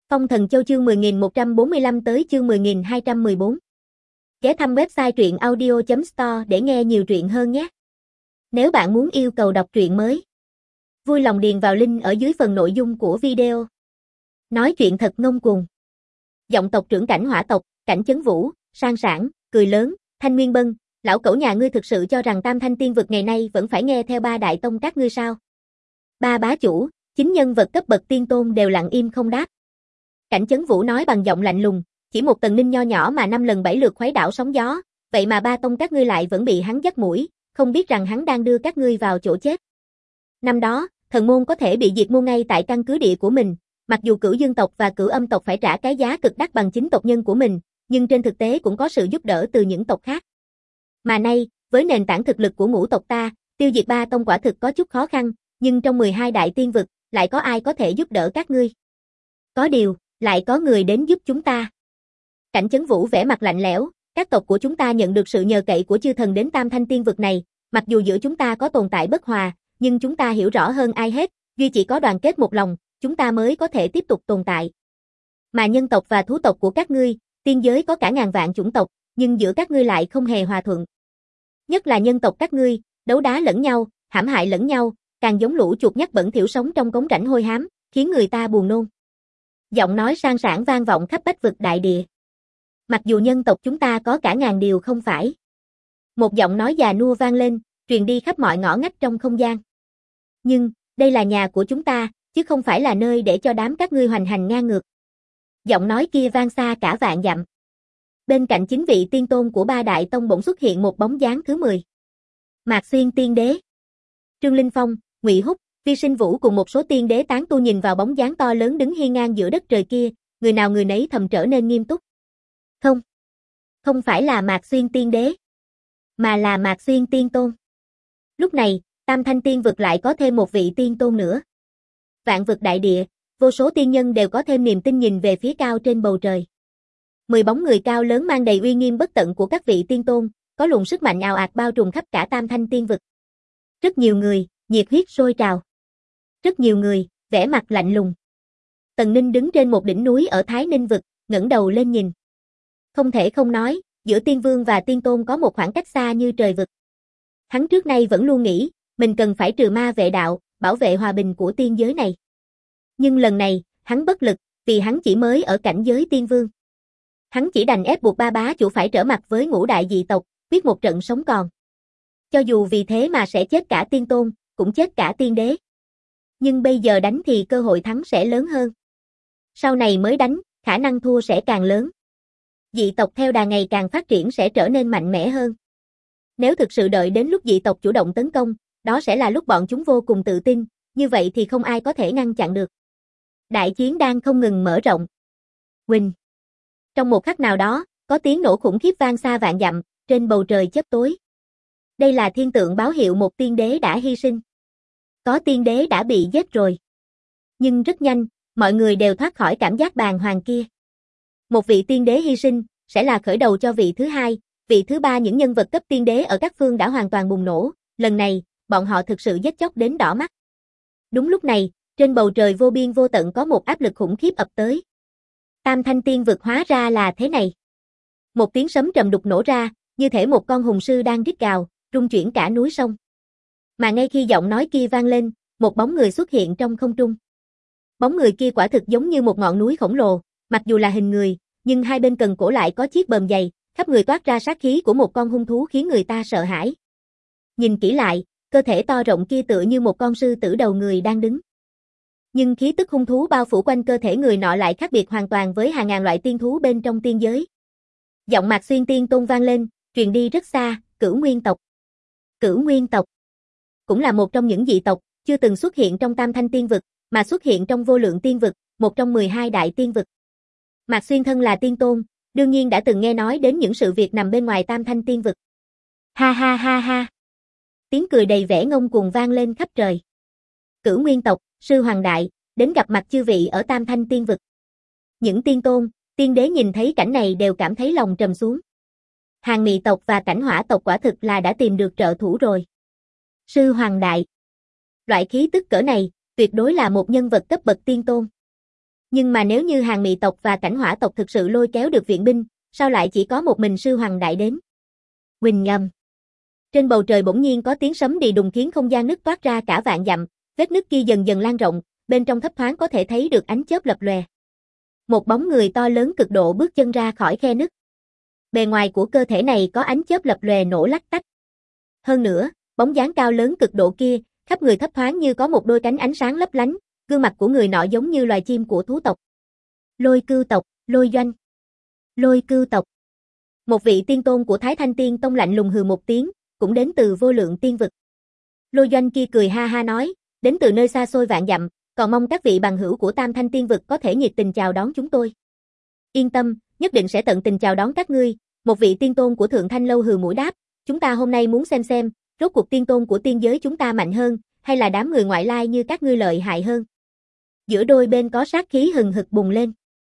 Phong Thần Châu chương 10.145 tới chương 10.214. Ghé thăm website truyện audio.store để nghe nhiều truyện hơn nhé. Nếu bạn muốn yêu cầu đọc truyện mới, vui lòng điền vào link ở dưới phần nội dung của video. Nói chuyện thật ngông cuồng. Giọng tộc trưởng Cảnh Hỏa tộc, Cảnh Chấn Vũ, sang sảng, cười lớn, Thanh Nguyên Bân, lão cẩu nhà ngươi thực sự cho rằng Tam Thanh Tiên Vực ngày nay vẫn phải nghe theo ba đại tông các ngươi sao? Ba bá chủ, chính nhân vật cấp bậc tiên tôn đều lặng im không đáp. Cảnh Chấn Vũ nói bằng giọng lạnh lùng, chỉ một tần ninh nho nhỏ mà 5 lần 7 lượt khuấy đảo sóng gió, vậy mà ba tông các ngươi lại vẫn bị hắn dắt mũi, không biết rằng hắn đang đưa các ngươi vào chỗ chết. Năm đó, thần môn có thể bị diệt môn ngay tại căn cứ địa của mình, mặc dù Cửu Dương tộc và Cửu Âm tộc phải trả cái giá cực đắt bằng chính tộc nhân của mình, nhưng trên thực tế cũng có sự giúp đỡ từ những tộc khác. Mà nay, với nền tảng thực lực của ngũ tộc ta, tiêu diệt ba tông quả thực có chút khó khăn, nhưng trong 12 đại tiên vực, lại có ai có thể giúp đỡ các ngươi? Có điều, lại có người đến giúp chúng ta. Cảnh Chấn Vũ vẻ mặt lạnh lẽo, các tộc của chúng ta nhận được sự nhờ cậy của chư thần đến Tam Thanh Tiên Vực này, mặc dù giữa chúng ta có tồn tại bất hòa, nhưng chúng ta hiểu rõ hơn ai hết, duy chỉ có đoàn kết một lòng, chúng ta mới có thể tiếp tục tồn tại. Mà nhân tộc và thú tộc của các ngươi, tiên giới có cả ngàn vạn chủng tộc, nhưng giữa các ngươi lại không hề hòa thuận. Nhất là nhân tộc các ngươi, đấu đá lẫn nhau, hãm hại lẫn nhau, càng giống lũ chuột nhắt bẩn thỉu sống trong cống rãnh hôi hám, khiến người ta buồn nôn. Giọng nói sang sảng vang vọng khắp Bách Vực đại địa. Mặc dù nhân tộc chúng ta có cả ngàn điều không phải. Một giọng nói già nua vang lên, truyền đi khắp mọi ngõ ngách trong không gian. Nhưng, đây là nhà của chúng ta, chứ không phải là nơi để cho đám các ngươi hoành hành ngang ngược. Giọng nói kia vang xa cả vạn dặm. Bên cạnh chính vị tiên tôn của ba đại tông bỗng xuất hiện một bóng dáng thứ 10. Mạc Xuyên tiên đế. Trương Linh Phong, Ngụy Húc, Vi Sinh Vũ cùng một số tiên đế tán tu nhìn vào bóng dáng to lớn đứng hiên ngang giữa đất trời kia, người nào người nấy thầm trở nên nghiêm túc. Không phải là Mạc Xuyên tiên đế, mà là Mạc Xuyên tiên tôn. Lúc này, Tam Thanh Tiên Vực lại có thêm một vị tiên tôn nữa. Vạn vực đại địa, vô số tiên nhân đều có thêm niềm tin nhìn về phía cao trên bầu trời. 10 bóng người cao lớn mang đầy uy nghiêm bất tận của các vị tiên tôn, có luồng sức mạnh ào ạt bao trùm khắp cả Tam Thanh Tiên Vực. Rất nhiều người, nhiệt huyết sôi trào. Rất nhiều người, vẻ mặt lạnh lùng. Tần Ninh đứng trên một đỉnh núi ở Thái Ninh Vực, ngẩng đầu lên nhìn. Không thể không nói, giữa tiên vương và tiên tôn có một khoảng cách xa như trời vực. Hắn trước nay vẫn luôn nghĩ, mình cần phải trừ ma vệ đạo, bảo vệ hòa bình của tiên giới này. Nhưng lần này, hắn bất lực, vì hắn chỉ mới ở cảnh giới tiên vương. Hắn chỉ đành ép buộc ba bá chủ phải trở mặt với ngũ đại dị tộc, quyết một trận sống còn. Cho dù vì thế mà sẽ chết cả tiên tôn, cũng chết cả tiên đế. Nhưng bây giờ đánh thì cơ hội thắng sẽ lớn hơn. Sau này mới đánh, khả năng thua sẽ càng lớn. Dị tộc theo đà ngày càng phát triển sẽ trở nên mạnh mẽ hơn. Nếu thực sự đợi đến lúc dị tộc chủ động tấn công, đó sẽ là lúc bọn chúng vô cùng tự tin, như vậy thì không ai có thể ngăn chặn được. Đại chiến đang không ngừng mở rộng. Huỳnh. Trong một khắc nào đó, có tiếng nổ khủng khiếp vang xa vạn dặm, trên bầu trời chớp tối. Đây là thiên tượng báo hiệu một tiên đế đã hy sinh. Có tiên đế đã bị giết rồi. Nhưng rất nhanh, mọi người đều thoát khỏi cảm giác bàng hoàng kia. Một vị tiên đế hy sinh, sẽ là khởi đầu cho vị thứ hai, vị thứ ba. Những nhân vật cấp tiên đế ở các phương đã hoàn toàn bùng nổ, lần này, bọn họ thực sự giết chóc đến đỏ mắt. Đúng lúc này, trên bầu trời vô biên vô tận có một áp lực khủng khiếp ập tới. Tam Thanh Tiên Vực hóa ra là thế này. Một tiếng sấm trầm đục nổ ra, như thể một con hùng sư đang rít gào, rung chuyển cả núi sông. Mà ngay khi giọng nói kia vang lên, một bóng người xuất hiện trong không trung. Bóng người kia quả thực giống như một ngọn núi khổng lồ, mặc dù là hình người, nhưng hai bên cần cổ lại có chiếc bờm dày, khắp người toát ra sát khí của một con hung thú khiến người ta sợ hãi. Nhìn kỹ lại, cơ thể to rộng kia tựa như một con sư tử đầu người đang đứng. Nhưng khí tức hung thú bao phủ quanh cơ thể người nọ lại khác biệt hoàn toàn với hàng ngàn loại tiên thú bên trong tiên giới. Giọng Mạc Xuyên tiên tôn vang lên, truyền đi rất xa, Cửu Nguyên tộc. Cửu Nguyên tộc cũng là một trong những dị tộc chưa từng xuất hiện trong Tam Thanh Tiên Vực, mà xuất hiện trong Vô Lượng Tiên Vực, một trong 12 đại tiên vực. Mạc Xuyên thân là tiên tôn, đương nhiên đã từng nghe nói đến những sự việc nằm bên ngoài Tam Thanh Tiên Vực. Ha ha ha ha. Tiếng cười đầy vẻ ngông cuồng vang lên khắp trời. Cửu Nguyên tộc, sư hoàng đại, đến gặp mặt chư vị ở Tam Thanh Tiên Vực. Những tiên tôn, tiên đế nhìn thấy cảnh này đều cảm thấy lòng trầm xuống. Hàng Mị tộc và Cảnh Hỏa tộc quả thực là đã tìm được trợ thủ rồi. Sư hoàng đại. Loại khí tức cỡ này, tuyệt đối là một nhân vật cấp bậc tiên tôn. Nhưng mà nếu như Hàn Mị tộc và Cảnh Hỏa tộc thực sự lôi kéo được viện binh, sao lại chỉ có một mình sư hoàng đại đến? Huỳnh ngầm. Trên bầu trời bỗng nhiên có tiếng sấm đì đùng khiến không gian nứt toát ra cả vạn dặm, vết nứt kia dần dần lan rộng, bên trong thấp thoáng có thể thấy được ánh chớp lập lòe. Một bóng người to lớn cực độ bước chân ra khỏi khe nứt. Bề ngoài của cơ thể này có ánh chớp lập lòe nổ lách tách. Hơn nữa, bóng dáng cao lớn cực độ kia, khắp người thấp thoáng như có một đôi cánh ánh sáng lấp lánh, gương mặt của người nọ giống như loài chim của thú tộc. Lôi Cưu tộc, Lôi Doanh. Lôi Cưu tộc. Một vị tiên tôn của Thái Thanh Tiên Tông lạnh lùng hừ một tiếng, cũng đến từ vô lượng tiên vực. Lôi Doanh kia cười ha ha nói, đến từ nơi xa xôi vạn dặm, còn mong các vị bằng hữu của Tam Thanh Tiên vực có thể nhiệt tình chào đón chúng tôi. Yên tâm, nhất định sẽ tận tình chào đón các ngươi. Một vị tiên tôn của Thượng Thanh Lâu hừ mũi đáp, chúng ta hôm nay muốn xem, rốt cuộc tiên tôn của tiên giới chúng ta mạnh hơn, hay là đám người ngoại lai như các ngươi lợi hại hơn. Giữa đôi bên có sát khí hừng hực bùng lên.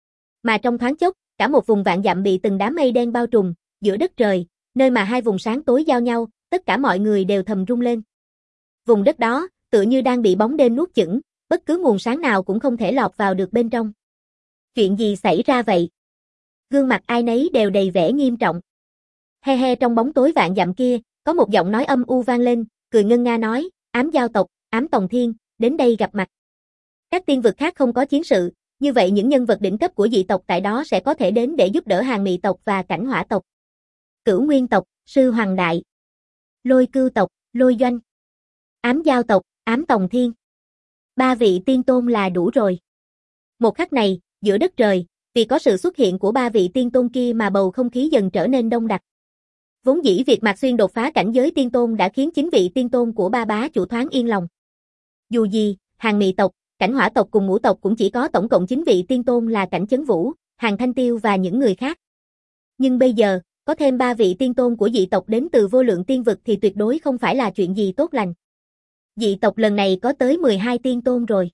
Mà trong thoáng chốc, cả một vùng vạn dặm bị từng đám mây đen bao trùm, giữa đất trời, nơi mà hai vùng sáng tối giao nhau, tất cả mọi người đều thầm rung lên. Vùng đất đó, tựa như đang bị bóng đêm nuốt chửng, bất cứ nguồn sáng nào cũng không thể lọt vào được bên trong. Chuyện gì xảy ra vậy? Gương mặt ai nấy đều đầy vẻ nghiêm trọng. He he, trong bóng tối vạn dặm kia, có một giọng nói âm u vang lên, cười ngân nga nói, Ám Giao tộc, Ám Tòng Thiên, đến đây gặp mặt. Các tiên vực khác không có chiến sự, như vậy những nhân vật đỉnh cấp của dị tộc tại đó sẽ có thể đến để giúp đỡ Hàn Mị tộc và Cảnh Hỏa tộc. Cửu Nguyên tộc, Sư Hoàng Đại. Lôi Cưu tộc, Lôi Doanh. Ám Giao tộc, Ám Tòng Thiên. Ba vị tiên tôn là đủ rồi. Một khắc này, giữa đất trời, vì có sự xuất hiện của ba vị tiên tôn kia mà bầu không khí dần trở nên đông đặc. Vốn dĩ việc Mạc Xuyên đột phá cảnh giới tiên tôn đã khiến 9 vị tiên tôn của ba bá chủ thoáng yên lòng. Dù gì, Hàn Mị tộc, Cảnh Hỏa tộc cùng Ngũ tộc cũng chỉ có tổng cộng 9 vị tiên tôn là Cảnh Chấn Vũ, Hàn Thanh Tiêu và những người khác. Nhưng bây giờ, có thêm 3 vị tiên tôn của dị tộc đến từ vô lượng tiên vực thì tuyệt đối không phải là chuyện gì tốt lành. Dị tộc lần này có tới 12 tiên tôn rồi.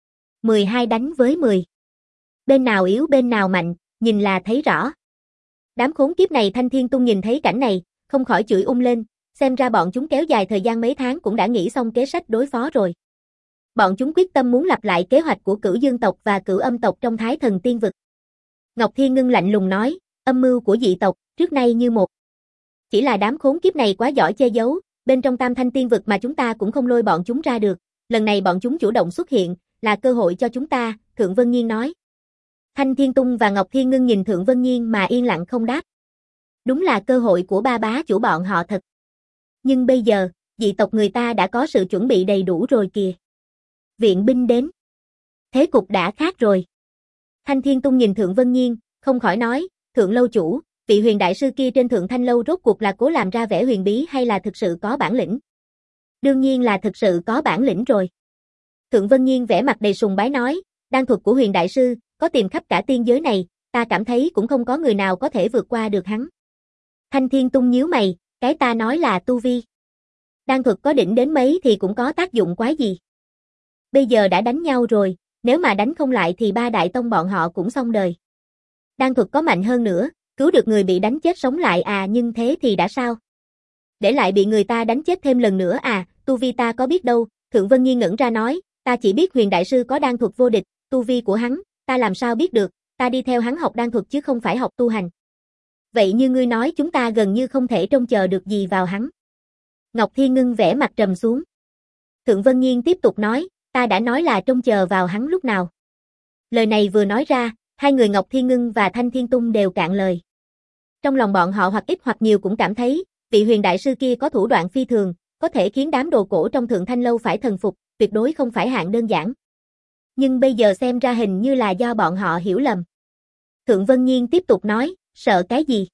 12 đánh với 10. Bên nào yếu bên nào mạnh, nhìn là thấy rõ. Đám khốn kiếp này Thanh Thiên Tung nhìn thấy cảnh này, không khỏi chửi lên, xem ra bọn chúng kéo dài thời gian mấy tháng cũng đã nghĩ xong kế sách đối phó rồi. Bọn chúng quyết tâm muốn lặp lại kế hoạch của Cửu Dương tộc và Cửu Âm tộc trong Thái Thần Tiên vực. Ngọc Thiên Ngưng lạnh lùng nói, âm mưu của dị tộc, trước nay như một. Chỉ là đám khốn kiếp này quá giỏi che giấu, bên trong Tam Thanh Tiên vực mà chúng ta cũng không lôi bọn chúng ra được, lần này bọn chúng chủ động xuất hiện, là cơ hội cho chúng ta, Thượng Vân Nhiên nói. Thanh Thiên Tung và Ngọc Thiên Ngưng nhìn Thượng Vân Nhiên mà yên lặng không đáp. Đúng là cơ hội của ba bá chủ bọn họ thật. Nhưng bây giờ, dị tộc người ta đã có sự chuẩn bị đầy đủ rồi kìa. Viện binh đến. Thế cục đã khác rồi. Thanh Thiên Tung nhìn Thượng Vân Nhiên, không khỏi nói, Thượng lâu chủ, vị huyền đại sư kia trên Thượng Thanh lâu rốt cuộc là cố làm ra vẻ huyền bí hay là thực sự có bản lĩnh? Đương nhiên là thực sự có bản lĩnh rồi. Thượng Vân Nhiên vẻ mặt đầy sùng bái nói, đan thuật của huyền đại sư, có tìm khắp cả tiên giới này, ta cảm thấy cũng không có người nào có thể vượt qua được hắn. Thanh Thiên Tung nhíu mày, cái ta nói là tu vi. Đan thuật có đỉnh đến mấy thì cũng có tác dụng quái gì. Bây giờ đã đánh nhau rồi, nếu mà đánh không lại thì ba đại tông bọn họ cũng xong đời. Đan thuật có mạnh hơn nữa, cứu được người bị đánh chết sống lại à, nhưng thế thì đã sao? Để lại bị người ta đánh chết thêm lần nữa à, tu vi ta có biết đâu. Thượng Vân Nhiên ngẩn ra nói, ta chỉ biết huyền đại sư có đan thuật vô địch, tu vi của hắn, ta làm sao biết được, ta đi theo hắn học đan thuật chứ không phải học tu hành. Vậy như ngươi nói chúng ta gần như không thể trông chờ được gì vào hắn. Ngọc Thiên Ngưng vẻ mặt trầm xuống. Thượng Vân Nhiên tiếp tục nói, ta đã nói là trông chờ vào hắn lúc nào. Lời này vừa nói ra, hai người Ngọc Thiên Ngưng và Thanh Thiên Tung đều cạn lời. Trong lòng bọn họ hoặc ít hoặc nhiều cũng cảm thấy, vị huyền đại sư kia có thủ đoạn phi thường, có thể khiến đám đồ cổ trong Thượng Thanh lâu phải thần phục, tuyệt đối không phải hạng đơn giản. Nhưng bây giờ xem ra hình như là do bọn họ hiểu lầm. Thượng Vân Nhiên tiếp tục nói, sợ cái gì?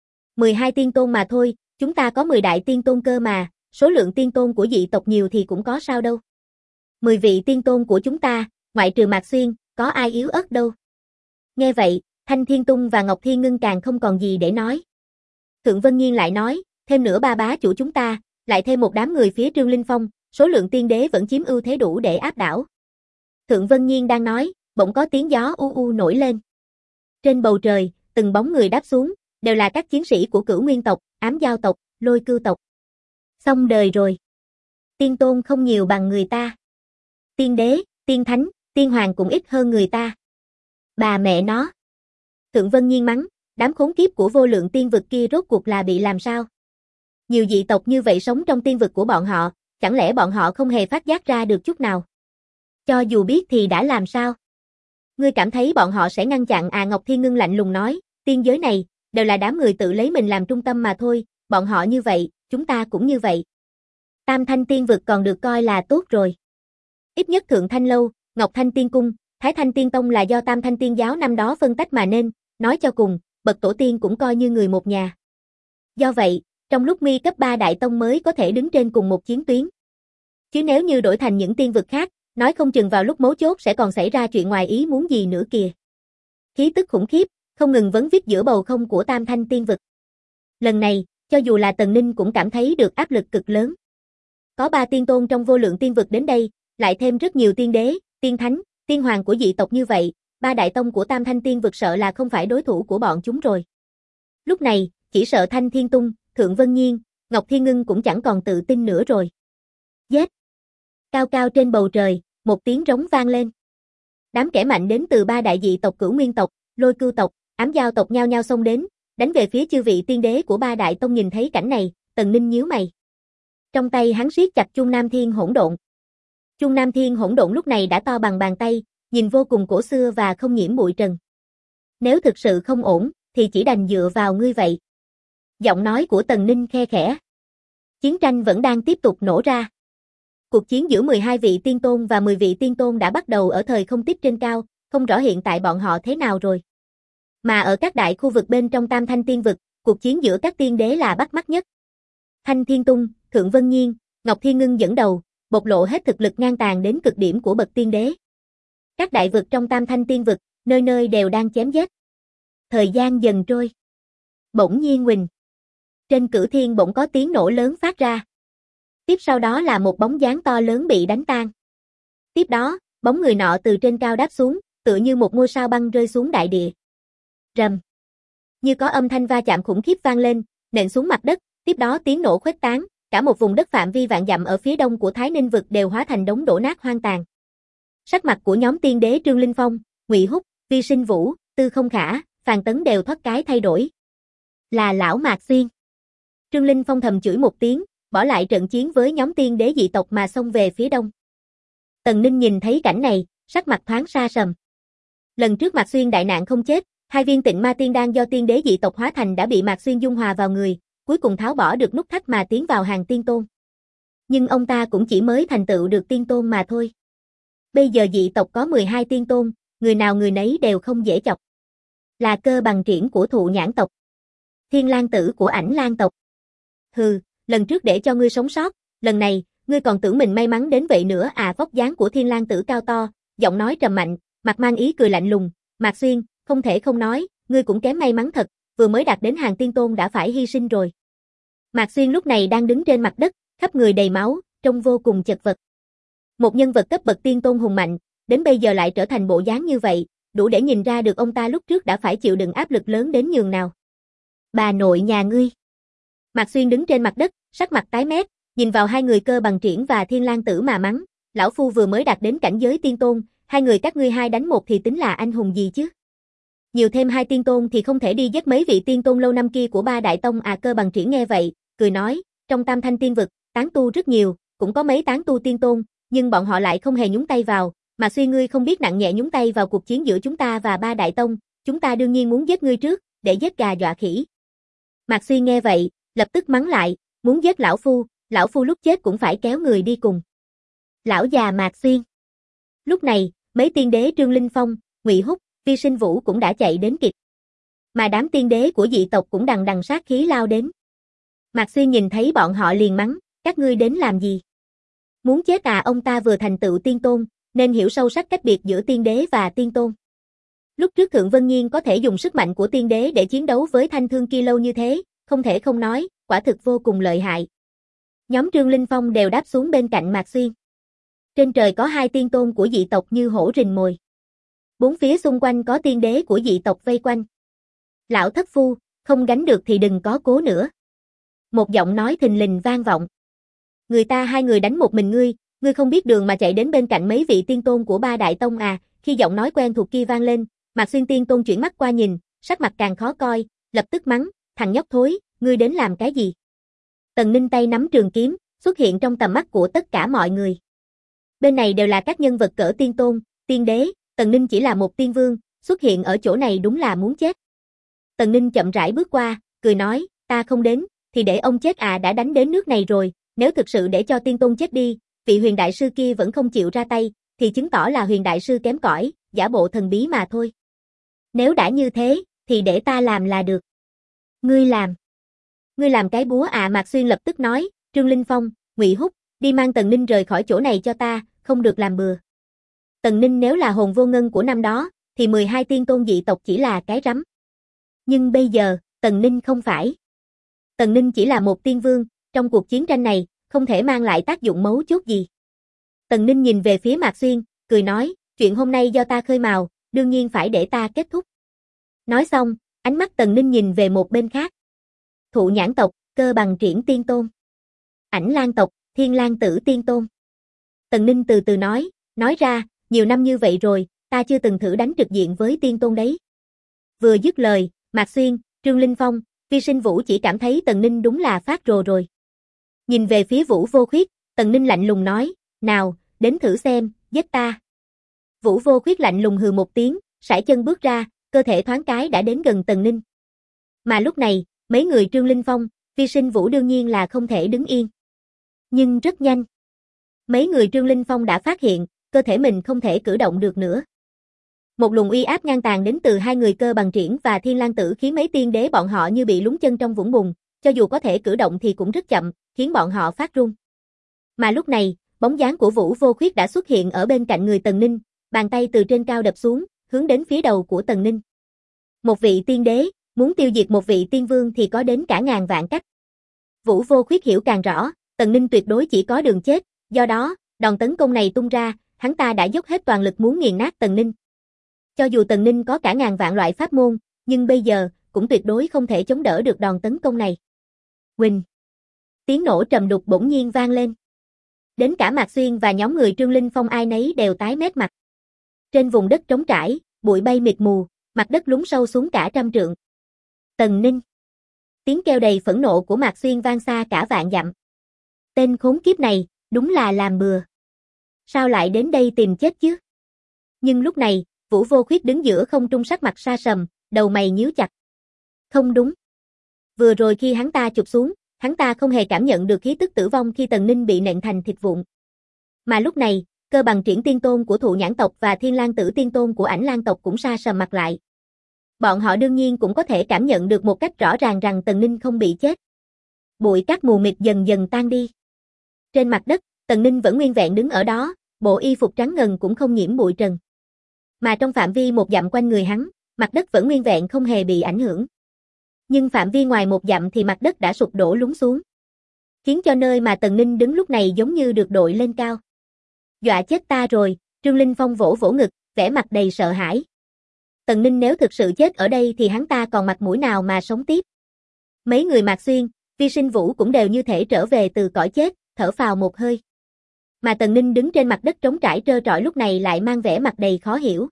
12 tiên tôn mà thôi, chúng ta có 10 đại tiên tôn cơ mà, số lượng tiên tôn của dị tộc nhiều thì cũng có sao đâu. 10 vị tiên tôn của chúng ta, ngoại trừ Mạc Xuyên, có ai yếu ớt đâu. Nghe vậy, Thanh Thiên Tung và Ngọc Thiên Ngưng càng không còn gì để nói. Thượng Vân Nhiên lại nói, thêm nữa ba bá chủ chúng ta, lại thêm một đám người phía Trương Linh Phong, số lượng tiên đế vẫn chiếm ưu thế đủ để áp đảo. Thượng Vân Nhiên đang nói, bỗng có tiếng gió u u nổi lên. Trên bầu trời, từng bóng người đáp xuống, đều là các chiến sĩ của Cửu Nguyên tộc, Ám Giao tộc, Lôi Cưu tộc. Xong đời rồi. Tiên tôn không nhiều bằng người ta. Tiên đế, tiên thánh, tiên hoàng cũng ít hơn người ta. Bà mẹ nó. Thượng Vân Nhiên mắng, đám khốn kiếp của vô lượng tiên vực kia rốt cuộc là bị làm sao? Nhiều dị tộc như vậy sống trong tiên vực của bọn họ, chẳng lẽ bọn họ không hề phát giác ra được chút nào? Cho dù biết thì đã làm sao? Ngươi cảm thấy bọn họ sẽ ngăn chặn à? Ngọc Thiên Ngưng lạnh lùng nói, tiên giới này, đều là đám người tự lấy mình làm trung tâm mà thôi, bọn họ như vậy, chúng ta cũng như vậy. Tam Thanh tiên vực còn được coi là tốt rồi. Ít nhất Thượng Thanh Lâu, Ngọc Thanh Tiên Cung, Thái Thanh Tiên Tông là do Tam Thanh Tiên Giáo năm đó phân tách mà nên, nói cho cùng, bậc tổ tiên cũng coi như người một nhà. Do vậy, trong lúc mi cấp 3 đại tông mới có thể đứng trên cùng một chiến tuyến. Chứ nếu như đổi thành những tiên vực khác, nói không chừng vào lúc mấu chốt sẽ còn xảy ra chuyện ngoài ý muốn gì nữa kìa. Khí tức khủng khiếp, không ngừng vấn vít giữa bầu không của Tam Thanh tiên vực. Lần này, cho dù là Tần Ninh cũng cảm thấy được áp lực cực lớn. Có 3 tiên tôn trong vô lượng tiên vực đến đây, lại thêm rất nhiều tiên đế, tiên thánh, tiên hoàng của dị tộc như vậy, 3 đại tông của Tam Thanh tiên vực sợ là không phải đối thủ của bọn chúng rồi. Lúc này, chỉ sợ Thanh Thiên Tung, Thượng Vân Nhiên, Ngọc Thiên Ngưng cũng chẳng còn tự tin nữa rồi. Giết! Cao cao trên bầu trời, một tiếng rống vang lên. Đám kẻ mạnh đến từ 3 đại dị tộc Cửu Nguyên tộc, Lôi Cưu tộc, Ám Giao tộc nhao nhao xông đến, đánh về phía chư vị tiên đế của 3 đại tông. Nhìn thấy cảnh này, Tần Ninh nhíu mày. Trong tay hắn siết chặt chuông Nam Thiên Hỗn Độn. Chuông Nam Thiên Hỗn Độn lúc này đã to bằng bàn tay, nhìn vô cùng cổ xưa và không nhiễm bụi trần. Nếu thực sự không ổn, thì chỉ đành dựa vào ngươi vậy. Giọng nói của Tần Ninh khe khẽ. Chiến tranh vẫn đang tiếp tục nổ ra. Cuộc chiến giữa 12 vị tiên tôn và 10 vị tiên tôn đã bắt đầu ở thời không tích trên cao, không rõ hiện tại bọn họ thế nào rồi. Mà ở các đại khu vực bên trong Tam Thanh tiên vực, cuộc chiến giữa các tiên đế là bắt mắt nhất. Thanh Thiên Tung, Thượng Vân Nhiên, Ngọc Thiên Ngưng dẫn đầu, bộc lộ hết thực lực ngang tàn đến cực điểm của bậc tiên đế. Các đại vực trong Tam Thanh tiên vực, nơi nơi đều đang chém giết. Thời gian dần trôi. Bỗng nhiên huỳnh. Trên cửu thiên bỗng có tiếng nổ lớn phát ra. Tiếp sau đó là một bóng dáng to lớn bị đánh tan. Tiếp đó, bóng người nọ từ trên cao đáp xuống, tựa như một ngôi sao băng rơi xuống đại địa. Rầm. Như có âm thanh va chạm khủng khiếp vang lên, nện xuống mặt đất, tiếp đó tiếng nổ khuếch tán, cả một vùng đất phạm vi vạn dặm ở phía đông của Thái Ninh vực đều hóa thành đống đổ nát hoang tàn. Sắc mặt của nhóm tiên đế Trương Linh Phong, Ngụy Húc, Vi Sinh Vũ, Tư Không Khả, Phàn Tấn đều thoát cái thay đổi. Là lão Mạc Xuyên. Trương Linh Phong thầm chửi một tiếng, bỏ lại trận chiến với nhóm tiên đế dị tộc mà xông về phía đông. Tần Ninh nhìn thấy cảnh này, sắc mặt thoáng sa sầm. Lần trước Mạc Xuyên đại nạn không chết, 2 viên Tịnh Ma Tiên Đan do tiên đế dị tộc hóa thành đã bị Mạc Xuyên dung hòa vào người, cuối cùng tháo bỏ được nút thắt mà tiến vào hàng tiên tôn. Nhưng ông ta cũng chỉ mới thành tựu được tiên tôn mà thôi. Bây giờ dị tộc có 12 tiên tôn, người nào người nấy đều không dễ chọc. Là cơ bằng triển của Thụ Nhãn tộc. Thiên Lang tử của Ảnh Lang tộc. Hừ, lần trước để cho ngươi sống sót, lần này, ngươi còn tưởng mình may mắn đến vậy nữa à? Vóc dáng của Thiên Lang tử cao to, giọng nói trầm mạnh, mặt mang ý cười lạnh lùng, Mạc Xuyên, không thể không nói, ngươi cũng kém may mắn thật, vừa mới đạt đến hàng tiên tôn đã phải hy sinh rồi. Mạc Xuyên lúc này đang đứng trên mặt đất, khắp người đầy máu, trông vô cùng chật vật. Một nhân vật cấp bậc tiên tôn hùng mạnh, đến bây giờ lại trở thành bộ dáng như vậy, đủ để nhìn ra được ông ta lúc trước đã phải chịu đựng áp lực lớn đến nhường nào. Bà nội nhà ngươi. Mạc Xuyên đứng trên mặt đất, sắc mặt tái mét, nhìn vào 2 người cơ bằng triển và Thiên Lang tử mà mắng, lão phu vừa mới đạt đến cảnh giới tiên tôn, 2 người các ngươi 2 đánh 1 thì tính là anh hùng gì chứ? Nhiều thêm 2 tiên tôn thì không thể đi giết mấy vị tiên tôn lâu năm kia của 3 đại tông à? Cơ bằng triển nghe vậy, cười nói, trong Tam Thanh tiên vực, tán tu rất nhiều, cũng có mấy tán tu tiên tôn, nhưng bọn họ lại không hề nhúng tay vào, mà Xuyên ngươi không biết nặng nhẹ nhúng tay vào cuộc chiến giữa chúng ta và 3 đại tông, chúng ta đương nhiên muốn giết ngươi trước, để giết gà dọa khỉ. Mạc Xuyên nghe vậy, lập tức mắng lại, muốn giết lão phu lúc chết cũng phải kéo người đi cùng. Lão già Mạc Xuyên. Lúc này, mấy tiên đế Trương Linh Phong, Ngụy Húc, Vi Sinh Vũ cũng đã chạy đến kịp. Mà đám tiên đế của dị tộc cũng đằng đằng sát khí lao đến. Mạc Xuyên nhìn thấy bọn họ liền mắng, các ngươi đến làm gì? Muốn chết à? Ông ta vừa thành tựu tiên tôn, nên hiểu sâu sắc cách biệt giữa tiên đế và tiên tôn. Lúc trước Thượng Vân Nhiên có thể dùng sức mạnh của tiên đế để chiến đấu với thanh thương kia lâu như thế, không thể không nói, quả thực vô cùng lợi hại. Nhóm Trương Linh Phong đều đáp xuống bên cạnh Mạc Xuyên. Trên trời có 2 tiên tôn của dị tộc như hổ rình mồi. 4 phía xung quanh có tiên đế của dị tộc vây quanh. Lão thất phu, không gánh được thì đừng có cố nữa. Một giọng nói thình lình vang vọng. Người ta 2 người đánh một mình ngươi không biết đường mà chạy đến bên cạnh mấy vị tiên tôn của 3 đại tông à? Khi giọng nói quen thuộc kia vang lên, Mạc Xuyên Tiên Tôn chuyển mắt qua nhìn, sắc mặt càng khó coi, lập tức mắng, thằng nhóc thối, ngươi đến làm cái gì? Tần Ninh tay nắm trường kiếm, xuất hiện trong tầm mắt của tất cả mọi người. Bên này đều là các nhân vật cỡ tiên tôn, tiên đế, Tần Ninh chỉ là một tiên vương, xuất hiện ở chỗ này đúng là muốn chết. Tần Ninh chậm rãi bước qua, cười nói, ta không đến, thì để ông chết à, đã đánh đến nước này rồi, nếu thực sự để cho tiên tôn chết đi, vị huyền đại sư kia vẫn không chịu ra tay, thì chứng tỏ là huyền đại sư kém cỏi, giả bộ thần bí mà thôi. Nếu đã như thế, thì để ta làm là được. Ngươi làm. Ngươi làm cái búa à, Mạc Xuyên lập tức nói, Trương Linh Phong, Ngụy Húc, đi mang Tần Ninh rời khỏi chỗ này cho ta, không được làm bừa. Tần Ninh nếu là hồn vô ngân của năm đó, thì 12 tiên tôn dị tộc chỉ là cái rắm. Nhưng bây giờ, Tần Ninh không phải. Tần Ninh chỉ là một tiên vương, trong cuộc chiến tranh này, không thể mang lại tác dụng mấu chốt gì. Tần Ninh nhìn về phía Mạc Xuyên, cười nói, chuyện hôm nay do ta khơi mào, đương nhiên phải để ta kết thúc. Nói xong, ánh mắt Tần Ninh nhìn về một bên khác. Thụ Nhãn tộc, Cơ Bằng Triển Tiên Tôn. Ảnh Lang tộc, Thiên Lang Tử Tiên Tôn. Tần Ninh từ từ nói ra, nhiều năm như vậy rồi, ta chưa từng thử đánh trực diện với Tiên Tôn đấy. Vừa dứt lời, Mạc Xuyên, Trương Linh Phong, Vi Sinh Vũ chỉ cảm thấy Tần Ninh đúng là phát rồ rồi. Nhìn về phía Vũ Vô Khuyết, Tần Ninh lạnh lùng nói, nào, đến thử xem, giết ta. Vũ Vô Khuyết lạnh lùng hừ một tiếng, sải chân bước ra, cơ thể thoáng cái đã đến gần Tần Ninh. Mà lúc này, mấy người Trương Linh Phong, Vi Sinh Vũ đương nhiên là không thể đứng yên. Nhưng rất nhanh, mấy người Trương Linh Phong đã phát hiện, cơ thể mình không thể cử động được nữa. Một luồng uy áp ngang tàn đến từ hai người Cơ Bằng Triển và Thiên Lang Tử khiến mấy tiên đế bọn họ như bị lún chân trong vũng bùn, cho dù có thể cử động thì cũng rất chậm, khiến bọn họ phát run. Mà lúc này, bóng dáng của Vũ Vô Khuyết đã xuất hiện ở bên cạnh người Tần Ninh, bàn tay từ trên cao đập xuống, hướng đến phía đầu của Tần Ninh. Một vị tiên đế, muốn tiêu diệt một vị tiên vương thì có đến cả ngàn vạn cách. Vũ Vô Khuyết hiểu càng rõ, Tần Ninh tuyệt đối chỉ có đường chết, do đó, đòn tấn công này tung ra, hắn ta đã dốc hết toàn lực muốn nghiền nát Tần Ninh. Cho dù Tần Ninh có cả ngàn vạn loại pháp môn, nhưng bây giờ, cũng tuyệt đối không thể chống đỡ được đòn tấn công này. Huỳnh! Tiếng nổ trầm đục bỗng nhiên vang lên. Đến cả Mạc Xuyên và nhóm người Trương Linh Phong ai nấy đều tái mét mặt. Trên vùng đất trống trải, bụi bay mịt mù, mặt đất lún sâu xuống cả trăm trượng. Tần Ninh! Tiếng kêu đầy phẫn nộ của Mạc Xuyên vang xa cả vạn dặm. Tên khốn kiếp này, đúng là làm bừa. Sao lại đến đây tìm chết chứ? Nhưng lúc này, Vũ Vô Khuyết đứng giữa không trung sắc mặt sa sầm, đầu mày nhíu chặt. Không đúng. Vừa rồi khi hắn ta chụp xuống, hắn ta không hề cảm nhận được khí tức tử vong khi Tần Ninh bị nện thành thịt vụn. Mà lúc này, Cơ Bằng Triển Tiên Tôn của Thụ Nhãn tộc và Thiên Lang Tử Tiên Tôn của Ảnh Lang tộc cũng sa sầm mặt lại. Bọn họ đương nhiên cũng có thể cảm nhận được một cách rõ ràng rằng Tần Ninh không bị chết. Bụi cát mù mịt dần dần tan đi. Trên mặt đất, Tần Ninh vẫn nguyên vẹn đứng ở đó, bộ y phục trắng ngần cũng không nhiễm bụi trần. Mà trong phạm vi một dặm quanh người hắn, mặt đất vẫn nguyên vẹn không hề bị ảnh hưởng. Nhưng phạm vi ngoài một dặm thì mặt đất đã sụp đổ lún xuống, khiến cho nơi mà Tần Ninh đứng lúc này giống như được đội lên cao. Dọa chết ta rồi, Trương Linh Phong vỗ vỗ ngực, vẻ mặt đầy sợ hãi. Tần Ninh nếu thực sự chết ở đây thì hắn ta còn mặt mũi nào mà sống tiếp. Mấy người Mạc Xuyên, Vi Sinh Vũ cũng đều như thể trở về từ cõi chết, thở phào một hơi. Mà Tần Ninh đứng trên mặt đất trống trải trơ trọi lúc này lại mang vẻ mặt đầy khó hiểu.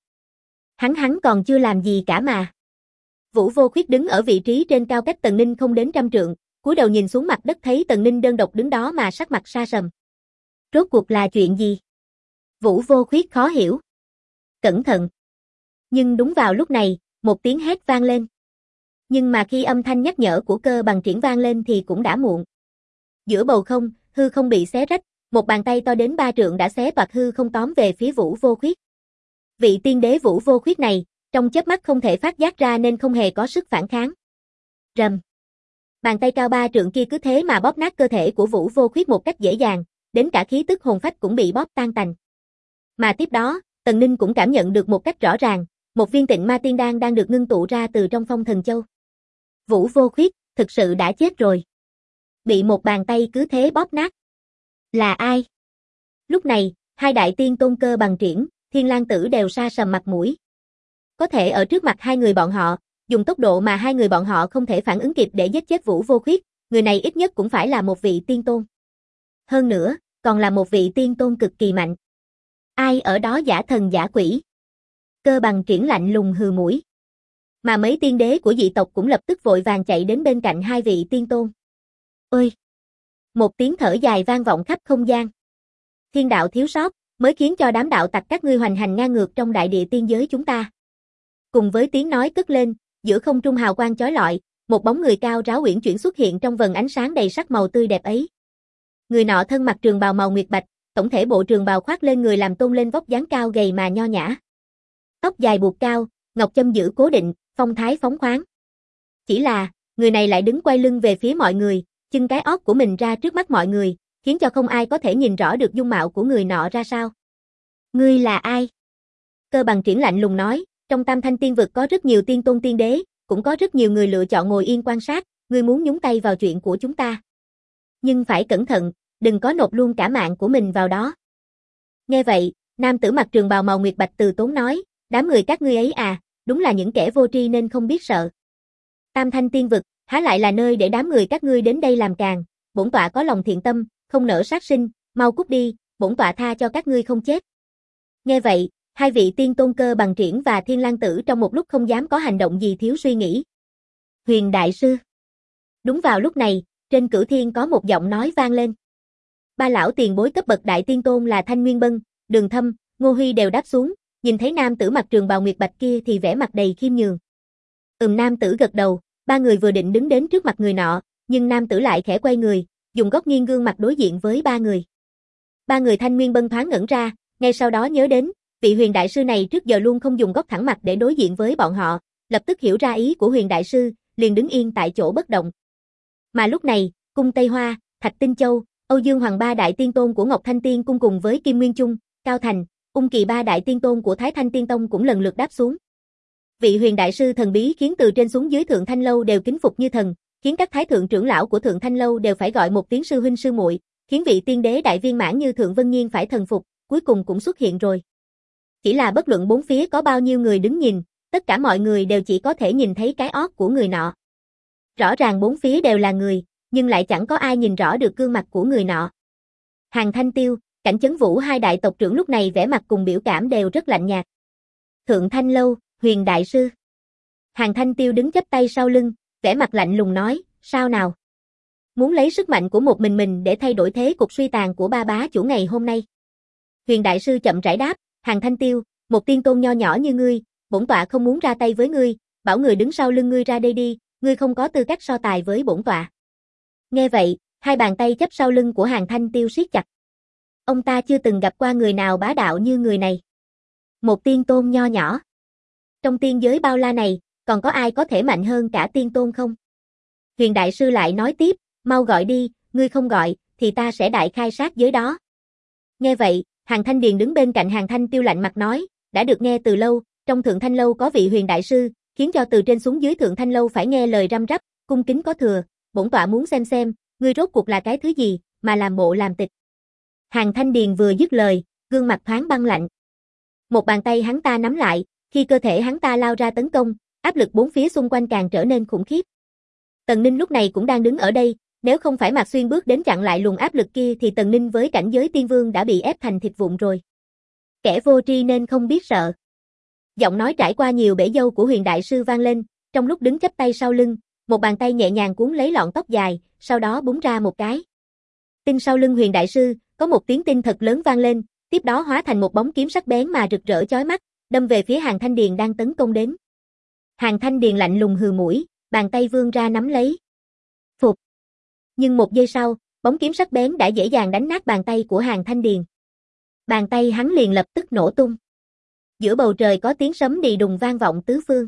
Hắn còn chưa làm gì cả mà. Vũ Vô Khuyết đứng ở vị trí trên cao cách Tần Ninh không đến trăm trượng, cúi đầu nhìn xuống mặt đất thấy Tần Ninh đơn độc đứng đó mà sắc mặt sa sầm. Rốt cuộc là chuyện gì? Vũ Vô Khuyết khó hiểu. Cẩn thận. Nhưng đúng vào lúc này, một tiếng hét vang lên. Nhưng mà khi âm thanh nhắc nhở của Cơ Bằng Triển vang lên thì cũng đã muộn. Giữa bầu không, hư không bị xé rách, một bàn tay to đến 3 trượng đã xé toạc hư không tóm về phía Vũ Vô Khuyết. Vị tiên đế Vũ Vô Khuyết này, trong chớp mắt không thể phát giác ra nên không hề có sức phản kháng. Rầm. Bàn tay cao 3 trượng kia cứ thế mà bóp nát cơ thể của Vũ Vô Khuyết một cách dễ dàng, đến cả khí tức hồn phách cũng bị bóp tan tành. Mà tiếp đó, Tần Ninh cũng cảm nhận được một cách rõ ràng, một viên Tịnh Ma Tiên Đan đang được ngưng tụ ra từ trong Phong Thần Châu. Vũ Vô Khuyết, thực sự đã chết rồi. Bị một bàn tay cứ thế bóp nát. Là ai? Lúc này, hai đại tiên tôn Cơ Bằng Triển, Thiên Lang Tử đều sa sầm mặt mũi. Có thể ở trước mặt hai người bọn họ, dùng tốc độ mà hai người bọn họ không thể phản ứng kịp để giết chết Vũ Vô Khuyết, người này ít nhất cũng phải là một vị tiên tôn. Hơn nữa, còn là một vị tiên tôn cực kỳ mạnh. Ai ở đó giả thần giả quỷ? Cơ Bằng Triển lạnh lùng hừ mũi. Mà mấy tiên đế của dị tộc cũng lập tức vội vàng chạy đến bên cạnh hai vị tiên tôn. Ơi! Một tiếng thở dài vang vọng khắp không gian. Thiên đạo thiếu sót, mới khiến cho đám đạo tặc các ngươi hoành hành ngang ngược trong đại địa tiên giới chúng ta. Cùng với tiếng nói cất lên, giữa không trung hào quang chói lọi, một bóng người cao ráo uyển chuyển xuất hiện trong vầng ánh sáng đầy sắc màu tươi đẹp ấy. Người nọ thân mặc trường bào màu nguyệt bạch, tổng thể bộ trường bào khoác lên người làm tôn lên vóc dáng cao gầy mà nho nhã. Tóc dài buộc cao, ngọc châm giữ cố định, phong thái phóng khoáng. Chỉ là, người này lại đứng quay lưng về phía mọi người, chưng cái ót của mình ra trước mắt mọi người, khiến cho không ai có thể nhìn rõ được dung mạo của người nọ ra sao. Ngươi là ai? Cơ Bằng Triển lạnh lùng nói, trong Tam Thanh Tiên vực có rất nhiều tiên tôn tiên đế, cũng có rất nhiều người lựa chọn ngồi yên quan sát, ngươi muốn nhúng tay vào chuyện của chúng ta. Nhưng phải cẩn thận, đừng có nộp luôn cả mạng của mình vào đó. Nghe vậy, nam tử mặc trường bào màu nguyệt bạch từ tốn nói, đám người các ngươi ấy à, đúng là những kẻ vô tri nên không biết sợ. Tam Thanh Tiên vực, há lại là nơi để đám người các ngươi đến đây làm càn, bổn tọa có lòng thiện tâm, không nỡ sát sinh, mau cút đi, bổn tọa tha cho các ngươi không chết. Nghe vậy, hai vị tiên tôn Cơ Bằng Triển và Thiên Lang Tử trong một lúc không dám có hành động gì thiếu suy nghĩ. Huyền Đại Sư. Đúng vào lúc này, trên cửu thiên có một giọng nói vang lên. Ba lão tiền bối cấp bậc đại tiên tôn là Thanh Nguyên Bân, Đường Thâm, Ngô Huy đều đáp xuống, nhìn thấy nam tử mặc trường bào nguyệt bạch kia thì vẻ mặt đầy khiêm nhường. Nam tử gật đầu, ba người vừa định đứng đến trước mặt người nọ, nhưng nam tử lại khẽ quay người, dùng góc nghiêng gương mặt đối diện với ba người. Ba người Thanh Nguyên Bân thoáng ngẩn ra, ngay sau đó nhớ đến, vị Huyền Đại Sư này trước giờ luôn không dùng góc thẳng mặt để đối diện với bọn họ, lập tức hiểu ra ý của Huyền Đại Sư, liền đứng yên tại chỗ bất động. Mà lúc này, Cung Tây Hoa, Thạch Tinh Châu, Âu Dương Hoàng ba đại tiên tôn của Ngọc Thanh Tiên cung cùng với Kim Nguyên Chung, Cao Thành, Ung Kỳ ba đại tiên tôn của Thái Thanh Tiên Tông cũng lần lượt đáp xuống. Vị Huyền Đại Sư thần bí khiến từ trên xuống dưới Thượng Thanh Lâu đều kính phục như thần, khiến các thái thượng trưởng lão của Thượng Thanh Lâu đều phải gọi một tiếng sư huynh sư muội, khiến vị tiên đế đại viên mãn như Thượng Vân Nhiên phải thần phục, cuối cùng cũng xuất hiện rồi. Chỉ là bất luận bốn phía có bao nhiêu người đứng nhìn, tất cả mọi người đều chỉ có thể nhìn thấy cái ót của người nọ. Rõ ràng bốn phía đều là người, nhưng lại chẳng có ai nhìn rõ được gương mặt của người nọ. Hàn Thanh Tiêu, Cảnh Chấn Vũ hai đại tộc trưởng lúc này vẻ mặt cùng biểu cảm đều rất lạnh nhạt. Thượng Thanh Lâu, Huyền Đại Sư. Hàn Thanh Tiêu đứng chắp tay sau lưng, vẻ mặt lạnh lùng nói, sao nào? Muốn lấy sức mạnh của một mình để thay đổi thế cục suy tàn của ba bá chủ ngày hôm nay. Huyền Đại Sư chậm rãi đáp, Hàn Thanh Tiêu, một tiên tôn nho nhỏ như ngươi, bổn tọa không muốn ra tay với ngươi, bảo người đứng sau lưng ngươi ra đây đi, ngươi không có tư cách so tài với bổn tọa. Nghe vậy, hai bàn tay chấp sau lưng của Hàn Thanh Tiêu siết chặt. Ông ta chưa từng gặp qua người nào bá đạo như người này. Một tiên tôn nho nhỏ. Trong tiên giới bao la này, còn có ai có thể mạnh hơn cả tiên tôn không? Huyền Đại Sư lại nói tiếp, mau gọi đi, ngươi không gọi, thì ta sẽ đại khai sát giới đó. Nghe vậy, Hàn Thanh Điền đứng bên cạnh Hàn Thanh Tiêu lạnh mặt nói, đã được nghe từ lâu, trong Thượng Thanh Lâu có vị Huyền Đại Sư, khiến cho từ trên xuống dưới Thượng Thanh Lâu phải nghe lời răm rắp, cung kính có thừa, bổn tọa muốn xem, ngươi rốt cuộc là cái thứ gì, mà làm bộ làm tịch. Hàn Thanh Điền vừa dứt lời, gương mặt thoáng băng lạnh. Một bàn tay hắn ta nắm lại, khi cơ thể hắn ta lao ra tấn công, áp lực bốn phía xung quanh càng trở nên khủng khiếp. Tần Ninh lúc này cũng đang đứng ở đây, nếu không phải Mạc Xuyên bước đến chặn lại luồng áp lực kia thì Tần Ninh với cảnh giới tiên vương đã bị ép thành thịt vụn rồi. Kẻ vô tri nên không biết sợ. Giọng nói trải qua nhiều bể dâu của Huyền Đại Sư vang lên, trong lúc đứng chắp tay sau lưng, một bàn tay nhẹ nhàng cuốn lấy lọn tóc dài, sau đó búng ra một cái. Tinh sau lưng Huyền Đại Sư, có một tiếng tinh thật lớn vang lên, tiếp đó hóa thành một bóng kiếm sắc bén mà rực rỡ chói mắt, đâm về phía Hàn Thanh Điền đang tấn công đến. Hàn Thanh Điền lạnh lùng hừ mũi, bàn tay vươn ra nắm lấy. Phục. Nhưng một giây sau, bóng kiếm sắc bén đã dễ dàng đánh nát bàn tay của Hàn Thanh Điền. Bàn tay hắn liền lập tức nổ tung. Giữa bầu trời có tiếng sấm đì đùng vang vọng tứ phương.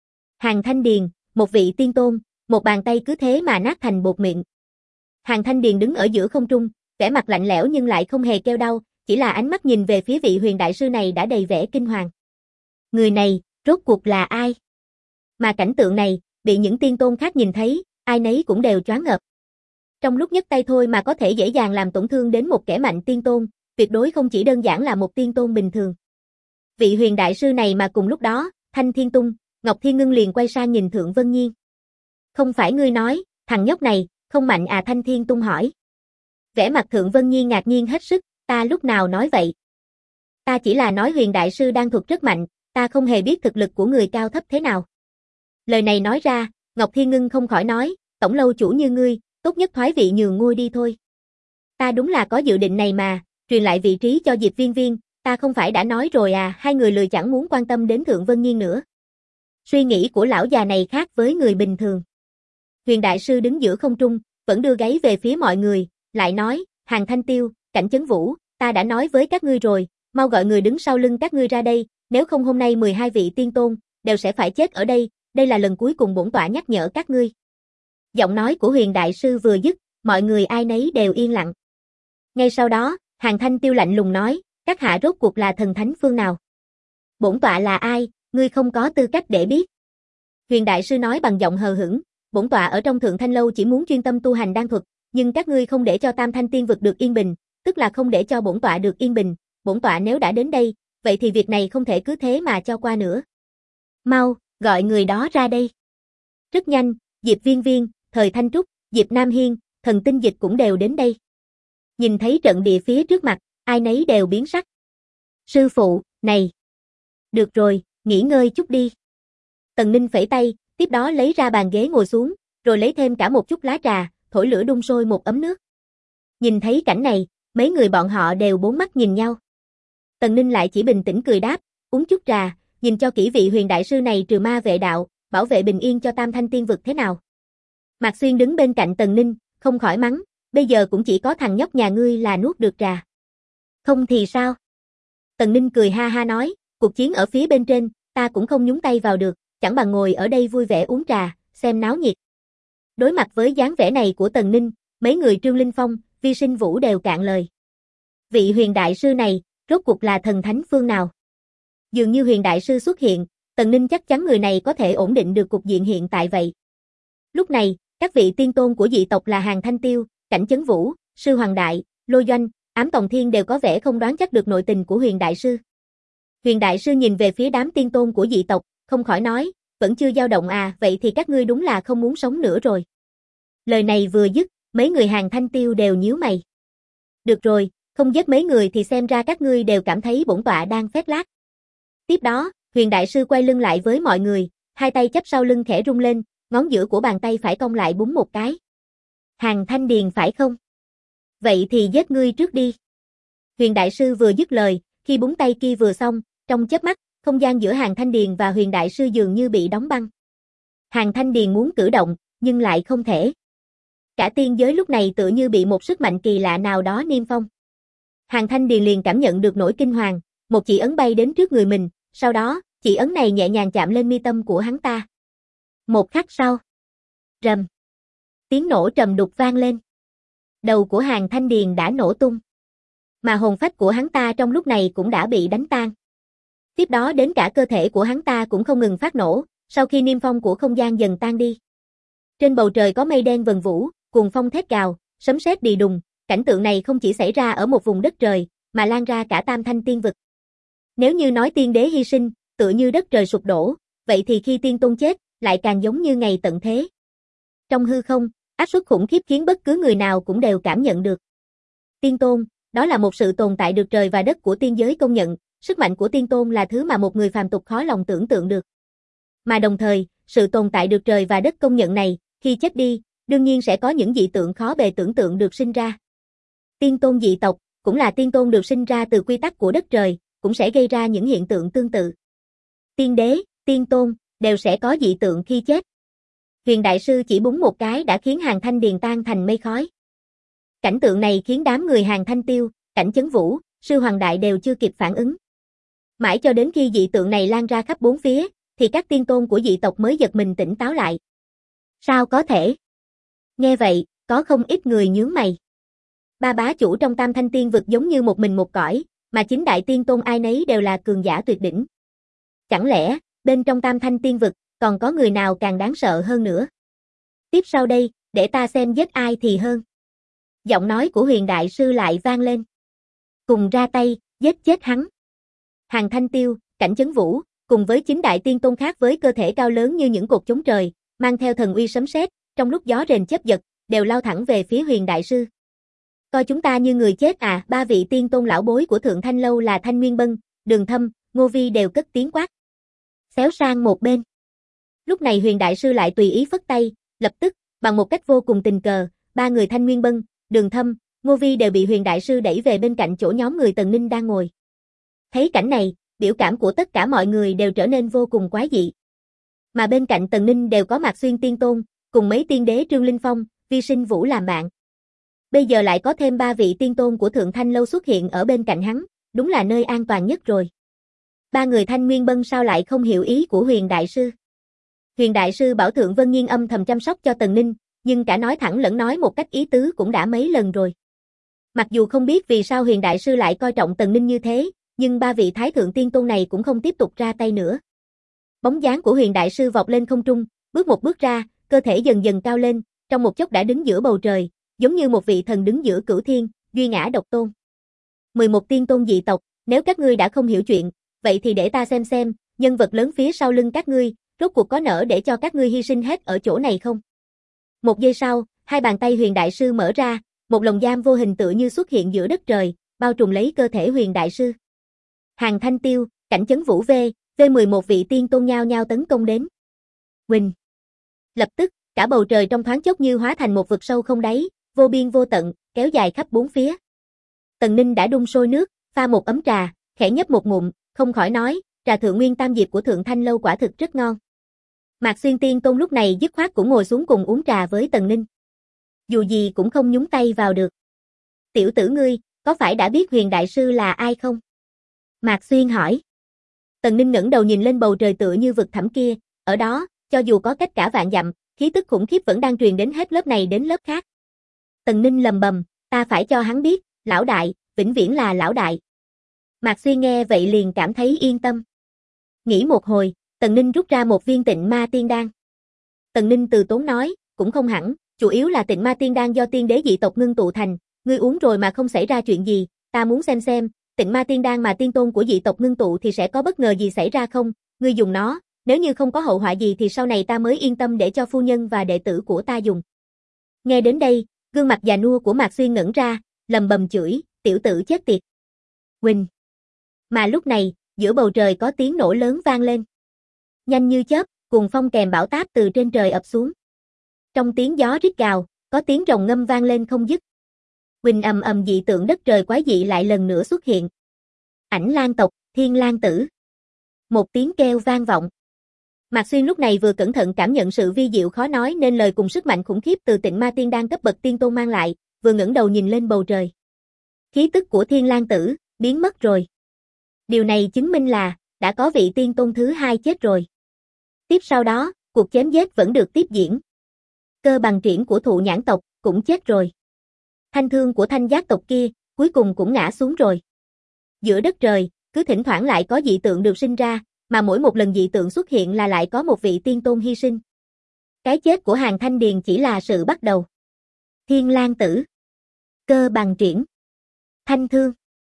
Hàn Thanh Điền, một vị tiên tôn, một bàn tay cứ thế mà nát thành bột mịn. Hàn Thanh Điền đứng ở giữa không trung, vẻ mặt lạnh lẽo nhưng lại không hề kêu đau, chỉ là ánh mắt nhìn về phía vị Huyền Đại Sư này đã đầy vẻ kinh hoàng. Người này, rốt cuộc là ai? Mà cảnh tượng này, bị những tiên tôn khác nhìn thấy, ai nấy cũng đều choáng ngợp. Trong lúc nhấc tay thôi mà có thể dễ dàng làm tổn thương đến một kẻ mạnh tiên tôn, tuyệt đối không chỉ đơn giản là một tiên tôn bình thường. Vị Huyền Đại Sư này mà cùng lúc đó, Thanh Thiên Tung, Ngọc Thiên Ngưng liền quay sang nhìn Thượng Vân Nhiên. Không phải ngươi nói, thằng nhóc này, không mạnh à? Thanh Thiên Tung hỏi. Vẻ mặt Thượng Vân Nhiên ngạc nhiên hết sức, ta lúc nào nói vậy? Ta chỉ là nói Huyền Đại Sư đang thuật rất mạnh, ta không hề biết thực lực của người cao thấp thế nào. Lời này nói ra, Ngọc Thiên Ngưng không khỏi nói, tổng lâu chủ như ngươi, tốt nhất thoái vị nhường ngôi đi thôi. Ta đúng là có dự định này mà, truyền lại vị trí cho Diệp Viên Viên, ta không phải đã nói rồi à, hai người lười chẳng muốn quan tâm đến Thượng Vân Nghiên nữa. Suy nghĩ của lão già này khác với người bình thường. Huyền Đại Sư đứng giữa không trung, vẫn đưa gáy về phía mọi người, lại nói, Hàn Thanh Tiêu, Cảnh Chấn Vũ, ta đã nói với các ngươi rồi, mau gọi người đứng sau lưng các ngươi ra đây, nếu không hôm nay 12 vị tiên tôn, đều sẽ phải chết ở đây, đây là lần cuối cùng bổn tọa nhắc nhở các ngươi. Giọng nói của Huyền Đại Sư vừa dứt, mọi người ai nấy đều yên lặng. Ngay sau đó, Hàn Thanh Tiêu lạnh lùng nói, các hạ rốt cuộc là thần thánh phương nào? Bổn tọa là ai, ngươi không có tư cách để biết. Huyền Đại Sư nói bằng giọng hờ hững, bổn tọa ở trong Thượng Thanh Lâu chỉ muốn chuyên tâm tu hành đan thuật, nhưng các ngươi không để cho Tam Thanh Tiên vực được yên bình, tức là không để cho bổn tọa được yên bình, bổn tọa nếu đã đến đây, vậy thì việc này không thể cứ thế mà cho qua nữa. Mau, gọi người đó ra đây. Rất nhanh, Diệp Viên Viên, Thời Thanh Trúc, Diệp Nam Hiên, Thần Tinh Dịch cũng đều đến đây. Nhìn thấy trận địa phía trước mặt, ai nấy đều biến sắc. Sư phụ, này. Được rồi, nghỉ ngơi chút đi. Tần Ninh phẩy tay, tiếp đó lấy ra bàn ghế ngồi xuống, rồi lấy thêm cả một chút lá trà, thổi lửa đun sôi một ấm nước. Nhìn thấy cảnh này, mấy người bọn họ đều bốn mắt nhìn nhau. Tần Ninh lại chỉ bình tĩnh cười đáp, uống chút trà, nhìn cho kỹ vị Huyền Đại Sư này trừ ma vệ đạo, bảo vệ bình yên cho Tam Thanh Tiên vực thế nào. Mạc Xuyên đứng bên cạnh Tần Ninh, không khỏi mắng, bây giờ cũng chỉ có thằng nhóc nhà ngươi là nuốt được trà. Không thì sao? Tần Ninh cười ha ha nói, cuộc chiến ở phía bên trên, ta cũng không nhúng tay vào được, chẳng bằng ngồi ở đây vui vẻ uống trà, xem náo nhiệt. Đối mặt với dáng vẻ này của Tần Ninh, mấy người Trương Linh Phong, Vi Sinh Vũ đều cạn lời. Vị Huyền Đại Sư này, rốt cuộc là thần thánh phương nào? Dường như Huyền Đại Sư xuất hiện, Tần Ninh chắc chắn người này có thể ổn định được cục diện hiện tại vậy. Lúc này, các vị tiên tôn của dị tộc là Hàn Thanh Tiêu, Cảnh Chấn Vũ, Sư Hoàng Đại, Lô Doanh, Ám Tòng Thiên đều có vẻ không đoán chắc được nội tình của Huyền Đại Sư. Huyền Đại Sư nhìn về phía đám tiên tôn của dị tộc, không khỏi nói, vẫn chưa dao động à, vậy thì các ngươi đúng là không muốn sống nữa rồi. Lời này vừa dứt, mấy người Hàn Thanh Tiêu đều nhíu mày. Được rồi, không giết mấy người thì xem ra các ngươi đều cảm thấy bổn tọa đang phét lác. Tiếp đó, Huyền Đại Sư quay lưng lại với mọi người, hai tay chắp sau lưng khẽ rung lên, ngón giữa của bàn tay phải cong lại búng một cái. Hàn Thanh Điền phải không? Vậy thì giết ngươi trước đi. Huyền Đại Sư vừa dứt lời, khi búng tay kia vừa xong, trong chớp mắt, không gian giữa Hàn Thanh Điền và Huyền Đại Sư dường như bị đóng băng. Hàn Thanh Điền muốn cử động, nhưng lại không thể. Cả tiên giới lúc này tựa như bị một sức mạnh kỳ lạ nào đó niêm phong. Hàn Thanh Điền liền cảm nhận được nỗi kinh hoàng, một chỉ ấn bay đến trước người mình, sau đó, chỉ ấn này nhẹ nhàng chạm lên mi tâm của hắn ta. Một khắc sau, rầm, tiếng nổ trầm đục vang lên. Đầu của Hàn Thanh Điền đã nổ tung, mà hồn phách của hắn ta trong lúc này cũng đã bị đánh tan. Tiếp đó đến cả cơ thể của hắn ta cũng không ngừng phát nổ, sau khi niêm phong của không gian dần tan đi. Trên bầu trời có mây đen vần vũ, cuồng phong thét gào, sấm sét đì đùng, cảnh tượng này không chỉ xảy ra ở một vùng đất trời, mà lan ra cả Tam Thanh Tiên vực. Nếu như nói tiên đế hy sinh, tựa như đất trời sụp đổ, vậy thì khi tiên tôn chết, lại càng giống như ngày tận thế. Trong hư không, áp suất khủng khiếp khiến bất cứ người nào cũng đều cảm nhận được. Tiên tôn, đó là một sự tồn tại được trời và đất của tiên giới công nhận, sức mạnh của tiên tôn là thứ mà một người phàm tục khó lòng tưởng tượng được. Mà đồng thời, sự tồn tại được trời và đất công nhận này, khi chết đi, đương nhiên sẽ có những dị tượng khó bề tưởng tượng được sinh ra. Tiên tôn dị tộc, cũng là tiên tôn được sinh ra từ quy tắc của đất trời, cũng sẽ gây ra những hiện tượng tương tự. Tiên đế, tiên tôn, đều sẽ có dị tượng khi chết. Huyền Đại Sư chỉ búng một cái đã khiến Hàn Thanh Điền tan thành mây khói. Cảnh tượng này khiến đám người Hàn Thanh Tiêu, Cảnh Chấn Vũ, Sư Hoàng Đại đều chưa kịp phản ứng. Mãi cho đến khi dị tượng này lan ra khắp bốn phía, thì các tiên tôn của dị tộc mới giật mình tỉnh táo lại. Sao có thể? Nghe vậy, có không ít người nhướng mày. Ba bá chủ trong Tam Thanh Tiên vực giống như một mình một cõi, mà chính đại tiên tôn ai nấy đều là cường giả tuyệt đỉnh. Chẳng lẽ, bên trong Tam Thanh Tiên vực, còn có người nào càng đáng sợ hơn nữa? Tiếp sau đây, để ta xem giết ai thì hơn. Giọng nói của Huyền Đại Sư lại vang lên. Cùng ra tay, giết chết hắn. Hàn Thanh Tiêu, Cảnh Chấn Vũ, cùng với chính đại tiên tôn khác với cơ thể cao lớn như những cột chống trời, mang theo thần uy sấm sét, trong lúc gió rền chớp giật, đều lao thẳng về phía Huyền Đại Sư. Coi chúng ta như người chết à? Ba vị tiên tôn lão bối của Thượng Thanh Lâu là Thanh Nguyên Bân, Đường Thâm, Ngô Vi đều cất tiếng quát. Xéo sang một bên. Lúc này Huyền Đại Sư lại tùy ý phất tay, lập tức, bằng một cách vô cùng tình cờ, ba người Thanh Nguyên Bân, Đường Thâm, Ngô Vi đều bị Huyền Đại Sư đẩy về bên cạnh chỗ nhóm người Tần Ninh đang ngồi. Thấy cảnh này, biểu cảm của tất cả mọi người đều trở nên vô cùng quái dị. Mà bên cạnh Tần Ninh đều có Mạc Xuyên Tiên Tôn, cùng mấy tiên đế Trương Linh Phong, Vi Sinh Vũ làm bạn. Bây giờ lại có thêm 3 vị tiên tôn của Thượng Thanh Lâu xuất hiện ở bên cạnh hắn, đúng là nơi an toàn nhất rồi. Ba người Thanh Nguyên Bân sao lại không hiểu ý của Huyền Đại Sư? Huyền Đại Sư bảo Thượng Vân Nghiên âm thầm chăm sóc cho Tần Ninh, nhưng cả nói thẳng lẫn nói một cách ý tứ cũng đã mấy lần rồi. Mặc dù không biết vì sao Huyền Đại Sư lại coi trọng Tần Ninh như thế, nhưng ba vị Thái Thượng Tiên Tôn này cũng không tiếp tục ra tay nữa. Bóng dáng của Huyền Đại Sư vọt lên không trung, bước một bước ra, cơ thể dần dần cao lên, trong một chốc đã đứng giữa bầu trời, giống như một vị thần đứng giữa cửu thiên, duy ngã độc tôn. 11 tiên tôn dị tộc, nếu các ngươi đã không hiểu chuyện, vậy thì để ta xem, nhân vật lớn phía sau lưng các ngươi, rốt cuộc có nỡ để cho các ngươi hy sinh hết ở chỗ này không? Một giây sau, hai bàn tay Huyền Đại Sư mở ra, một lồng giam vô hình tựa như xuất hiện giữa đất trời, bao trùm lấy cơ thể Huyền Đại Sư. Hàng Thanh Tiêu, Cảnh Chấn Vũ V11 vị tiên tôn nhao nhao tấn công đến. Huỳnh. Lập tức, cả bầu trời trong thoáng chốc như hóa thành một vực sâu không đáy, vô biên vô tận, kéo dài khắp bốn phía. Tần Ninh đã đun sôi nước, pha một ấm trà, khẽ nhấp một ngụm, không khỏi nói, trà Thượng Nguyên Tam Diệp của Thượng Thanh Lâu quả thực rất ngon. Mạc Xuyên Tiên Tôn lúc này dứt khoát cũng ngồi xuống cùng uống trà với Tần Ninh. Dù gì cũng không nhúng tay vào được. Tiểu tử ngươi, có phải đã biết Huyền Đại Sư là ai không? Mạc Xuyên hỏi. Tần Ninh ngẩng đầu nhìn lên bầu trời tựa như vực thẳm kia, ở đó, cho dù có cách cả vạn dặm, khí tức khủng khiếp vẫn đang truyền đến hết lớp này đến lớp khác. Tần Ninh lầm bầm, ta phải cho hắn biết, lão đại, vĩnh viễn là lão đại. Mạc Xuyên nghe vậy liền cảm thấy yên tâm. Nghĩ một hồi, Tần Ninh rút ra một viên Tịnh Ma Tiên Đan. Tần Ninh từ tốn nói, cũng không hẳn, chủ yếu là Tịnh Ma Tiên Đan do tiên đế dị tộc ngưng tụ thành, ngươi uống rồi mà không xảy ra chuyện gì, ta muốn xem, Tịnh Ma Tiên Đan mà tiên tôn của dị tộc ngưng tụ thì sẽ có bất ngờ gì xảy ra không, ngươi dùng nó, nếu như không có hậu họa gì thì sau này ta mới yên tâm để cho phu nhân và đệ tử của ta dùng. Nghe đến đây, gương mặt già nua của Mạc Xuyên ngẩn ra, lầm bầm chửi, tiểu tử chết tiệt. Huỳnh. Mà lúc này, giữa bầu trời có tiếng nổ lớn vang lên. Nhanh như chớp, cuồng phong kèm bão táp từ trên trời ập xuống. Trong tiếng gió rít gào, có tiếng rồng ngâm vang lên không dứt. Huỳnh ầm ầm dị tượng đất trời quái dị lại lần nữa xuất hiện. Ảnh Lang tộc, Thiên Lang tử. Một tiếng kêu vang vọng. Mạc Xuyên lúc này vừa cẩn thận cảm nhận sự vi diệu khó nói nên lời cùng sức mạnh khủng khiếp từ Tịnh Ma Tiên Đan cấp bậc tiên tôn mang lại, vừa ngẩng đầu nhìn lên bầu trời. Khí tức của Thiên Lang tử biến mất rồi. Điều này chứng minh là đã có vị tiên tôn thứ hai chết rồi. Tiếp sau đó, cuộc chém giết vẫn được tiếp diễn. Cơ Bằng Triển của Thụ Nhãn tộc cũng chết rồi. Thanh Thương của Thanh Giác tộc kia cuối cùng cũng ngã xuống rồi. Giữa đất trời, cứ thỉnh thoảng lại có dị tượng được sinh ra, mà mỗi một lần dị tượng xuất hiện là lại có một vị tiên tôn hy sinh. Cái chết của Hàng Thanh Điền chỉ là sự bắt đầu. Thiên Lang tử, Cơ Bằng Triển, Thanh Thương.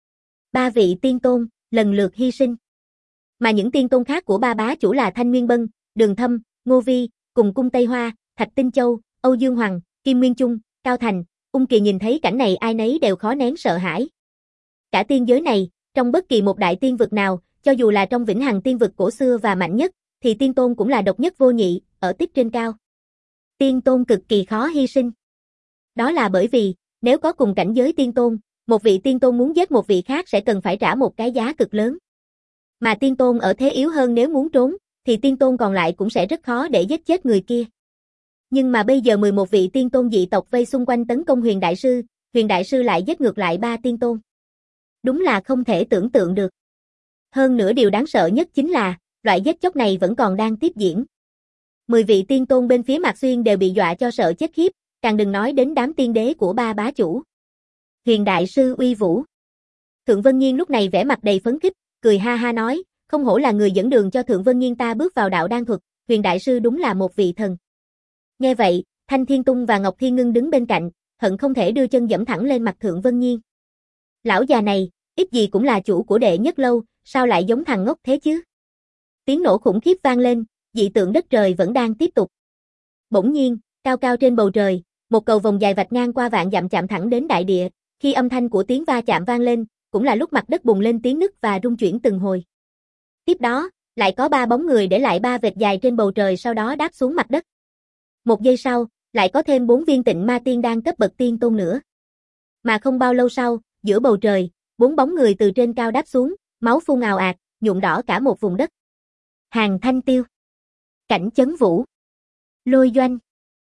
3 vị tiên tôn, lần lượt hy sinh. Mà những tiên tôn khác của ba bá chủ là Thanh Nguyên Bân, Đường Thâm, Ngô Vi, cùng Cung Tây Hoa, Thạch Tinh Châu, Âu Dương Hoàng, Kim Nguyên Trung, Cao Thành, Ung Kỳ nhìn thấy cảnh này ai nấy đều khó nén sợ hãi. Cả tiên giới này, trong bất kỳ một đại tiên vực nào, cho dù là trong vĩnh hằng tiên vực cổ xưa và mạnh nhất, thì tiên tôn cũng là độc nhất vô nhị, ở tích trên cao. Tiên tôn cực kỳ khó hy sinh. Đó là bởi vì, nếu có cùng cảnh giới tiên tôn, một vị tiên tôn muốn giết một vị khác sẽ cần phải trả một cái giá cực lớn. Mà tiên tôn ở thế yếu hơn nếu muốn trốn, thì tiên tôn còn lại cũng sẽ rất khó để giết chết người kia. Nhưng mà bây giờ 11 vị tiên tôn dị tộc vây xung quanh tấn công Huyền Đại Sư lại giết ngược lại 3 tiên tôn. Đúng là không thể tưởng tượng được. Hơn nữa điều đáng sợ nhất chính là, loại giết chóc này vẫn còn đang tiếp diễn. 10 vị tiên tôn bên phía Mạc Xuyên đều bị dọa cho sợ chết khiếp, càng đừng nói đến đám tiên đế của ba bá chủ. Huyền Đại Sư uy vũ. Thượng Vân Nghiên lúc này vẻ mặt đầy phấn khích, cười ha ha nói, không hổ là người dẫn đường cho Thượng Vân Nghiên ta bước vào đạo đan thuật, Huyền Đại Sư đúng là một vị thần. Nghe vậy, Thanh Thiên Tung và Ngọc Thiên Ngưng đứng bên cạnh, hận không thể đưa chân giẫm thẳng lên mặt Thượng Vân Nghiên. Lão già này, ít gì cũng là chủ của Đệ Nhất Lâu, sao lại giống thằng ngốc thế chứ? Tiếng nổ khủng khiếp vang lên, dị tượng đất trời vẫn đang tiếp tục. Bỗng nhiên, cao cao trên bầu trời, một cầu vồng dài vạch ngang qua vạn dặm chạm thẳng đến đại địa, khi âm thanh của tiếng va chạm vang lên, cũng là lúc mặt đất bùng lên tiếng nứt và rung chuyển từng hồi. Tiếp đó, Lại có 3 bóng người để lại 3 vệt dài trên bầu trời sau đó đáp xuống mặt đất. 1 giây sau, lại có thêm 4 viên tịnh ma tiên đan cấp bậc tiên tôn nữa. Mà không bao lâu sau, giữa bầu trời, 4 bóng người từ trên cao đáp xuống, máu phun ào ạt, nhuộm đỏ cả một vùng đất. Hàn Thanh Tiêu, Cảnh Chấn Vũ, Lôi Doanh,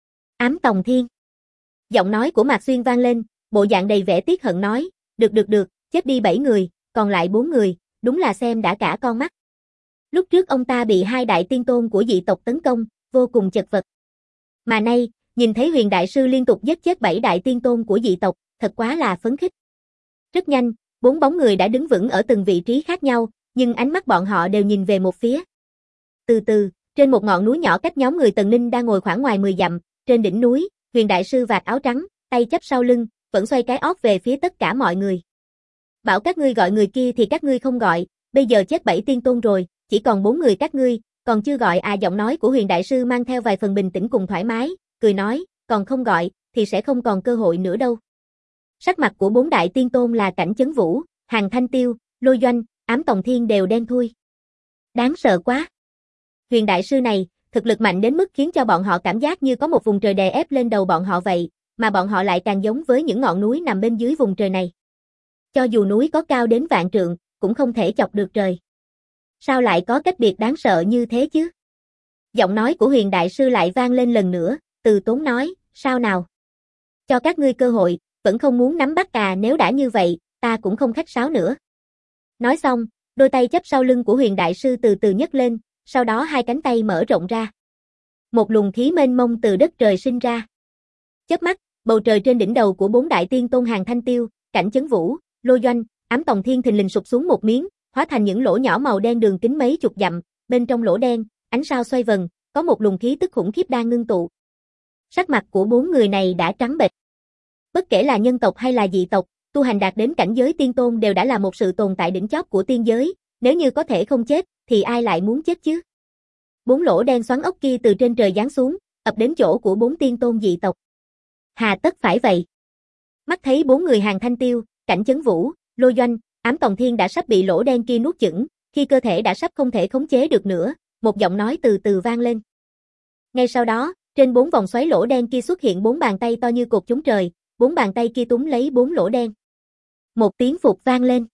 Ám Tòng Thiên. Giọng nói của Mạc Xuyên vang lên, bộ dạng đầy vẻ tiếc hận nói, được, chết đi 7 người, còn lại 4 người, đúng là xem đã cả con mắt. Lúc trước ông ta bị 2 đại tiên tôn của dị tộc tấn công, vô cùng chật vật. Mà nay, nhìn thấy Huyền Đại Sư liên tục giết chết 7 đại tiên tôn của dị tộc, thật quá là phấn khích. Rất nhanh, 4 bóng người đã đứng vững ở từng vị trí khác nhau, nhưng ánh mắt bọn họ đều nhìn về một phía. Từ từ, trên một ngọn núi nhỏ cách nhóm người Tần Ninh đang ngồi khoảng ngoài 10 dặm, trên đỉnh núi, Huyền Đại Sư vạt áo trắng, tay chắp sau lưng, vẫn xoay cái óc về phía tất cả mọi người. Bảo các ngươi gọi người kia thì các ngươi không gọi, bây giờ chết 7 tiên tôn rồi, chỉ còn 4 người các ngươi, còn chưa gọi à. Giọng nói của Huyền Đại Sư mang theo vài phần bình tĩnh cùng thoải mái, cười nói, còn không gọi, thì sẽ không còn cơ hội nữa đâu. Sắc mặt của 4 đại tiên tôn là Cảnh Chấn Vũ, Hàn Thanh Tiêu, Lôi Doanh, Ám Tòng Thiên đều đen thui. Đáng sợ quá. Huyền Đại Sư này, thực lực mạnh đến mức khiến cho bọn họ cảm giác như có một vùng trời đè ép lên đầu bọn họ vậy, mà bọn họ lại càng giống với những ngọn núi nằm bên dưới vùng trời này. Cho dù núi có cao đến vạn trượng, cũng không thể chọc được trời. Sao lại có cách biệt đáng sợ như thế chứ? Giọng nói của Huyền Đại Sư lại vang lên lần nữa, từ tốn nói, sao nào? Cho các ngươi cơ hội, vẫn không muốn nắm bắt à, nếu đã như vậy, ta cũng không khách sáo nữa. Nói xong, đôi tay chắp sau lưng của Huyền Đại Sư từ từ nhấc lên, sau đó 2 cánh tay mở rộng ra. Một luồng khí mênh mông từ đất trời sinh ra. Chớp mắt, bầu trời trên đỉnh đầu của 4 đại tiên tôn Hàn Thanh Tiêu, Cảnh Chấn Vũ, Lôi Doanh, Ám Tòng Thiên thình lình sụp xuống một miếng, hóa thành những lỗ nhỏ màu đen đường kính mấy chục dặm, bên trong lỗ đen, ánh sao xoay vần, có một luồng khí tức khủng khiếp đang ngưng tụ. Sắc mặt của 4 người này đã trắng bệch. Bất kể là nhân tộc hay là dị tộc, tu hành đạt đến cảnh giới tiên tôn đều đã là một sự tồn tại đỉnh chóp của tiên giới, nếu như có thể không chết, thì ai lại muốn chết chứ? 4 lỗ đen xoắn ốc kia từ trên trời giáng xuống, ập đến chỗ của 4 tiên tôn dị tộc. Hà tất phải vậy? Mắt thấy 4 người Hàn Thanh Tiêu, Cảnh Chấn Vũ, Lôi Doanh, Ám Tòng Thiên đã sắp bị lỗ đen kia nuốt chửng, khi cơ thể đã sắp không thể khống chế được nữa, một giọng nói từ từ vang lên. Ngay sau đó, trên 4 vòng xoáy lỗ đen kia xuất hiện 4 bàn tay to như cột chống trời, 4 bàn tay kia túm lấy 4 lỗ đen. Một tiếng phụt vang lên.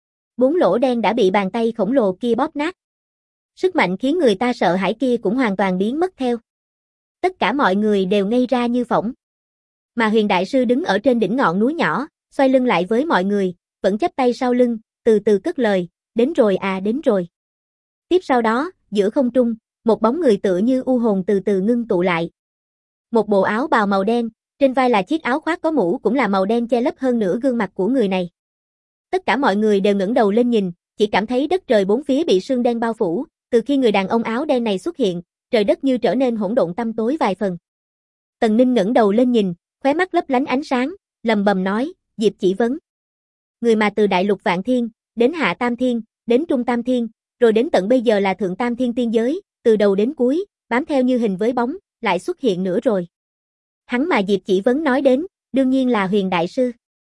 4 lỗ đen đã bị bàn tay khổng lồ kia bóp nát. Sức mạnh khiến người ta sợ hãi kia cũng hoàn toàn biến mất theo. Tất cả mọi người đều ngây ra như phỗng. Mà Huyền Đại Sư đứng ở trên đỉnh ngọn núi nhỏ, xoay lưng lại với mọi người, vẫn chắp tay sau lưng, từ từ cất lời, đến rồi à, đến rồi. Tiếp sau đó, giữa không trung, một bóng người tựa như u hồn từ từ ngưng tụ lại. Một bộ áo bào màu đen, trên vai là chiếc áo khoác có mũ cũng là màu đen che lấp hơn nửa gương mặt của người này. Tất cả mọi người đều ngẩng đầu lên nhìn, chỉ cảm thấy đất trời bốn phía bị sương đen bao phủ, từ khi người đàn ông áo đen này xuất hiện, trời đất như trở nên hỗn độn tăm tối vài phần. Tần Ninh ngẩng đầu lên nhìn, khóe mắt lấp lánh ánh sáng, lầm bầm nói, Diệp Chỉ Vấn. Người mà từ Đại Lục Vạn Thiên, đến Hạ Tam Thiên, đến Trung Tam Thiên, rồi đến tận bây giờ là Thượng Tam Thiên tiên giới, từ đầu đến cuối, bám theo như hình với bóng, lại xuất hiện nữa rồi. Hắn mà Diệp Chỉ Vấn nói đến, đương nhiên là Huyền Đại Sư.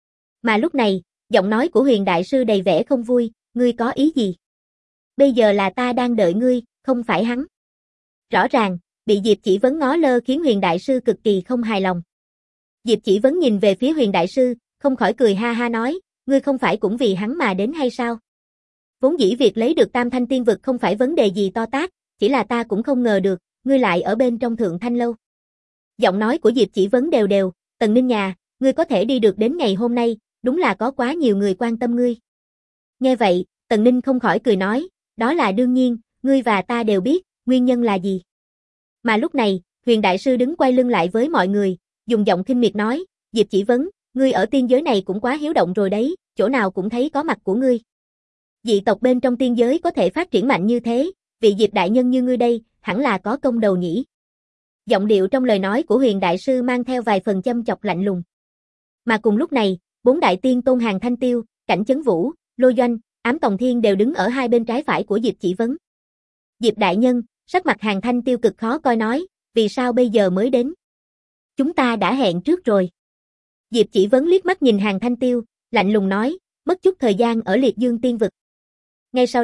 Mà lúc này, giọng nói của Huyền Đại Sư đầy vẻ không vui, ngươi có ý gì? Bây giờ là ta đang đợi ngươi, không phải hắn. Rõ ràng, bị Diệp Chỉ Vấn ngó lơ khiến Huyền Đại Sư cực kỳ không hài lòng. Diệp Chỉ Vấn nhìn về phía Huyền Đại Sư, không khỏi cười ha ha nói, ngươi không phải cũng vì hắn mà đến hay sao? Vốn dĩ việc lấy được Tam Thanh Tiên Vực không phải vấn đề gì to tát, chỉ là ta cũng không ngờ được, ngươi lại ở bên trong Thượng Thanh Lâu. Giọng nói của Diệp Chỉ Vấn đều đều, Tần Ninh nhà, ngươi có thể đi được đến ngày hôm nay, đúng là có quá nhiều người quan tâm ngươi. Nghe vậy, Tần Ninh không khỏi cười nói, đó là đương nhiên, ngươi và ta đều biết, nguyên nhân là gì. Mà lúc này, Huyền Đại Sư đứng quay lưng lại với mọi người, dùng giọng khinh miệt nói, Diệp Chỉ Vấn, ngươi ở tiên giới này cũng quá hiếu động rồi đấy, chỗ nào cũng thấy có mặt của ngươi. Dị tộc bên trong tiên giới có thể phát triển mạnh như thế, vị Diệp đại nhân như ngươi đây, hẳn là có công đầu nhỉ. Giọng điệu trong lời nói của Huyền Đại Sư mang theo vài phần châm chọc lạnh lùng. Mà cùng lúc này, 4 đại tiên tôn Hàn Thanh Tiêu, Cảnh Chấn Vũ, Lôi Doanh, Ám Tòng Thiên đều đứng ở hai bên trái phải của Diệp Chỉ Vấn. Diệp đại nhân, sắc mặt Hàn Thanh Tiêu cực khó coi nói, vì sao bây giờ mới đến? Chúng ta đã hẹn trước rồi. Diệp Chỉ Vấn liếc mắt nhìn Hàn Thanh Tiêu, lạnh lùng nói, mất chút thời gian ở Liệt Dương Tiên Vực. Ngay sau đó,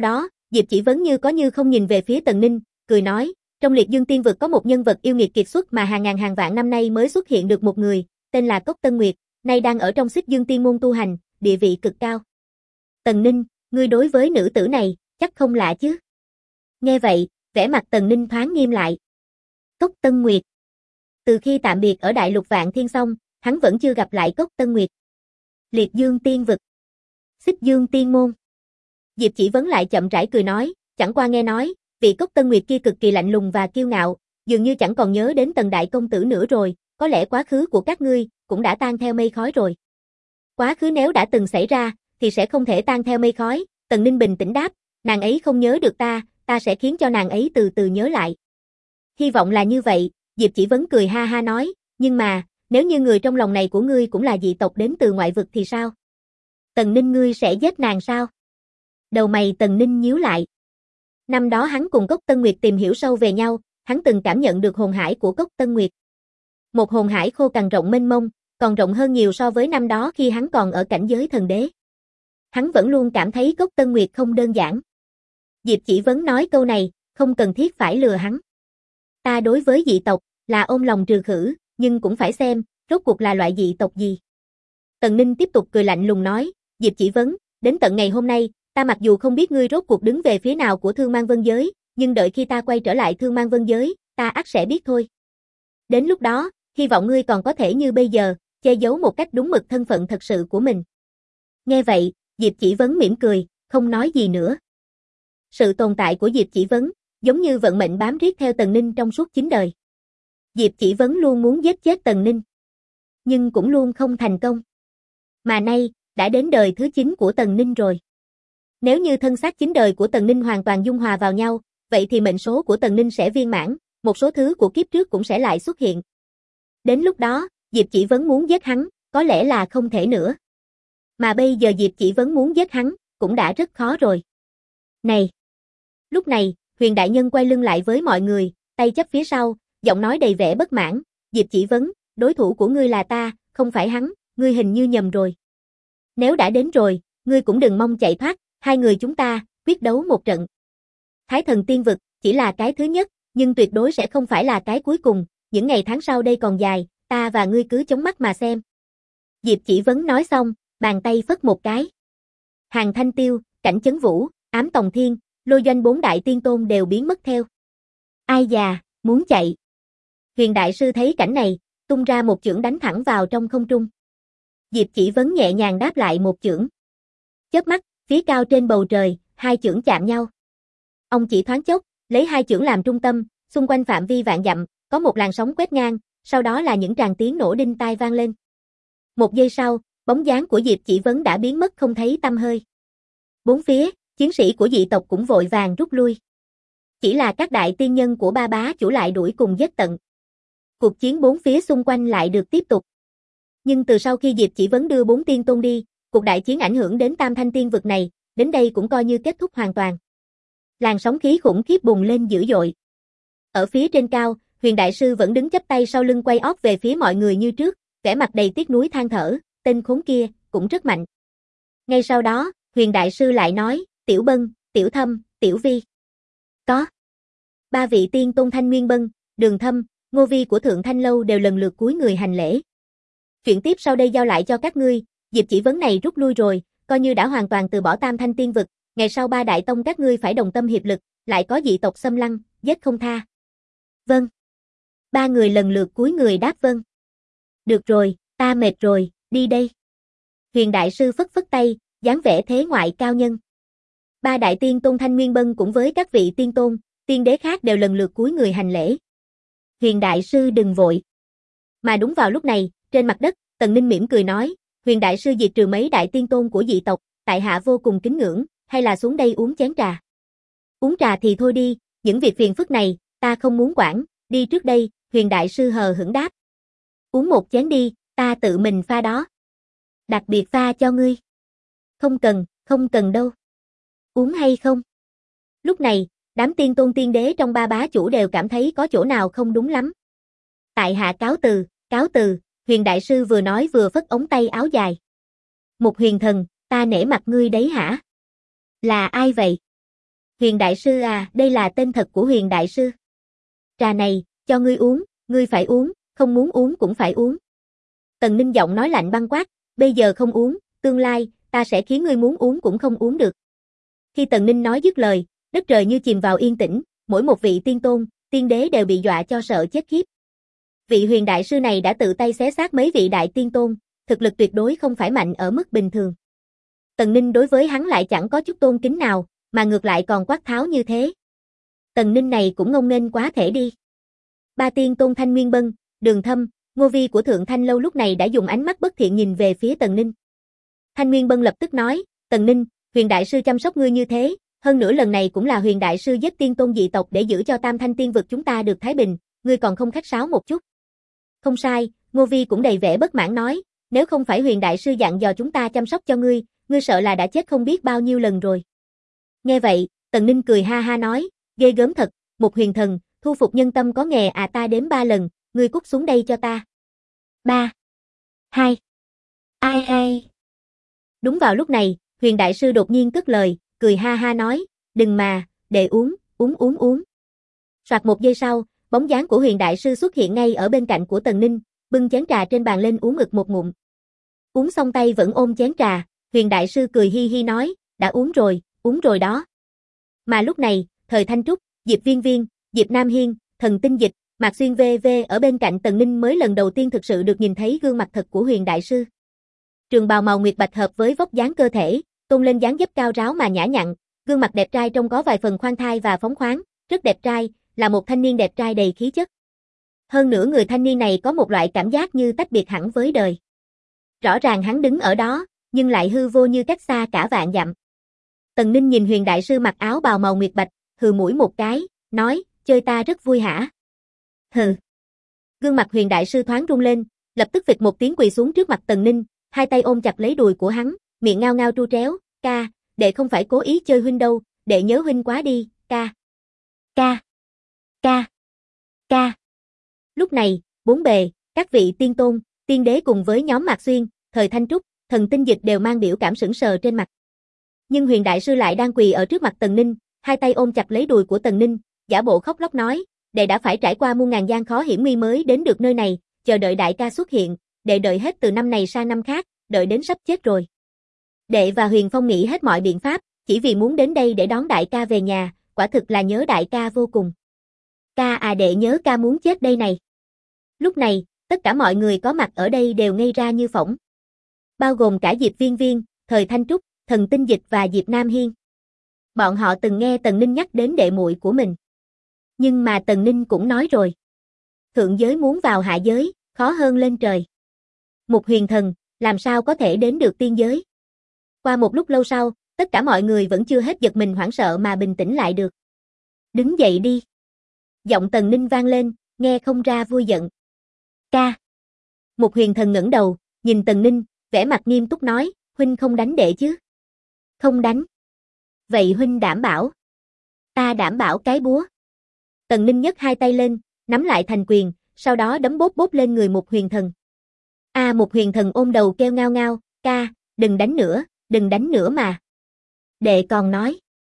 Diệp Chỉ Vấn như có như không nhìn về phía Tần Ninh, cười nói, trong liệt dương tiên vực có một nhân vật yêu nghiệt kiệt xuất mà hàng ngàn hàng vạn năm nay mới xuất hiện được một người, tên là Cốc Tân Nguyệt, nay đang ở trong Xích Dương Tiên môn tu hành, địa vị cực cao. Tần Ninh, ngươi đối với nữ tử này, chắc không lạ chứ? Nghe vậy, vẻ mặt Tần Ninh thoáng nghiêm lại. Cốc Tân Nguyệt. Từ khi tạm biệt ở Đại Lục Vạn Thiên xong, hắn vẫn chưa gặp lại Cốc Tân Nguyệt. Liệt Dương Tiên vực. Xích Dương Tiên môn. Diệp Chỉ Vấn lại chậm rãi cười nói, chẳng qua nghe nói, vị Cốc Tân Nguyệt kia cực kỳ lạnh lùng và kiêu ngạo, dường như chẳng còn nhớ đến Tần đại công tử nữa rồi, có lẽ quá khứ của các ngươi cũng đã tan theo mây khói rồi. Quá khứ nếu đã từng xảy ra, thì sẽ không thể tan theo mây khói, Tần Ninh bình tĩnh đáp, nàng ấy không nhớ được ta sẽ khiến cho nàng ấy từ từ nhớ lại. Hy vọng là như vậy, Diệp Chỉ Vấn cười ha ha nói, nhưng mà, nếu như người trong lòng này của ngươi cũng là dị tộc đến từ ngoại vực thì sao? Tần Ninh ngươi sẽ giết nàng sao? Đầu mày Tần Ninh nhíu lại. Năm đó hắn cùng Cốc Tân Nguyệt tìm hiểu sâu về nhau, hắn từng cảm nhận được hồn hải của Cốc Tân Nguyệt. Một hồn hải khô cằn rộng mênh mông, còn rộng hơn nhiều so với năm đó khi hắn còn ở cảnh giới thần đế. Hắn vẫn luôn cảm thấy Cốc Tân Nguyệt không đơn giản. Diệp Chỉ Vấn nói câu này, không cần thiết phải lừa hắn. Ta đối với dị tộc, là ôm lòng trừ khử, nhưng cũng phải xem, rốt cuộc là loại dị tộc gì. Tần Ninh tiếp tục cười lạnh lùng nói, Diệp Chỉ Vấn, đến tận ngày hôm nay, ta mặc dù không biết ngươi rốt cuộc đứng về phía nào của Thương Mang Vân Giới, nhưng đợi khi ta quay trở lại Thương Mang Vân Giới, ta ắt sẽ biết thôi. Đến lúc đó, hy vọng ngươi còn có thể như bây giờ, che giấu một cách đúng mực thân phận thật sự của mình. Nghe vậy, Diệp Chỉ Vấn mỉm cười, không nói gì nữa. Sự tồn tại của Diệp Chỉ Vấn, giống như vận mệnh bám riết theo Tần Ninh trong suốt 9 đời. Diệp Chỉ Vấn luôn muốn giết chết Tần Ninh, nhưng cũng luôn không thành công. Mà nay, đã đến đời thứ 9 của Tần Ninh rồi. Nếu như thân xác 9 đời của Tần Ninh hoàn toàn dung hòa vào nhau, vậy thì mệnh số của Tần Ninh sẽ viên mãn, một số thứ của kiếp trước cũng sẽ lại xuất hiện. Đến lúc đó, Diệp Chỉ Vấn muốn giết hắn, có lẽ là không thể nữa. Mà bây giờ Diệp Chỉ Vấn muốn giết hắn, cũng đã rất khó rồi. Này! Lúc này, Huyền Đại Nhân quay lưng lại với mọi người, tay chắp phía sau, giọng nói đầy vẻ bất mãn, Diệp Chỉ Vấn, đối thủ của ngươi là ta, không phải hắn, ngươi hình như nhầm rồi. Nếu đã đến rồi, ngươi cũng đừng mong chạy thoát, hai người chúng ta, quyết đấu một trận. Thái Thần Tiên Vực, chỉ là cái thứ nhất, nhưng tuyệt đối sẽ không phải là cái cuối cùng, những ngày tháng sau đây còn dài, ta và ngươi cứ chống mắt mà xem. Diệp Chỉ Vấn nói xong, bàn tay phất một cái. Hàng Thanh Tiêu, Cảnh Chấn Vũ, Ám Tòng Thiên, Lôi Doanh 4 đại tiên tôn đều biến mất theo. Ai già, muốn chạy. Huyền Đại Sư thấy cảnh này, tung ra một chưởng đánh thẳng vào trong không trung. Diệp Chỉ Vấn nhẹ nhàng đáp lại một chưởng. Chớp mắt, phía cao trên bầu trời, hai chưởng chạm nhau. Ông chỉ thoáng chốc, lấy hai chưởng làm trung tâm, xung quanh phạm vi vạn dặm, có một làn sóng quét ngang, sau đó là những tràng tiếng nổ đinh tai vang lên. Một giây sau, bóng dáng của Diệp Chỉ Vấn đã biến mất không thấy tăm hơi. Bốn phía, chiến sĩ của dị tộc cũng vội vàng rút lui. Chỉ là các đại tiên nhân của ba bá chủ lại đuổi cùng giết tận. Cuộc chiến bốn phía xung quanh lại được tiếp tục. Nhưng từ sau khi Diệp Chỉ Vấn đưa 4 tiên tôn đi, cuộc đại chiến ảnh hưởng đến Tam Thanh Tiên vực này, đến đây cũng coi như kết thúc hoàn toàn. Làn sóng khí khủng khiếp bùng lên dữ dội. Ở phía trên cao, Huyền Đại Sư vẫn đứng chắp tay sau lưng quay óc về phía mọi người như trước, vẻ mặt đầy tiếc nuối than thở, tên khốn kia, cũng rất mạnh. Ngay sau đó, Huyền Đại Sư lại nói, Tiểu Bân, Tiểu Thâm, Tiểu Vi. Có. 3 vị tiên tôn Thanh Nguyên Bân, Đường Thâm, Ngô Vi của Thượng Thanh Lâu đều lần lượt cúi người hành lễ. Chuyện tiếp sau đây giao lại cho các ngươi, Diệp Chỉ Vấn này rút lui rồi, coi như đã hoàn toàn từ bỏ Tam Thanh Tiên vực, ngày sau 3 đại tông các ngươi phải đồng tâm hiệp lực, lại có dị tộc xâm lăng, giết không tha. Vâng. 3 người lần lượt cúi người đáp vâng. Được rồi, ta mệt rồi, đi đây. Huyền Đại Sư phất phất tay, dáng vẻ thế ngoại cao nhân. 3 đại tiên tôn Thanh Nguyên Bân cùng với các vị tiên tôn, tiên đế khác đều lần lượt cúi người hành lễ. Huyền Đại Sư đừng vội. Mà đúng vào lúc này, trên mặt đất, Tần Ninh mỉm cười nói, Huyền Đại Sư diệt trừ mấy đại tiên tôn của dị tộc, tại hạ vô cùng kính ngưỡng, hay là xuống đây uống chén trà. Uống trà thì thôi đi, những việc phiền phức này, ta không muốn quản, đi trước đây, Huyền Đại Sư hờ hững đáp. Uống một chén đi, ta tự mình pha đó. Đặc biệt pha cho ngươi. Không cần đâu. Uống hay không? Lúc này, đám tiên tôn tiên đế trong 3 bá chủ đều cảm thấy có chỗ nào không đúng lắm. Tại hạ cáo từ, Huyền Đại Sư vừa nói vừa phất ống tay áo dài. Một huyền thần, ta nể mặt ngươi đấy hả? Là ai vậy? Huyền Đại Sư à, đây là tên thật của Huyền Đại Sư. Trà này, cho ngươi uống, ngươi phải uống, không muốn uống cũng phải uống. Tần Ninh giọng nói lạnh băng quát, bây giờ không uống, tương lai, ta sẽ khiến ngươi muốn uống cũng không uống được. Khi Tần Ninh nói dứt lời, đất trời như chìm vào yên tĩnh, mỗi một vị tiên tôn, tiên đế đều bị dọa cho sợ chết khiếp. Vị Huyền Đại Sư này đã tự tay xé xác mấy vị đại tiên tôn, thực lực tuyệt đối không phải mạnh ở mức bình thường. Tần Ninh đối với hắn lại chẳng có chút tôn kính nào, mà ngược lại còn quát tháo như thế. Tần Ninh này cũng ngông nghênh quá thể đi. Ba tiên tôn Thanh Nguyên Bân, Đường Thâm, Ngô Vi của Thượng Thanh Lâu lúc này đã dùng ánh mắt bất thiện nhìn về phía Tần Ninh. Thanh Nguyên Bân lập tức nói, Tần Ninh, Huyền Đại Sư chăm sóc ngươi như thế, hơn nữa lần này cũng là Huyền Đại Sư giết tiên tôn dị tộc để giữ cho Tam Thanh tiên vực chúng ta được thái bình, ngươi còn không khách sáo một chút. Không sai, Ngô Vi cũng đầy vẻ bất mãn nói, nếu không phải Huyền Đại Sư dặn dò chúng ta chăm sóc cho ngươi sợ là đã chết không biết bao nhiêu lần rồi. Nghe vậy, Tần Ninh cười ha ha nói, ghê gớm thật, một huyền thần, thu phục nhân tâm có nghề à, ta đếm 3 lần, ngươi cút xuống đây cho ta. 3, 2, ai. Đúng vào lúc này, Huyền Đại Sư đột nhiên cất lời, cười ha ha nói, đừng mà, để uống. Soạt một giây sau, bóng dáng của Huyền Đại Sư xuất hiện ngay ở bên cạnh của Tần Ninh, bưng chén trà trên bàn lên uống ực một ngụm. Uống xong tay vẫn ôm chén trà, Huyền Đại Sư cười hi hi nói, đã uống rồi đó. Mà lúc này, Thời Thanh Trúc, Diệp Viên Viên, Diệp Nam Hiên, Thần Tinh Dịch, Mạc Xuyên VV ở bên cạnh Tần Ninh mới lần đầu tiên thực sự được nhìn thấy gương mặt thật của Huyền Đại Sư. Trường bào màu nguyệt bạch hợp với vóc dáng cơ thể, tôn lên dáng dấp cao ráo mà nhã nhặn, gương mặt đẹp trai trông có vài phần khoan thai và phóng khoáng, rất đẹp trai, là một thanh niên đẹp trai đầy khí chất. Hơn nữa người thanh niên này có một loại cảm giác như tách biệt hẳn với đời. Rõ ràng hắn đứng ở đó, nhưng lại hư vô như cách xa cả vạn dặm. Tần Ninh nhìn Huyền Đại Sư mặc áo bào màu nguyệt bạch, hừ mũi một cái, nói, chơi ta rất vui hả? Hừ. Gương mặt Huyền Đại Sư thoáng rung lên, lập tức phịch một tiếng quỳ xuống trước mặt Tần Ninh, hai tay ôm chặt lấy đùi của hắn, miệng ngao ngao tru tréo, ca, đệ không phải cố ý chơi huynh đâu, đệ nhớ huynh quá đi, ca. Ca. Lúc này, bốn bề, các vị tiên tôn, tiên đế cùng với nhóm Mạc Xuyên, Thời Thanh Trúc, Thần Tinh Dịch đều mang biểu cảm sững sờ trên mặt. Nhưng Huyền Đại Sư lại đang quỳ ở trước mặt Tần Ninh, hai tay ôm chặt lấy đùi của Tần Ninh, giả bộ khóc lóc nói, đệ đã phải trải qua muôn ngàn gian khó hiểm nguy mới đến được nơi này, chờ đợi đại ca xuất hiện, đệ đợi hết từ năm này sang năm khác, đợi đến sắp chết rồi. Đệ và Huyền Phong nghĩ hết mọi biện pháp, chỉ vì muốn đến đây để đón đại ca về nhà, quả thực là nhớ đại ca vô cùng. Ca à, đệ nhớ ca muốn chết đây này. Lúc này, tất cả mọi người có mặt ở đây đều ngây ra như phỗng. Bao gồm cả Diệp Viên Viên, Thời Thanh Trúc, Thần Tinh Dịch và Diệp Nam Hiên. Bọn họ từng nghe Tần Ninh nhắc đến đệ muội của mình. Nhưng mà Tần Ninh cũng nói rồi. Thượng giới muốn vào hạ giới, khó hơn lên trời. Một huyền thần, làm sao có thể đến được tiên giới? Qua một lúc lâu sau, tất cả mọi người vẫn chưa hết giật mình hoảng sợ mà bình tĩnh lại được. Đứng dậy đi. Giọng Tần Ninh vang lên, nghe không ra vui giận. Ca. Một huyền thần ngẩng đầu, nhìn Tần Ninh, vẻ mặt nghiêm túc nói, huynh không đánh đệ chứ? Không đánh. Vậy huynh đảm bảo? Ta đảm bảo cái búa. Tần Ninh nhấc hai tay lên, nắm lại thành quyền, sau đó đấm bốp bốp lên người một huyền thần. Một huyền thần ôm đầu kêu ngao ngao, ca, đừng đánh nữa mà. Đệ còn nói.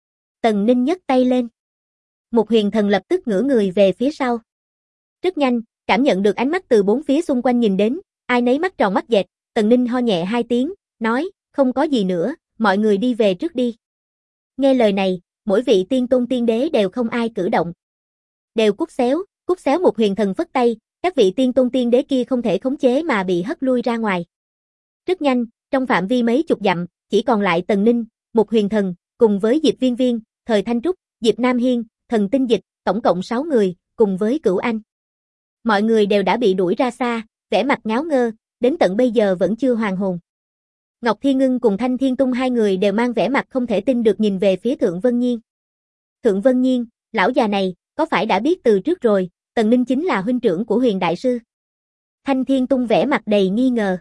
Tần Ninh nhấc tay lên. Một huyền thần lập tức ngửa người về phía sau. Rất nhanh, cảm nhận được ánh mắt từ bốn phía xung quanh nhìn đến, ai nấy mắt tròn mắt dẹt, Tần Ninh ho nhẹ hai tiếng, nói, không có gì nữa, mọi người đi về trước đi. Nghe lời này, mỗi vị tiên tôn tiên đế đều không ai cử động. Đều cút xéo một huyền thần phất tay, các vị tiên tôn tiên đế kia không thể khống chế mà bị hất lui ra ngoài. Rất nhanh, trong phạm vi mấy chục dặm, chỉ còn lại Tần Ninh, một huyền thần, cùng với Diệp Viên Viên, Thời Thanh Trúc, Diệp Nam Hiên, Thần Tinh Dịch, tổng cộng 6 người, cùng với Cửu Anh. Mọi người đều đã bị đuổi ra xa, vẻ mặt ngáo ngơ, đến tận bây giờ vẫn chưa hoàn hồn. Ngọc Thiên Ngưng cùng Thanh Thiên Tung hai người đều mang vẻ mặt không thể tin được nhìn về phía Thượng Vân Nhiên. Thượng Vân Nhiên, lão già này, có phải đã biết từ trước rồi, Tần Ninh chính là huynh trưởng của Huyền Đại Sư? Thanh Thiên Tung vẻ mặt đầy nghi ngờ.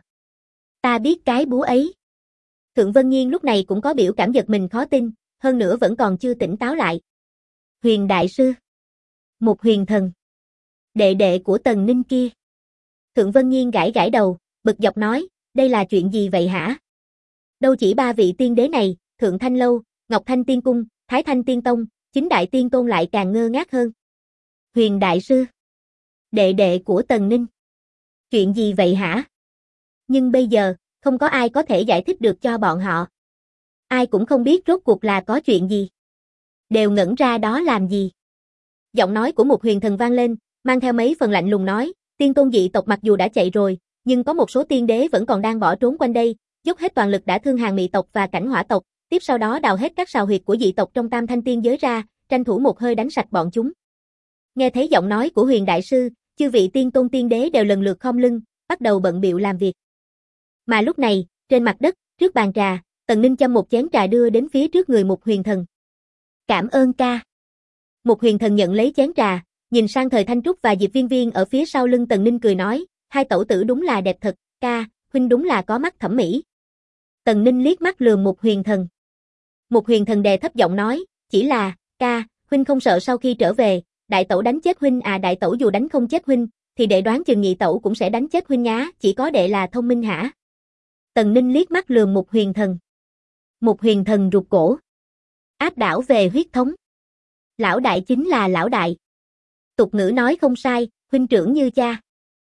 Ta biết cái búa ấy. Thượng Vân Nhiên lúc này cũng có biểu cảm giật mình khó tin, hơn nữa vẫn còn chưa tỉnh táo lại. Huyền Đại Sư. Một huyền thần. Đệ đệ của Tần Ninh kia. Thượng Vân Nhiên gãi gãi đầu, bực dọc nói, đây là chuyện gì vậy hả? Đâu chỉ 3 vị tiên đế này, Thượng Thanh Lâu, Ngọc Thanh Tiên Cung, Thái Thanh Tiên Tông, chính Đại Tiên Tôn lại càng ngơ ngác hơn. Huyền Đại Sư. Đệ đệ của Tần Ninh. Chuyện gì vậy hả? Nhưng bây giờ, không có ai có thể giải thích được cho bọn họ. Ai cũng không biết rốt cuộc là có chuyện gì. Đều ngẩn ra đó làm gì. Giọng nói của một huyền thần vang lên, mang theo mấy phần lạnh lùng nói, tiên tôn dị tộc mặc dù đã chạy rồi, nhưng có một số tiên đế vẫn còn đang bỏ trốn quanh đây, dốc hết toàn lực đã thương hàng mị tộc và cảnh hỏa tộc, tiếp sau đó đào hết các sào huyệt của dị tộc trong Tam Thanh Tiên giới ra, tranh thủ một hơi đánh sạch bọn chúng. Nghe thấy giọng nói của Huyền Đại Sư, chư vị tiên tôn tiên đế đều lần lượt khom lưng, bắt đầu bận bịu làm việc. Mà lúc này, trên mặt đất, trước bàn trà, Tần Ninh châm một chén trà đưa đến phía trước người một huyền thần. Cảm ơn ca. Một huyền thần nhận lấy chén trà, nhìn sang Thời Thanh Trúc và Diệp Viên Viên ở phía sau lưng Tần Ninh cười nói, hai tẩu tử đúng là đẹp thật, ca, huynh đúng là có mắt thẩm mỹ. Tần Ninh liếc mắt lườm một huyền thần. Một huyền thần đè thấp giọng nói, chỉ là, ca, huynh không sợ sau khi trở về, đại tẩu đánh chết huynh à? Đại tẩu dù đánh không chết huynh, thì đệ đoán chừng nhị tẩu cũng sẽ đánh chết huynh nhá, chỉ có đệ là thông minh hả? Tần Ninh liếc mắt lườm một huyền thần. Một huyền thần rụt cổ. Áp đảo về huyết thống. Lão đại chính là lão đại. Tục ngữ nói không sai, huynh trưởng như cha.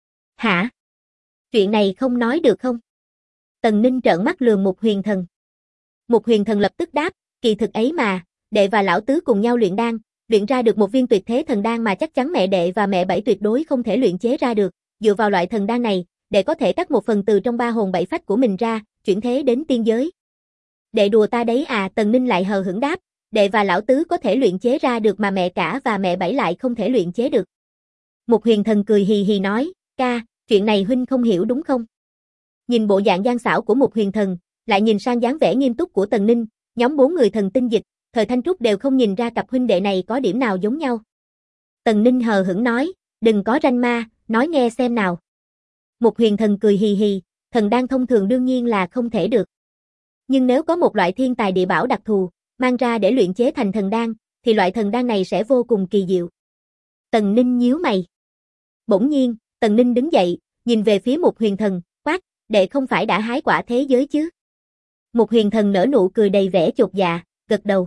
Hả? Chuyện này không nói được không? Tần Ninh trợn mắt lườm một huyền thần. Một huyền thần lập tức đáp, kỳ thực ấy mà, đệ và lão tứ cùng nhau luyện đan, luyện ra được một viên tuyệt thế thần đan mà chắc chắn mẹ đệ và mẹ bảy tuyệt đối không thể luyện chế ra được, dựa vào loại thần đan này, đệ có thể cắt một phần từ trong ba hồn bảy phách của mình ra, chuyển thế đến tiên giới. Đệ đùa ta đấy à? Tần Ninh lại hờ hững đáp, đệ và lão tứ có thể luyện chế ra được mà mẹ cả và mẹ bảy lại không thể luyện chế được. Một huyền thần cười hì hì nói, ca, chuyện này huynh không hiểu đúng không? Nhìn bộ dạng gian xảo của một huyền thần, lại nhìn sang dáng vẻ nghiêm túc của Tần Ninh, nhóm bốn người thần tinh dịch, Thời Thanh Trúc đều không nhìn ra cặp huynh đệ này có điểm nào giống nhau. Tần Ninh hờ hững nói, đừng có ranh ma, nói nghe xem nào. Một huyền thần cười hì hì, thần đan thông thường đương nhiên là không thể được. Nhưng nếu có một loại thiên tài địa bảo đặc thù, mang ra để luyện chế thành thần đan, thì loại thần đan này sẽ vô cùng kỳ diệu. Tần Ninh nhíu mày. Bỗng nhiên, Tần Ninh đứng dậy, nhìn về phía một huyền thần, quát, đệ không phải đã hái quả thế giới chứ? Một huyền thần nở nụ cười đầy vẻ chột dạ, gật đầu.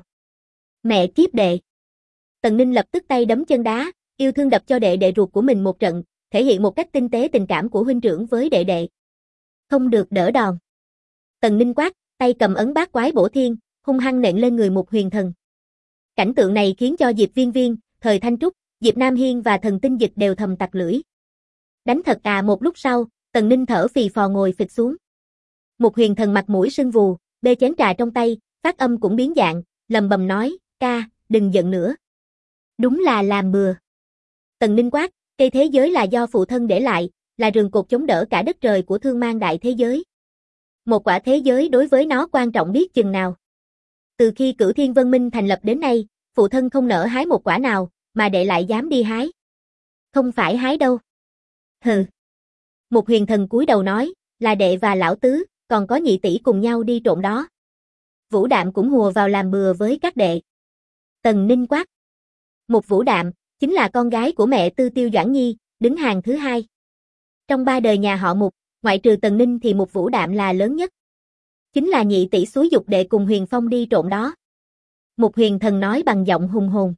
Mẹ kiếp đệ. Tần Ninh lập tức tay đấm chân đá, yêu thương đập cho đệ đệ ruột của mình một trận, thể hiện một cách tinh tế tình cảm của huynh trưởng với đệ đệ. Không được đỡ đòn. Tần Ninh quát, tay cầm ấn bát quái bổ thiên, hung hăng nện lên người một huyền thần. Cảnh tượng này khiến cho Diệp Viên Viên, Thời Thanh Trúc, Diệp Nam Hiên và thần tinh dịch đều thầm tặc lưỡi. Đánh thật à? Một lúc sau, Tần Ninh thở phì phò ngồi phịch xuống. Một huyền thần mặt mũi sưng vù, bê chén trà trong tay, phát âm cũng biến dạng, lầm bầm nói, ca, đừng giận nữa. Đúng là làm bừa. Tần Ninh quát, cây thế giới là do phụ thân để lại, là rường cột chống đỡ cả đất trời của thương mang đại thế giới. Một quả thế giới đối với nó quan trọng biết chừng nào. Từ khi Cửu Thiên Vân Minh thành lập đến nay, phụ thân không nỡ hái một quả nào, mà đệ lại dám đi hái. Không phải hái đâu. Hừ. Một huyền thần cúi đầu nói, là đệ và lão tứ, còn có nhị tỷ cùng nhau đi trộm đó. Vũ Đạm cũng hùa vào làm bừa với các đệ. Tần Ninh quát. Một Vũ Đạm, chính là con gái của mẹ Tư Tiêu Doãn Nhi, đứng hàng thứ hai. Trong ba đời nhà họ Mục, ngoại trừ Tần Ninh thì một Vũ Đạm là lớn nhất. Chính là nhị tỷ xúi giục đệ cùng Huyền Phong đi trộm đó. Một huyền thần nói bằng giọng hùng hồn.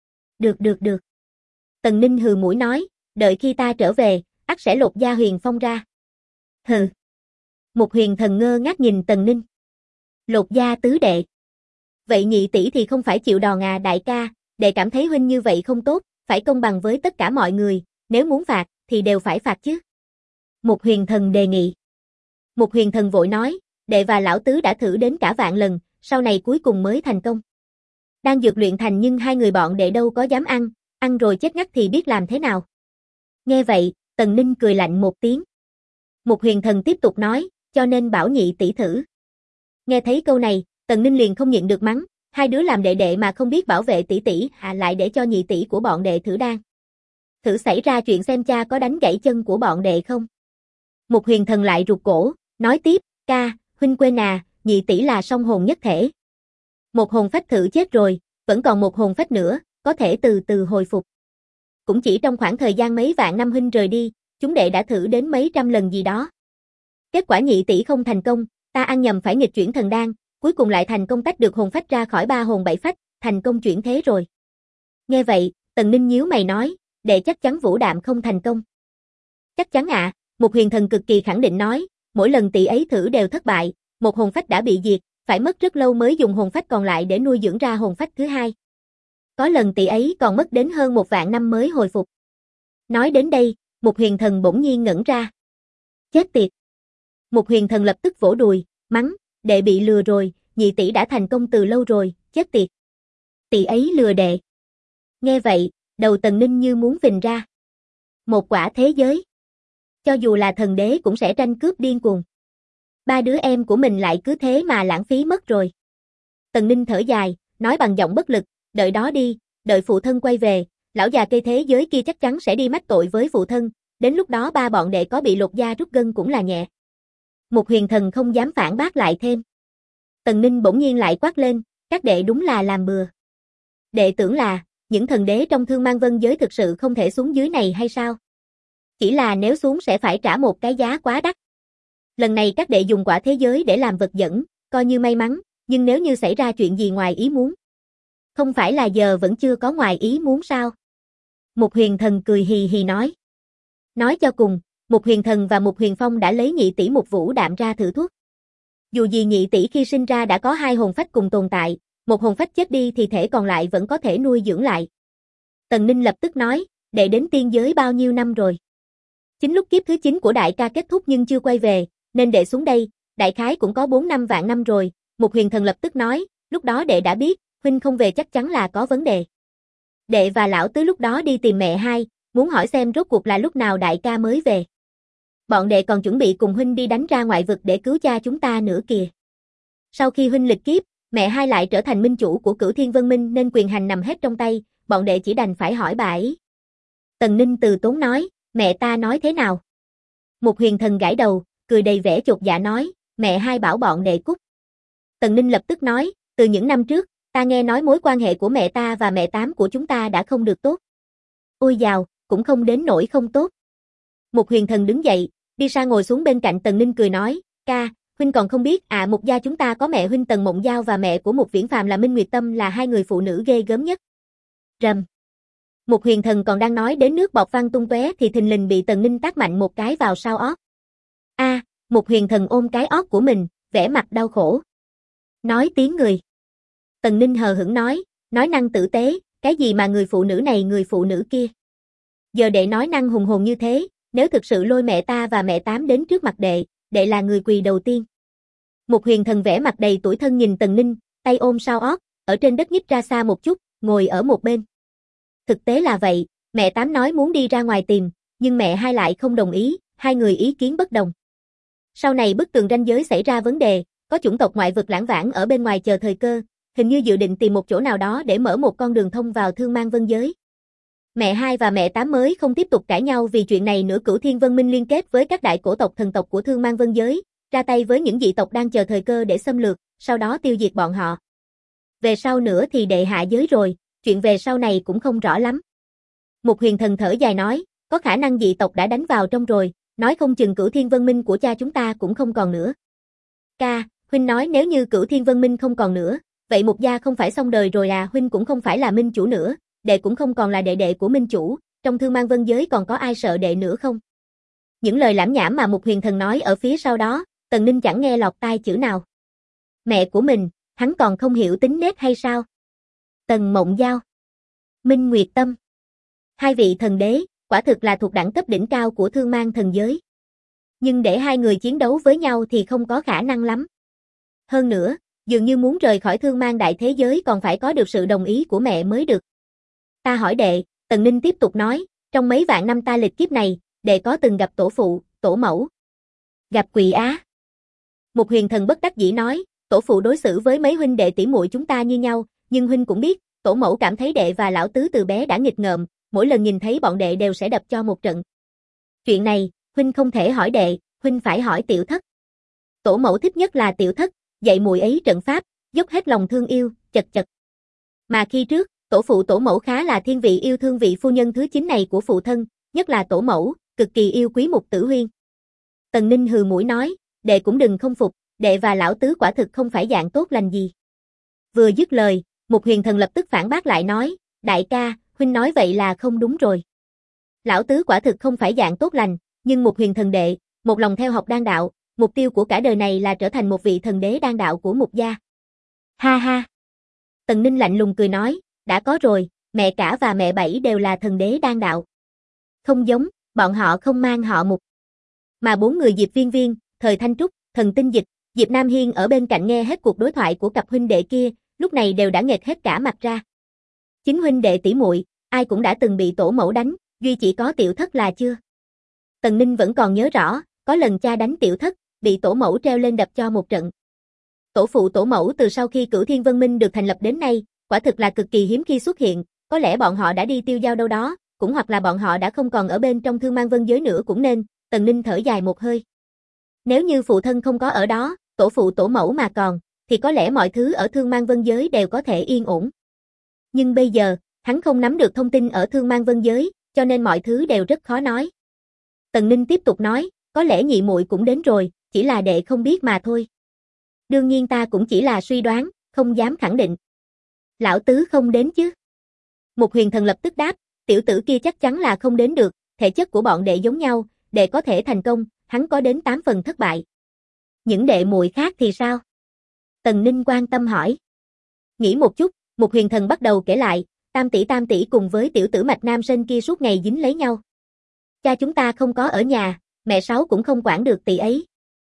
Được. Tần Ninh hừ mũi nói, đợi khi ta trở về, ắt sẽ lột da Huyền Phong ra. Hừ. Một huyền thần ngơ ngác nhìn Tần Ninh. Lột da tứ đệ. Vậy nhị tỷ thì không phải chịu đòn à? Đại ca, đệ cảm thấy huynh như vậy không tốt, phải công bằng với tất cả mọi người, nếu muốn phạt thì đều phải phạt chứ. Một huyền thần đề nghị. Một huyền thần vội nói, đệ và lão tứ đã thử đến cả vạn lần, sau này cuối cùng mới thành công. Đang dược luyện thành nhưng hai người bọn đệ đâu có dám ăn rồi chết ngắt thì biết làm thế nào. Nghe vậy, Tần Ninh cười lạnh một tiếng. Một huyền thần tiếp tục nói, cho nên bảo nhị tỷ thử. Nghe thấy câu này, Tần Ninh liền không nhịn được mắng, hai đứa làm đệ đệ mà không biết bảo vệ tỷ tỷ, lại để cho nhị tỷ của bọn đệ thử đan. Thử xảy ra chuyện xem cha có đánh gãy chân của bọn đệ không. Một huyền thần lại rụt cổ, nói tiếp, ca, huynh quên à, nhị tỷ là song hồn nhất thể. Một hồn phách thử chết rồi, vẫn còn một hồn phách nữa, có thể từ từ hồi phục. Cũng chỉ trong khoảng thời gian mấy vạn năm huynh rời đi, chúng đệ đã thử đến mấy trăm lần gì đó. Kết quả nhị tỷ không thành công, ta ăn nhầm phải nghịch chuyển thần đan, cuối cùng lại thành công tách được hồn phách ra khỏi ba hồn bảy phách, thành công chuyển thế rồi. Nghe vậy, Tần Ninh nhíu mày nói, đệ chắc chắn Vũ Đạm không thành công. Chắc chắn ạ, Mục Huyền Thần cực kỳ khẳng định nói, mỗi lần tỷ ấy thử đều thất bại, một hồn phách đã bị diệt, phải mất rất lâu mới dùng hồn phách còn lại để nuôi dưỡng ra hồn phách thứ hai. Có lần tỷ ấy còn mất đến hơn 1 vạn năm mới hồi phục. Nói đến đây, Mục Huyền Thần bỗng nhiên ngẩn ra. Chết tiệt. Mục Huyền Thần lập tức vỗ đùi, mắng, đệ bị lừa rồi, nhị tỷ đã thành công từ lâu rồi, chết tiệt. Tỷ ấy lừa đệ. Nghe vậy, đầu Tần Ninh như muốn phình ra. Một quả thế giới. Cho dù là thần đế cũng sẽ tranh cướp điên cuồng. 3 đứa em của mình lại cứ thế mà lãng phí mất rồi. Tần Ninh thở dài, nói bằng giọng bất lực, đợi đó đi, đợi phụ thân quay về, lão già cây thế giới kia chắc chắn sẽ đi mách tội với phụ thân, đến lúc đó ba bọn đệ có bị lột da rút gân cũng là nhẹ. Mục Huyền Thần không dám phản bác lại thêm. Tần Ninh bỗng nhiên lại quát lên, các đệ đúng là làm bừa. Đệ tưởng là, những thần đế trong Thương Mang Vân giới thực sự không thể xuống dưới này hay sao? Chỉ là nếu xuống sẽ phải trả một cái giá quá đắt. Lần này các đệ dùng quả thế giới để làm vật dẫn, coi như may mắn, nhưng nếu như xảy ra chuyện gì ngoài ý muốn. Không phải là giờ vẫn chưa có ngoài ý muốn sao? Mục Huyền Thần cười hì hì nói. Nói cho cùng, Mục Huyền Thần và Mục Huyền Phong đã lấy nhị tỷ Mục Vũ Đạm ra thử thuốc. Dù gì nhị tỷ khi sinh ra đã có 2 hồn phách cùng tồn tại, một hồn phách chết đi thì thể còn lại vẫn có thể nuôi dưỡng lại. Tần Ninh lập tức nói, đệ đến tiên giới bao nhiêu năm rồi? Chính lúc kiếp thứ 9 của đại ca kết thúc nhưng chưa quay về, nên đệ xuống đây, đại khái cũng có 4-5 vạn năm rồi. Mục Huyền Thần lập tức nói, lúc đó đệ đã biết, huynh không về chắc chắn là có vấn đề. Đệ và lão tứ lúc đó đi tìm mẹ hai, muốn hỏi xem rốt cuộc là lúc nào đại ca mới về. Bọn đệ còn chuẩn bị cùng huynh đi đánh ra ngoại vực để cứu cha chúng ta nữa kìa. Sau khi huynh lịch kiếp, mẹ hai lại trở thành minh chủ của Cửu Thiên Vân Minh nên quyền hành nằm hết trong tay, bọn đệ chỉ đành phải hỏi bà ấy. Tần Ninh từ tốn nói, mẹ ta nói thế nào? Mục Huyền Thần gãi đầu, cười đầy vẻ chột dạ nói, mẹ hai bảo bọn đệ cút. Tần Ninh lập tức nói, từ những năm trước, ta nghe nói mối quan hệ của mẹ ta và mẹ Tám của chúng ta đã không được tốt. Ôi dào, cũng không đến nỗi không tốt. Mục Huyền Thần đứng dậy, đi ra ngồi xuống bên cạnh Tần Ninh cười nói, ca, huynh còn không biết Mục gia chúng ta có mẹ huynh Tần Mộng Giao và mẹ của Mục Viễn Phàm là Minh Nguyệt Tâm là 2 người phụ nữ ghê gớm nhất. Rầm. Mục Huyền Thần còn đang nói đến nước bọt văng tung tóe thì thình lình bị Tần Ninh tát mạnh một cái vào sau ót. Mục Huyền Thần ôm cái ót của mình, vẻ mặt đau khổ. Nói tiếng người. Tần Ninh hờ hững nói năng tử tế, cái gì mà người phụ nữ này người phụ nữ kia. Giờ đệ nói năng hùng hồn như thế, nếu thực sự lôi mẹ ta và mẹ Tám đến trước mặt đệ là người quỳ đầu tiên. Mục Huyền Thần vẻ mặt đầy tủi thân nhìn Tần Ninh, tay ôm sau ót, ở trên đất nhích ra xa một chút, ngồi ở một bên. Thực tế là vậy, mẹ Tám nói muốn đi ra ngoài tìm, nhưng mẹ hai lại không đồng ý, 2 người ý kiến bất đồng. Sau này bức tường ranh giới xảy ra vấn đề, có chủng tộc ngoại vực lảng vảng ở bên ngoài chờ thời cơ, hình như dự định tìm một chỗ nào đó để mở một con đường thông vào Thương Mang Vân giới. Mẹ hai và mẹ Tám mới không tiếp tục cãi nhau vì chuyện này nữa. Cửu Thiên Vân Minh liên kết với các đại cổ tộc thần tộc của Thương Mang Vân giới, ra tay với những dị tộc đang chờ thời cơ để xâm lược, sau đó tiêu diệt bọn họ. Về sau nữa thì đệ hạ giới rồi, chuyện về sau này cũng không rõ lắm. Mục Huyền Thần thở dài nói, có khả năng dị tộc đã đánh vào trong rồi, nói không chừng Cửu Thiên Vân Minh của cha chúng ta cũng không còn nữa. Ca, huynh nói nếu như Cửu Thiên Vân Minh không còn nữa, vậy Mục gia không phải xong đời rồi à? Huynh cũng không phải là minh chủ nữa, đệ cũng không còn là đệ của minh chủ, trong Thương Mang Vân giới còn có ai sợ đệ nữa không? Những lời lảm nhảm mà Mục Huyền Thần nói ở phía sau đó, Tần Ninh chẳng nghe lọt tai chữ nào. Mẹ của mình, hắn còn không hiểu tính nết hay sao? Tần Mộng Giao, Minh Nguyệt Tâm, 2 vị thần đế, quả thực là thuộc đẳng cấp đỉnh cao của Thương Mang thần giới. Nhưng để 2 người chiến đấu với nhau thì không có khả năng lắm. Hơn nữa, dường như muốn rời khỏi Thương Mang đại thế giới còn phải có được sự đồng ý của mẹ mới được. Ta hỏi đệ, Tần Ninh tiếp tục nói, trong mấy vạn năm ta lịch kiếp này, đệ có từng gặp tổ phụ, tổ mẫu? Gặp Quỳ Á. Mục Huyền Thần bất đắc dĩ nói, tổ phụ đối xử với mấy huynh đệ tỷ muội chúng ta như nhau, nhưng huynh cũng biết, tổ mẫu cảm thấy đệ và lão tứ từ bé đã nghịch ngợm, mỗi lần nhìn thấy bọn đệ đều sẽ đập cho một trận. Chuyện này, huynh không thể hỏi đệ, huynh phải hỏi tiểu thất. Tổ mẫu thích nhất là tiểu thất, dạy muội ấy trận pháp, dốc hết lòng thương yêu, chật chật. Mà khi trước, tổ phụ tổ mẫu khá là thiên vị yêu thương vị phu nhân thứ 9 này của phụ thân, nhất là tổ mẫu, cực kỳ yêu quý Mục Tử Huyên. Tần Ninh hừ mũi nói, đệ cũng đừng không phục, đệ và lão tứ quả thực không phải dạng tốt lành gì. Vừa dứt lời, Một huyền thần lập tức phản bác lại nói, đại ca, huynh nói vậy là không đúng rồi. Lão tứ quả thực không phải dạng tốt lành, nhưng một huyền thần đệ, một lòng theo học đan đạo, mục tiêu của cả đời này là trở thành một vị thần đế đan đạo của Mục gia. Ha ha. Tần Ninh lạnh lùng cười nói, đã có rồi, mẹ cả và mẹ Bảy đều là thần đế đan đạo. Không giống, bọn họ không mang họ Mục. Mà bốn người Diệp Viên Viên, Thời Thanh Trúc, Thần Tinh Dịch, Diệp Nam Hiên ở bên cạnh nghe hết cuộc đối thoại của cặp huynh đệ kia, lúc này đều đã nghẹt hết cả mặt ra. Chính huynh đệ tỷ muội, ai cũng đã từng bị tổ mẫu đánh, duy chỉ có tiểu thất là chưa. Tần Ninh vẫn còn nhớ rõ, có lần cha đánh tiểu thất, bị tổ mẫu treo lên đập cho một trận. Tổ phụ tổ mẫu từ sau khi Cửu Thiên Vân Minh được thành lập đến nay, quả thực là cực kỳ hiếm khi xuất hiện, có lẽ bọn họ đã đi tiêu dao đâu đó, cũng hoặc là bọn họ đã không còn ở bên trong Thương Mang Vân giới nữa cũng nên. Tần Ninh thở dài một hơi. Nếu như phụ thân không có ở đó, tổ phụ tổ mẫu mà còn, thì có lẽ mọi thứ ở Thương Mang Vân giới đều có thể yên ổn. Nhưng bây giờ, hắn không nắm được thông tin ở Thương Mang Vân giới, cho nên mọi thứ đều rất khó nói. Tần Ninh tiếp tục nói, có lẽ nhị muội cũng đến rồi, chỉ là đệ không biết mà thôi. Đương nhiên ta cũng chỉ là suy đoán, không dám khẳng định. Lão tứ không đến chứ? Một huyền thần lập tức đáp, tiểu tử kia chắc chắn là không đến được, thể chất của bọn đệ giống nhau, đệ có thể thành công, hắn có đến 8 phần thất bại. Những đệ muội khác thì sao? Tần Ninh quan tâm hỏi. Nghĩ một chút, một huyền thần bắt đầu kể lại, tam tỷ cùng với tiểu tử Mạch Nam Sinh kia suốt ngày dính lấy nhau. Cha chúng ta không có ở nhà, mẹ Sáu cũng không quản được tỷ ấy.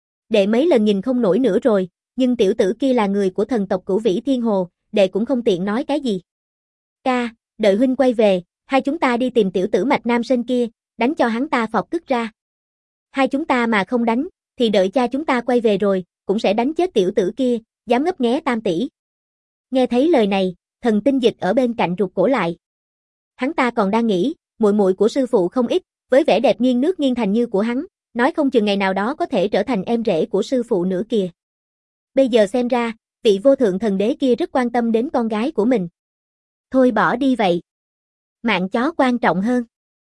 Đệ mấy lần nhìn không nổi nữa rồi, nhưng tiểu tử kia là người của thần tộc Cửu Vĩ Thiên Hồ, đệ cũng không tiện nói cái gì. Ca, đợi huynh quay về, hai chúng ta đi tìm tiểu tử Mạch Nam Sinh kia, đánh cho hắn ta phọc tức ra. Hai chúng ta mà không đánh, thì đợi cha chúng ta quay về rồi, cũng sẽ đánh chết tiểu tử kia, dám ngấp nghé tam tỷ. Nghe thấy lời này, Thần Tinh Dịch ở bên cạnh rụt cổ lại. Hắn ta còn đang nghĩ, muội muội của sư phụ không ít, với vẻ đẹp nghiêng nước nghiêng thành như của hắn, nói không chừng ngày nào đó có thể trở thành em rể của sư phụ nữa kìa. Bây giờ xem ra, vị vô thượng thần đế kia rất quan tâm đến con gái của mình. Thôi bỏ đi vậy. Mạng chó quan trọng hơn.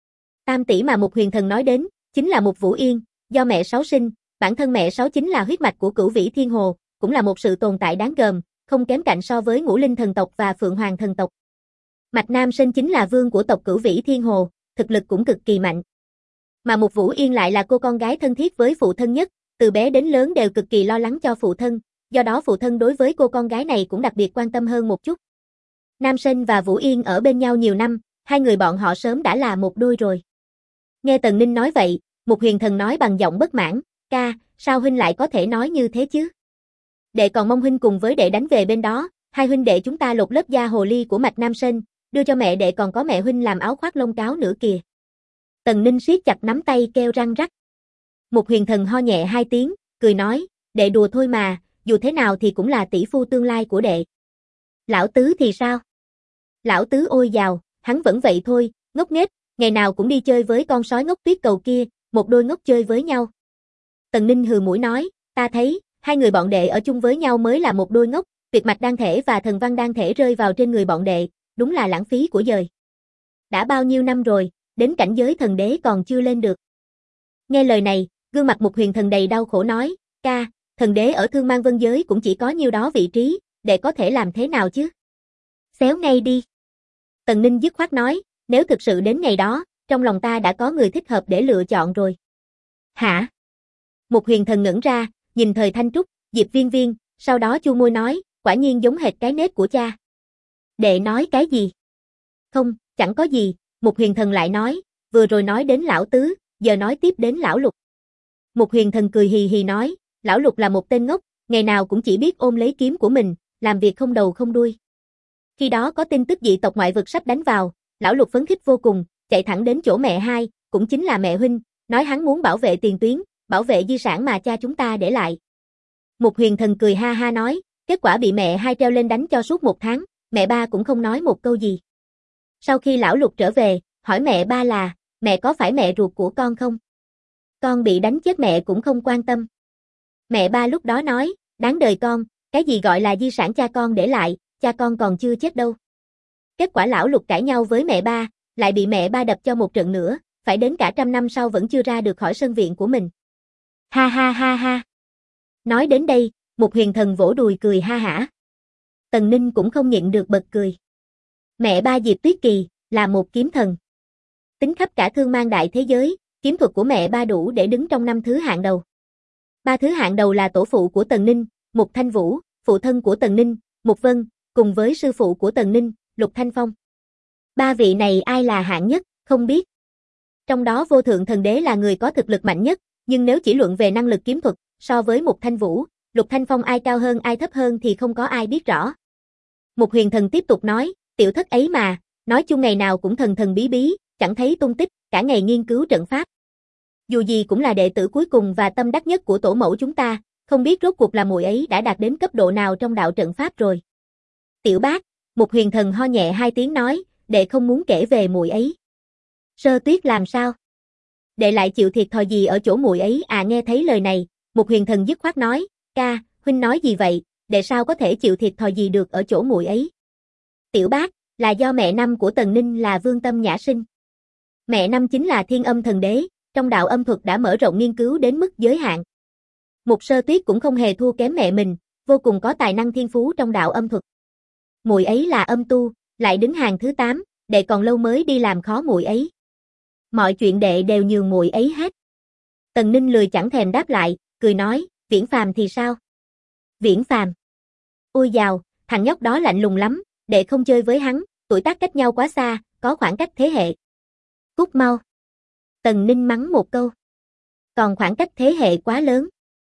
Tam tỷ mà một huyền thần nói đến, chính là một Vũ Yên, do mẹ Sáu sinh, bản thân mẹ Sáu chính là huyết mạch của Cửu Vĩ Thiên Hồ, cũng là một sự tồn tại đáng gờm, không kém cạnh so với Ngũ Linh thần tộc và Phượng Hoàng thần tộc. Mạch Nam Sinh chính là vương của tộc Cửu Vĩ Thiên Hồ, thực lực cũng cực kỳ mạnh. Mà một Vũ Yên lại là cô con gái thân thiết với phụ thân nhất, từ bé đến lớn đều cực kỳ lo lắng cho phụ thân, do đó phụ thân đối với cô con gái này cũng đặc biệt quan tâm hơn một chút. Nam Sinh và Vũ Yên ở bên nhau nhiều năm, hai người bọn họ sớm đã là một đôi rồi. Nghe Tần Ninh nói vậy, một huyền thần nói bằng giọng bất mãn, ca, sao huynh lại có thể nói như thế chứ? Đệ còn mong huynh cùng với đệ đánh về bên đó, hai huynh đệ chúng ta lột lớp da hồ ly của Mạch Nam Sinh, đưa cho mẹ đệ còn có mẹ huynh làm áo khoác lông cáo nữa kìa. Tần Ninh siết chặt nắm tay kêu răng rắc. Một huyền thần ho nhẹ hai tiếng, cười nói, đệ đùa thôi mà, dù thế nào thì cũng là tỷ phu tương lai của đệ. Lão tứ thì sao? Lão tứ ôi dào, hắn vẫn vậy thôi, ngốc nghếch, ngày nào cũng đi chơi với con sói ngốc tuyết cầu kia, một đôi ngốc chơi với nhau. Tần Ninh hừ mũi nói, ta thấy, hai người bọn đệ ở chung với nhau mới là một đôi ngốc, tuyệt mạch đan thể và thần văn đan thể rơi vào trên người bọn đệ, đúng là lãng phí của dời. Đã bao nhiêu năm rồi, đến cảnh giới thần đế còn chưa lên được. Nghe lời này, gương mặt một huyền thần đầy đau khổ nói, ca, thần đế ở Thương Mang Vân giới cũng chỉ có nhiêu đó vị trí, đệ có thể làm thế nào chứ? Xéo ngay đi. Tần Ninh dứt khoát nói, nếu thực sự đến ngày đó, trong lòng ta đã có người thích hợp để lựa chọn rồi. Hả? Một huyền thần ngẩn ra, nhìn Thời Thanh Trúc, Diệp Viên Viên, sau đó chu môi nói, quả nhiên giống hệt cái nết của cha. Đệ nói cái gì? Không, chẳng có gì, một huyền thần lại nói, vừa rồi nói đến lão tứ, giờ nói tiếp đến lão lục. Một huyền thần cười hì hì nói, lão lục là một tên ngốc, ngày nào cũng chỉ biết ôm lấy kiếm của mình, làm việc không đầu không đuôi. Khi đó có tin tức dị tộc ngoại vực sắp đánh vào, lão lục phấn khích vô cùng, chạy thẳng đến chỗ mẹ hai, cũng chính là mẹ huynh, nói hắn muốn bảo vệ tiền tuyến, bảo vệ di sản mà cha chúng ta để lại. Một huyền thần cười ha ha nói, kết quả bị mẹ hai treo lên đánh cho suốt 1 tháng, mẹ ba cũng không nói một câu gì. Sau khi lão lục trở về, hỏi mẹ ba là, mẹ có phải mẹ ruột của con không? Con bị đánh chết mẹ cũng không quan tâm. Mẹ ba lúc đó nói, đáng đời con, cái gì gọi là di sản cha con để lại, cha con còn chưa chết đâu. Kết quả lão lục cãi nhau với mẹ ba, lại bị mẹ ba đập cho một trận nữa, phải đến cả 100 năm sau vẫn chưa ra được khỏi sân viện của mình. Ha ha ha ha. Nói đến đây, một huyền thần vỗ đùi cười ha hả. Tần Ninh cũng không nhịn được bật cười. Mẹ ba Diệp Tuyết Kỳ, là một kiếm thần. Tính khắp cả thương mang đại thế giới, kiếm thuật của mẹ ba đủ để đứng trong 5 thứ hạng đầu. 3 thứ hạng đầu là tổ phụ của Tần Ninh, Mục Thanh Vũ, phụ thân của Tần Ninh, Mục Vân, cùng với sư phụ của Tần Ninh, Lục Thanh Phong. 3 vị này ai là hạng nhất, không biết. Trong đó Vô Thượng Thần Đế là người có thực lực mạnh nhất, nhưng nếu chỉ luận về năng lực kiếm thuật, so với Mục Thanh Vũ, Lục Thanh Phong ai cao hơn ai thấp hơn thì không có ai biết rõ. Mục Huyền Thần tiếp tục nói, tiểu thất ấy mà, nói chung ngày nào cũng thần thần bí bí, chẳng thấy tung tích, cả ngày nghiên cứu trận pháp. Dù gì cũng là đệ tử cuối cùng và tâm đắc nhất của tổ mẫu chúng ta, không biết rốt cuộc là muội ấy đã đạt đến cấp độ nào trong đạo trận pháp rồi. Tiểu bác, Mục Huyền Thần ho nhẹ 2 tiếng nói, đệ không muốn kể về muội ấy. Sơ Tuyết làm sao? Đệ lại chịu thiệt thòi gì ở chỗ muội ấy à? Nghe thấy lời này, Mục Huyền Thần dứt khoát nói, ca, huynh nói gì vậy, đệ sao có thể chịu thiệt thòi gì được ở chỗ muội ấy? Tiểu bác, là do mẹ năm của Tần Ninh là Vương Tâm Nhã sinh. Mẹ năm chính là Thiên Âm Thần Đế, trong đạo âm thuật đã mở rộng nghiên cứu đến mức giới hạn. Mục Sơ Tuyết cũng không hề thua kém mẹ mình, vô cùng có tài năng thiên phú trong đạo âm thuật. Muội ấy là âm tu, lại đứng hàng thứ 8, đệ còn lâu mới đi làm khó muội ấy. Mọi chuyện đệ đều nhường muội ấy hết. Tần Ninh lười chẳng thèm đáp lại, cười nói, Viễn Phàm thì sao? Viễn Phàm? Ôi dào, thằng nhóc đó lạnh lùng lắm, đệ không chơi với hắn, tuổi tác cách nhau quá xa, có khoảng cách thế hệ. Cút mau. Tần Ninh mắng một câu. Còn khoảng cách thế hệ quá lớn.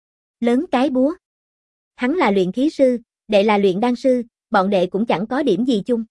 Lớn cái búa. Hắn là luyện khí sư, đệ là luyện đan sư, bọn đệ cũng chẳng có điểm gì chung.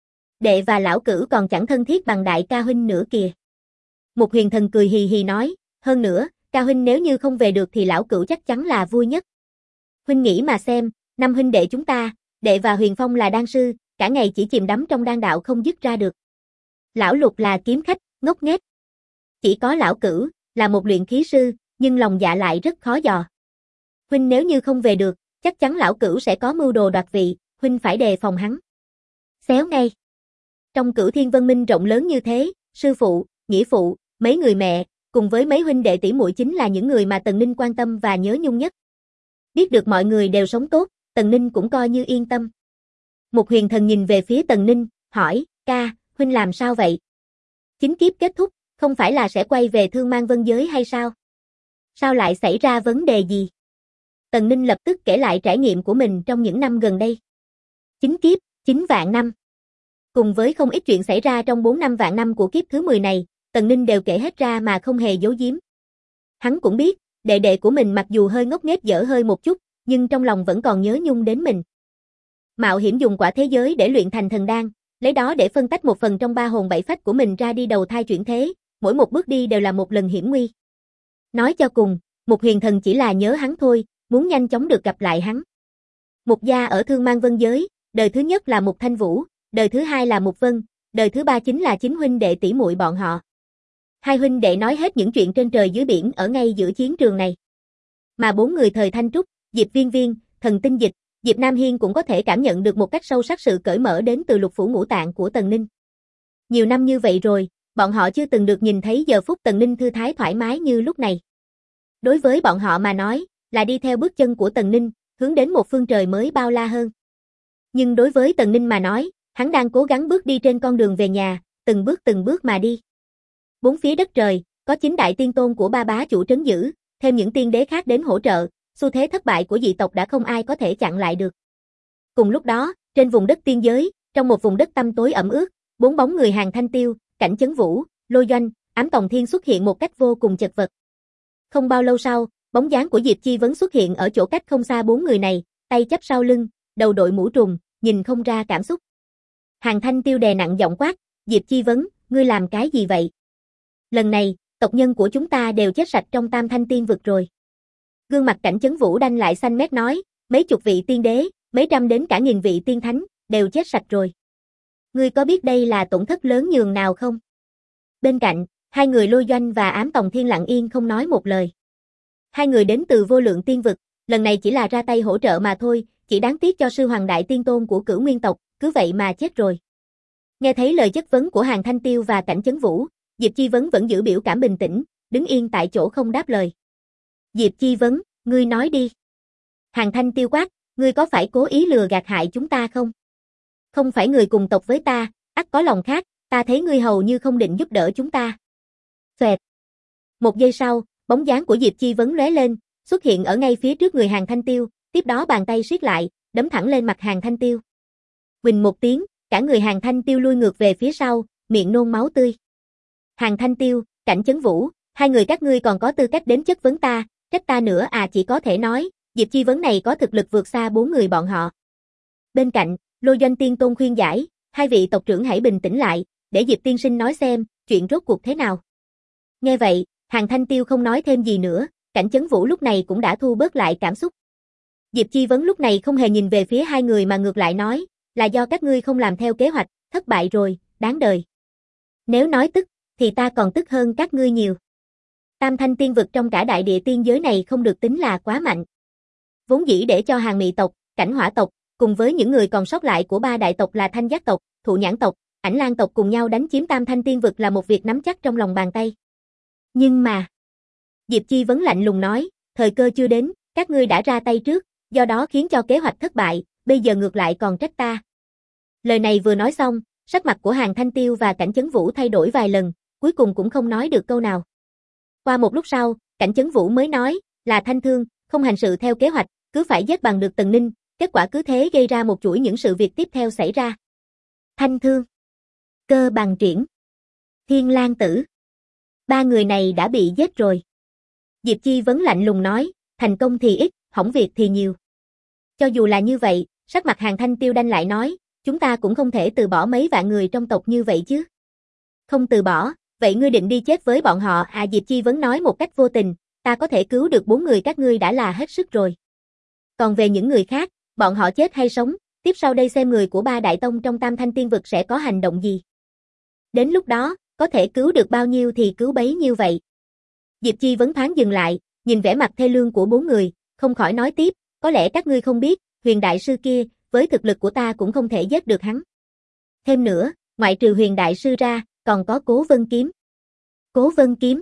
Đệ và lão cửu còn chẳng thân thiết bằng đại ca huynh nữa kìa. Mục Huyền Thần cười hì hì nói, hơn nữa, ca huynh nếu như không về được thì lão cửu chắc chắn là vui nhất. Huynh nghĩ mà xem, 5 huynh đệ chúng ta, đệ và Huyền Phong là đan sư, cả ngày chỉ chìm đắm trong đan đạo không dứt ra được. Lão Lục là kiếm khách, ngốc nghếch. Chỉ có lão cửu, là một luyện khí sư, nhưng lòng dạ lại rất khó dò. Huynh nếu như không về được, chắc chắn lão cửu sẽ có mưu đồ đoạt vị, huynh phải đề phòng hắn. Xéo ngay. Trong Cửu Thiên Vân Minh rộng lớn như thế, sư phụ, nghĩa phụ, mấy người mẹ, cùng với mấy huynh đệ tỷ muội chính là những người mà Tần Ninh quan tâm và nhớ nhung nhất. Biết được mọi người đều sống tốt, Tần Ninh cũng coi như yên tâm. Mục Huyền Thần nhìn về phía Tần Ninh, hỏi, ca, huynh làm sao vậy? Chính kiếp kết thúc, không phải là sẽ quay về Thương Mang Vân Giới hay sao? Sao lại xảy ra vấn đề gì? Tần Ninh lập tức kể lại trải nghiệm của mình trong những năm gần đây. 9 kiếp, 9 vạn năm. Cùng với không ít chuyện xảy ra trong 4 năm vạn năm của kiếp thứ 10 này, Tần Ninh đều kể hết ra mà không hề giấu giếm. Hắn cũng biết, đệ đệ của mình mặc dù hơi ngốc nghếch dở hơi một chút, nhưng trong lòng vẫn còn nhớ nhung đến mình. Mạo hiểm dùng quả thế giới để luyện thành thần đan, lấy đó để phân tách một phần trong 3 hồn 7 phách của mình ra đi đầu thai chuyển thế, mỗi một bước đi đều là một lần hiểm nguy. Nói cho cùng, Mục Huyền Thần chỉ là nhớ hắn thôi, muốn nhanh chóng được gặp lại hắn. Mục gia ở Thương Mang Vân Giới, đời thứ nhất là Mục Thanh Vũ, đời thứ hai là Mục Vân, đời thứ ba chính là chính huynh đệ tỷ muội bọn họ. Hai huynh đệ nói hết những chuyện trên trời dưới biển ở ngay giữa chiến trường này. Mà 4 người thời Thanh Trúc, Diệp Viên Viên, Thần Tinh Dịch, Diệp Nam Hiên cũng có thể cảm nhận được một cách sâu sắc sự cởi mở đến từ lục phủ ngũ tạng của Tần Ninh. Nhiều năm như vậy rồi, bọn họ chưa từng được nhìn thấy giờ phút Tần Ninh thư thái thoải mái như lúc này. Đối với bọn họ mà nói, là đi theo bước chân của Tần Ninh, hướng đến một phương trời mới bao la hơn. Nhưng đối với Tần Ninh mà nói, hắn đang cố gắng bước đi trên con đường về nhà, từng bước mà đi. 4 phía đất trời, có 9 đại tiên tôn của 3 bá chủ trấn giữ, thêm những tiên đế khác đến hỗ trợ, xu thế thất bại của dị tộc đã không ai có thể chặn lại được. Cùng lúc đó, trên vùng đất tiên giới, trong một vùng đất tăm tối ẩm ướt, 4 bóng người Hàn Thanh Tiêu, Cảnh Chấn Vũ, Lôi Doanh, Ám Tòng Thiên xuất hiện một cách vô cùng chật vật. Không bao lâu sau, bóng dáng của Diệp Chi Vấn xuất hiện ở chỗ cách không xa 4 người này, tay chắp sau lưng, đầu đội mũ trùm, nhìn không ra cảm xúc. Hàn Thanh Tiêu đè nặng giọng quát, Diệp Chi Vấn, ngươi làm cái gì vậy? Lần này, tộc nhân của chúng ta đều chết sạch trong Tam Thanh Tiên vực rồi. Gương mặt Cảnh Chấn Vũ đanh lại xanh mét nói, mấy chục vị tiên đế, mấy trăm đến cả nghìn vị tiên thánh, đều chết sạch rồi. Ngươi có biết đây là tổn thất lớn nhường nào không? Bên cạnh, hai người Lôi Doanh và Ám Tòng Thiên lặng yên không nói một lời. Hai người đến từ vô lượng tiên vực, lần này chỉ là ra tay hỗ trợ mà thôi, chỉ đáng tiếc cho sư hoàng đại tiên tôn của Cửu Nguyên tộc, cứ vậy mà chết rồi. Nghe thấy lời chất vấn của Hàn Thanh Tiêu và Cảnh Chấn Vũ, Diệp Chi Vấn vẫn giữ biểu cảm bình tĩnh, đứng yên tại chỗ không đáp lời. Diệp Chi Vấn, ngươi nói đi. Hàn Thanh Tiêu quát, ngươi có phải cố ý lừa gạt hại chúng ta không? Không phải người cùng tộc với ta, ắt có lòng khác, ta thấy ngươi hầu như không định giúp đỡ chúng ta. Xoẹt. Một giây sau, bóng dáng của Diệp Chi Vấn lóe lên, xuất hiện ở ngay phía trước người Hàn Thanh Tiêu, tiếp đó bàn tay siết lại, đấm thẳng lên mặt Hàn Thanh Tiêu. Huỳnh một tiếng, cả người Hàn Thanh Tiêu lui ngược về phía sau, miệng nôn máu tươi. Hàn Thanh Tiêu, Cảnh Chấn Vũ, hai người các ngươi còn có tư cách đến chất vấn ta, trách ta nữa à? Chỉ có thể nói, Diệp Chi Vấn này có thực lực vượt xa bốn người bọn họ. Bên cạnh, Lô Doanh Tiên Tôn khuyên giải, hai vị tộc trưởng hãy bình tĩnh lại, để Diệp tiên sinh nói xem, chuyện rốt cuộc thế nào. Nghe vậy, Hàn Thanh Tiêu không nói thêm gì nữa, Cảnh Chấn Vũ lúc này cũng đã thu bớt lại cảm xúc. Diệp Chi Vấn lúc này không hề nhìn về phía hai người mà ngược lại nói, là do các ngươi không làm theo kế hoạch, thất bại rồi, đáng đời. Nếu nói tức, thì ta còn tức hơn các ngươi nhiều. Tam thanh tiên vực trong cả đại địa tiên giới này không được tính là quá mạnh. Vốn dĩ để cho Hàn Mị tộc, Cảnh Hỏa tộc, cùng với những người còn sót lại của ba đại tộc là Thanh Giác tộc, Thụ Nhãn tộc, Ảnh Lang tộc cùng nhau đánh chiếm Tam thanh tiên vực là một việc nắm chắc trong lòng bàn tay. Nhưng mà, Diệp Chi Vấn lạnh lùng nói, thời cơ chưa đến, các ngươi đã ra tay trước, do đó khiến cho kế hoạch thất bại, bây giờ ngược lại còn trách ta. Lời này vừa nói xong, sắc mặt của Hàn Thanh Tiêu và Cảnh Chấn Vũ thay đổi vài lần, cuối cùng cũng không nói được câu nào. Qua một lúc sau, Cảnh Chấn Vũ mới nói, là Thanh Thương, không hành sự theo kế hoạch, cứ phải giết bằng được Tần Ninh, kết quả cứ thế gây ra một chuỗi những sự việc tiếp theo xảy ra. Thanh Thương, Cơ Bằng Triển, Thiên Lang Tử. Ba người này đã bị giết rồi. Diệp Chi Vấn lạnh lùng nói, thành công thì ít, hỏng việc thì nhiều. Cho dù là như vậy, sắc mặt Hàn Thanh Tiêu đanh lại nói, chúng ta cũng không thể từ bỏ mấy vạn người trong tộc như vậy chứ. Không từ bỏ, vậy ngươi định đi chết với bọn họ à? Diệp Chi Vấn nói một cách vô tình, ta có thể cứu được 4 người các ngươi đã là hết sức rồi. Còn về những người khác, bọn họ chết hay sống, tiếp sau đây xem người của ba đại tông trong Tam thanh tiên vực sẽ có hành động gì. Đến lúc đó, có thể cứu được bao nhiêu thì cứu bấy nhiêu vậy. Diệp Chi Vấn thoáng dừng lại, nhìn vẻ mặt thê lương của 4 người, không khỏi nói tiếp, có lẽ các ngươi không biết, Huyền đại sư kia, với thực lực của ta cũng không thể giết được hắn. Thêm nữa, ngoại trừ Huyền đại sư ra, còn có Cố Vân Kiếm. Cố Vân Kiếm.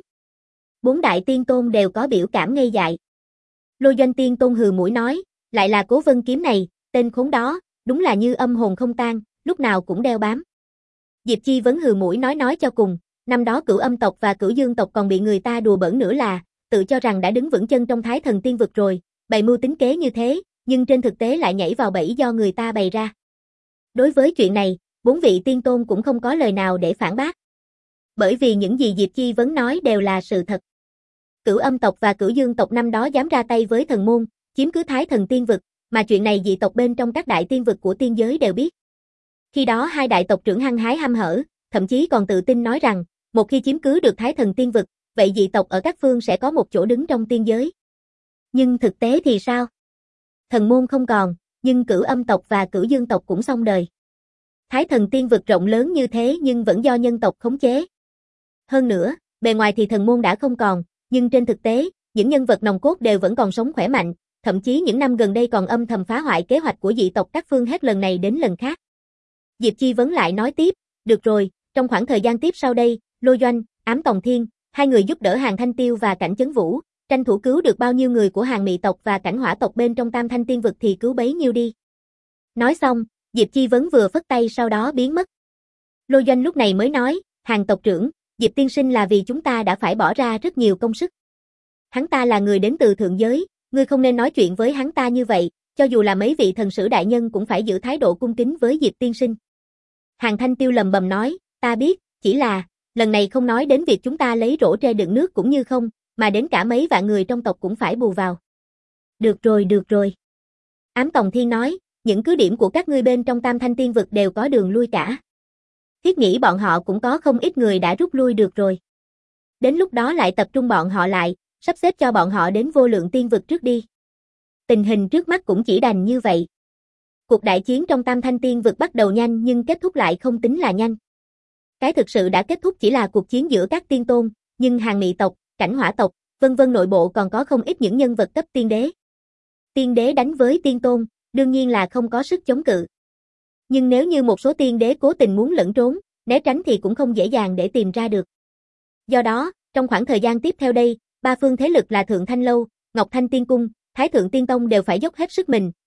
4 đại tiên tôn đều có biểu cảm ngây dại. Lô Doanh Tiên Tôn hừ mũi nói, lại là Cố Vân Kiếm này, tên khốn đó, đúng là như âm hồn không tan, lúc nào cũng đeo bám. Diệp Chi Vấn hừ mũi nói cho cùng, năm đó Cửu Âm tộc và Cửu Dương tộc còn bị người ta đùa bỡn nữa là, tự cho rằng đã đứng vững chân trong Thái Thần Tiên vực rồi, bày mưu tính kế như thế, nhưng trên thực tế lại nhảy vào bẫy do người ta bày ra. Đối với chuyện này, 4 vị tiên tôn cũng không có lời nào để phản bác. Bởi vì những gì Diệp Chi Vấn nói đều là sự thật. Cửu Âm tộc và Cửu Dương tộc năm đó dám ra tay với thần môn, chiếm cứ Thái Thần Tiên vực, mà chuyện này dị tộc bên trong các đại tiên vực của tiên giới đều biết. Khi đó hai đại tộc trưởng hăng hái hăm hở, thậm chí còn tự tin nói rằng, một khi chiếm cứ được Thái Thần Tiên vực, vậy dị tộc ở các phương sẽ có một chỗ đứng trong tiên giới. Nhưng thực tế thì sao? Thần môn không còn, nhưng Cửu Âm tộc và Cửu Dương tộc cũng xong đời. Thái Thần Tiên vực rộng lớn như thế nhưng vẫn do nhân tộc khống chế. Hơn nữa, bề ngoài thì thần môn đã không còn, nhưng trên thực tế, những nhân vật nòng cốt đều vẫn còn sống khỏe mạnh, thậm chí những năm gần đây còn âm thầm phá hoại kế hoạch của dị tộc các phương hết lần này đến lần khác. Diệp Chi Vấn lại nói tiếp, được rồi, trong khoảng thời gian tiếp sau đây, Lô Doanh, Ám Tòng Thiên, hai người giúp đỡ Hàn Thanh Tiêu và Cảnh Chấn Vũ, tranh thủ cứu được bao nhiêu người của Hàn Mị tộc và Cảnh Hỏa tộc bên trong Tam thanh tiên vực thì cứu bấy nhiêu đi. Nói xong, Diệp Chi Vấn vừa phất tay sau đó biến mất. Lô Doanh lúc này mới nói, Hàn tộc trưởng, Diệp tiên sinh là vì chúng ta đã phải bỏ ra rất nhiều công sức. Hắn ta là người đến từ thượng giới, ngươi không nên nói chuyện với hắn ta như vậy, cho dù là mấy vị thần sử đại nhân cũng phải giữ thái độ cung kính với Diệp tiên sinh. Hàn Thanh Tiêu lầm bầm nói, ta biết, chỉ là, lần này không nói đến việc chúng ta lấy rổ tre đựng nước cũng như không, mà đến cả mấy vạn người trong tộc cũng phải bù vào. Được rồi. Ám Tòng Thiên nói, những cứ điểm của các ngươi bên trong Tam thanh tiên vực đều có đường lui cả. Thiết nghĩ bọn họ cũng có không ít người đã rút lui được rồi. Đến lúc đó lại tập trung bọn họ lại, sắp xếp cho bọn họ đến vô lượng tiên vực trước đi. Tình hình trước mắt cũng chỉ đành như vậy. Cuộc đại chiến trong Tam thanh tiên vực bắt đầu nhanh nhưng kết thúc lại không tính là nhanh. Cái thực sự đã kết thúc chỉ là cuộc chiến giữa các tiên tôn, nhưng Hàn Mị tộc, Cảnh Hỏa tộc, vân vân nội bộ còn có không ít những nhân vật cấp tiên đế. Tiên đế đánh với tiên tôn, đương nhiên là không có sức chống cự. Nhưng nếu như một số tiên đế cố tình muốn lẩn trốn, né tránh thì cũng không dễ dàng để tìm ra được. Do đó, trong khoảng thời gian tiếp theo đây, ba phương thế lực là Thượng Thanh Lâu, Ngọc Thanh Tiên Cung, Thái Thượng Tiên Tông đều phải dốc hết sức mình,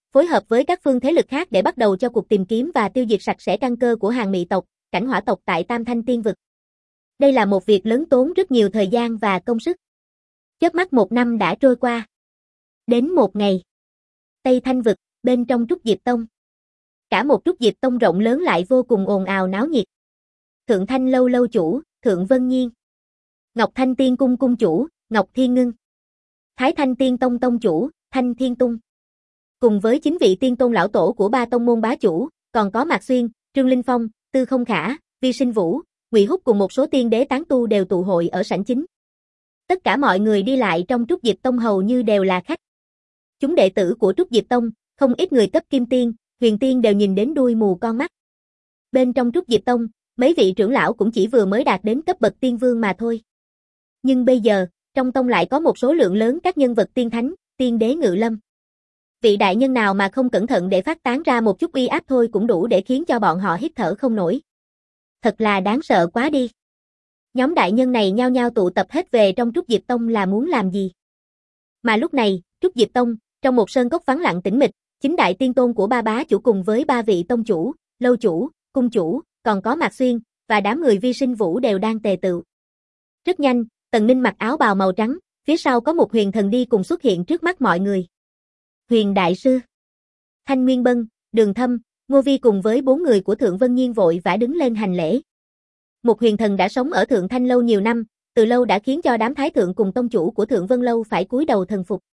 phối hợp với các phương thế lực khác để bắt đầu cho cuộc tìm kiếm và tiêu diệt sạch sẽ căn cơ của hàng Mị tộc, Cảnh Hỏa tộc tại Tam Thanh Tiên vực. Đây là một việc lớn tốn rất nhiều thời gian và công sức. Chớp mắt 1 năm đã trôi qua. Đến một ngày, Tây Thanh vực, bên trong Trúc Diệp Tông. Cả một Trúc Diệp Tông rộng lớn lại vô cùng ồn ào náo nhiệt. Thượng Thanh Lâu lâu chủ, Thượng Vân Nhiên. Ngọc Thanh Tiên cung cung chủ, Ngọc Thiên Ngưng. Thái Thanh Tiên Tông tông chủ, Thanh Thiên Tung. Cùng với 9 vị tiên tôn lão tổ của 3 tông môn bá chủ, còn có Mạc Xuyên, Trương Linh Phong, Tư Không Khả, Vi Sinh Vũ, Ngụy Húc cùng một số tiên đế tán tu đều tụ hội ở sảnh chính. Tất cả mọi người đi lại trong Trúc Diệp Tông hầu như đều là khách. Chúng đệ tử của Trúc Diệp Tông, không ít người cấp kim tiên, huyền tiên đều nhìn đến đuôi mù con mắt. Bên trong Trúc Diệp Tông, mấy vị trưởng lão cũng chỉ vừa mới đạt đến cấp bậc tiên vương mà thôi. Nhưng bây giờ, trong tông lại có một số lượng lớn các nhân vật tiên thánh, tiên đế ngự lâm. Vị đại nhân nào mà không cẩn thận để phát tán ra một chút uy áp thôi cũng đủ để khiến cho bọn họ hít thở không nổi. Thật là đáng sợ quá đi. Nhóm đại nhân này nhao nhao tụ tập hết về trong Trúc Diệp Tông là muốn làm gì? Mà lúc này, Trúc Diệp Tông, trong một sơn cốc vắng lặng tĩnh mịch, 9 đại tiên tôn của 3 bá chủ cùng với 3 vị tông chủ, lâu chủ, cung chủ, còn có Mạc Xuyên, và đám người Vi Sinh Vũ đều đang tề tựu. Rất nhanh, Tần Ninh mặc áo bào màu trắng, phía sau có một huyền thần đi cùng xuất hiện trước mắt mọi người. Huyền Đại Sư, Thanh Nguyên Bân, Đường Thâm, Ngô Vi cùng với 4 người của Thượng Vân Nhiên vội vã đứng lên hành lễ. Một huyền thần đã sống ở Thượng Thanh Lâu nhiều năm, từ lâu đã khiến cho đám thái thượng cùng tông chủ của Thượng Vân Lâu phải cúi đầu thần phục.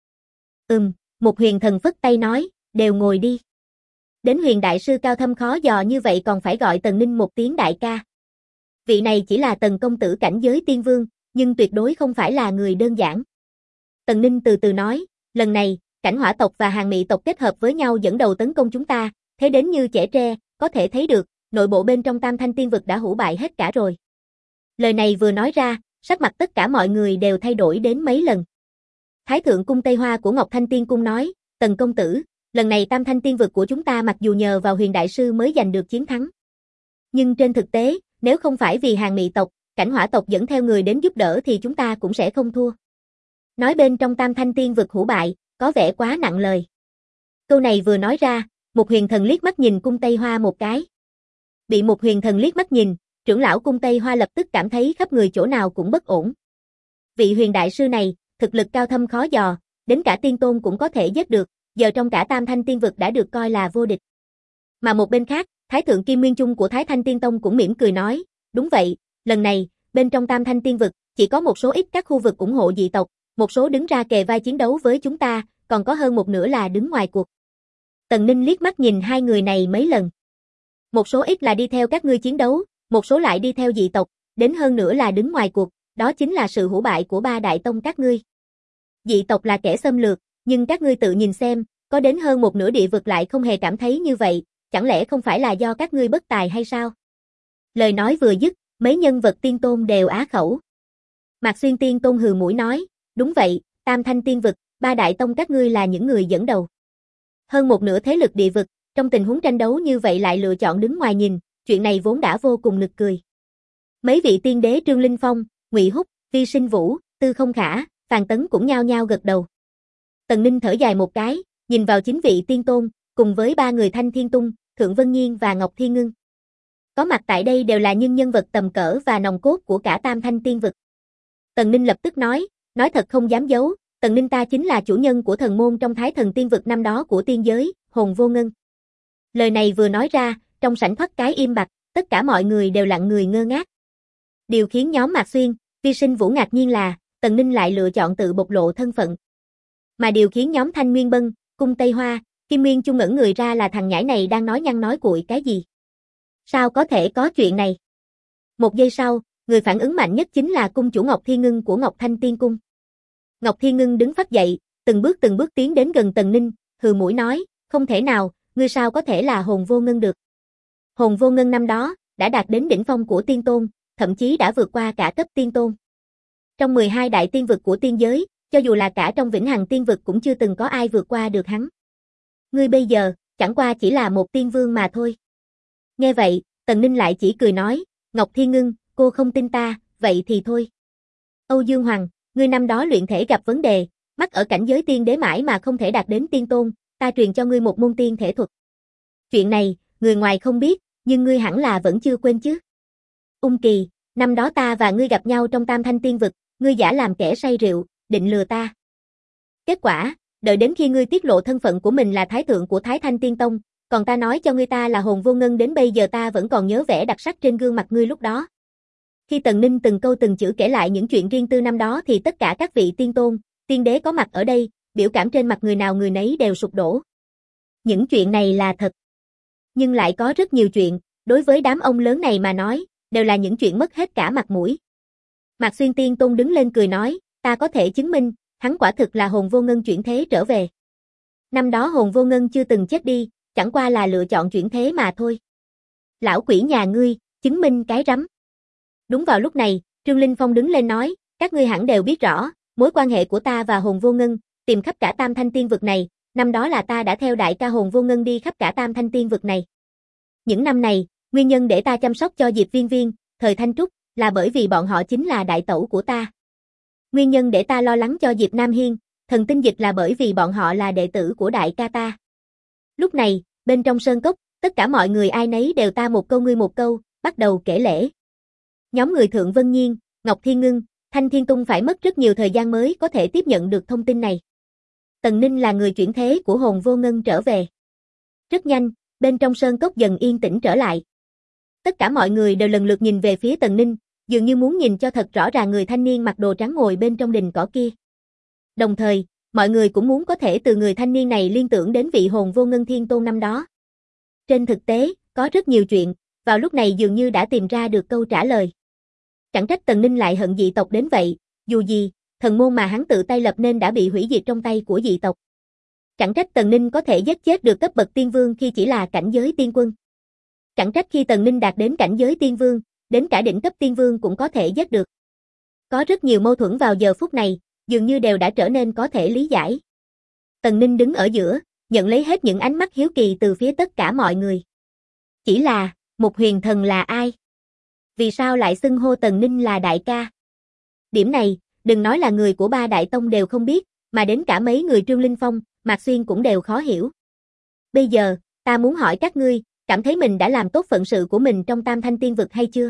Một huyền thần phất tay nói, đều ngồi đi. Đến huyền đại sư cao thâm khó dò như vậy còn phải gọi Tần Ninh một tiếng đại ca. Vị này chỉ là Tần công tử cảnh giới tiên vương, nhưng tuyệt đối không phải là người đơn giản. Tần Ninh từ từ nói, lần này, Cảnh Hỏa tộc và Hàng Mị tộc kết hợp với nhau dẫn đầu tấn công chúng ta, thế đến như chẻ tre, có thể thấy được, nội bộ bên trong Tam Thanh Tiên vực đã hủ bại hết cả rồi. Lời này vừa nói ra, sắc mặt tất cả mọi người đều thay đổi đến mấy lần. Thái thượng cung Tây Hoa của Ngọc Thanh Tiên cung nói, Tần công tử, lần này Tam Thanh Tiên vực của chúng ta mặc dù nhờ vào huyền đại sư mới giành được chiến thắng. Nhưng trên thực tế, nếu không phải vì Hàng Mị tộc, Cảnh Hỏa tộc dẫn theo người đến giúp đỡ thì chúng ta cũng sẽ không thua. Nói bên trong Tam Thanh Tiên vực hủ bại, có vẻ quá nặng lời. Câu này vừa nói ra, một huyền thần liếc mắt nhìn cung Tây Hoa một cái. Bị một huyền thần liếc mắt nhìn, trưởng lão cung Tây Hoa lập tức cảm thấy khắp người chỗ nào cũng bất ổn. Vị huyền đại sư này, thực lực cao thâm khó dò, đến cả tiên tôn cũng có thể giết được, giờ trong cả Tam Thanh Tiên vực đã được coi là vô địch. Mà một bên khác, Thái thượng Kim Nguyên Trung của Thái Thanh Tiên Tông cũng mỉm cười nói, đúng vậy, lần này, bên trong Tam Thanh Tiên vực, chỉ có một số ít các khu vực ủng hộ dị tộc, một số đứng ra kề vai chiến đấu với chúng ta, còn có hơn một nửa là đứng ngoài cuộc. Tần Ninh liếc mắt nhìn hai người này mấy lần. Một số ít là đi theo các ngươi chiến đấu, một số lại đi theo dị tộc, đến hơn nữa là đứng ngoài cuộc, đó chính là sự hủ bại của 3 đại tông các ngươi. Dị tộc là kẻ xâm lược, nhưng các ngươi tự nhìn xem, có đến hơn một nửa địa vực lại không hề cảm thấy như vậy, chẳng lẽ không phải là do các ngươi bất tài hay sao? Lời nói vừa dứt, mấy nhân vật tiên tôn đều á khẩu. Mạc Xuyên Tiên Tôn hừ mũi nói, đúng vậy, Tam Thanh Tiên vực, 3 đại tông các ngươi là những người dẫn đầu. Hơn một nửa thế lực địa vực, trong tình huống tranh đấu như vậy lại lựa chọn đứng ngoài nhìn, chuyện này vốn đã vô cùng nực cười. Mấy vị tiên đế Trương Linh Phong, Ngụy Húc, Vi Sinh Vũ, Tư Không Khả, Phàn Tấn cũng nhao nhao gật đầu. Tần Ninh thở dài một cái, nhìn vào 9 vị tiên tôn, cùng với 3 người Thanh Thiên Tung, Thượng Vân Nhiên và Ngọc Thiên Ngưng. Có mặt tại đây đều là những nhân vật tầm cỡ và nòng cốt của cả Tam Thanh Tiên vực. Tần Ninh lập tức nói thật không dám giấu, Tần Ninh ta chính là chủ nhân của thần môn trong Thái Thần Tiên vực năm đó của tiên giới, Hồn Vô Ngân. Lời này vừa nói ra, trong sảnh thoắt cái im bặt, tất cả mọi người đều lặng người ngơ ngác. Điều khiến nhóm Mạc Xuyên, Vi Sinh Vũ ngạc nhiên là, Tần Ninh lại lựa chọn tự bộc lộ thân phận. Mà điều khiến nhóm Thanh Nguyên Bân, cung Tây Hoa, Kim Nguyên Trung ngẩn người ra là thằng nhãi này đang nói nhăng nói cuội cái gì. Sao có thể có chuyện này? Một giây sau, người phản ứng mạnh nhất chính là cung chủ Ngọc Thiên Ngưng của Ngọc Thanh Tiên Cung. Ngọc Thiên Ngưng đứng phắt dậy, từng bước tiến đến gần Tần Ninh, hừ mũi nói, không thể nào, ngươi sao có thể là Hồn Vô Ngân được. Hồn Vô Ngân năm đó, đã đạt đến đỉnh phong của tiên tôn, thậm chí đã vượt qua cả cấp tiên tôn. Trong 12 đại tiên vực của tiên giới, cho dù là cả trong Vĩnh Hằng Tiên vực cũng chưa từng có ai vượt qua được hắn. Ngươi bây giờ, chẳng qua chỉ là một tiên vương mà thôi. Nghe vậy, Tần Ninh lại chỉ cười nói, Ngọc Thiên Ngưng, cô không tin ta, vậy thì thôi. Âu Dương Hoàng, ngươi năm đó luyện thể gặp vấn đề, mắc ở cảnh giới tiên đế mãi mà không thể đạt đến tiên tôn, ta truyền cho ngươi một môn tiên thể thuật. Chuyện này, người ngoài không biết, nhưng ngươi hẳn là vẫn chưa quên chứ. Ung Kỳ, năm đó ta và ngươi gặp nhau trong Tam Thanh Tiên Vực, ngươi giả làm kẻ say rượu, định lừa ta. Kết quả, đợi đến khi ngươi tiết lộ thân phận của mình là thái thượng của Thái Thanh Tiên Tông, còn ta nói cho ngươi ta là Hồn Vô Ngân, đến bây giờ ta vẫn còn nhớ vẻ đặc sắc trên gương mặt ngươi lúc đó. Khi Tần Ninh từng câu từng chữ kể lại những chuyện riêng tư năm đó thì tất cả các vị tiên tôn, tiên đế có mặt ở đây, biểu cảm trên mặt người nào người nấy đều sụp đổ. Những chuyện này là thật. Nhưng lại có rất nhiều chuyện, đối với đám ông lớn này mà nói, đều là những chuyện mất hết cả mặt mũi. Mạc Xuyên Tiên Tôn đứng lên cười nói, ta có thể chứng minh, hắn quả thực là Hồn Vô Ngân chuyển thế trở về. Năm đó Hồn Vô Ngân chưa từng chết đi, chẳng qua là lựa chọn chuyển thế mà thôi. Lão quỷ nhà ngươi, chứng minh cái rắm. Đúng vào lúc này, Trương Linh Phong đứng lên nói, các ngươi hẳn đều biết rõ, mối quan hệ của ta và Hồn Vô Ngân, tìm khắp cả Tam Thanh Tiên Vực này, năm đó là ta đã theo đại ca Hồn Vô Ngân đi khắp cả Tam Thanh Tiên Vực này. Những năm này, nguyên nhân để ta chăm sóc cho Diệp Viên Viên, Thời Thanh Trúc, là bởi vì bọn họ chính là đại tẩu của ta. Nguyên nhân để ta lo lắng cho Diệp Nam Hiên, Thần Tinh Dịch là bởi vì bọn họ là đệ tử của đại ca ta. Lúc này, bên trong sơn cốc, tất cả mọi người ai nấy đều ta một câu ngươi một câu, bắt đầu kể lễ. Nhóm người Thượng Vân Nhiên, Ngọc Thiên Ngưng, Thanh Thiên Tung phải mất rất nhiều thời gian mới có thể tiếp nhận được thông tin này. Tần Ninh là người chuyển thế của Hồn Vô Ngân trở về. Rất nhanh, bên trong sơn cốc dần yên tĩnh trở lại. Tất cả mọi người đều lần lượt nhìn về phía Tần Ninh, dường như muốn nhìn cho thật rõ ràng người thanh niên mặc đồ trắng ngồi bên trong đình cỏ kia. Đồng thời, mọi người cũng muốn có thể từ người thanh niên này liên tưởng đến vị Hồn Vô Ngân Thiên Tôn năm đó. Trên thực tế, có rất nhiều chuyện, vào lúc này dường như đã tìm ra được câu trả lời. Chẳng trách Tần Ninh lại hận dị tộc đến vậy, dù gì, thần môn mà hắn tự tay lập nên đã bị hủy diệt trong tay của dị tộc. Chẳng trách Tần Ninh có thể giết chết được cấp bậc tiên vương khi chỉ là cảnh giới tiên quân. Chẳng trách khi Tần Ninh đạt đến cảnh giới tiên vương, đến cả đỉnh cấp tiên vương cũng có thể giết được. Có rất nhiều mâu thuẫn vào giờ phút này, dường như đều đã trở nên có thể lý giải. Tần Ninh đứng ở giữa, nhận lấy hết những ánh mắt hiếu kỳ từ phía tất cả mọi người. Chỉ là, Một Huyền Thần là ai? Vì sao lại xưng hô Tần Ninh là đại ca? Điểm này, đừng nói là người của ba đại tông đều không biết, mà đến cả mấy người Trương Linh Phong, Mạc Xuyên cũng đều khó hiểu. Bây giờ, ta muốn hỏi các ngươi, cảm thấy mình đã làm tốt phận sự của mình trong Tam Thanh Tiên Vực hay chưa?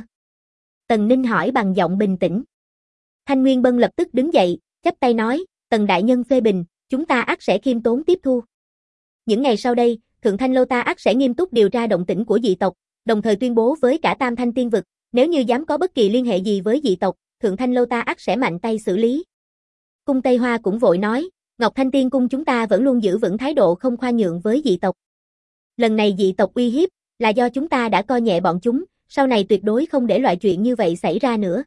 Tần Ninh hỏi bằng giọng bình tĩnh. Thanh Nguyên Bân lập tức đứng dậy, chắp tay nói, Tần đại nhân phê bình, chúng ta ắt sẽ khiêm tốn tiếp thu. Những ngày sau đây, Thượng Thanh Lâu ta ắt sẽ nghiêm túc điều tra động tĩnh của dị tộc, đồng thời tuyên bố với cả Tam Thanh Tiên Vực, nếu như dám có bất kỳ liên hệ gì với dị tộc, Thượng Thanh Lâu ta ắt sẽ mạnh tay xử lý. Cung Tây Hoa cũng vội nói, Ngọc Thanh Tiên Cung chúng ta vẫn luôn giữ vững thái độ không khoan nhượng với dị tộc. Lần này dị tộc uy hiếp, là do chúng ta đã coi nhẹ bọn chúng, sau này tuyệt đối không để loại chuyện như vậy xảy ra nữa.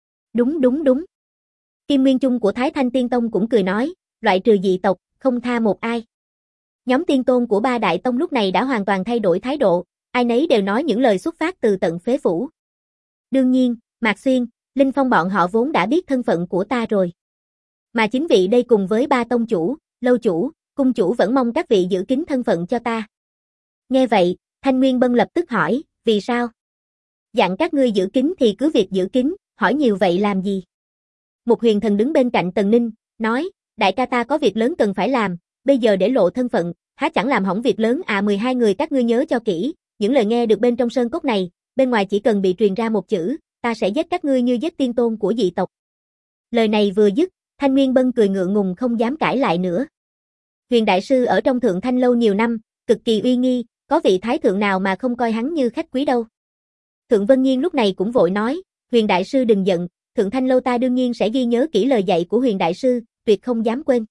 Đúng. Kim Nguyên Chung của Thái Thanh Tiên Tông cũng cười nói, loại trừ dị tộc, không tha một ai. Nhóm tiên tôn của ba đại tông lúc này đã hoàn toàn thay đổi thái độ, ai nấy đều nói những lời xuất phát từ tận phế phủ. Đương nhiên, Mạc Xuyên, Linh Phong bọn họ vốn đã biết thân phận của ta rồi. Mà chính vị đây cùng với ba tông chủ, lâu chủ, cung chủ vẫn mong các vị giữ kín thân phận cho ta. Nghe vậy, Thanh Nguyên Bân lập tức hỏi, vì sao? Dặn các ngươi giữ kín thì cứ việc giữ kín, hỏi nhiều vậy làm gì? Một Huyền Thần đứng bên cạnh Tần Ninh, nói, đại ca ta có việc lớn cần phải làm, bây giờ để lộ thân phận, há chẳng làm hỏng việc lớn à? 12 người các ngươi nhớ cho kỹ, những lời nghe được bên trong sơn cốc này, bên ngoài chỉ cần bị truyền ra một chữ, ta sẽ giết các ngươi như giết tiên tôn của dị tộc. Lời này vừa dứt, Thanh Nguyên Bân cười ngượng ngùng không dám cãi lại nữa. Huyền đại sư ở trong Thượng Thanh Lâu nhiều năm, cực kỳ uy nghi, có vị thái thượng nào mà không coi hắn như khách quý đâu. Thượng Vân Nhiên lúc này cũng vội nói, Huyền đại sư đừng giận, Thượng Thanh Lâu ta đương nhiên sẽ ghi nhớ kỹ lời dạy của Huyền đại sư, tuyệt không dám quên.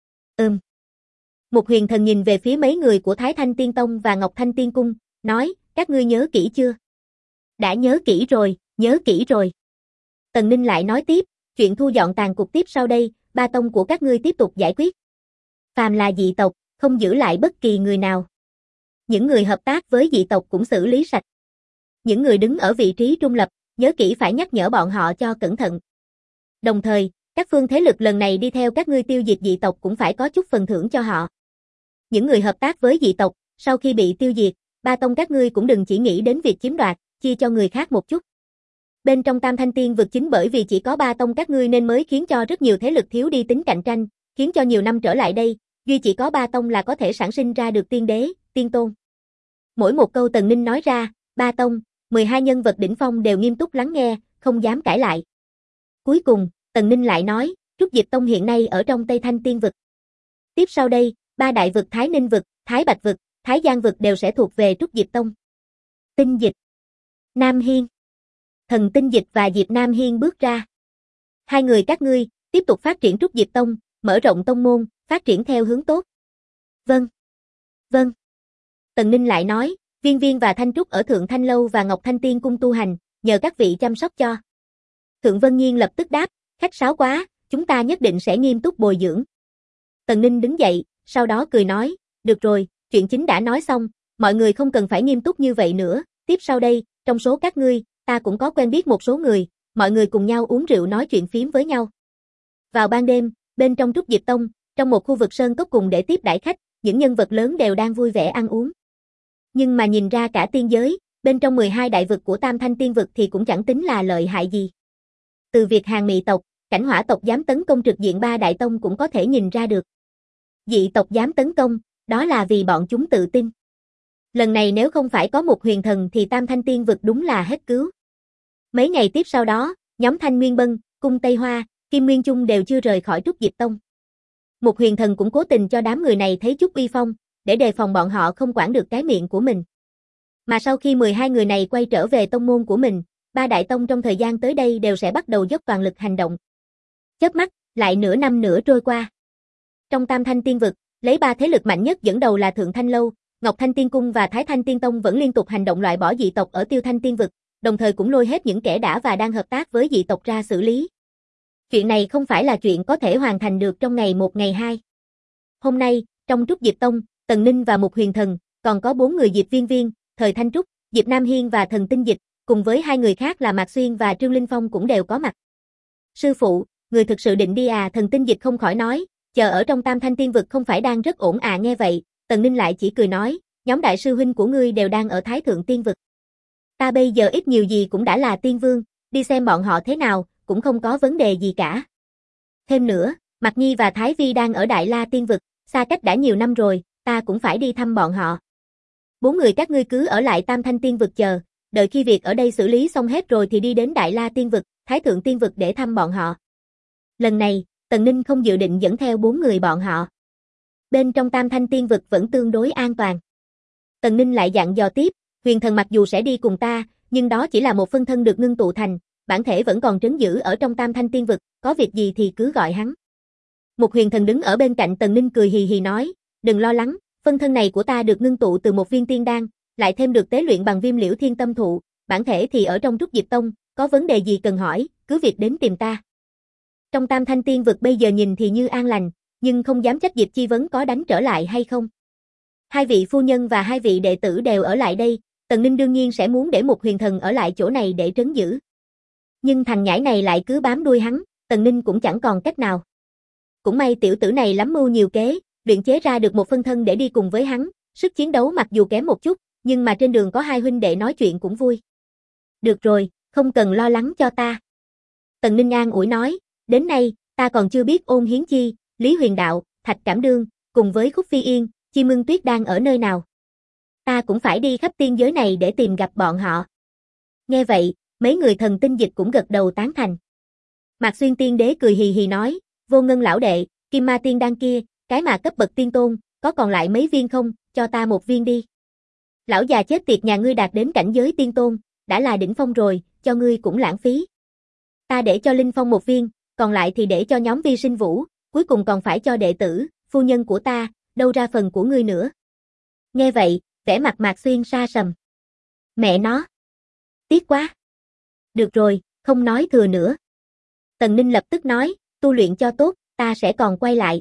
Một Huyền Thần nhìn về phía mấy người của Thái Thanh Tiên Tông và Ngọc Thanh Tiên Cung, nói, các ngươi nhớ kỹ chưa? Đã nhớ kỹ rồi. Tần Ninh lại nói tiếp, chuyện thu dọn tàn cục tiếp sau đây, ba tông của các ngươi tiếp tục giải quyết. Phàm là dị tộc, không giữ lại bất kỳ người nào. Những người hợp tác với dị tộc cũng xử lý sạch. Những người đứng ở vị trí trung lập, nhớ kỹ phải nhắc nhở bọn họ cho cẩn thận. Đồng thời, các phương thế lực lần này đi theo các ngươi tiêu diệt dị tộc cũng phải có chút phần thưởng cho họ. Những người hợp tác với dị tộc, sau khi bị tiêu diệt, ba tông các ngươi cũng đừng chỉ nghĩ đến việc chiếm đoạt, chia cho người khác một chút. Bên trong Tam Thanh Tiên Vực chính bởi vì chỉ có ba tông các ngươi nên mới khiến cho rất nhiều thế lực thiếu đi tính cạnh tranh, khiến cho nhiều năm trở lại đây, Duy chỉ có ba tông là có thể sản sinh ra được tiên đế, tiên tôn. Mỗi một câu Tần Ninh nói ra, ba tông, 12 nhân vật đỉnh phong đều nghiêm túc lắng nghe, không dám cãi lại. Cuối cùng, Tần Ninh lại nói, Trúc Diệp Tông hiện nay ở trong Tây Thanh Tiên Vực. Tiếp sau đây, ba đại vực Thái Ninh Vực, Thái Bạch Vực, Thái Giang Vực đều sẽ thuộc về Trúc Diệp Tông. Tinh Dịch, Nam Hiên. Thần Tinh Dịch và Diệp Nam Hiên bước ra. Hai người các ngươi, tiếp tục phát triển Trúc Diệp Tông, mở rộng tông môn, phát triển theo hướng tốt. Vâng. Vâng. Tần Ninh lại nói, Viên Viên và Thanh Trúc ở Thượng Thanh Lâu và Ngọc Thanh Tiên Cung tu hành, nhờ các vị chăm sóc cho. Thượng Vân Nhiên lập tức đáp, khách sáo quá, chúng ta nhất định sẽ nghiêm túc bồi dưỡng. Tần Ninh đứng dậy, sau đó cười nói, được rồi, chuyện chính đã nói xong, mọi người không cần phải nghiêm túc như vậy nữa, tiếp sau đây, trong số các ngươi, ta cũng có quen biết một số người, mọi người cùng nhau uống rượu nói chuyện phiếm với nhau. Vào ban đêm, bên trong Trúc Diệp Tông, trong một khu vực sơn cốc cùng để tiếp đãi khách, những nhân vật lớn đều đang vui vẻ ăn uống. Nhưng mà nhìn ra cả tiên giới, bên trong 12 đại vực của Tam Thanh Tiên Vực thì cũng chẳng tính là lợi hại gì. Từ việc Hàng Mị tộc, Cảnh Hỏa tộc dám tấn công trực diện ba đại tông cũng có thể nhìn ra được. Dị tộc dám tấn công, đó là vì bọn chúng tự tin. Lần này nếu không phải có một huyền thần thì Tam Thanh Tiên Vực đúng là hết cứu. Mấy ngày tiếp sau đó, nhóm Thanh Nguyên Bân, Cung Tây Hoa, Kim Nguyên Chung đều chưa rời khỏi Trúc Diệp Tông. Một huyền thần cũng cố tình cho đám người này thấy chút uy phong, để đề phòng bọn họ không quản được cái miệng của mình. Mà sau khi 12 người này quay trở về tông môn của mình, ba đại tông trong thời gian tới đây đều sẽ bắt đầu dốc toàn lực hành động. Chớp mắt, lại nửa năm nữa trôi qua. Trong Tam Thanh Tiên Vực, lấy ba thế lực mạnh nhất dẫn đầu là Thượng Thanh Lâu, Ngọc Thanh Tiên Cung và Thái Thanh Tiên Tông vẫn liên tục hành động loại bỏ dị tộc ở Tiêu Thanh Tiên Vực, đồng thời cũng lôi hết những kẻ đã và đang hợp tác với dị tộc ra xử lý. Chuyện này không phải là chuyện có thể hoàn thành được trong ngày một ngày hai. Hôm nay, trong Trúc Diệp Tông, Tần Ninh và một huyền thần, còn có 4 người Diệp Viên Viên, Thời Thanh Trúc, Diệp Nam Hiên và Thần Tinh Dịch, cùng với 2 người khác là Mạc Xuyên và Trương Linh Phong cũng đều có mặt. Sư phụ, người thực sự định đi à? Thần Tinh Dịch không khỏi nói, chờ ở trong Tam Thanh Tiên Vực không phải đang rất ổn à? Nghe vậy, Tần Ninh lại chỉ cười nói, nhóm đại sư huynh của ngươi đều đang ở Thái Thượng Tiên Vực. Ta bây giờ ít nhiều gì cũng đã là tiên vương, đi xem bọn họ thế nào, cũng không có vấn đề gì cả. Thêm nữa, Mạc Nhi và Thái Vi đang ở Đại La Tiên Vực, xa cách đã nhiều năm rồi, ta cũng phải đi thăm bọn họ. 4 người các ngươi cứ ở lại Tam Thanh Tiên Vực chờ, đợi khi việc ở đây xử lý xong hết rồi thì đi đến Đại La Tiên Vực, Thái Thượng Tiên Vực để thăm bọn họ. Lần này, Tần Ninh không dự định dẫn theo 4 người bọn họ. Bên trong Tam Thanh Tiên Vực vẫn tương đối an toàn. Tần Ninh lại dặn dò tiếp, huyền thần mặc dù sẽ đi cùng ta, nhưng đó chỉ là một phân thân được ngưng tụ thành, bản thể vẫn còn trấn giữ ở trong Tam Thanh Tiên Vực, có việc gì thì cứ gọi hắn. Một huyền thần đứng ở bên cạnh Tần Ninh cười hì hì nói, đừng lo lắng, phân thân này của ta được ngưng tụ từ một viên tiên đan, lại thêm được tế luyện bằng Viêm Liễu Thiên Tâm Thụ, bản thể thì ở trong Trúc Diệp Tông, có vấn đề gì cần hỏi, cứ việc đến tìm ta. Trong Tam Thanh Tiên Vực bây giờ nhìn thì như an lành, nhưng không dám trách Diệp Chi Vấn có đánh trở lại hay không. 2 vị phu nhân và 2 vị đệ tử đều ở lại đây, Tần Ninh đương nhiên sẽ muốn để một huyền thần ở lại chỗ này để trấn giữ. Nhưng thằng nhãi này lại cứ bám đuôi hắn, Tần Ninh cũng chẳng còn cách nào. Cũng may tiểu tử này lắm mưu nhiều kế, luyện chế ra được một phân thân để đi cùng với hắn, sức chiến đấu mặc dù kém một chút, nhưng mà trên đường có 2 huynh đệ nói chuyện cũng vui. Được rồi, không cần lo lắng cho ta. Tần Ninh an ủi nói, đến nay, ta còn chưa biết Ôn Hiến Chi, Lý Huyền Đạo, Thạch Cảm Đương, cùng với Khúc Phi Yên, Chi Mương Tuyết đang ở nơi nào. Ta cũng phải đi khắp tiên giới này để tìm gặp bọn họ. Nghe vậy, mấy người Thần Tinh Dịch cũng gật đầu tán thành. Mạc Xuyên Tiên Đế cười hì hì nói, Vô Ngân lão đệ, Kim Ma Tiên Đan kia, cái mà cấp bậc tiên tôn, có còn lại mấy viên không, cho ta một viên đi. Lão già chết tiệt nhà ngươi đạt đến cảnh giới tiên tôn, đã là đỉnh phong rồi, cho ngươi cũng lãng phí. Ta để cho Linh Phong một viên, còn lại thì để cho nhóm Vi Sinh Vũ, cuối cùng còn phải cho đệ tử, phu nhân của ta, đâu ra phần của ngươi nữa. Nghe vậy, vẻ mặt Mạc Xuyên sa sầm. Mẹ nó. Tiếc quá. Được rồi, không nói thừa nữa. Tần Ninh lập tức nói, tu luyện cho tốt, ta sẽ còn quay lại.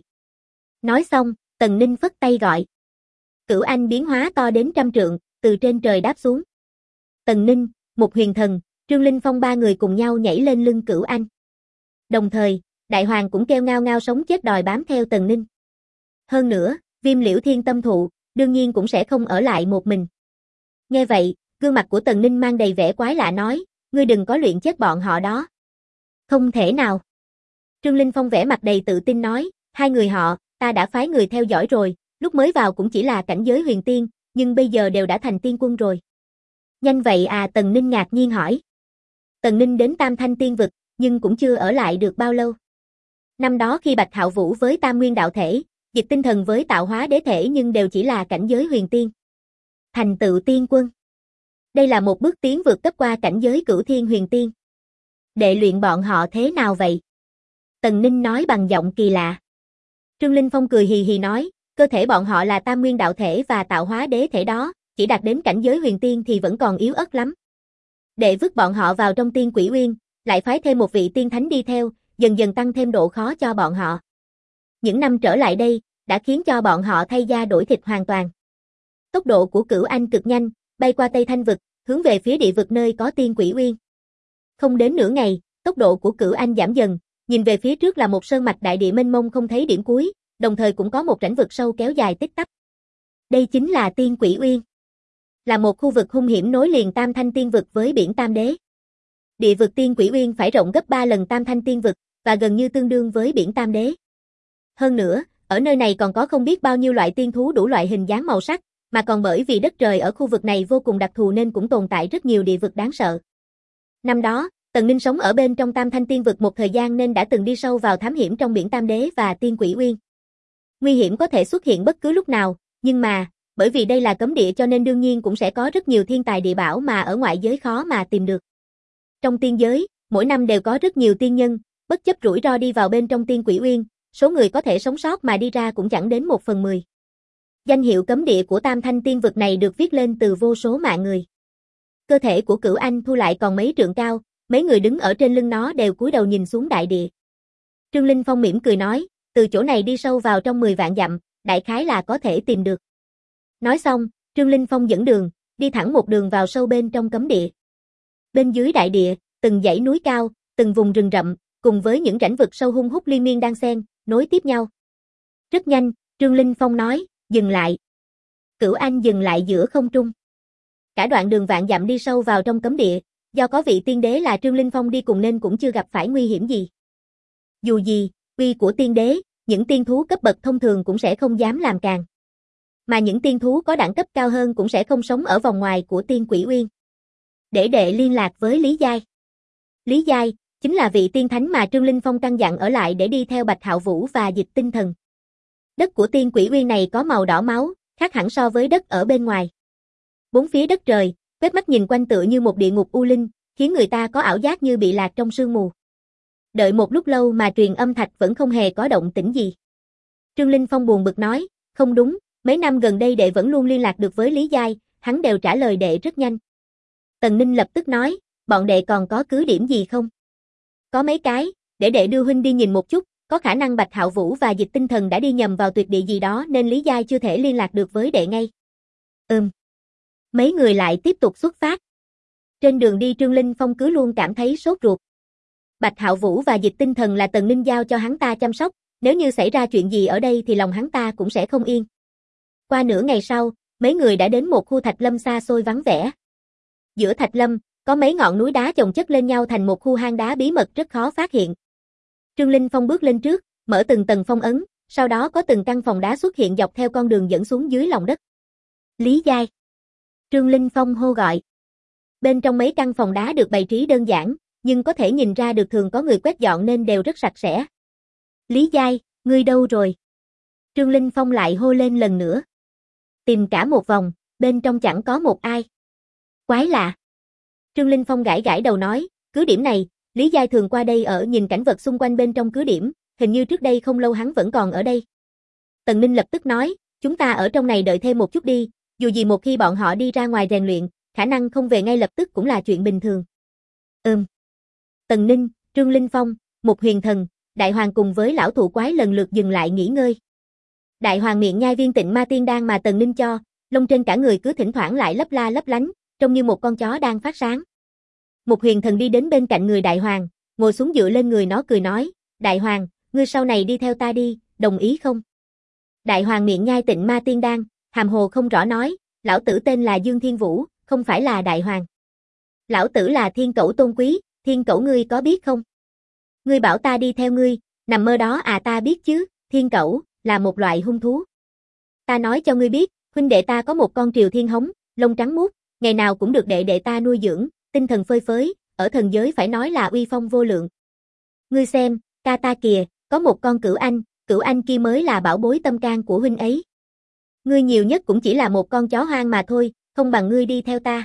Nói xong, Tần Ninh phất tay gọi. Cửu Anh biến hóa to đến 100 trượng, từ trên trời đáp xuống. Tần Ninh, một huyền thần, Trương Linh Phong 3 người cùng nhau nhảy lên lưng Cửu Anh. Đồng thời, Đại Hoàng cũng kêu ngao ngao sống chết đòi bám theo Tần Ninh. Hơn nữa, Viêm Liễu Thiên Tâm Thụ, đương nhiên cũng sẽ không ở lại một mình. Nghe vậy, gương mặt của Tần Ninh mang đầy vẻ quái lạ nói, ngươi đừng có luyện chết bọn họ đó. Không thể nào. Trương Linh Phong vẻ mặt đầy tự tin nói, Hai người họ, ta đã phái người theo dõi rồi, lúc mới vào cũng chỉ là cảnh giới huyền tiên, nhưng bây giờ đều đã thành tiên quân rồi. Nhanh vậy à? Tần Ninh ngạc nhiên hỏi. Tần Ninh đến Tam Thanh Tiên Vực, nhưng cũng chưa ở lại được bao lâu. Năm đó khi Bạch Hạo Vũ với Tam Nguyên Đạo Thể, Dịch Tinh Thần với Tạo Hóa Đế Thể nhưng đều chỉ là cảnh giới huyền tiên. Thành tựu tiên quân. Đây là một bước tiến vượt cấp qua cảnh giới Cửu Thiên Huyền Tiên. Đệ luyện bọn họ thế nào vậy? Tần Ninh nói bằng giọng kỳ lạ. Trương Linh Phong cười hì hì nói, cơ thể bọn họ là Tam Nguyên Đạo Thể và Tạo Hóa Đế Thể đó, chỉ đạt đến cảnh giới huyền tiên thì vẫn còn yếu ớt lắm. Đệ vứt bọn họ vào trong Tiên Quỷ Uyên, lại phái thêm một vị tiên thánh đi theo, dần dần tăng thêm độ khó cho bọn họ. Những năm trở lại đây, đã khiến cho bọn họ thay da đổi thịt hoàn toàn. Tốc độ của Cửu Anh cực nhanh, bay qua Tây Thanh Vực, hướng về phía địa vực nơi có Tiên Quỷ Uyên. Không đến nửa ngày, tốc độ của Cửu Anh giảm dần, nhìn về phía trước là một sơn mạch đại địa mênh mông không thấy điểm cuối, đồng thời cũng có một rãnh vực sâu kéo dài tích tắp. Đây chính là Tiên Quỷ Uyên. Là một khu vực hung hiểm nối liền Tam Thanh Tiên Vực với biển Tam Đế. Địa vực Tiên Quỷ Uyên phải rộng gấp 3 lần Tam Thanh Tiên Vực, và gần như tương đương với biển Tam Đế. Hơn nữa, ở nơi này còn có không biết bao nhiêu loại tiên thú đủ loại hình dáng màu sắc, mà còn bởi vì đất trời ở khu vực này vô cùng đặc thù nên cũng tồn tại rất nhiều địa vực đáng sợ. Năm đó, Tần Ninh sống ở bên trong Tam Thanh Tiên Vực một thời gian nên đã từng đi sâu vào thám hiểm trong biển Tam Đế và Tiên Quỷ Uyên. Nguy hiểm có thể xuất hiện bất cứ lúc nào, nhưng mà, bởi vì đây là cấm địa cho nên đương nhiên cũng sẽ có rất nhiều thiên tài địa bảo mà ở ngoại giới khó mà tìm được. Trong tiên giới, mỗi năm đều có rất nhiều tiên nhân, bất chấp rủi ro đi vào bên trong Tiên Quỷ Uyên, số người có thể sống sót mà đi ra cũng chẳng đến 1/10. Danh hiệu cấm địa của Tam Thanh Tiên Vực này được viết lên từ vô số mạng người. Cơ thể của Cửu Anh thu lại còn mấy trượng cao, mấy người đứng ở trên lưng nó đều cúi đầu nhìn xuống đại địa. Trương Linh Phong mỉm cười nói, từ chỗ này đi sâu vào trong 10 vạn dặm, đại khái là có thể tìm được. Nói xong, Trương Linh Phong dẫn đường, đi thẳng một đường vào sâu bên trong cấm địa. Bên dưới đại địa, từng dãy núi cao, từng vùng rừng rậm, cùng với những rãnh vực sâu hun hút liên miên đan xen, nối tiếp nhau. Rất nhanh, Trương Linh Phong nói, dừng lại. Cửu Anh dừng lại giữa không trung. Cả đoạn đường vạn dặm đi sâu vào trong cấm địa, do có vị tiên đế là Trương Linh Phong đi cùng nên cũng chưa gặp phải nguy hiểm gì. Dù gì, uy của tiên đế, những tiên thú cấp bậc thông thường cũng sẽ không dám làm càn. Mà những tiên thú có đẳng cấp cao hơn cũng sẽ không sống ở vòng ngoài của Tiên Quỷ Uyên. Để đệ liên lạc với Lý Giai. Lý Giai, chính là vị tiên thánh mà Trương Linh Phong căn dặn ở lại để đi theo Bạch Hạo Vũ và Dịch Tinh Thần. Đất của Tiên Quỷ Uyên này có màu đỏ máu, khác hẳn so với đất ở bên ngoài. Bốn phía đất trời, quét mắt nhìn quanh tựa như một địa ngục u linh, khiến người ta có ảo giác như bị lạc trong sương mù. Đợi một lúc lâu mà truyền âm thạch vẫn không hề có động tĩnh gì. Trương Linh Phong buồn bực nói, không đúng, mấy năm gần đây đệ vẫn luôn liên lạc được với Lý Giai, hắn đều trả lời đệ rất nhanh. Tần Ninh lập tức nói, bọn đệ còn có cứ điểm gì không? Có mấy cái, để đệ đưa huynh đi nhìn một chút, có khả năng Bạch Hạo Vũ và Dịch Tinh Thần đã đi nhầm vào tuyệt địa gì đó nên Lý Giai chưa thể liên lạc được với đệ ngay. Mấy người lại tiếp tục xuất phát. Trên đường đi Trương Linh Phong cứ luôn cảm thấy sốt ruột. Bạch Hạo Vũ và Dịch Tinh Thần là Tần Ninh giao cho hắn ta chăm sóc, nếu như xảy ra chuyện gì ở đây thì lòng hắn ta cũng sẽ không yên. Qua nửa ngày sau, mấy người đã đến một khu thạch lâm xa xôi vắng vẻ. Giữa thạch lâm, có mấy ngọn núi đá chồng chất lên nhau thành một khu hang đá bí mật rất khó phát hiện. Trương Linh Phong bước lên trước, mở từng tầng phong ấn, sau đó có từng căn phòng đá xuất hiện dọc theo con đường dẫn xuống dưới lòng đất. Lý Giai. Trương Linh Phong hô gọi. Bên trong mấy căn phòng đá được bày trí đơn giản, nhưng có thể nhìn ra được thường có người quét dọn nên đều rất sạch sẽ. Lý Giai, ngươi đâu rồi? Trương Linh Phong lại hô lên lần nữa. Tìm cả một vòng, bên trong chẳng có một ai. Quái lạ. Trương Linh Phong gãi gãi đầu nói, cứ điểm này, Lý Giai thường qua đây ở nhìn cảnh vật xung quanh bên trong cứ điểm, hình như trước đây không lâu hắn vẫn còn ở đây. Tần Ninh lập tức nói, chúng ta ở trong này đợi thêm một chút đi, dù gì một khi bọn họ đi ra ngoài rèn luyện, khả năng không về ngay lập tức cũng là chuyện bình thường. Tần Ninh, Trương Linh Phong, Mục Huyền Thần, Đại Hoàng cùng với lão thụ quái lần lượt dừng lại nghỉ ngơi. Đại Hoàng miệng nhai viên Tịnh Ma Tiên Đan mà Tần Ninh cho, lông trên cả người cứ thỉnh thoảng lại lấp la lấp lánh, trông như một con chó đang phát sáng. Mục Huyền Thần đi đến bên cạnh người Đại Hoàng, ngồi xuống dựa lên người nó cười nói, Đại Hoàng, ngươi sau này đi theo ta đi, đồng ý không? Đại Hoàng miệng nhai Tịnh Ma Tiên Đan, hàm hồ không rõ nói, lão tử tên là Dương Thiên Vũ, không phải là Đại Hoàng. Lão tử là Thiên Cẩu tôn quý, Thiên Cẩu ngươi có biết không? Ngươi bảo ta đi theo ngươi, nằm mơ đó à, ta biết chứ, thiên cẩu, là một loại hung thú. Ta nói cho ngươi biết, huynh đệ ta có một con triều thiên hống, lông trắng muốt, ngày nào cũng được đệ đệ ta nuôi dưỡng, tinh thần phơi phới, ở thần giới phải nói là uy phong vô lượng. Ngươi xem, ca ta kìa, có một con cửu anh kia mới là bảo bối tâm can của huynh ấy. Ngươi nhiều nhất cũng chỉ là một con chó hoang mà thôi, không bằng ngươi đi theo ta.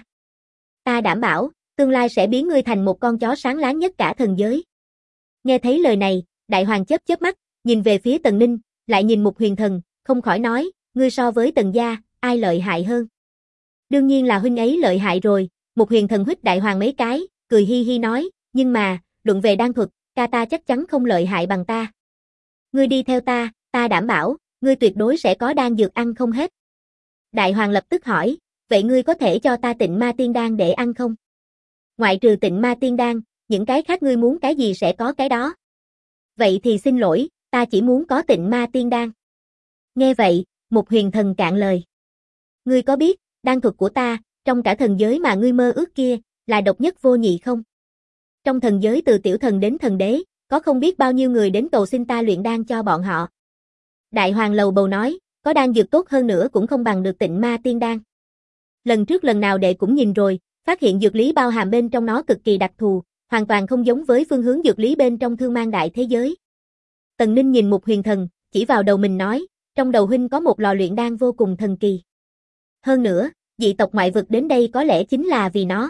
Ta đảm bảo, tương lai sẽ biến ngươi thành một con chó sáng láng nhất cả thần giới. Nghe thấy lời này, Đại Hoàng chớp chớp mắt, nhìn về phía Tần Ninh, lại nhìn Mục Huyền Thần, không khỏi nói, ngươi so với Tần gia, ai lợi hại hơn? Đương nhiên là huynh ấy lợi hại rồi. Mục Huyền Thần huýt Đại Hoàng mấy cái, cười hi hi nói, nhưng mà, luận về đan thuật, ca ta chắc chắn không lợi hại bằng ta. Ngươi đi theo ta, ta đảm bảo, ngươi tuyệt đối sẽ có đan dược ăn không hết. Đại Hoàng lập tức hỏi, vậy ngươi có thể cho ta Tịnh Ma Tiên Đan để ăn không? Ngoại trừ Tịnh Ma Tiên Đan, những cái khác ngươi muốn cái gì sẽ có cái đó. Vậy thì xin lỗi, ta chỉ muốn có Tịnh Ma Tiên Đan. Nghe vậy, Mục Huyền Thần cạn lời. Ngươi có biết, đan thuật của ta, trong cả thần giới mà ngươi mơ ước kia, là độc nhất vô nhị không? Trong thần giới từ tiểu thần đến thần đế, có không biết bao nhiêu người đến cầu xin ta luyện đan cho bọn họ. Đại Hoàng lầu bầu nói, có đan dược tốt hơn nữa cũng không bằng được Tịnh Ma Tiên Đan. Lần trước lần nào đệ cũng nhìn rồi, phát hiện dược lý bao hàm bên trong nó cực kỳ đặc thù, hoàn toàn không giống với phương hướng dược lý bên trong Thương Mang Đại thế giới. Tần Ninh nhìn Mục Huyền Thần, chỉ vào đầu mình nói, trong đầu huynh có một lò luyện đan vô cùng thần kỳ. Hơn nữa, dị tộc ngoại vực đến đây có lẽ chính là vì nó.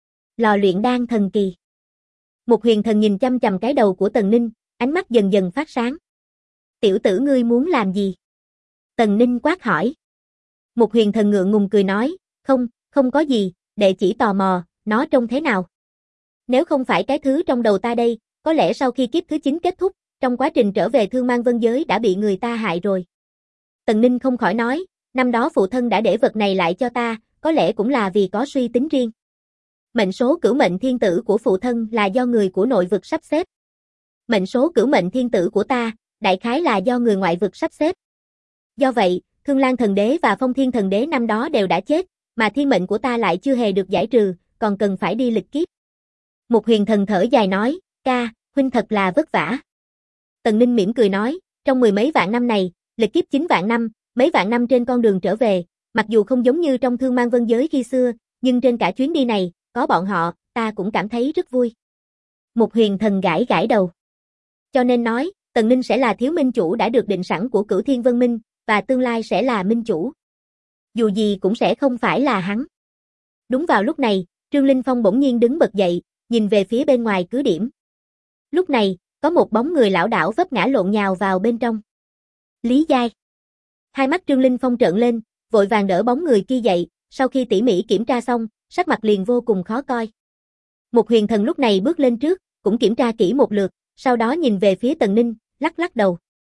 Lò luyện đan thần kỳ. Mục Huyền Thần nhìn chăm chằm cái đầu của Tần Ninh, ánh mắt dần dần phát sáng. Tiểu tử ngươi muốn làm gì? Tần Ninh quát hỏi. Mục Huyền Thần ngượng ngùng cười nói, không có gì, đệ chỉ tò mò, nó trông thế nào? Nếu không phải cái thứ trong đầu ta đây, có lẽ sau khi kiếp thứ 9 kết thúc, trong quá trình trở về Thương Mang Vân giới đã bị người ta hại rồi. Tần Ninh không khỏi nói, năm đó phụ thân đã để vật này lại cho ta, có lẽ cũng là vì có suy tính riêng. Mệnh số cửu mệnh thiên tử của phụ thân là do người của nội vực sắp xếp. Mệnh số cửu mệnh thiên tử của ta, đại khái là do người ngoại vực sắp xếp. Do vậy, Thương Lan thần đế và Phong Thiên thần đế năm đó đều đã chết, mà thiên mệnh của ta lại chưa hề được giải trừ, còn cần phải đi lịch kiếp. Mục Huyền Thần thở dài nói, ca, huynh thật là vất vả. Tần Ninh mỉm cười nói, trong mười mấy vạn năm này, lịch kiếp 9 vạn năm, mấy vạn năm trên con đường trở về, mặc dù không giống như trong Thương Mang Vân giới khi xưa, nhưng trên cả chuyến đi này, có bọn họ, ta cũng cảm thấy rất vui. Mục Huyền Thần gãi gãi đầu. Cho nên nói, Tần Ninh sẽ là thiếu minh chủ đã được định sẵn của Cửu Thiên Vân Minh, và tương lai sẽ là minh chủ. Dù gì cũng sẽ không phải là hắn. Đúng vào lúc này, Trương Linh Phong bỗng nhiên đứng bật dậy, nhìn về phía bên ngoài cứ điểm. Lúc này, có một bóng người lảo đảo vấp ngã lộn nhào vào bên trong. Lý Giai. Hai mắt Trương Linh Phong trợn lên, vội vàng đỡ bóng người kia dậy, sau khi tỉ mỉ kiểm tra xong, sắc mặt liền vô cùng khó coi. Mục Huyền Thần lúc này bước lên trước, cũng kiểm tra kỹ một lượt, sau đó nhìn về phía Tần Ninh, lắc đầu.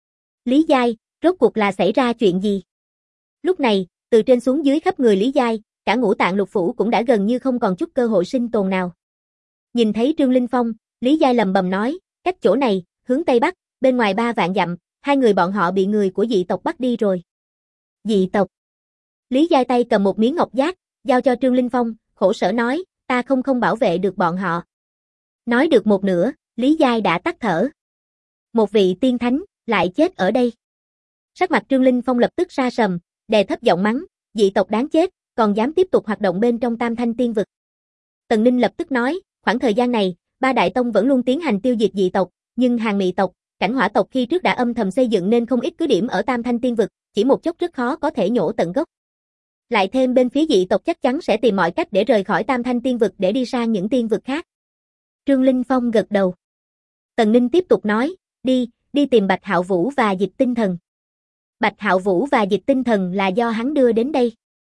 Lý Giai, rốt cuộc là xảy ra chuyện gì? Lúc này, từ trên xuống dưới khắp người Lý Giai, cả ngũ tạng lục phủ cũng đã gần như không còn chút cơ hội sinh tồn nào. Nhìn thấy Trương Linh Phong, Lý Giai lầm bầm nói, cách chỗ này, hướng Tây Bắc, bên ngoài 3 vạn dặm, hai người bọn họ bị người của dị tộc bắt đi rồi. Dị tộc? Lý Giai tay cầm một miếng ngọc giác, giao cho Trương Linh Phong, khổ sở nói, ta không bảo vệ được bọn họ. Nói được một nửa, Lý Giai đã tắt thở. Một vị tiên thánh, lại chết ở đây. Sắc mặt Trương Linh Phong lập tức sa sầm, đè thấp giọng mắng, dị tộc đáng chết, còn dám tiếp tục hoạt động bên trong Tam Thanh Tiên Vực. Tần Ninh lập tức nói, khoảng thời gian này, ba đại tông vẫn luôn tiến hành tiêu diệt dị tộc, nhưng Hàn Mị tộc, Cảnh Hỏa tộc khi trước đã âm thầm xây dựng nên không ít cứ điểm ở Tam Thanh Tiên Vực, chỉ một chốc rất khó có thể nhổ tận gốc. Lại thêm bên phía dị tộc chắc chắn sẽ tìm mọi cách để rời khỏi Tam Thanh Tiên Vực để đi sang những tiên vực khác. Trương Linh Phong gật đầu. Tần Ninh tiếp tục nói, đi tìm Bạch Hạo Vũ và Dịch Tinh Thần. Bạch Hạo Vũ và Dịch Tinh Thần là do hắn đưa đến đây.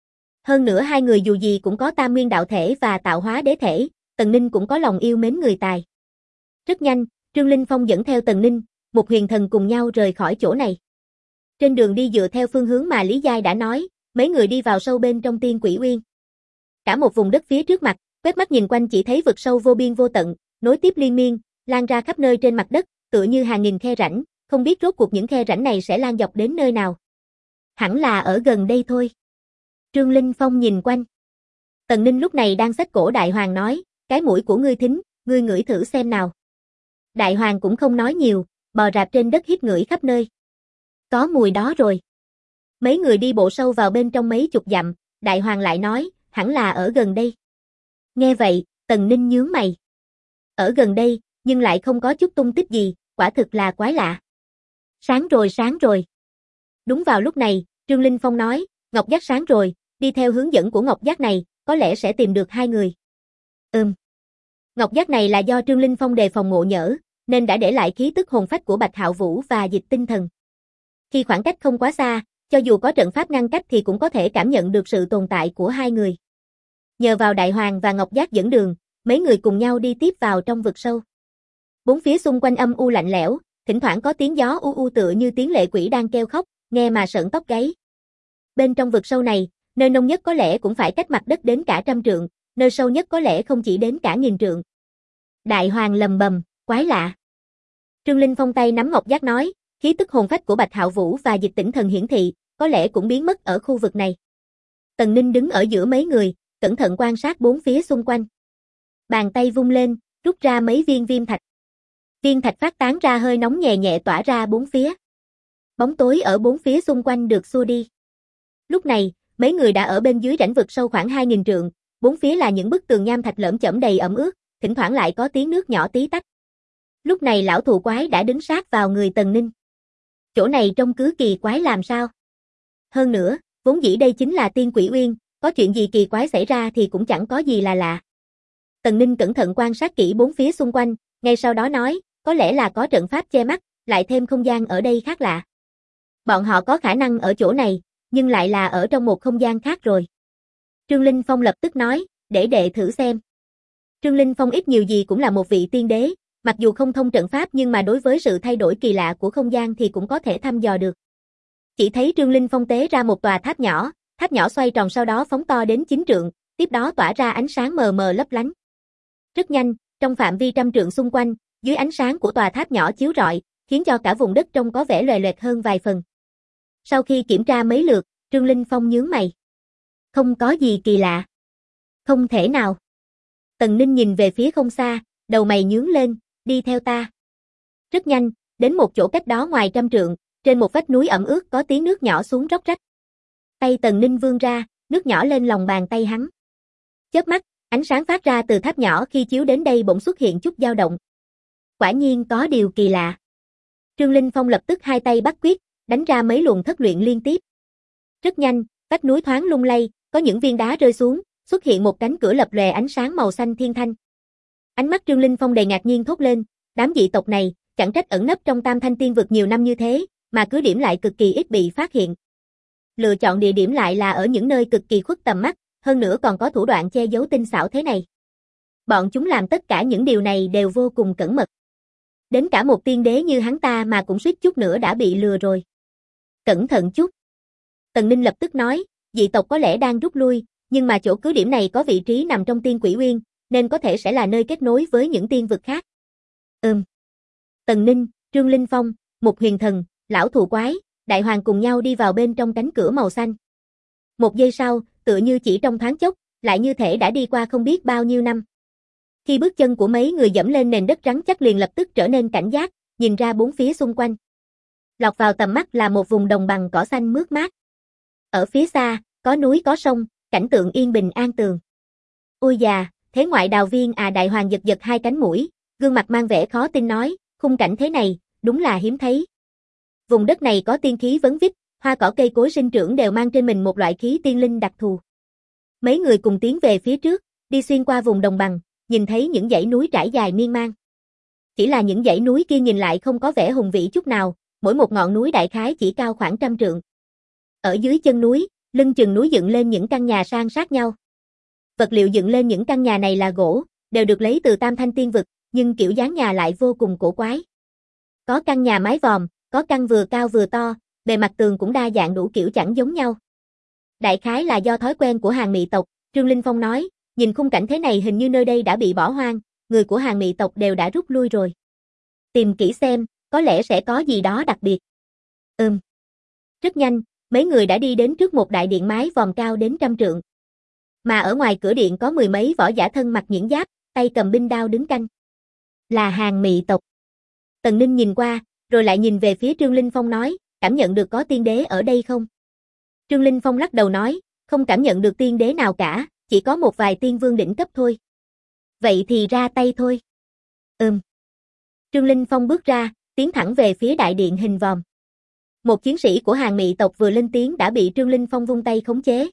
Hơn nữa hai người dù gì cũng có Tam Nguyên đạo thể và Tạo Hóa đế thể, Tần Ninh cũng có lòng yêu mến người tài. Rất nhanh, Trương Linh Phong dẫn theo Tần Ninh, Mục Huyền Thần cùng nhau rời khỏi chỗ này. Trên đường đi dựa theo phương hướng mà Lý Giai đã nói, mấy người đi vào sâu bên trong Tiên Quỷ Uyên. Cả một vùng đất phía trước mặt, quét mắt nhìn quanh chỉ thấy vực sâu vô biên vô tận, nối tiếp liên miên, lan ra khắp nơi trên mặt đất, tựa như hàng nghìn khe rãnh, không biết rốt cuộc những khe rãnh này sẽ lan dọc đến nơi nào. Hẳn là ở gần đây thôi. Trương Linh Phong nhìn quanh. Tần Ninh lúc này đang xách cổ Đại Hoàng nói, cái mũi của ngươi thính, ngươi ngửi thử xem nào. Đại Hoàng cũng không nói nhiều, bò rạp trên đất hít ngửi khắp nơi. Có mùi đó rồi. Mấy người đi bộ sâu vào bên trong mấy chục dặm, Đại Hoàng lại nói, hẳn là ở gần đây. Nghe vậy, Tần Ninh nhướng mày. Ở gần đây, nhưng lại không có chút tung tích gì, quả thực là quái lạ. Sáng rồi, sáng rồi. Đúng vào lúc này, Trương Linh Phong nói, Ngọc Giác sáng rồi, đi theo hướng dẫn của Ngọc Giác này, có lẽ sẽ tìm được hai người. Ngọc Giác này là do Trương Linh Phong đề phòng ngộ nhỡ, nên đã để lại khí tức hồn phách của Bạch Hạo Vũ và Dịch Tinh Thần. Khi khoảng cách không quá xa, cho dù có trận pháp ngăn cách thì cũng có thể cảm nhận được sự tồn tại của hai người. Nhờ vào Đại Hoàng và Ngọc Giác dẫn đường, mấy người cùng nhau đi tiếp vào trong vực sâu. Bốn phía xung quanh âm u lạnh lẽo, thỉnh thoảng có tiếng gió u u tựa như tiếng lệ quỷ đang kêu khóc, nghe mà sợn tóc gáy. Bên trong vực sâu này, nơi nông nhất có lẽ cũng phải cách mặt đất đến cả 100 trượng, nơi sâu nhất có lẽ không chỉ đến cả 1000 trượng. Đại Hoàng lầm bầm, quái lạ. Trương Linh Phong tay nắm Ngọc Giác nói, khí tức hồn phách của Bạch Hạo Vũ và Dịch Tinh Thần hiển thị, có lẽ cũng biến mất ở khu vực này. Tần Ninh đứng ở giữa mấy người, cẩn thận quan sát bốn phía xung quanh. Bàn tay vung lên, rút ra mấy viên viêm thạch. Viên thạch phát tán ra hơi nóng nhẹ nhẹ tỏa ra bốn phía. Bóng tối ở bốn phía xung quanh được xua đi. Lúc này, mấy người đã ở bên dưới rãnh vực sâu khoảng 2000 trượng, bốn phía là những bức tường nham thạch lởm chởm đầy ẩm ướt, thỉnh thoảng lại có tiếng nước nhỏ tí tách. Lúc này lão thù quái đã đứng sát vào người Tần Ninh. Chỗ này trông cứ kỳ quái làm sao? Hơn nữa, vốn dĩ đây chính là Tiên Quỷ Uyên, có chuyện gì kỳ quái xảy ra thì cũng chẳng có gì là lạ. Tần Ninh cẩn thận quan sát kỹ bốn phía xung quanh, ngay sau đó nói, có lẽ là có trận pháp che mắt, lại thêm không gian ở đây khác lạ. Bọn họ có khả năng ở chỗ này, nhưng lại là ở trong một không gian khác rồi. Trương Linh Phong lập tức nói, để đệ thử xem. Trương Linh Phong ít nhiều gì cũng là một vị tiên đế, mặc dù không thông trận pháp nhưng mà đối với sự thay đổi kỳ lạ của không gian thì cũng có thể thăm dò được. Chỉ thấy Trương Linh Phong tế ra một tòa tháp nhỏ xoay tròn sau đó phóng to đến 9 trượng, tiếp đó tỏa ra ánh sáng mờ mờ lấp lánh. Rất nhanh, trong phạm vi 100 trượng xung quanh, dưới ánh sáng của tòa tháp nhỏ chiếu rọi, khiến cho cả vùng đất trông có vẻ loè loẹt hơn vài phần. Sau khi kiểm tra mấy lượt, Trương Linh Phong nhướng mày. Không có gì kỳ lạ. Không thể nào. Tần Ninh nhìn về phía không xa, đầu mày nhướng lên, đi theo ta. Rất nhanh, đến một chỗ cách đó ngoài 100 trượng, trên một vách núi ẩm ướt có tiếng nước nhỏ xuống róc rách. Tay Tần Ninh vươn ra, nước nhỏ lên lòng bàn tay hắn. Chớp mắt, ánh sáng phát ra từ tháp nhỏ khi chiếu đến đây bỗng xuất hiện chút dao động. Quả nhiên có điều kỳ lạ. Trương Linh Phong lập tức hai tay bắt quyết, đánh ra mấy luồng thất luyện liên tiếp. Rất nhanh, vách núi thoáng lung lay, có những viên đá rơi xuống, xuất hiện một cánh cửa lập lòe ánh sáng màu xanh thiên thanh. Ánh mắt Trương Linh Phong đầy ngạc nhiên thốt lên, đám dị tộc này, chẳng trách ẩn nấp trong Tam Thanh Tiên vực nhiều năm như thế, mà cứ điểm lại cực kỳ ít bị phát hiện. Lựa chọn địa điểm lại là ở những nơi cực kỳ khuất tầm mắt, hơn nữa còn có thủ đoạn che giấu tinh xảo thế này. Bọn chúng làm tất cả những điều này đều vô cùng cẩn mật. Đến cả một tiên đế như hắn ta mà cũng suýt chút nữa đã bị lừa rồi. Cẩn thận chút. Tần Ninh lập tức nói, dị tộc có lẽ đang rút lui, nhưng mà chỗ cứ điểm này có vị trí nằm trong Tiên Quỷ Uyên, nên có thể sẽ là nơi kết nối với những tiên vực khác. Tần Ninh, Trương Linh Phong, Mục Huyền Thần, lão thù quái, Đại Hoàng cùng nhau đi vào bên trong cánh cửa màu xanh. Một giây sau, tựa như chỉ trong thoáng chốc, lại như thể đã đi qua không biết bao nhiêu năm. Khi bước chân của mấy người dẫm lên nền đất rắn chắc liền lập tức trở nên cảnh giác, nhìn ra bốn phía xung quanh. Lọt vào tầm mắt là một vùng đồng bằng cỏ xanh mướt mát. Ở phía xa, có núi có sông, cảnh tượng yên bình an tường. Ôi già, thế ngoại đào viên à? Đại Hoàng giật giật hai cánh mũi, gương mặt mang vẻ khó tin nói, khung cảnh thế này, đúng là hiếm thấy. Vùng đất này có tiên khí vấn vít, hoa cỏ cây cối sinh trưởng đều mang trên mình một loại khí tiên linh đặc thù. Mấy người cùng tiến về phía trước, đi xuyên qua vùng đồng bằng, nhìn thấy những dãy núi trải dài miên man. Chỉ là những dãy núi kia nhìn lại không có vẻ hùng vĩ chút nào, mỗi một ngọn núi đại khái chỉ cao khoảng 100 trượng. Ở dưới chân núi, lưng chừng núi dựng lên những căn nhà san sát nhau. Vật liệu dựng lên những căn nhà này là gỗ, đều được lấy từ Tam Thanh Tiên vực, nhưng kiểu dáng nhà lại vô cùng cổ quái. Có căn nhà mái vòm, có căn vừa cao vừa to, bề mặt tường cũng đa dạng đủ kiểu chẳng giống nhau. Đại khái là do thói quen của Hàn Mị tộc, Trương Linh Phong nói, nhìn khung cảnh thế này hình như nơi đây đã bị bỏ hoang, người của Hàn Mị tộc đều đã rút lui rồi. Tìm kỹ xem, có lẽ sẽ có gì đó đặc biệt. Rất nhanh, mấy người đã đi đến trước một đại điện mái vòm cao đến 100 trượng. Mà ở ngoài cửa điện có mười mấy võ giả thân mặc nhuyễn giáp, tay cầm binh đao đứng canh. Là Hàn Mị tộc. Tần Ninh nhìn qua, rồi lại nhìn về phía Trương Linh Phong nói, cảm nhận được có tiên đế ở đây không? Trương Linh Phong lắc đầu nói, không cảm nhận được tiên đế nào cả, chỉ có một vài tiên vương đỉnh cấp thôi. Vậy thì ra tay thôi. Trương Linh Phong bước ra, tiến thẳng về phía đại điện hình vòm. Một chiến sĩ của Hàn Mị tộc vừa lên tiếng đã bị Trương Linh Phong vung tay khống chế.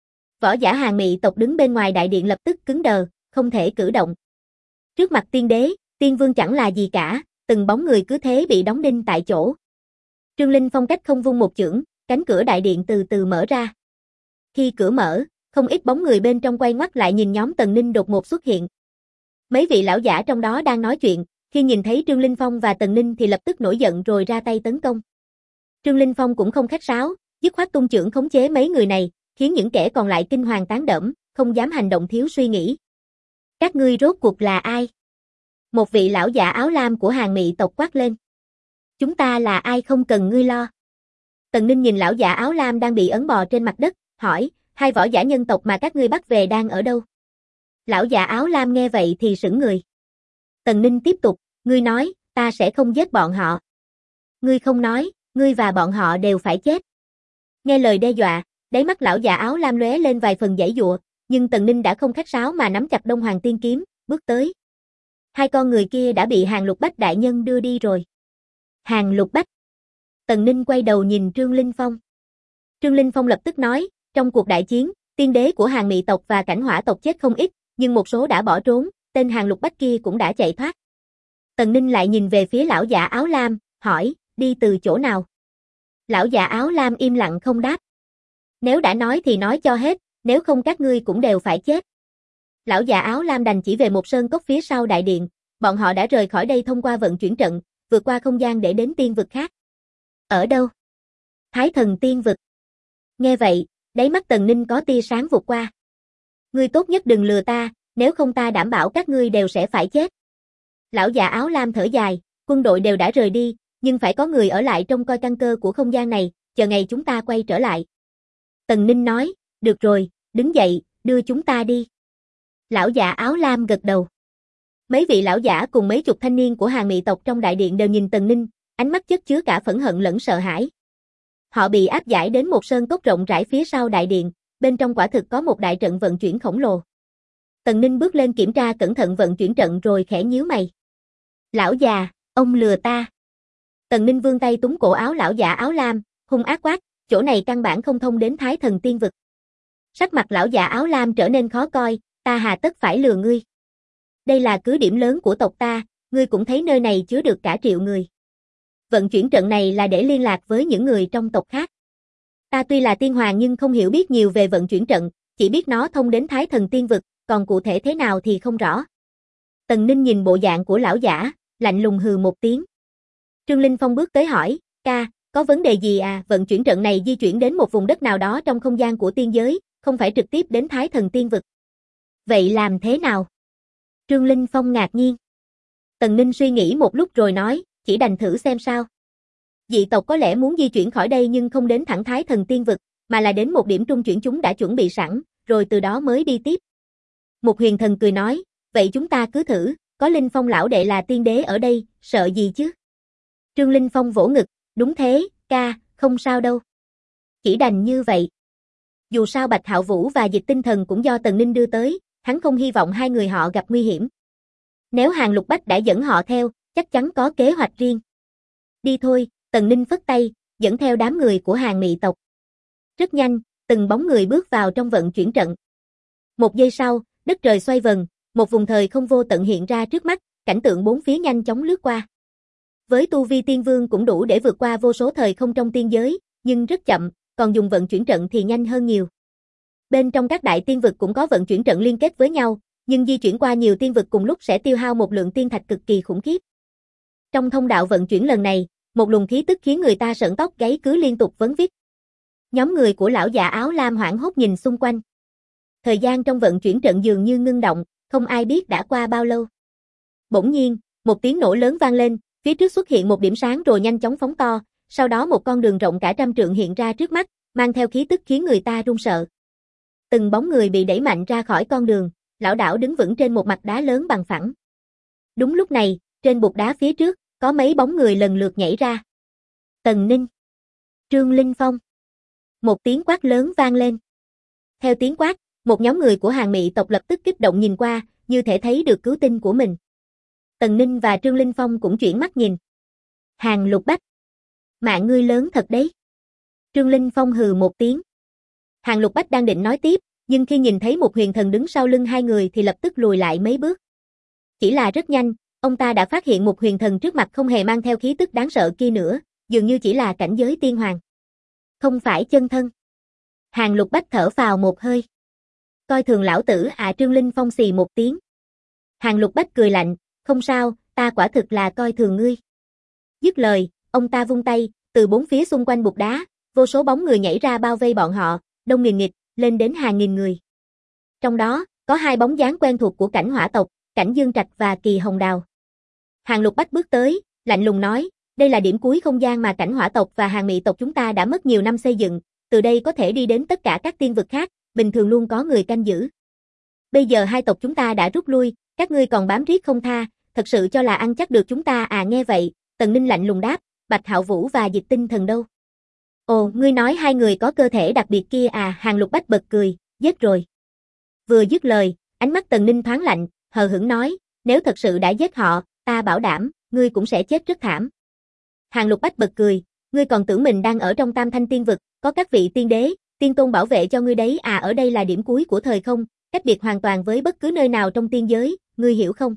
Võ giả Hàn Mị tộc đứng bên ngoài đại điện lập tức cứng đờ, không thể cử động. Trước mặt tiên đế, tiên vương chẳng là gì cả, từng bóng người cứ thế bị đóng đinh tại chỗ. Trương Linh Phong cách không vung một chưởng, cánh cửa đại điện từ từ mở ra. Khi cửa mở, không ít bóng người bên trong quay ngoắt lại nhìn nhóm Tần Ninh đột ngột xuất hiện. Mấy vị lão giả trong đó đang nói chuyện, khi nhìn thấy Trương Linh Phong và Tần Ninh thì lập tức nổi giận rồi ra tay tấn công. Trương Linh Phong cũng không khách sáo, dứt khoát tung chưởng khống chế mấy người này, khiến những kẻ còn lại kinh hoàng tán đẫm, không dám hành động thiếu suy nghĩ. Các ngươi rốt cuộc là ai? Một vị lão giả áo lam của Hàn Mị tộc quát lên. Chúng ta là ai không cần ngươi lo. Tần Ninh nhìn lão giả áo lam đang bị ấn bò trên mặt đất, hỏi, hai võ giả nhân tộc mà các ngươi bắt về đang ở đâu? Lão giả áo lam nghe vậy thì sững người. Tần Ninh tiếp tục, ngươi nói, ta sẽ không giết bọn họ. Ngươi không nói, ngươi và bọn họ đều phải chết. Nghe lời đe dọa, đáy mắt lão già áo lam lóe lên vài phần giãy giụa, nhưng Tần Ninh đã không khách sáo mà nắm chặt Đông Hoàng Tiên kiếm, bước tới. Hai con người kia đã bị Hàn Lục Bách đại nhân đưa đi rồi. Hàn Lục Bách. Tần Ninh quay đầu nhìn Trương Linh Phong. Trương Linh Phong lập tức nói, trong cuộc đại chiến, tiên đế của Hàn Mị tộc và Cảnh Hỏa tộc chết không ít, nhưng một số đã bỏ trốn, tên Hàn Lục Bách kia cũng đã chạy thoát. Tần Ninh lại nhìn về phía lão già áo lam, hỏi, đi từ chỗ nào? Lão già áo lam im lặng không đáp. Nếu đã nói thì nói cho hết, nếu không các ngươi cũng đều phải chết. Lão già áo lam đành chỉ về một sơn cốc phía sau đại điện, bọn họ đã rời khỏi đây thông qua vận chuyển trận, vượt qua không gian để đến tiên vực khác. Ở đâu? Thái Thần Tiên vực. Nghe vậy, đáy mắt Tần Ninh có tia sáng vụt qua. Ngươi tốt nhất đừng lừa ta, nếu không ta đảm bảo các ngươi đều sẽ phải chết. Lão già áo lam thở dài, quân đội đều đã rời đi, nhưng phải có người ở lại trông coi căn cơ của không gian này, chờ ngày chúng ta quay trở lại. Tần Ninh nói, được rồi, đứng dậy, đưa chúng ta đi. Lão già áo lam gật đầu. Mấy vị lão giả cùng mấy chục thanh niên của Hàn Mị tộc trong đại điện đều nhìn Tần Ninh, ánh mắt chất chứa cả phẫn hận lẫn sợ hãi. Họ bị áp giải đến một sơn cốc rộng rãi phía sau đại điện, bên trong quả thực có một đại trận vận chuyển khổng lồ. Tần Ninh bước lên kiểm tra cẩn thận vận chuyển trận rồi khẽ nhíu mày. Lão già, ông lừa ta. Tần Ninh vươn tay túm cổ áo lão già áo lam, hung ác quát, chỗ này căn bản không thông đến Thái Thần Tiên vực. Sắc mặt lão già áo lam trở nên khó coi, ta hà tất phải lừa ngươi. Đây là cứ điểm lớn của tộc ta, ngươi cũng thấy nơi này chứa được cả triệu người. Vận chuyển trận này là để liên lạc với những người trong tộc khác. Ta tuy là tiên hoàng nhưng không hiểu biết nhiều về vận chuyển trận, chỉ biết nó thông đến Thái Thần Tiên vực, còn cụ thể thế nào thì không rõ. Tần Ninh nhìn bộ dạng của lão giả, lạnh lùng hừ một tiếng. Trương Linh Phong bước tới hỏi, ca, có vấn đề gì à? Vận chuyển trận này di chuyển đến một vùng đất nào đó trong không gian của tiên giới, không phải trực tiếp đến Thái Thần Tiên vực. Vậy làm thế nào? Trương Linh Phong ngạc nhiên. Tần Ninh suy nghĩ một lúc rồi nói, chỉ đành thử xem sao. Dị tộc có lẽ muốn di chuyển khỏi đây nhưng không đến thẳng Thái Thần Tiên vực, mà là đến một điểm trung chuyển chúng đã chuẩn bị sẵn, rồi từ đó mới đi tiếp. Một huyền thần cười nói, vậy chúng ta cứ thử, có Linh Phong lão đệ là tiên đế ở đây, sợ gì chứ? Trương Linh Phong vỗ ngực, đúng thế, ca, không sao đâu. Chỉ đành như vậy. Dù sao Bạch Hạo Vũ và Dịch Tinh Thần cũng do Tần Ninh đưa tới, hắn không hy vọng hai người họ gặp nguy hiểm. Nếu Hàn Lục Bách đã dẫn họ theo, chắc chắn có kế hoạch riêng. Đi thôi, Tần Ninh phất tay, dẫn theo đám người của Hàn Mị tộc. Rất nhanh, từng bóng người bước vào trong vận chuyển trận. Một giây sau, đất trời xoay vần, một vùng thời không vô tận hiện ra trước mắt, cảnh tượng bốn phía nhanh chóng lướt qua. Với tu vi tiên vương cũng đủ để vượt qua vô số thời không trong tiên giới, nhưng rất chậm, còn dùng vận chuyển trận thì nhanh hơn nhiều. Bên trong các đại tiên vực cũng có vận chuyển trận liên kết với nhau, nhưng di chuyển qua nhiều tiên vực cùng lúc sẽ tiêu hao một lượng tiên thạch cực kỳ khủng khiếp. Trong thông đạo vận chuyển lần này, một luồng khí tức khiến người ta sởn tóc gáy cứ liên tục vấn vít. Nhóm người của lão già áo lam hoảng hốt nhìn xung quanh. Thời gian trong vận chuyển trận dường như ngưng động, không ai biết đã qua bao lâu. Bỗng nhiên, một tiếng nổ lớn vang lên, phía trước xuất hiện một điểm sáng rồi nhanh chóng phóng to, sau đó một con đường rộng cả trăm trượng hiện ra trước mắt, mang theo khí tức khiến người ta run sợ. Từng bóng người bị đẩy mạnh ra khỏi con đường, lảo đảo đứng vững trên một mặt đá lớn bằng phẳng. Đúng lúc này, trên bục đá phía trước, có mấy bóng người lần lượt nhảy ra. Tần Ninh. Trương Linh Phong. Một tiếng quát lớn vang lên. Theo tiếng quát, một nhóm người của Hàn Mị tộc lập tức kích động nhìn qua, như thể thấy được cứu tinh của mình. Tần Ninh và Trương Linh Phong cũng chuyển mắt nhìn. Hàn Lục Bách. Mạng ngươi lớn thật đấy. Trương Linh Phong hừ một tiếng. Hàn Lục Bách đang định nói tiếp, nhưng khi nhìn thấy một huyền thần đứng sau lưng hai người thì lập tức lùi lại mấy bước. Chỉ là rất nhanh, ông ta đã phát hiện một huyền thần trước mặt không hề mang theo khí tức đáng sợ kia nữa, dường như chỉ là cảnh giới tiên hoàng. Không phải chân thân. Hàn Lục Bách thở phào một hơi. Coi thường lão tử à, Trương Linh Phong xì một tiếng. Hàn Lục Bách cười lạnh, không sao, ta quả thực là coi thường ngươi. Dứt lời, ông ta vung tay, từ bốn phía xung quanh bục đá, vô số bóng người nhảy ra bao vây bọn họ, đông nghìn nghịt, lên đến hàng nghìn người. Trong đó, có hai bóng dáng quen thuộc của Cảnh Hỏa tộc, Cảnh Dương Trạch và Kỳ Hồng Đào. Hàn Lục Bách bước tới, lạnh lùng nói, đây là điểm cuối không gian mà Cảnh Hỏa tộc và Hàn Mị tộc chúng ta đã mất nhiều năm xây dựng, từ đây có thể đi đến tất cả các tiên vực khác, bình thường luôn có người canh giữ. Bây giờ hai tộc chúng ta đã rút lui, các ngươi còn bám riết không tha, thật sự cho là ăn chắc được chúng ta à? Nghe vậy, Tần Ninh lạnh lùng đáp, Bạch Hạo Vũ và Dịch Tinh Thần đâu? Ồ, ngươi nói hai người có cơ thể đặc biệt kia à? Hàn Lục Bách bật cười, giết rồi. Vừa dứt lời, ánh mắt Tần Ninh thoáng lạnh, hờ hững nói, nếu thật sự đã giết họ, ta bảo đảm, ngươi cũng sẽ chết rất thảm. Hàn Lục Bách bật cười, ngươi còn tưởng mình đang ở trong Tam Thanh Tiên Vực, có các vị tiên đế, tiên tôn bảo vệ cho ngươi đấy à? Ở đây là điểm cuối của thời không, cách biệt hoàn toàn với bất cứ nơi nào trong tiên giới, ngươi hiểu không?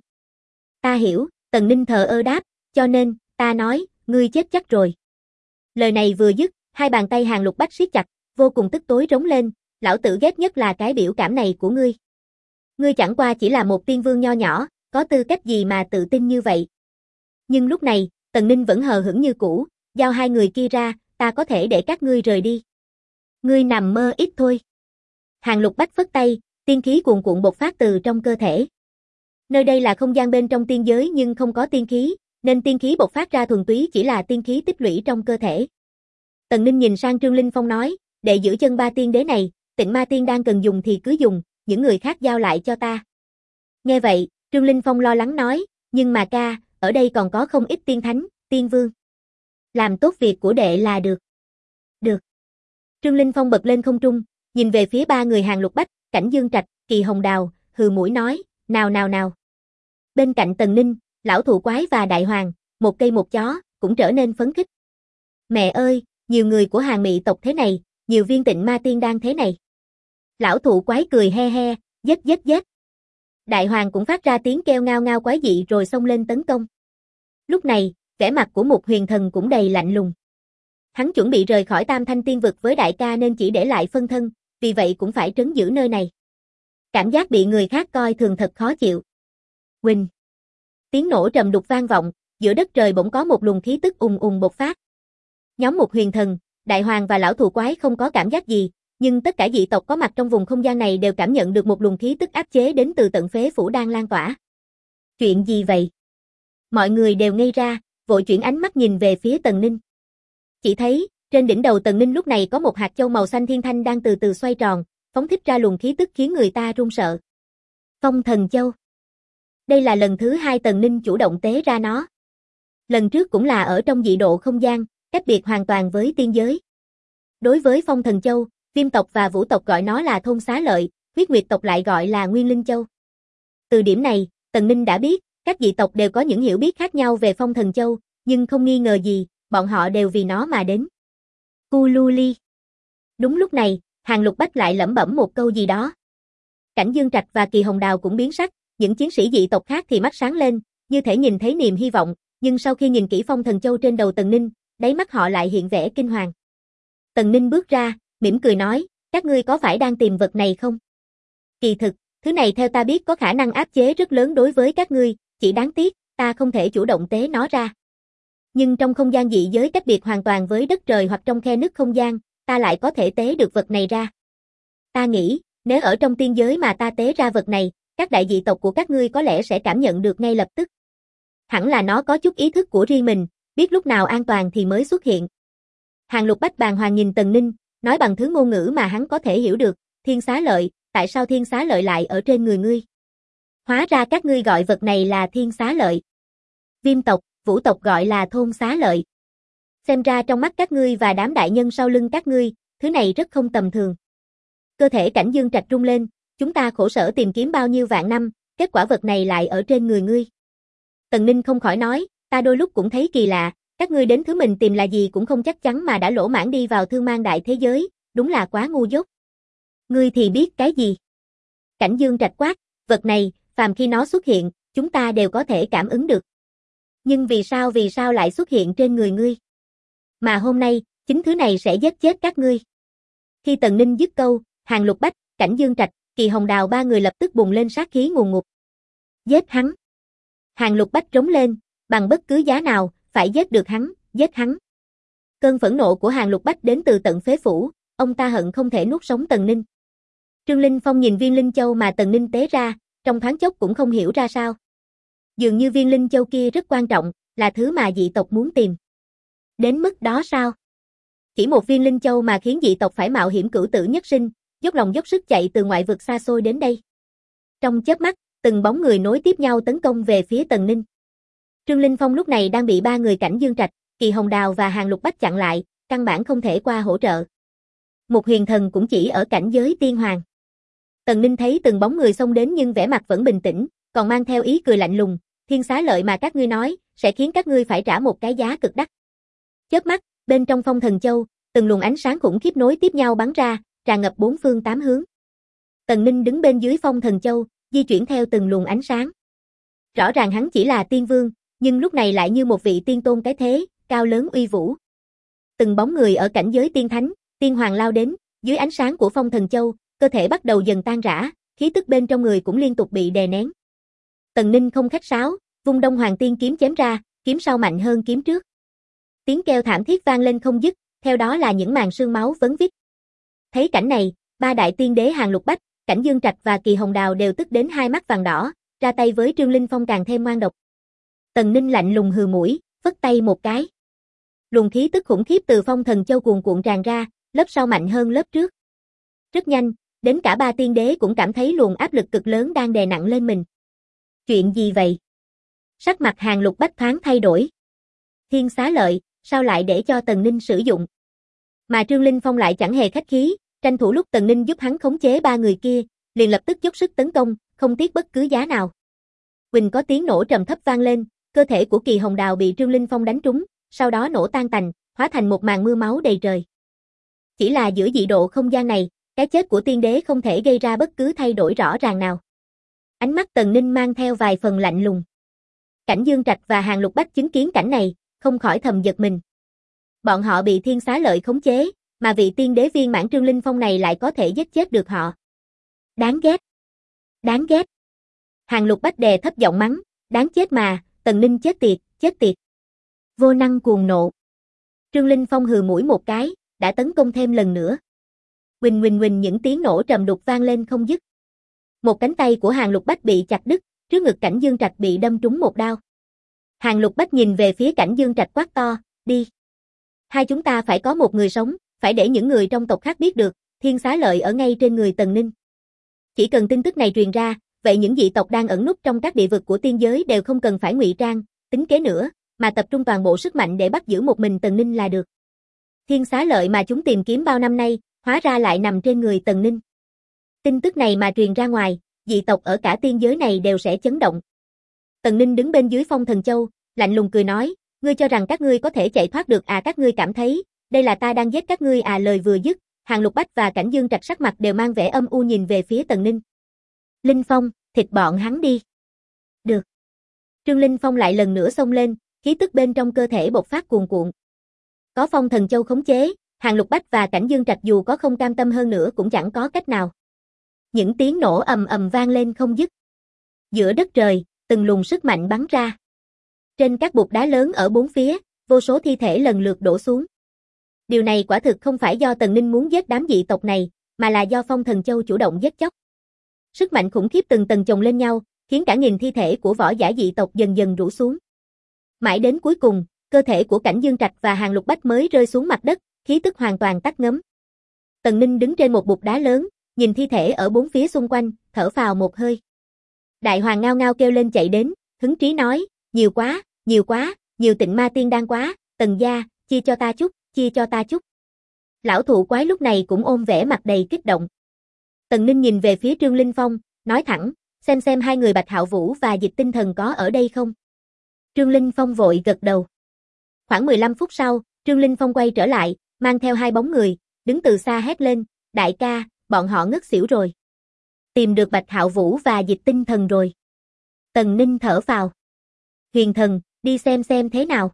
Ta hiểu, Tần Ninh thờ ơ đáp, cho nên, ta nói, ngươi chết chắc rồi. Lời này vừa dứt, hai bàn tay Hàn Lục Bách siết chặt, vô cùng tức tối rống lên, lão tử ghét nhất là cái biểu cảm này của ngươi. Ngươi chẳng qua chỉ là một tiên vương nho nhỏ, có tư cách gì mà tự tin như vậy? Nhưng lúc này, Tần Ninh vẫn hờ hững như cũ, giao hai người kia ra, ta có thể để các ngươi rời đi. Ngươi nằm mơ ít thôi. Hàn Lục Bách phất tay, tiên khí cuồn cuộn bộc phát từ trong cơ thể. Nơi đây là không gian bên trong tiên giới nhưng không có tiên khí, nên tiên khí bộc phát ra thuần túy chỉ là tiên khí tích lũy trong cơ thể. Tần Ninh nhìn sang Trương Linh Phong nói, để giữ chân ba tiên đế này, Tịnh Ma Tiên đang cần dùng thì cứ dùng, những người khác giao lại cho ta. Nghe vậy, Trương Linh Phong lo lắng nói, nhưng mà ca, ở đây còn có không ít tiên thánh, tiên vương. Làm tốt việc của đệ là được. Được. Trương Linh Phong bật lên không trung, nhìn về phía ba người Hàn Lục Bách, Cảnh Dương Trạch, Kỳ Hồng Đào, hừ mũi nói, nào. Bên cạnh Tần Ninh, lão thụ quái và đại hoàng, một cây một chó, cũng trở nên phấn khích. Mẹ ơi, nhiều người của Hàn Mị tộc thế này, nhiều viên Tịnh Ma Tiên đang thế này. Lão thụ quái cười he he, giết. Đại hoàng cũng phát ra tiếng kêu ngao ngao quái dị rồi xông lên tấn công. Lúc này, vẻ mặt của một huyền thần cũng đầy lạnh lùng. Hắn chuẩn bị rời khỏi Tam Thanh Tiên Vực với đại ca nên chỉ để lại phân thân, vì vậy cũng phải trấn giữ nơi này. Cảm giác bị người khác coi thường thật khó chịu. Huỳnh. Tiếng nổ trầm đục vang vọng, giữa đất trời bỗng có một luồng khí tức ùng ùng bộc phát. Nhóm một huyền thần, đại hoàng và lão thù quái không có cảm giác gì, nhưng tất cả dị tộc có mặt trong vùng không gian này đều cảm nhận được một luồng khí tức áp chế đến từ tận phế phủ đang lan tỏa. Chuyện gì vậy? Mọi người đều ngây ra, vội chuyển ánh mắt nhìn về phía Tần Ninh. Chỉ thấy, trên đỉnh đầu Tần Ninh lúc này có một hạt châu màu xanh thiên thanh đang từ từ xoay tròn, phóng thích ra luồng khí tức khiến người ta run sợ. Phong Thần Châu. Đây là lần thứ hai Tần Ninh chủ động tế ra nó. Lần trước cũng là ở trong dị độ không gian, cách biệt hoàn toàn với tiên giới. Đối với Phong Thần Châu, Viêm tộc và Vũ tộc gọi nó là Thôn Xá Lợi, Huyết Nguyệt tộc lại gọi là Nguyên Linh Châu. Từ điểm này, Tần Ninh đã biết, các dị tộc đều có những hiểu biết khác nhau về Phong Thần Châu, nhưng không nghi ngờ gì, bọn họ đều vì nó mà đến. Cululi. Đúng lúc này, Hàn Lục Bách lại lẩm bẩm một câu gì đó. Cảnh Dương Trạch và Kỳ Hồng Đào cũng biến sắc, những chiến sĩ dị tộc khác thì mắt sáng lên, như thể nhìn thấy niềm hy vọng, nhưng sau khi nhìn kỹ Phong Thần Châu trên đầu Tần Ninh, đáy mắt họ lại hiện vẻ kinh hoàng. Tần Ninh bước ra, mỉm cười nói, các ngươi có phải đang tìm vật này không? Kỳ thực, thứ này theo ta biết có khả năng áp chế rất lớn đối với các ngươi, chỉ đáng tiếc, ta không thể chủ động tế nó ra. Nhưng trong không gian dị giới cách biệt hoàn toàn với đất trời hoặc trong khe nứt không gian, ta lại có thể tế được vật này ra. Ta nghĩ, nếu ở trong tiên giới mà ta tế ra vật này, các đại dị tộc của các ngươi có lẽ sẽ cảm nhận được ngay lập tức. Hẳn là nó có chút ý thức của riêng mình, biết lúc nào an toàn thì mới xuất hiện. Hàn Lục Bách bàng hoàng nhìn Tần Ninh, nói bằng thứ ngôn ngữ mà hắn có thể hiểu được, Thiên Xá Lợi, tại sao Thiên Xá Lợi lại ở trên người ngươi? Hóa ra các ngươi gọi vật này là Thiên Xá Lợi. Viêm tộc, Vũ tộc gọi là Thôn Xá Lợi. Xem ra trong mắt các ngươi và đám đại nhân sau lưng các ngươi, thứ này rất không tầm thường. Cơ thể Cảnh Dương Trạch rung lên, chúng ta khổ sở tìm kiếm bao nhiêu vạn năm, kết quả vật này lại ở trên người ngươi. Tần Ninh không khỏi nói, ta đôi lúc cũng thấy kỳ lạ, các ngươi đến thứ mình tìm là gì cũng không chắc chắn mà đã lỗ mãng đi vào thương mang đại thế giới, đúng là quá ngu dốt. Ngươi thì biết cái gì? Cảnh Dương Trạch quát, vật này, phàm khi nó xuất hiện, chúng ta đều có thể cảm ứng được. Nhưng vì sao lại xuất hiện trên người ngươi? Mà hôm nay, chính thứ này sẽ giết chết các ngươi. Khi Tần Ninh dứt câu, Hàn Lục Bách, Cảnh Dương Trạch, Kỳ Hồng Đào ba người lập tức bùng lên sát khí ngùn ngụt. Giết hắn. Hàn Lục Bách trống lên, bằng bất cứ giá nào, phải giết được hắn, giết hắn. Cơn phẫn nộ của Hàn Lục Bách đến từ tận phế phủ, ông ta hận không thể nuốt sống Tần Ninh. Trương Linh Phong nhìn viên linh châu mà Tần Ninh tế ra, trong thoáng chốc cũng không hiểu ra sao. Dường như viên linh châu kia rất quan trọng, là thứ mà dị tộc muốn tìm. Đến mức đó sao? Chỉ một viên linh châu mà khiến dị tộc phải mạo hiểm cửu tử nhất sinh, dốc lòng dốc sức chạy từ ngoại vực xa xôi đến đây. Trong chớp mắt, từng bóng người nối tiếp nhau tấn công về phía Tần Ninh. Trương Linh Phong lúc này đang bị ba người Cảnh Dương Trạch, Kỳ Hồng Đào và Hàn Lục Bách chặn lại, căn bản không thể qua hỗ trợ. Một huyền thần cũng chỉ ở cảnh giới tiên hoàng. Tần Ninh thấy từng bóng người xông đến nhưng vẻ mặt vẫn bình tĩnh, còn mang theo ý cười lạnh lùng, thiên xá lợi mà các ngươi nói, sẽ khiến các ngươi phải trả một cái giá cực đắt. Chớp mắt, bên trong Phong Thần Châu, từng luồng ánh sáng khủng khiếp nối tiếp nhau bắn ra, tràn ngập bốn phương tám hướng. Tần Ninh đứng bên dưới Phong Thần Châu, di chuyển theo từng luồng ánh sáng. Rõ ràng hắn chỉ là tiên vương, nhưng lúc này lại như một vị tiên tôn cái thế, cao lớn uy vũ. Từng bóng người ở cảnh giới tiên thánh, tiên hoàng lao đến, dưới ánh sáng của Phong Thần Châu, cơ thể bắt đầu dần tan rã, khí tức bên trong người cũng liên tục bị đè nén. Tần Ninh không khách sáo, vung Đông Hoàng Tiên kiếm chém ra, kiếm sau mạnh hơn kiếm trước. Tiếng kêu thảm thiết vang lên không dứt, theo đó là những màn sương máu vấn vít. Thấy cảnh này, ba đại tiên đế Hàn Lục Bách, Cảnh Dương Trạch và Kỳ Hồng Đào đều tức đến hai mắt vàng đỏ, ra tay với Trương Linh Phong càng thêm ngoan độc. Tần Ninh lạnh lùng hừ mũi, phất tay một cái. Luồng khí tức khủng khiếp từ Phong Thần Châu cuồn cuộn tràn ra, lớp sau mạnh hơn lớp trước. Rất nhanh, đến cả ba tiên đế cũng cảm thấy luồng áp lực cực lớn đang đè nặng lên mình. Chuyện gì vậy? Sắc mặt Hàn Lục Bách thoáng thay đổi. Thiên xá lợi, sao lại để cho Tần Ninh sử dụng? Mà Trương Linh Phong lại chẳng hề khách khí, tranh thủ lúc Tần Ninh giúp hắn khống chế ba người kia, liền lập tức dốc sức tấn công, không tiếc bất cứ giá nào. Quỳnh có tiếng nổ trầm thấp vang lên, cơ thể của Kỳ Hồng Đào bị Trương Linh Phong đánh trúng, sau đó nổ tan tành, hóa thành một màn mưa máu đầy trời. Chỉ là giữa dị độ không gian này, cái chết của tiên đế không thể gây ra bất cứ thay đổi rõ ràng nào. Ánh mắt Tần Ninh mang theo vài phần lạnh lùng. Cảnh Dương Trạch và Hàn Lục Bách chứng kiến cảnh này, không khỏi thầm giật mình. Bọn họ bị thiên xá lợi khống chế, mà vị tiên đế viên mãn Trương Linh Phong này lại có thể giết chết được họ. Đáng ghét. Đáng ghét. Hàn Lục Bách đè thấp giọng mắng, đáng chết mà, Tần Ninh chết tiệt, chết tiệt. Vô năng cuồng nộ. Trương Linh Phong hừ mũi một cái, đã tấn công thêm lần nữa. Huỳnh huỳnh huỳnh những tiếng nổ trầm đục vang lên không dứt. Một cánh tay của Hàn Lục Bách bị chặt đứt, trước ngực Cảnh Dương Trạch bị đâm trúng một đao. Hàn Lục Bách nhìn về phía Cảnh Dương Trạch quát to, đi. Hai chúng ta phải có một người sống, phải để những người trong tộc khác biết được, thiên xá lợi ở ngay trên người Tần Ninh. Chỉ cần tin tức này truyền ra, vậy những dị tộc đang ẩn núp trong các địa vực của tiên giới đều không cần phải ngụy trang, tính kế nữa, mà tập trung toàn bộ sức mạnh để bắt giữ một mình Tần Ninh là được. Thiên xá lợi mà chúng tìm kiếm bao năm nay, hóa ra lại nằm trên người Tần Ninh. Tin tức này mà truyền ra ngoài, dị tộc ở cả tiên giới này đều sẽ chấn động. Tần Ninh đứng bên dưới Phong Thần Châu, lạnh lùng cười nói, ngươi cho rằng các ngươi có thể chạy thoát được à? Các ngươi cảm thấy, đây là ta đang giết các ngươi à? Lời vừa dứt, Hàn Lục Bách và Cảnh Dương Trạch sắc mặt đều mang vẻ âm u nhìn về phía Tần Ninh. Linh Phong, thịt bọn hắn đi. Được. Trương Linh Phong lại lần nữa xông lên, khí tức bên trong cơ thể bộc phát cuồn cuộn. Có Phong Thần Châu khống chế, Hàn Lục Bách và Cảnh Dương Trạch dù có không cam tâm hơn nữa cũng chẳng có cách nào. Những tiếng nổ ầm ầm vang lên không dứt. Giữa đất trời, từng luồng sức mạnh bắn ra. Trên các bục đá lớn ở bốn phía, vô số thi thể lần lượt đổ xuống. Điều này quả thực không phải do Tần Ninh muốn giết đám dị tộc này, mà là do Phong Thần Châu chủ động giết chóc. Sức mạnh khủng khiếp từng tầng chồng lên nhau, khiến cả nghìn thi thể của võ giả dị tộc dần dần rũ xuống. Mãi đến cuối cùng, cơ thể của Cảnh Dương Trạch và Hàn Lục Bách mới rơi xuống mặt đất, khí tức hoàn toàn tắt ngấm. Tần Ninh đứng trên một bục đá lớn, nhìn thi thể ở bốn phía xung quanh, thở phào một hơi. Đại Hoàng ngao ngao kêu lên chạy đến, hứng chí nói, nhiều quá, nhiều quá, nhiều Tịnh Ma Tiên Đan quá, Tần gia, chia cho ta chút, chia cho ta chút. Lão thụ quái lúc này cũng ôm vẻ mặt đầy kích động. Tần Ninh nhìn về phía Trương Linh Phong, nói thẳng, xem hai người Bạch Hạo Vũ và Dịch Tinh Thần có ở đây không? Trương Linh Phong vội gật đầu. Khoảng 15 phút sau, Trương Linh Phong quay trở lại, mang theo hai bóng người, đứng từ xa hét lên, đại ca, bọn họ ngất xỉu rồi. Tìm được Bạch Hạo Vũ và Dịch Tinh Thần rồi. Tần Ninh thở phào. Huyền Thần, đi xem thế nào.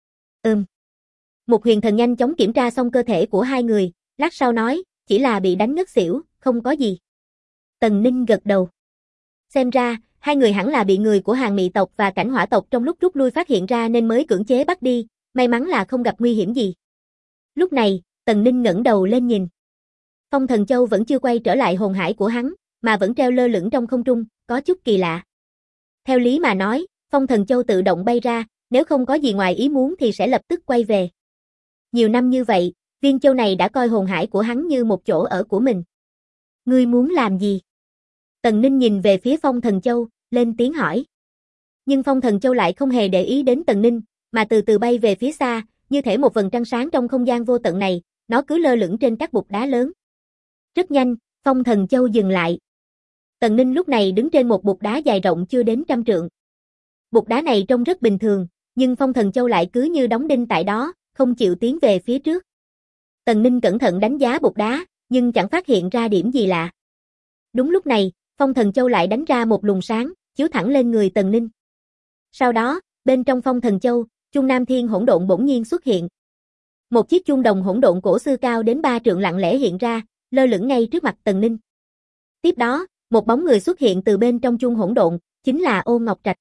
Một huyền thần nhanh chóng kiểm tra xong cơ thể của hai người, lát sau nói, chỉ là bị đánh ngất xỉu, không có gì. Tần Ninh gật đầu. Xem ra, hai người hẳn là bị người của Hàn Mị tộc và Cảnh Hỏa tộc trong lúc rút lui phát hiện ra nên mới cưỡng chế bắt đi, may mắn là không gặp nguy hiểm gì. Lúc này, Tần Ninh ngẩng đầu lên nhìn. Phong Thần Châu vẫn chưa quay trở lại hồn hải của hắn, mà vẫn treo lơ lửng trong không trung, có chút kỳ lạ. Theo lý mà nói, Phong Thần Châu tự động bay ra, nếu không có gì ngoài ý muốn thì sẽ lập tức quay về. Nhiều năm như vậy, viên châu này đã coi hồn hải của hắn như một chỗ ở của mình. Ngươi muốn làm gì? Tần Ninh nhìn về phía Phong Thần Châu, lên tiếng hỏi. Nhưng Phong Thần Châu lại không hề để ý đến Tần Ninh, mà từ từ bay về phía xa, như thể một vầng trăng sáng trong không gian vô tận này, nó cứ lơ lửng trên các bục đá lớn. Rất nhanh, Phong Thần Châu dừng lại. Tần Ninh lúc này đứng trên một bục đá dài rộng chưa đến 100 trượng. Bục đá này trông rất bình thường, nhưng Phong Thần Châu lại cứ như đóng đinh tại đó, không chịu tiến về phía trước. Tần Ninh cẩn thận đánh giá bục đá, nhưng chẳng phát hiện ra điểm gì lạ. Đúng lúc này, Phong Thần Châu lại đánh ra một luồng sáng, chiếu thẳng lên người Tần Ninh. Sau đó, bên trong Phong Thần Châu, chuông Nam Thiên hỗn độn bỗng nhiên xuất hiện. Một chiếc chuông đồng hỗn độn cổ xưa cao đến 3 trượng lặng lẽ hiện ra, lơ lửng ngay trước mặt Tần Ninh. Tiếp đó, một bóng người xuất hiện từ bên trong chuông hỗn độn, chính là Ôn Ngọc Trạch.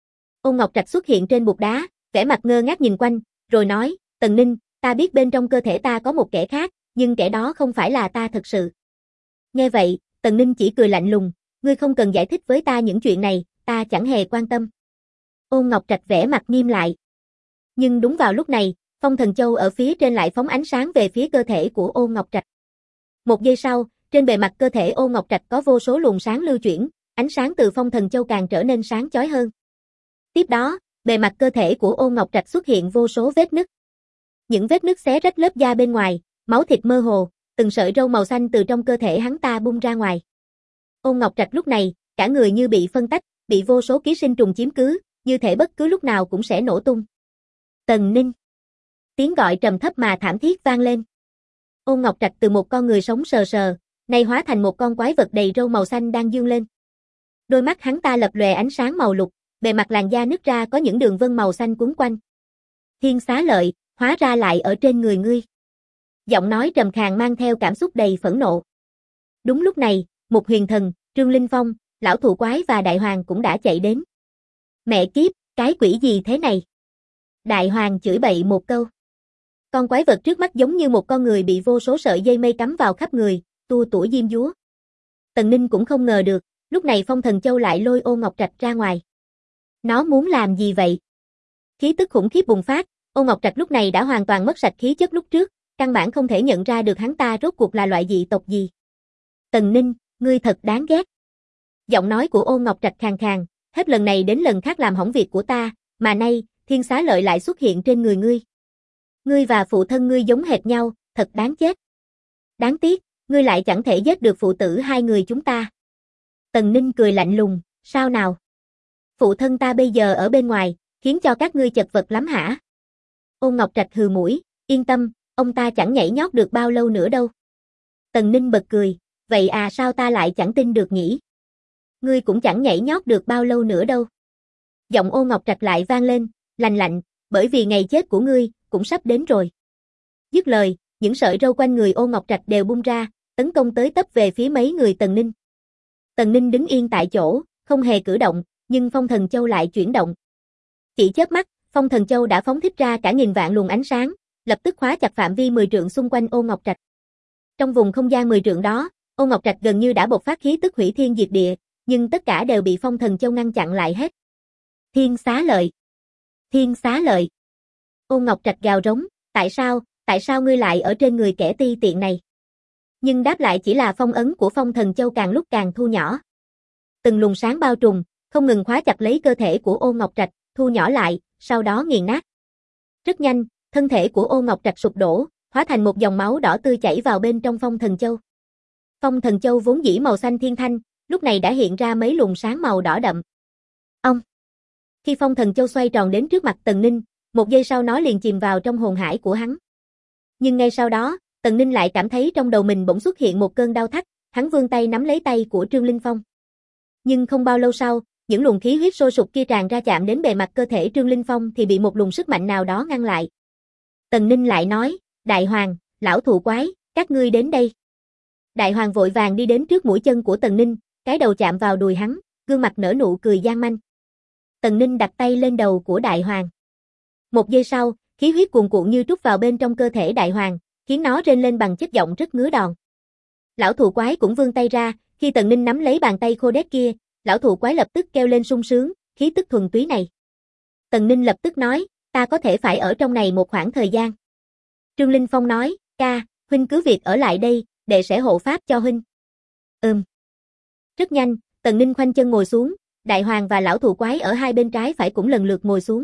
Ôn Ngọc Trạch xuất hiện trên bục đá, vẻ mặt ngơ ngác nhìn quanh, rồi nói, Tần Ninh, ta biết bên trong cơ thể ta có một kẻ khác, nhưng kẻ đó không phải là ta thật sự. Nghe vậy, Tần Ninh chỉ cười lạnh lùng, ngươi không cần giải thích với ta những chuyện này, ta chẳng hề quan tâm. Ôn Ngọc Trạch vẻ mặt nghiêm lại. Nhưng đúng vào lúc này, Phong Thần Châu ở phía trên lại phóng ánh sáng về phía cơ thể của Ôn Ngọc Trạch. Một giây sau, trên bề mặt cơ thể Ôn Ngọc Trạch có vô số luồng sáng lưu chuyển, ánh sáng từ Phong Thần Châu càng trở nên sáng chói hơn. Tiếp đó, bề mặt cơ thể của Ôn Ngọc Trạch xuất hiện vô số vết nứt. Những vết nứt xé rách lớp da bên ngoài, máu thịt mơ hồ, từng sợi râu màu xanh từ trong cơ thể hắn ta bung ra ngoài. Ôn Ngọc Trạch lúc này, cả người như bị phân tách, bị vô số ký sinh trùng chiếm cứ, như thể bất cứ lúc nào cũng sẽ nổ tung. Tần Ninh. Tiếng gọi trầm thấp mà thảm thiết vang lên. Ôn Ngọc Trạch từ một con người sống sờ sờ, nay hóa thành một con quái vật đầy râu màu xanh đang dương lên. Đôi mắt hắn ta lập lòe ánh sáng màu lục, bề mặt làn da nứt ra có những đường vân màu xanh quấn quanh. Thiên Xá Lợi, hóa ra lại ở trên người ngươi. Giọng nói trầm khàn mang theo cảm xúc đầy phẫn nộ. Đúng lúc này, một huyền thần, Trương Linh Phong, lão thụ quái và đại hoàng cũng đã chạy đến. Mẹ kiếp, cái quỷ gì thế này? Đại hoàng chửi bậy một câu. Con quái vật trước mắt giống như một con người bị vô số sợi dây mây cắm vào khắp người, tua tủa diêm dúa. Tần Ninh cũng không ngờ được, lúc này Phong Thần Châu lại lôi Ôn Ngọc Trạch ra ngoài. Nó muốn làm gì vậy? Khí tức khủng khiếp bùng phát, Ôn Ngọc Trạch lúc này đã hoàn toàn mất sạch khí chất lúc trước, căn bản không thể nhận ra được hắn ta rốt cuộc là loại dị tộc gì. Tần Ninh, ngươi thật đáng ghét. Giọng nói của Ôn Ngọc Trạch khàn khàn, hết lần này đến lần khác làm hỏng việc của ta, mà nay, Thiên Xá Lợi lại xuất hiện trên người ngươi. Ngươi và phụ thân ngươi giống hệt nhau, thật đáng chết. Đáng tiếc, ngươi lại chẳng thể giết được phụ tử hai người chúng ta. Tần Ninh cười lạnh lùng, sao nào? Phụ thân ta bây giờ ở bên ngoài, khiến cho các ngươi chật vật lắm hả? Ôn Ngọc Trạch hừ mũi, yên tâm, ông ta chẳng nhảy nhót được bao lâu nữa đâu. Tần Ninh bật cười, vậy à sao ta lại chẳng tin được nhỉ? Ngươi cũng chẳng nhảy nhót được bao lâu nữa đâu. Giọng Ôn Ngọc Trạch lại vang lên, lạnh lạnh, bởi vì ngày chết của ngươi cũng sắp đến rồi. Dứt lời, những sợi râu quanh người Ôn Ngọc Trạch đều bung ra, tấn công tới tấp về phía mấy người Tần Ninh. Tần Ninh đứng yên tại chỗ, không hề cử động, nhưng Phong Thần Châu lại chuyển động. Chỉ chớp mắt, Phong Thần Châu đã phóng thích ra cả nghìn vạn luồng ánh sáng, lập tức khóa chặt phạm vi 10 trượng xung quanh Ôn Ngọc Trạch. Trong vùng không gian 10 trượng đó, Ôn Ngọc Trạch gần như đã bộc phát khí tức hủy thiên diệt địa, nhưng tất cả đều bị Phong Thần Châu ngăn chặn lại hết. Thiên Xá Lợi! Thiên Xá Lợi! Ôn Ngọc Trạch gào rống, tại sao ngươi lại ở trên người kẻ ti tiện này? Nhưng đáp lại chỉ là phong ấn của Phong Thần Châu càng lúc càng thu nhỏ. Từng luồng sáng bao trùm, không ngừng khóa chặt lấy cơ thể của Ôn Ngọc Trạch, thu nhỏ lại, sau đó nghiền nát. Rất nhanh, Thân thể của Ô Ngọc Trạch sụp đổ, hóa thành một dòng máu đỏ tươi chảy vào bên trong Phong Thần Châu. Phong Thần Châu vốn dĩ màu xanh thiên thanh, lúc này đã hiện ra mấy luồng sáng màu đỏ đậm. Ông. Khi Phong Thần Châu xoay tròn đến trước mặt Tần Ninh, một giây sau nó liền chìm vào trong hồn hải của hắn. Nhưng ngay sau đó, Tần Ninh lại cảm thấy trong đầu mình bỗng xuất hiện một cơn đau thắt, hắn vươn tay nắm lấy tay của Trương Linh Phong. Nhưng không bao lâu sau, những luồng khí huyết sôi sục kia tràn ra chạm đến bề mặt cơ thể Trương Linh Phong thì bị một luồng sức mạnh nào đó ngăn lại. Tần Ninh lại nói, Đại Hoàng, lão thụ quái, các ngươi đến đây. Đại Hoàng vội vàng đi đến trước mũi chân của Tần Ninh, cái đầu chạm vào đùi hắn, gương mặt nở nụ cười gian manh. Tần Ninh đặt tay lên đầu của Đại Hoàng. Một giây sau, khí huyết cuồn cuộn như trút vào bên trong cơ thể Đại Hoàng, khiến nó rên lên bằng chất giọng rất ngứa đòn. Lão thụ quái cũng vươn tay ra, khi Tần Ninh nắm lấy bàn tay khô đét kia, lão thụ quái lập tức kêu lên sung sướng, khí tức thuần túy này. Tần Ninh lập tức nói, ta có thể phải ở trong này một khoảng thời gian. Trương Linh Phong nói, ca, huynh cứ việc ở lại đây, đệ sẽ hộ pháp cho huynh. Rất nhanh, Tần Ninh khoanh chân ngồi xuống, Đại Hoàng và lão thụ quái ở hai bên trái phải cũng lần lượt ngồi xuống.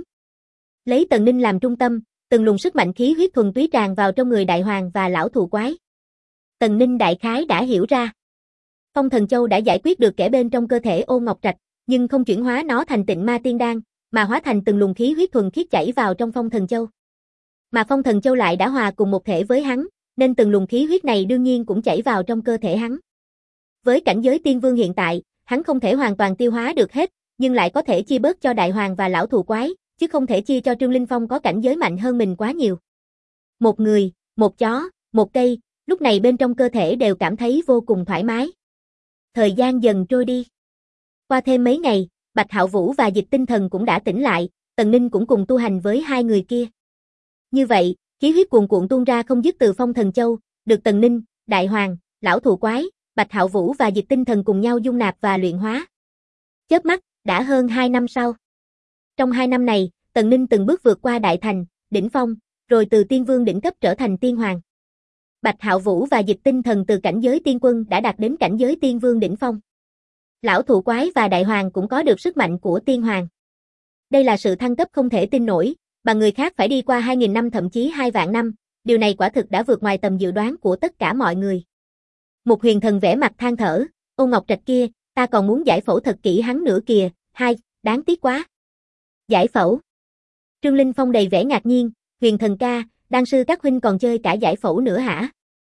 Lấy Tần Ninh làm trung tâm, từng luồng sức mạnh khí huyết thuần túy tràn vào trong người Đại Hoàng và lão thụ quái. Tần Ninh đại khái đã hiểu ra. Phong Thần Châu đã giải quyết được kẻ bên trong cơ thể Ô Ngọc Trạch, nhưng không chuyển hóa nó thành Tịnh Ma Tiên Đan, mà hóa thành từng luồng khí huyết thuần khiết chảy vào trong Phong Thần Châu. Mà Phong Thần Châu lại đã hòa cùng một thể với hắn, nên từng luồng khí huyết này đương nhiên cũng chảy vào trong cơ thể hắn. Với cảnh giới tiên vương hiện tại, hắn không thể hoàn toàn tiêu hóa được hết, nhưng lại có thể chia bớt cho Đại Hoàng và lão thụ quái, chứ không thể chia cho Trương Linh Phong có cảnh giới mạnh hơn mình quá nhiều. Một người, một chó, một cây, lúc này bên trong cơ thể đều cảm thấy vô cùng thoải mái. Thời gian dần trôi đi. Qua thêm mấy ngày, Bạch Hạo Vũ và Dịch Tinh Thần cũng đã tỉnh lại, Tần Ninh cũng cùng tu hành với hai người kia. Như vậy, khí huyết cuồn cuộn tuôn ra không dứt từ Phong Thần Châu, được Tần Ninh, Đại Hoàng, lão thụ quái, Bạch Hạo Vũ và Dịch Tinh Thần cùng nhau dung nạp và luyện hóa. Chớp mắt, đã hơn 2 năm sau. Trong 2 năm này, Tần Ninh từng bước vượt qua Đại Thành, đỉnh phong, rồi từ tiên vương đỉnh cấp trở thành tiên hoàng. Bạch Hạo Vũ và Dịch Tinh Thần từ cảnh giới tiên quân đã đạt đến cảnh giới tiên vương đỉnh phong. Lão thụ quái và Đại Hoàng cũng có được sức mạnh của tiên hoàng. Đây là sự thăng cấp không thể tin nổi, bằng người khác phải đi qua 2.000 năm thậm chí 2 vạn năm, điều này quả thực đã vượt ngoài tầm dự đoán của tất cả mọi người. Một huyền thần vẽ mặt than thở, Ô Ngọc Trạch kia, ta còn muốn giải phẫu thật kỹ hắn nữa kìa, đáng tiếc quá. Giải phẫu. Trương Linh Phong đầy vẻ ngạc nhiên, huyền thần ca, đan sư các huynh còn chơi cả giải phẫu nữa hả?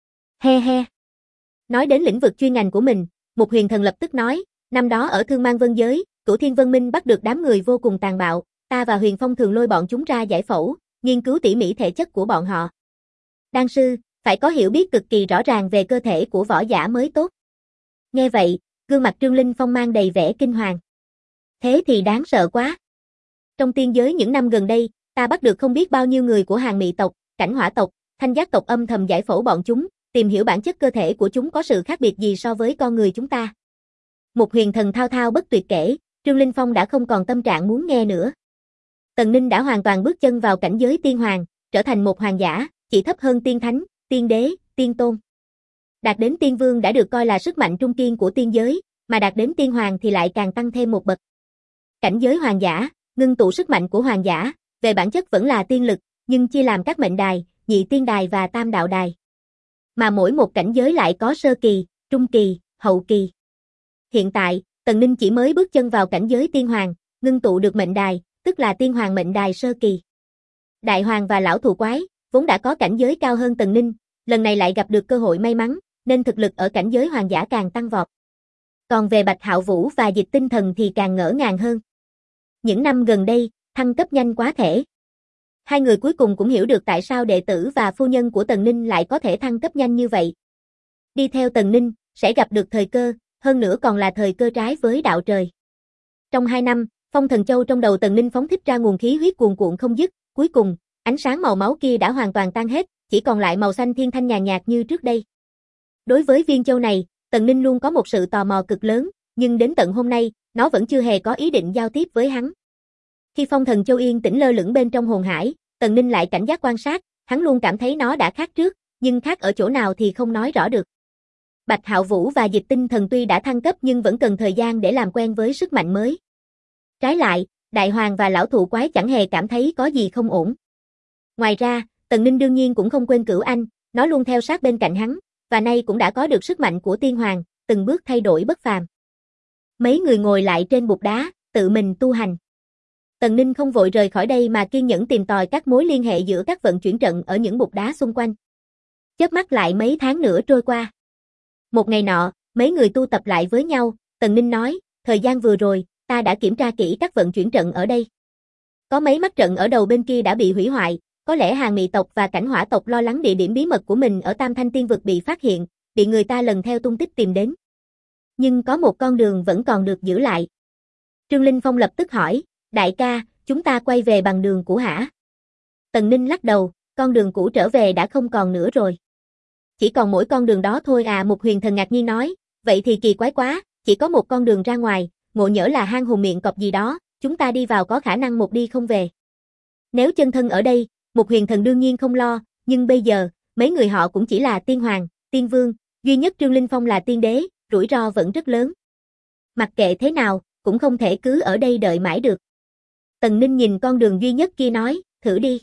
He he. Nói đến lĩnh vực chuyên ngành của mình, một huyền thần lập tức nói, năm đó ở Thương Mang Vân Giới, Cửu Thiên Vân Minh bắt được đám người vô cùng tàn bạo, ta và Huyền Phong thường lôi bọn chúng ra giải phẫu, nghiên cứu tỉ mỉ thể chất của bọn họ. Đan sư, phải có hiểu biết cực kỳ rõ ràng về cơ thể của võ giả mới tốt. Nghe vậy, gương mặt Trương Linh Phong mang đầy vẻ kinh hoàng. Thế thì đáng sợ quá. Trong tiên giới những năm gần đây, ta bắt được không biết bao nhiêu người của Hàng Mị tộc, Cảnh Hỏa tộc, Thanh Giác tộc âm thầm giải phẫu bọn chúng, tìm hiểu bản chất cơ thể của chúng có sự khác biệt gì so với con người chúng ta. Một huyền thần thao thao bất tuyệt kể, Trương Linh Phong đã không còn tâm trạng muốn nghe nữa. Tần Ninh đã hoàn toàn bước chân vào cảnh giới tiên hoàng, trở thành một hoàng giả, chỉ thấp hơn tiên thánh, tiên đế, tiên tôn. Đạt đến tiên vương đã được coi là sức mạnh trung kiên của tiên giới, mà đạt đến tiên hoàng thì lại càng tăng thêm một bậc. Cảnh giới hoàng giả, ngưng tụ sức mạnh của hoàng giả, về bản chất vẫn là tiên lực, nhưng chia làm các mệnh đài, nhị tiên đài và tam đạo đài. Mà mỗi một cảnh giới lại có sơ kỳ, trung kỳ, hậu kỳ. Hiện tại, Tần Ninh chỉ mới bước chân vào cảnh giới tiên hoàng, ngưng tụ được mệnh đài, tức là tiên hoàng mệnh đài sơ kỳ. Đại Hoàng và lão thù quái, vốn đã có cảnh giới cao hơn Tần Ninh, lần này lại gặp được cơ hội may mắn, nên thực lực ở cảnh giới hoàng giả càng tăng vọt. Còn về Bạch Hạo Vũ và Dịch Tinh Thần thì càng ngỡ ngàng hơn. Những năm gần đây, thăng cấp nhanh quá thể. Hai người cuối cùng cũng hiểu được tại sao đệ tử và phu nhân của Tần Ninh lại có thể thăng cấp nhanh như vậy. Đi theo Tần Ninh, sẽ gặp được thời cơ, hơn nữa còn là thời cơ trái với đạo trời. Trong 2 năm, Phong Thần Châu trong đầu Tần Ninh phóng thích ra nguồn khí huyết cuồn cuộn không dứt, cuối cùng, ánh sáng màu máu kia đã hoàn toàn tan hết, chỉ còn lại màu xanh thiên thanh nhàn nhạt như trước đây. Đối với viên châu này, Tần Ninh luôn có một sự tò mò cực lớn, nhưng đến tận hôm nay, nó vẫn chưa hề có ý định giao tiếp với hắn. Khi Phong Thần Châu yên tĩnh lơ lửng bên trong hồn hải, Tần Ninh lại cảnh giác quan sát, hắn luôn cảm thấy nó đã khác trước, nhưng khác ở chỗ nào thì không nói rõ được. Bạch Hạo Vũ và Dịch Tinh Thần tuy đã thăng cấp nhưng vẫn cần thời gian để làm quen với sức mạnh mới. Trái lại, Đại Hoàng và lão thụ quái chẳng hề cảm thấy có gì không ổn. Ngoài ra, Tần Ninh đương nhiên cũng không quên Cửu Anh, nó luôn theo sát bên cạnh hắn, và nay cũng đã có được sức mạnh của tiên hoàng, từng bước thay đổi bất phàm. Mấy người ngồi lại trên bục đá, tự mình tu hành. Tần Ninh không vội rời khỏi đây mà kiên nhẫn tìm tòi các mối liên hệ giữa các vận chuyển trận ở những bục đá xung quanh. Chớp mắt lại mấy tháng nữa trôi qua. Một ngày nọ, mấy người tu tập lại với nhau, Tần Ninh nói, thời gian vừa rồi, ta đã kiểm tra kỹ các vận chuyển trận ở đây. Có mấy mắt trận ở đầu bên kia đã bị hủy hoại, có lẽ Hàng Mị tộc và Cảnh Hỏa tộc lo lắng địa điểm bí mật của mình ở Tam Thanh Tiên vực bị phát hiện, bị người ta lần theo tung tích tìm đến. Nhưng có một con đường vẫn còn được giữ lại. Trương Linh Phong lập tức hỏi, đại ca, chúng ta quay về bằng đường cũ hả? Tần Ninh lắc đầu, con đường cũ trở về đã không còn nữa rồi. Chỉ còn mỗi con đường đó thôi à? Mục Huyền Thần ngạc nhiên nói, vậy thì kỳ quái quá, chỉ có một con đường ra ngoài, ngộ nhỡ là hang hùm miệng cọp gì đó, chúng ta đi vào có khả năng một đi không về. Nếu chân thân ở đây, Mục Huyền Thần đương nhiên không lo, nhưng bây giờ, mấy người họ cũng chỉ là tiên hoàng, tiên vương, duy nhất Trương Linh Phong là tiên đế, rủi ro vẫn rất lớn. Mặc kệ thế nào, cũng không thể cứ ở đây đợi mãi được. Tần Ninh nhìn con đường duy nhất kia nói, thử đi.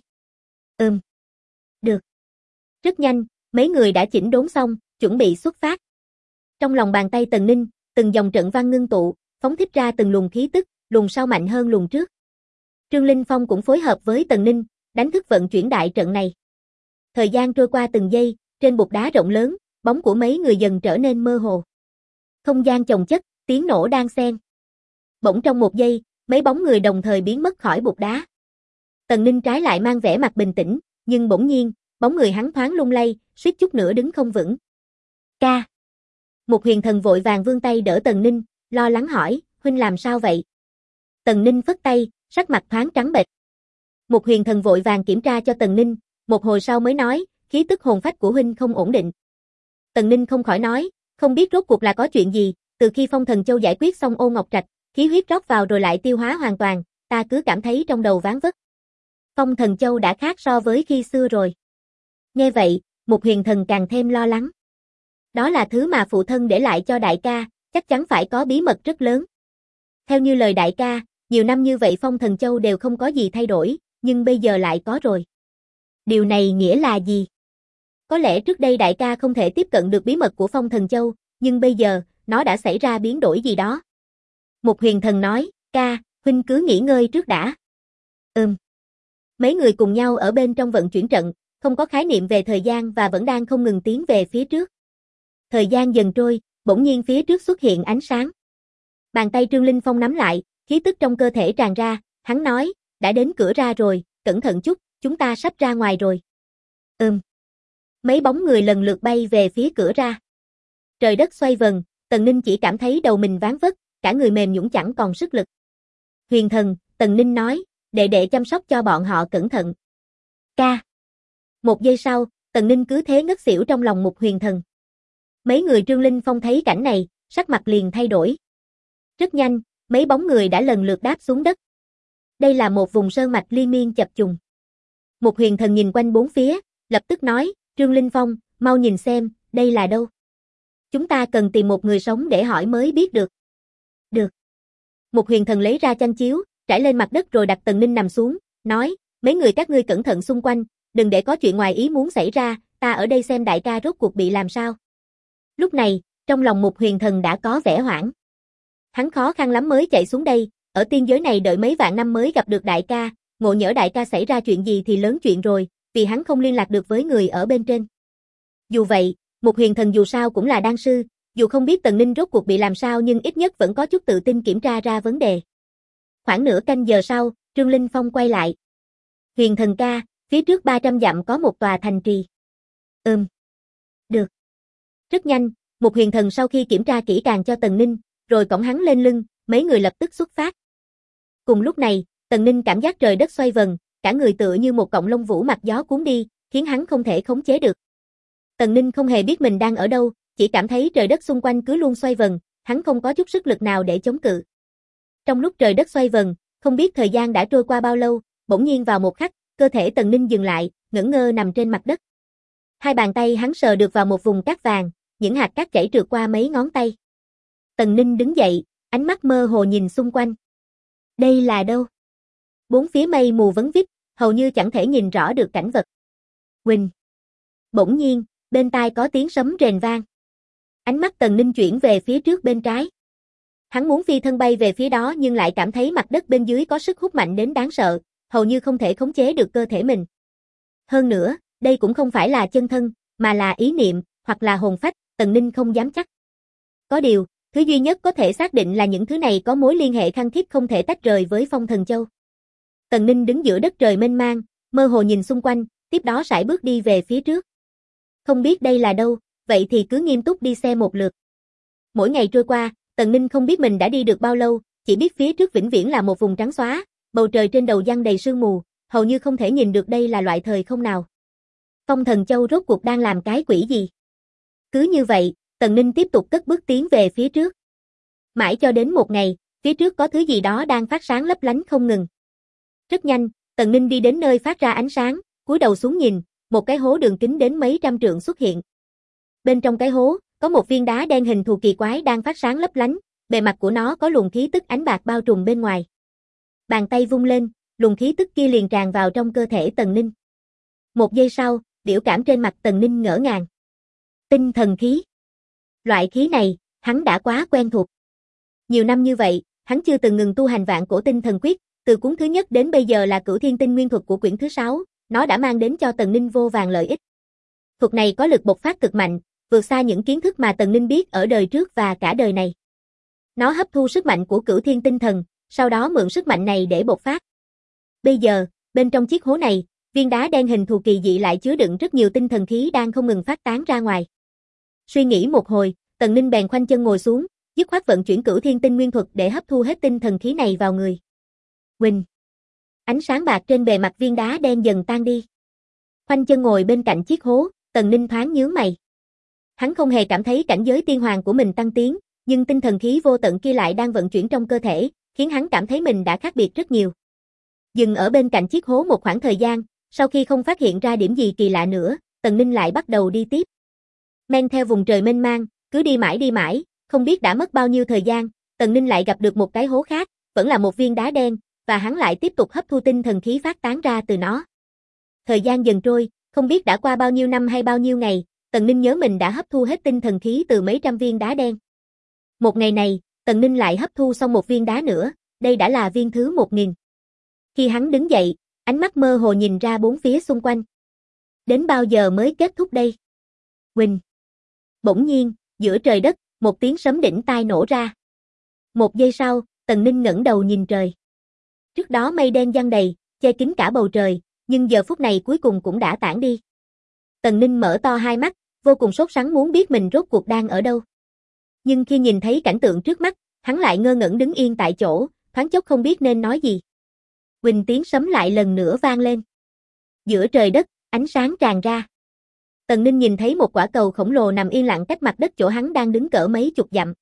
Được. Rất nhanh, mấy người đã chỉnh đốn xong, chuẩn bị xuất phát. Trong lòng bàn tay Tần Ninh, từng dòng trận văn ngưng tụ, phóng thích ra từng luồng khí tức, luồng sau mạnh hơn luồng trước. Trương Linh Phong cũng phối hợp với Tần Ninh, đánh thức vận chuyển đại trận này. Thời gian trôi qua từng giây, trên bục đá rộng lớn, bóng của mấy người dần trở nên mơ hồ. Không gian chồng chất, tiếng nổ đan xen. Bỗng trong một giây, mấy bóng người đồng thời biến mất khỏi bục đá. Tần Ninh trái lại mang vẻ mặt bình tĩnh, nhưng bỗng nhiên, bóng người hắn thoáng lung lay, suýt chút nữa đứng không vững. Ca. Mục Huyền Thần vội vàng vươn tay đỡ Tần Ninh, lo lắng hỏi, huynh làm sao vậy? Tần Ninh phất tay, sắc mặt thoáng trắng bệch. Mục Huyền Thần vội vàng kiểm tra cho Tần Ninh, một hồi sau mới nói, khí tức hồn phách của huynh không ổn định. Tần Ninh không khỏi nói, không biết rốt cuộc là có chuyện gì, từ khi Phong Thần Châu giải quyết xong Ô Ngọc Trạch, khí huyết rót vào rồi lại tiêu hóa hoàn toàn, ta cứ cảm thấy trong đầu ván vất. Phong Thần Châu đã khác so với khi xưa rồi. Nghe vậy, Mục Huyền Thần càng thêm lo lắng. Đó là thứ mà phụ thân để lại cho đại ca, chắc chắn phải có bí mật rất lớn. Theo như lời đại ca, nhiều năm như vậy Phong Thần Châu đều không có gì thay đổi, nhưng bây giờ lại có rồi. Điều này nghĩa là gì? Có lẽ trước đây đại ca không thể tiếp cận được bí mật của Phong Thần Châu, nhưng bây giờ, nó đã xảy ra biến đổi gì đó. Mục Huyền Thần nói, ca, huynh cứ nghỉ ngơi trước đã. Mấy người cùng nhau ở bên trong vận chuyển trận, không có khái niệm về thời gian và vẫn đang không ngừng tiến về phía trước. Thời gian dần trôi, bỗng nhiên phía trước xuất hiện ánh sáng. Bàn tay Trương Linh Phong nắm lại, khí tức trong cơ thể tràn ra, hắn nói, đã đến cửa ra rồi, cẩn thận chút, chúng ta sắp ra ngoài rồi. Mấy bóng người lần lượt bay về phía cửa ra. Trời đất xoay vần, Tần Ninh chỉ cảm thấy đầu mình ván vất, cả người mềm nhũn chẳng còn sức lực. Huyền Thần, Tần Ninh nói, đệ đệ chăm sóc cho bọn họ cẩn thận. Ca. Một giây sau, Tần Ninh cứ thế ngất xỉu trong lòng Mục Huyền Thần. Mấy người Trương Linh Phong thấy cảnh này, sắc mặt liền thay đổi. Rất nhanh, mấy bóng người đã lần lượt đáp xuống đất. Đây là một vùng sơn mạch liên miên chập trùng. Mục Huyền Thần nhìn quanh bốn phía, lập tức nói, Trương Linh Phong, mau nhìn xem, đây là đâu? Chúng ta cần tìm một người sống để hỏi mới biết được. Được. Mục Huyền Thần lấy ra chăn chiếu, trải lên mặt đất rồi đặt Tần Ninh nằm xuống, nói, mấy người các ngươi cẩn thận xung quanh, đừng để có chuyện ngoài ý muốn xảy ra, ta ở đây xem đại ca rốt cuộc bị làm sao. Lúc này, trong lòng Mục Huyền Thần đã có vẻ hoảng. Hắn khó khăn lắm mới chạy xuống đây, ở tiên giới này đợi mấy vạn năm mới gặp được đại ca, ngộ nhỡ đại ca xảy ra chuyện gì thì lớn chuyện rồi, vì hắn không liên lạc được với người ở bên trên. Dù vậy, Mục Huyền Thần dù sao cũng là đan sư, dù không biết Tần Ninh rốt cuộc bị làm sao nhưng ít nhất vẫn có chút tự tin kiểm tra ra vấn đề. Khoảng nửa canh giờ sau, Trương Linh Phong quay lại. Huyền Thần ca, phía trước 300 dặm có một tòa thành trì. Được. Rất nhanh, Mục Huyền Thần sau khi kiểm tra kỹ càng cho Tần Ninh, rồi cõng hắn lên lưng, mấy người lập tức xuất phát. Cùng lúc này, Tần Ninh cảm giác trời đất xoay vần, cả người tựa như một cọng lông vũ mặc gió cuốn đi, khiến hắn không thể khống chế được. Tần Ninh không hề biết mình đang ở đâu, chỉ cảm thấy trời đất xung quanh cứ luôn xoay vần, hắn không có chút sức lực nào để chống cự. Trong lúc trời đất xoay vần, không biết thời gian đã trôi qua bao lâu, bỗng nhiên vào một khắc, cơ thể Tần Ninh dừng lại, ngẩn ngơ nằm trên mặt đất. Hai bàn tay hắn sờ được vào một vùng cát vàng, những hạt cát chảy trượt qua mấy ngón tay. Tần Ninh đứng dậy, ánh mắt mơ hồ nhìn xung quanh. Đây là đâu? Bốn phía mây mù vấn vít, hầu như chẳng thể nhìn rõ được cảnh vật. Huỳnh. Bỗng nhiên, bên tai có tiếng sấm rền vang. Ánh mắt Tần Ninh chuyển về phía trước bên trái. Hắn muốn phi thân bay về phía đó nhưng lại cảm thấy mặt đất bên dưới có sức hút mạnh đến đáng sợ, hầu như không thể khống chế được cơ thể mình. Hơn nữa, đây cũng không phải là chân thân, mà là ý niệm, hoặc là hồn phách, Tần Ninh không dám chắc. Có điều, thứ duy nhất có thể xác định là những thứ này có mối liên hệ khăng khít không thể tách rời với Phong Thần Châu. Tần Ninh đứng giữa đất trời mênh mang, mơ hồ nhìn xung quanh, tiếp đó sải bước đi về phía trước. Không biết đây là đâu, vậy thì cứ nghiêm túc đi xe một lượt. Mỗi ngày trôi qua, Tần Ninh không biết mình đã đi được bao lâu, chỉ biết phía trước vĩnh viễn là một vùng trắng xóa, bầu trời trên đầu giăng đầy sương mù, hầu như không thể nhìn được đây là loại thời không nào. Phong Thần Châu rốt cuộc đang làm cái quỷ gì? Cứ như vậy, Tần Ninh tiếp tục cất bước tiến về phía trước. Mãi cho đến một ngày, phía trước có thứ gì đó đang phát sáng lấp lánh không ngừng. Rất nhanh, Tần Ninh đi đến nơi phát ra ánh sáng, cúi đầu xuống nhìn, một cái hố đường kính đến mấy trăm trượng xuất hiện. Bên trong cái hố, có một viên đá đen hình thù kỳ quái đang phát sáng lấp lánh, bề mặt của nó có luồng khí tức ánh bạc bao trùm bên ngoài. Bàn tay vung lên, luồng khí tức kia liền tràn vào trong cơ thể Tần Ninh. Một giây sau, biểu cảm trên mặt Tần Ninh ngỡ ngàng. Tinh thần khí. Loại khí này, hắn đã quá quen thuộc. Nhiều năm như vậy, hắn chưa từng ngừng tu hành Vạn Cổ Tinh Thần Quyết, từ cuốn thứ nhất đến bây giờ là Cửu Thiên Tinh Nguyên Thuật của quyển thứ 6, nó đã mang đến cho Tần Ninh vô vàn lợi ích. Thuật này có lực bộc phát cực mạnh, vượt xa những kiến thức mà Tần Ninh biết ở đời trước và cả đời này. Nó hấp thu sức mạnh của Cửu Thiên Tinh Thần, sau đó mượn sức mạnh này để bộc phát. Bây giờ, bên trong chiếc hố này, viên đá đen hình thù kỳ dị lại chứa đựng rất nhiều tinh thần khí đang không ngừng phát tán ra ngoài. Suy nghĩ một hồi, Tần Ninh bèn khoanh chân ngồi xuống, dứt khoát vận chuyển Cửu Thiên Tinh Nguyên Thuật để hấp thu hết tinh thần khí này vào người. Huỳnh. Ánh sáng bạc trên bề mặt viên đá đen dần tan đi. Khoanh chân ngồi bên cạnh chiếc hố, Tần Ninh thoáng nhướng mày. Hắn không hề cảm thấy cảnh giới tiên hoàng của mình tăng tiến, nhưng tinh thần khí vô tận kia lại đang vận chuyển trong cơ thể, khiến hắn cảm thấy mình đã khác biệt rất nhiều. Dừng ở bên cạnh chiếc hố một khoảng thời gian, sau khi không phát hiện ra điểm gì kỳ lạ nữa, Tần Ninh lại bắt đầu đi tiếp. Men theo vùng trời mênh mang, cứ đi mãi, không biết đã mất bao nhiêu thời gian, Tần Ninh lại gặp được một cái hố khác, vẫn là một viên đá đen, và hắn lại tiếp tục hấp thu tinh thần khí phát tán ra từ nó. Thời gian dần trôi, không biết đã qua bao nhiêu năm hay bao nhiêu ngày, Tần Ninh nhớ mình đã hấp thu hết tinh thần khí từ mấy trăm viên đá đen. Một ngày này, Tần Ninh lại hấp thu xong một viên đá nữa, đây đã là viên thứ 1000. Khi hắn đứng dậy, ánh mắt mơ hồ nhìn ra bốn phía xung quanh. Đến bao giờ mới kết thúc đây? Huỳnh. Bỗng nhiên, giữa trời đất, một tiếng sấm đỉnh tai nổ ra. Một giây sau, Tần Ninh ngẩng đầu nhìn trời. Trước đó mây đen giăng đầy, che kín cả bầu trời, nhưng giờ phút này cuối cùng cũng đã tản đi. Tần Ninh mở to hai mắt, vô cùng sốt sắng muốn biết mình rốt cuộc đang ở đâu. Nhưng khi nhìn thấy cảnh tượng trước mắt, hắn lại ngơ ngẩn đứng yên tại chỗ, thoáng chốc không biết nên nói gì. Huỳnh, tiếng sấm lại lần nữa vang lên. Giữa trời đất, ánh sáng tràn ra. Tần Ninh nhìn thấy một quả cầu khổng lồ nằm yên lặng cách mặt đất chỗ hắn đang đứng cỡ mấy chục dặm.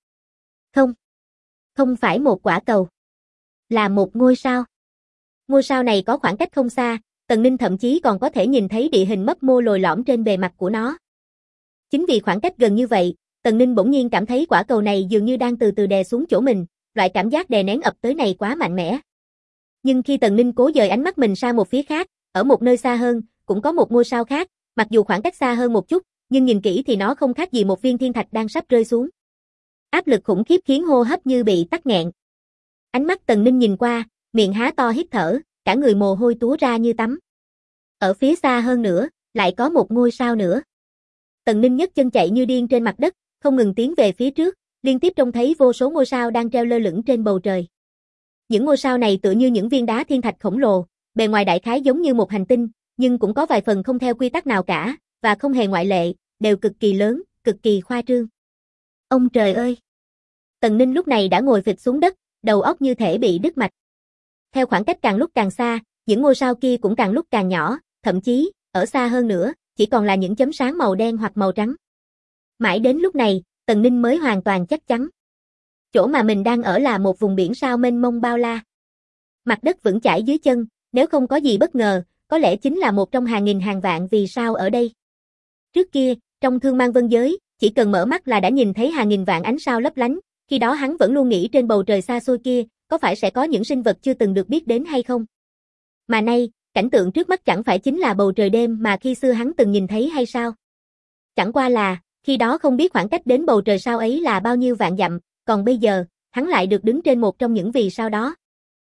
Không phải một quả cầu. Là một ngôi sao. Ngôi sao này có khoảng cách không xa, Tần Ninh thậm chí còn có thể nhìn thấy địa hình mấp mô lồi lõm trên bề mặt của nó. Chính vì khoảng cách gần như vậy, Tần Ninh bỗng nhiên cảm thấy quả cầu này dường như đang từ từ đè xuống chỗ mình, loại cảm giác đè nén ập tới này quá mạnh mẽ. Nhưng khi Tần Ninh cố dời ánh mắt mình sang một phía khác, ở một nơi xa hơn, cũng có một ngôi sao khác, mặc dù khoảng cách xa hơn một chút, nhưng nhìn kỹ thì nó không khác gì một viên thiên thạch đang sắp rơi xuống. Áp lực khủng khiếp khiến hô hấp như bị tắc nghẹn. Ánh mắt Tần Ninh nhìn qua, miệng há to hít thở, cả người mồ hôi túa ra như tắm. Ở phía xa hơn nữa, lại có một ngôi sao nữa. Tần Ninh nhấc chân chạy như điên trên mặt đất, không ngừng tiến về phía trước, liên tiếp trông thấy vô số ngôi sao đang treo lơ lửng trên bầu trời. Những ngôi sao này tựa như những viên đá thiên thạch khổng lồ, bề ngoài đại khái giống như một hành tinh, nhưng cũng có vài phần không theo quy tắc nào cả, và không hề ngoại lệ, đều cực kỳ lớn, cực kỳ khoa trương. Ông trời ơi! Tần Ninh lúc này đã ngồi phịch xuống đất, đầu óc như thể bị đứt mạch. Theo khoảng cách càng lúc càng xa, những ngôi sao kia cũng càng lúc càng nhỏ, thậm chí, ở xa hơn nữa, chỉ còn là những chấm sáng màu đen hoặc màu trắng. Mãi đến lúc này, Tần Ninh mới hoàn toàn chắc chắn. Chỗ mà mình đang ở là một vùng biển sao mênh mông bao la. Mặt đất vững chãi dưới chân, nếu không có gì bất ngờ, có lẽ chính là một trong hàng nghìn hàng vạn vì sao ở đây. Trước kia, trong Thương Mang Vân Giới, chỉ cần mở mắt là đã nhìn thấy hàng nghìn vạn ánh sao lấp lánh, khi đó hắn vẫn luôn nghĩ trên bầu trời xa xôi kia, có phải sẽ có những sinh vật chưa từng được biết đến hay không? Mà nay, cảnh tượng trước mắt chẳng phải chính là bầu trời đêm mà khi xưa hắn từng nhìn thấy hay sao? Chẳng qua là, khi đó không biết khoảng cách đến bầu trời sao ấy là bao nhiêu vạn dặm, còn bây giờ, hắn lại được đứng trên một trong những vì sao đó.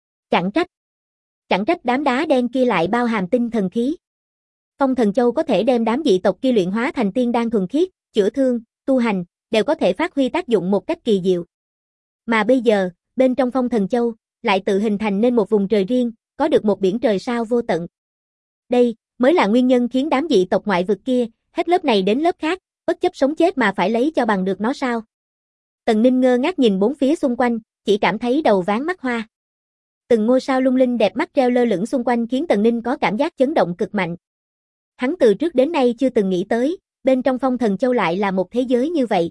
Chẳng trách đám đá đen kia lại bao hàm tinh thần khí. Phong Thần Châu có thể đem đám dị tộc kia luyện hóa thành tiên đan thuần khiết, chữa thương, tu hành, đều có thể phát huy tác dụng một cách kỳ diệu. Mà bây giờ, bên trong Phong Thần Châu, lại tự hình thành nên một vùng trời riêng, có được một biển trời sao vô tận. Đây, mới là nguyên nhân khiến đám dị tộc ngoại vực kia, hết lớp này đến lớp khác, bất chấp sống chết mà phải lấy cho bằng được nó sao. Tần Ninh ngơ ngác nhìn bốn phía xung quanh, chỉ cảm thấy đầu váng mắt hoa. Từng ngôi sao lung linh đẹp mắt treo lơ lửng xung quanh khiến Tần Ninh có cảm giác chấn động cực mạnh. Hắn từ trước đến nay chưa từng nghĩ tới, bên trong Phong Thần Châu lại là một thế giới như vậy.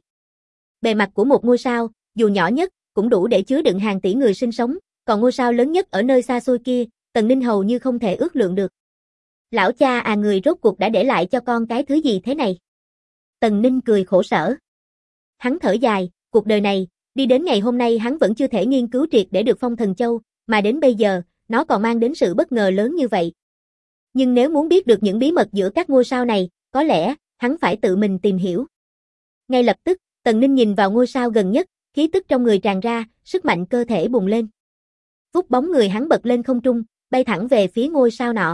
Bề mặt của một ngôi sao, dù nhỏ nhất, cũng đủ để chứa đựng hàng tỷ người sinh sống, còn ngôi sao lớn nhất ở nơi xa xôi kia, Tần Ninh hầu như không thể ước lượng được. Lão cha à, người rốt cuộc đã để lại cho con cái thứ gì thế này? Tần Ninh cười khổ sở. Hắn thở dài, cuộc đời này, đi đến ngày hôm nay hắn vẫn chưa thể nghiên cứu triệt để được Phong Thần Châu, mà đến bây giờ, nó còn mang đến sự bất ngờ lớn như vậy. Nhưng nếu muốn biết được những bí mật giữa các ngôi sao này, có lẽ, hắn phải tự mình tìm hiểu. Ngay lập tức, Tần Ninh nhìn vào ngôi sao gần nhất, khí tức trong người tràn ra, sức mạnh cơ thể bùng lên. Vút bóng người hắn bật lên không trung, bay thẳng về phía ngôi sao nọ.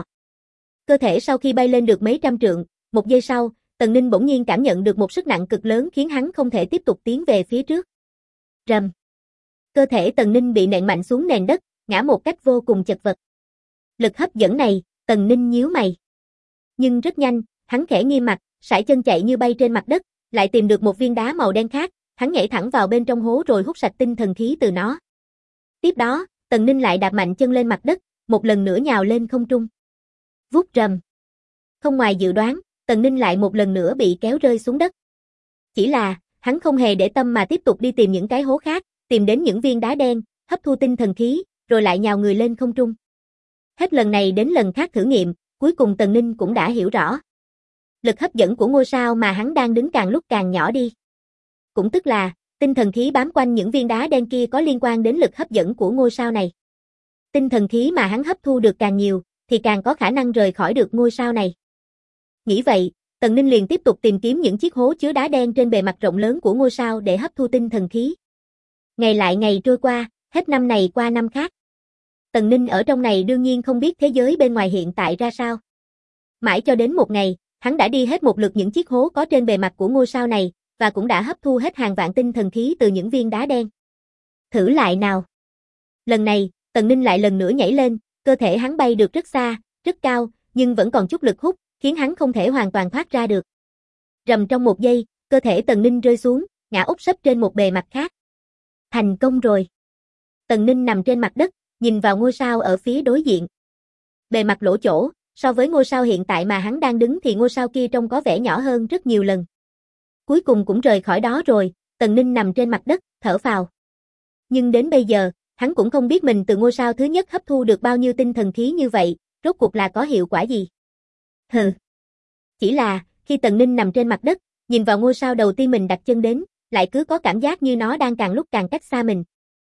Cơ thể sau khi bay lên được mấy trăm trượng, một giây sau, Tần Ninh bỗng nhiên cảm nhận được một sức nặng cực lớn khiến hắn không thể tiếp tục tiến về phía trước. Rầm. Cơ thể Tần Ninh bị nện mạnh xuống nền đất, ngã một cách vô cùng chật vật. Lực hấp dẫn này, Tần Ninh nhíu mày. Nhưng rất nhanh, hắn khẽ nghiêm mặt, sải chân chạy như bay trên mặt đất, lại tìm được một viên đá màu đen khác, hắn nhảy thẳng vào bên trong hố rồi hút sạch tinh thần khí từ nó. Tiếp đó, Tần Ninh lại đạp mạnh chân lên mặt đất, một lần nữa nhào lên không trung. Vút rầm. Không ngoài dự đoán, Tần Ninh lại một lần nữa bị kéo rơi xuống đất. Chỉ là, hắn không hề để tâm mà tiếp tục đi tìm những cái hố khác, tìm đến những viên đá đen, hấp thu tinh thần khí, rồi lại nhào người lên không trung. Hết lần này đến lần khác thử nghiệm, cuối cùng Tần Ninh cũng đã hiểu rõ. Lực hấp dẫn của ngôi sao mà hắn đang đứng càng lúc càng nhỏ đi. Cũng tức là, tinh thần khí bám quanh những viên đá đen kia có liên quan đến lực hấp dẫn của ngôi sao này. Tinh thần khí mà hắn hấp thu được càng nhiều, thì càng có khả năng rời khỏi được ngôi sao này. Nghĩ vậy, Tần Ninh liền tiếp tục tìm kiếm những chiếc hố chứa đá đen trên bề mặt rộng lớn của ngôi sao để hấp thu tinh thần khí. Ngày lại ngày trôi qua, hết năm này qua năm khác. Tần Ninh ở trong này đương nhiên không biết thế giới bên ngoài hiện tại ra sao. Mãi cho đến một ngày, hắn đã đi hết một lượt những chiếc hố có trên bề mặt của ngôi sao này, và cũng đã hấp thu hết hàng vạn tinh thần khí từ những viên đá đen. Thử lại nào. Lần này, Tần Ninh lại lần nữa nhảy lên, cơ thể hắn bay được rất xa, rất cao, nhưng vẫn còn chút lực hút, khiến hắn không thể hoàn toàn thoát ra được. Rầm, trong một giây, cơ thể Tần Ninh rơi xuống, ngã úp sấp trên một bề mặt khác. Thành công rồi. Tần Ninh nằm trên mặt đất, nhìn vào ngôi sao ở phía đối diện. Bề mặt lỗ chỗ, so với ngôi sao hiện tại mà hắn đang đứng thì ngôi sao kia trông có vẻ nhỏ hơn rất nhiều lần. Cuối cùng cũng rời khỏi đó rồi, Tần Ninh nằm trên mặt đất, thở phào. Nhưng đến bây giờ, hắn cũng không biết mình từ ngôi sao thứ nhất hấp thu được bao nhiêu tinh thần khí như vậy, rốt cuộc là có hiệu quả gì. Hừ. Chỉ là, khi Tần Ninh nằm trên mặt đất, nhìn vào ngôi sao đầu tiên mình đặt chân đến, lại cứ có cảm giác như nó đang càng lúc càng cách xa mình.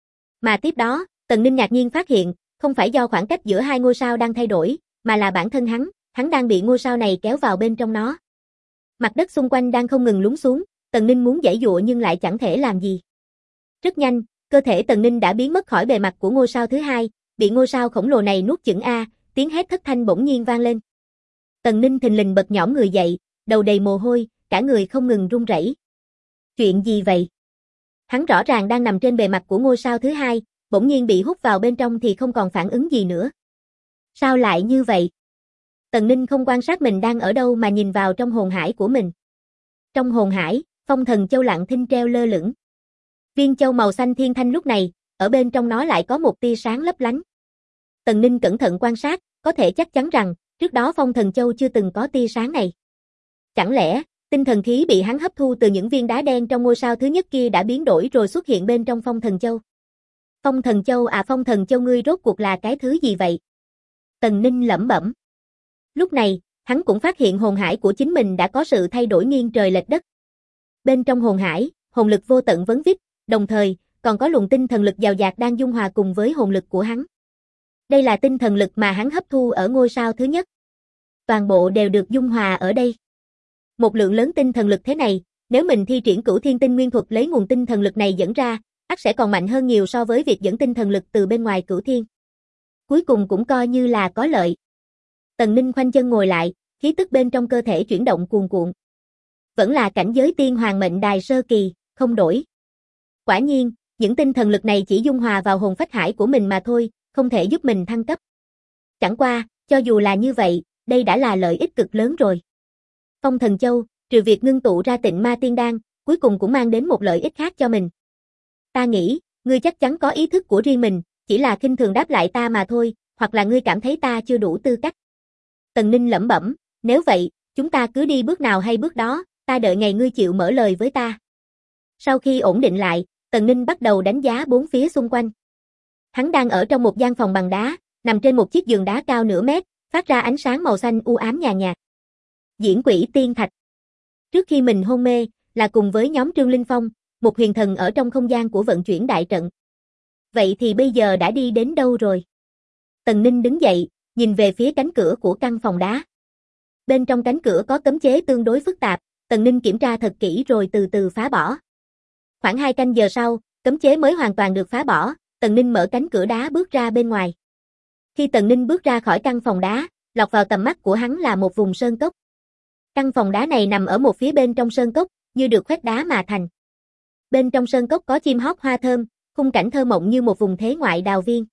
Mà tiếp đó, Tần Ninh ngạc nhiên phát hiện, không phải do khoảng cách giữa hai ngôi sao đang thay đổi, mà là bản thân hắn đang bị ngôi sao này kéo vào bên trong nó. Mặt đất xung quanh đang không ngừng lún xuống, Tần Ninh muốn giãy giụa nhưng lại chẳng thể làm gì. Rất nhanh, cơ thể Tần Ninh đã biến mất khỏi bề mặt của ngôi sao thứ hai, bị ngôi sao khổng lồ này nuốt chửng a, tiếng hét thất thanh bỗng nhiên vang lên. Tần Ninh thình lình bật nhõm người dậy, đầu đầy mồ hôi, cả người không ngừng run rẩy. Chuyện gì vậy? Hắn rõ ràng đang nằm trên bề mặt của ngôi sao thứ hai, bỗng nhiên bị hút vào bên trong thì không còn phản ứng gì nữa. Sao lại như vậy? Tần Ninh không quan sát mình đang ở đâu mà nhìn vào trong hồn hải của mình. Trong hồn hải, Phong Thần Châu lặng thinh treo lơ lửng. Viên châu màu xanh thiên thanh lúc này, ở bên trong nó lại có một tia sáng lấp lánh. Tần Ninh cẩn thận quan sát, có thể chắc chắn rằng, trước đó Phong Thần Châu chưa từng có tia sáng này. Chẳng lẽ, tinh thần khí bị hắn hấp thu từ những viên đá đen trong ngôi sao thứ nhất kia đã biến đổi rồi xuất hiện bên trong Phong Thần Châu? Phong Thần Châu à, Phong Thần Châu ngươi rốt cuộc là cái thứ gì vậy? Tần Ninh lẩm bẩm. Lúc này, hắn cũng phát hiện hồn hải của chính mình đã có sự thay đổi nghiêng trời lệch đất. Bên trong hồn hải, hồn lực vô tận vấn vít, đồng thời, còn có luồng tinh thần lực dào dạt đang dung hòa cùng với hồn lực của hắn. Đây là tinh thần lực mà hắn hấp thu ở ngôi sao thứ nhất. Toàn bộ đều được dung hòa ở đây. Một lượng lớn tinh thần lực thế này, nếu mình thi triển Cửu Thiên Tinh Nguyên thuật lấy nguồn tinh thần lực này dẫn ra, ắt sẽ còn mạnh hơn nhiều so với việc dẫn tinh thần lực từ bên ngoài Cửu Thiên. Cuối cùng cũng coi như là có lợi. Tần Ninh khoanh chân ngồi lại, khí tức bên trong cơ thể chuyển động cuồn cuộn. Vẫn là cảnh giới tiên hoàng mệnh đài sơ kỳ, không đổi. Quả nhiên, những tinh thần lực này chỉ dung hòa vào hồn phách hải của mình mà thôi, không thể giúp mình thăng cấp. Chẳng qua, cho dù là như vậy, đây đã là lợi ích cực lớn rồi. Phong Thần Châu, trừ việc ngưng tụ ra Tịnh Ma Tiên Đan, cuối cùng cũng mang đến một lợi ích khác cho mình. Ta nghĩ, ngươi chắc chắn có ý thức của riêng mình, chỉ là khinh thường đáp lại ta mà thôi, hoặc là ngươi cảm thấy ta chưa đủ tư cách. Tần Ninh lẩm bẩm, nếu vậy, chúng ta cứ đi bước nào hay bước đó, ta đợi ngày ngươi chịu mở lời với ta. Sau khi ổn định lại, Tần Ninh bắt đầu đánh giá bốn phía xung quanh. Hắn đang ở trong một gian phòng bằng đá, nằm trên một chiếc giường đá cao nửa mét, phát ra ánh sáng màu xanh u ám nhàn nhạt. Diễn Quỷ Tiên Thạch. Trước khi mình hôn mê, là cùng với nhóm Trương Linh Phong, một huyền thần ở trong không gian của vận chuyển đại trận. Vậy thì bây giờ đã đi đến đâu rồi? Tần Ninh đứng dậy, nhìn về phía cánh cửa của căn phòng đá. Bên trong cánh cửa có cấm chế tương đối phức tạp, Tần Ninh kiểm tra thật kỹ rồi từ từ phá bỏ. Khoảng 2 canh giờ sau, cấm chế mới hoàn toàn được phá bỏ, Tần Ninh mở cánh cửa đá bước ra bên ngoài. Khi Tần Ninh bước ra khỏi căn phòng đá, lọt vào tầm mắt của hắn là một vùng sơn cốc. Căn phòng đá này nằm ở một phía bên trong sơn cốc, như được khoét đá mà thành. Bên trong sơn cốc có chim hót hoa thơm, khung cảnh thơ mộng như một vùng thế ngoại đào viên.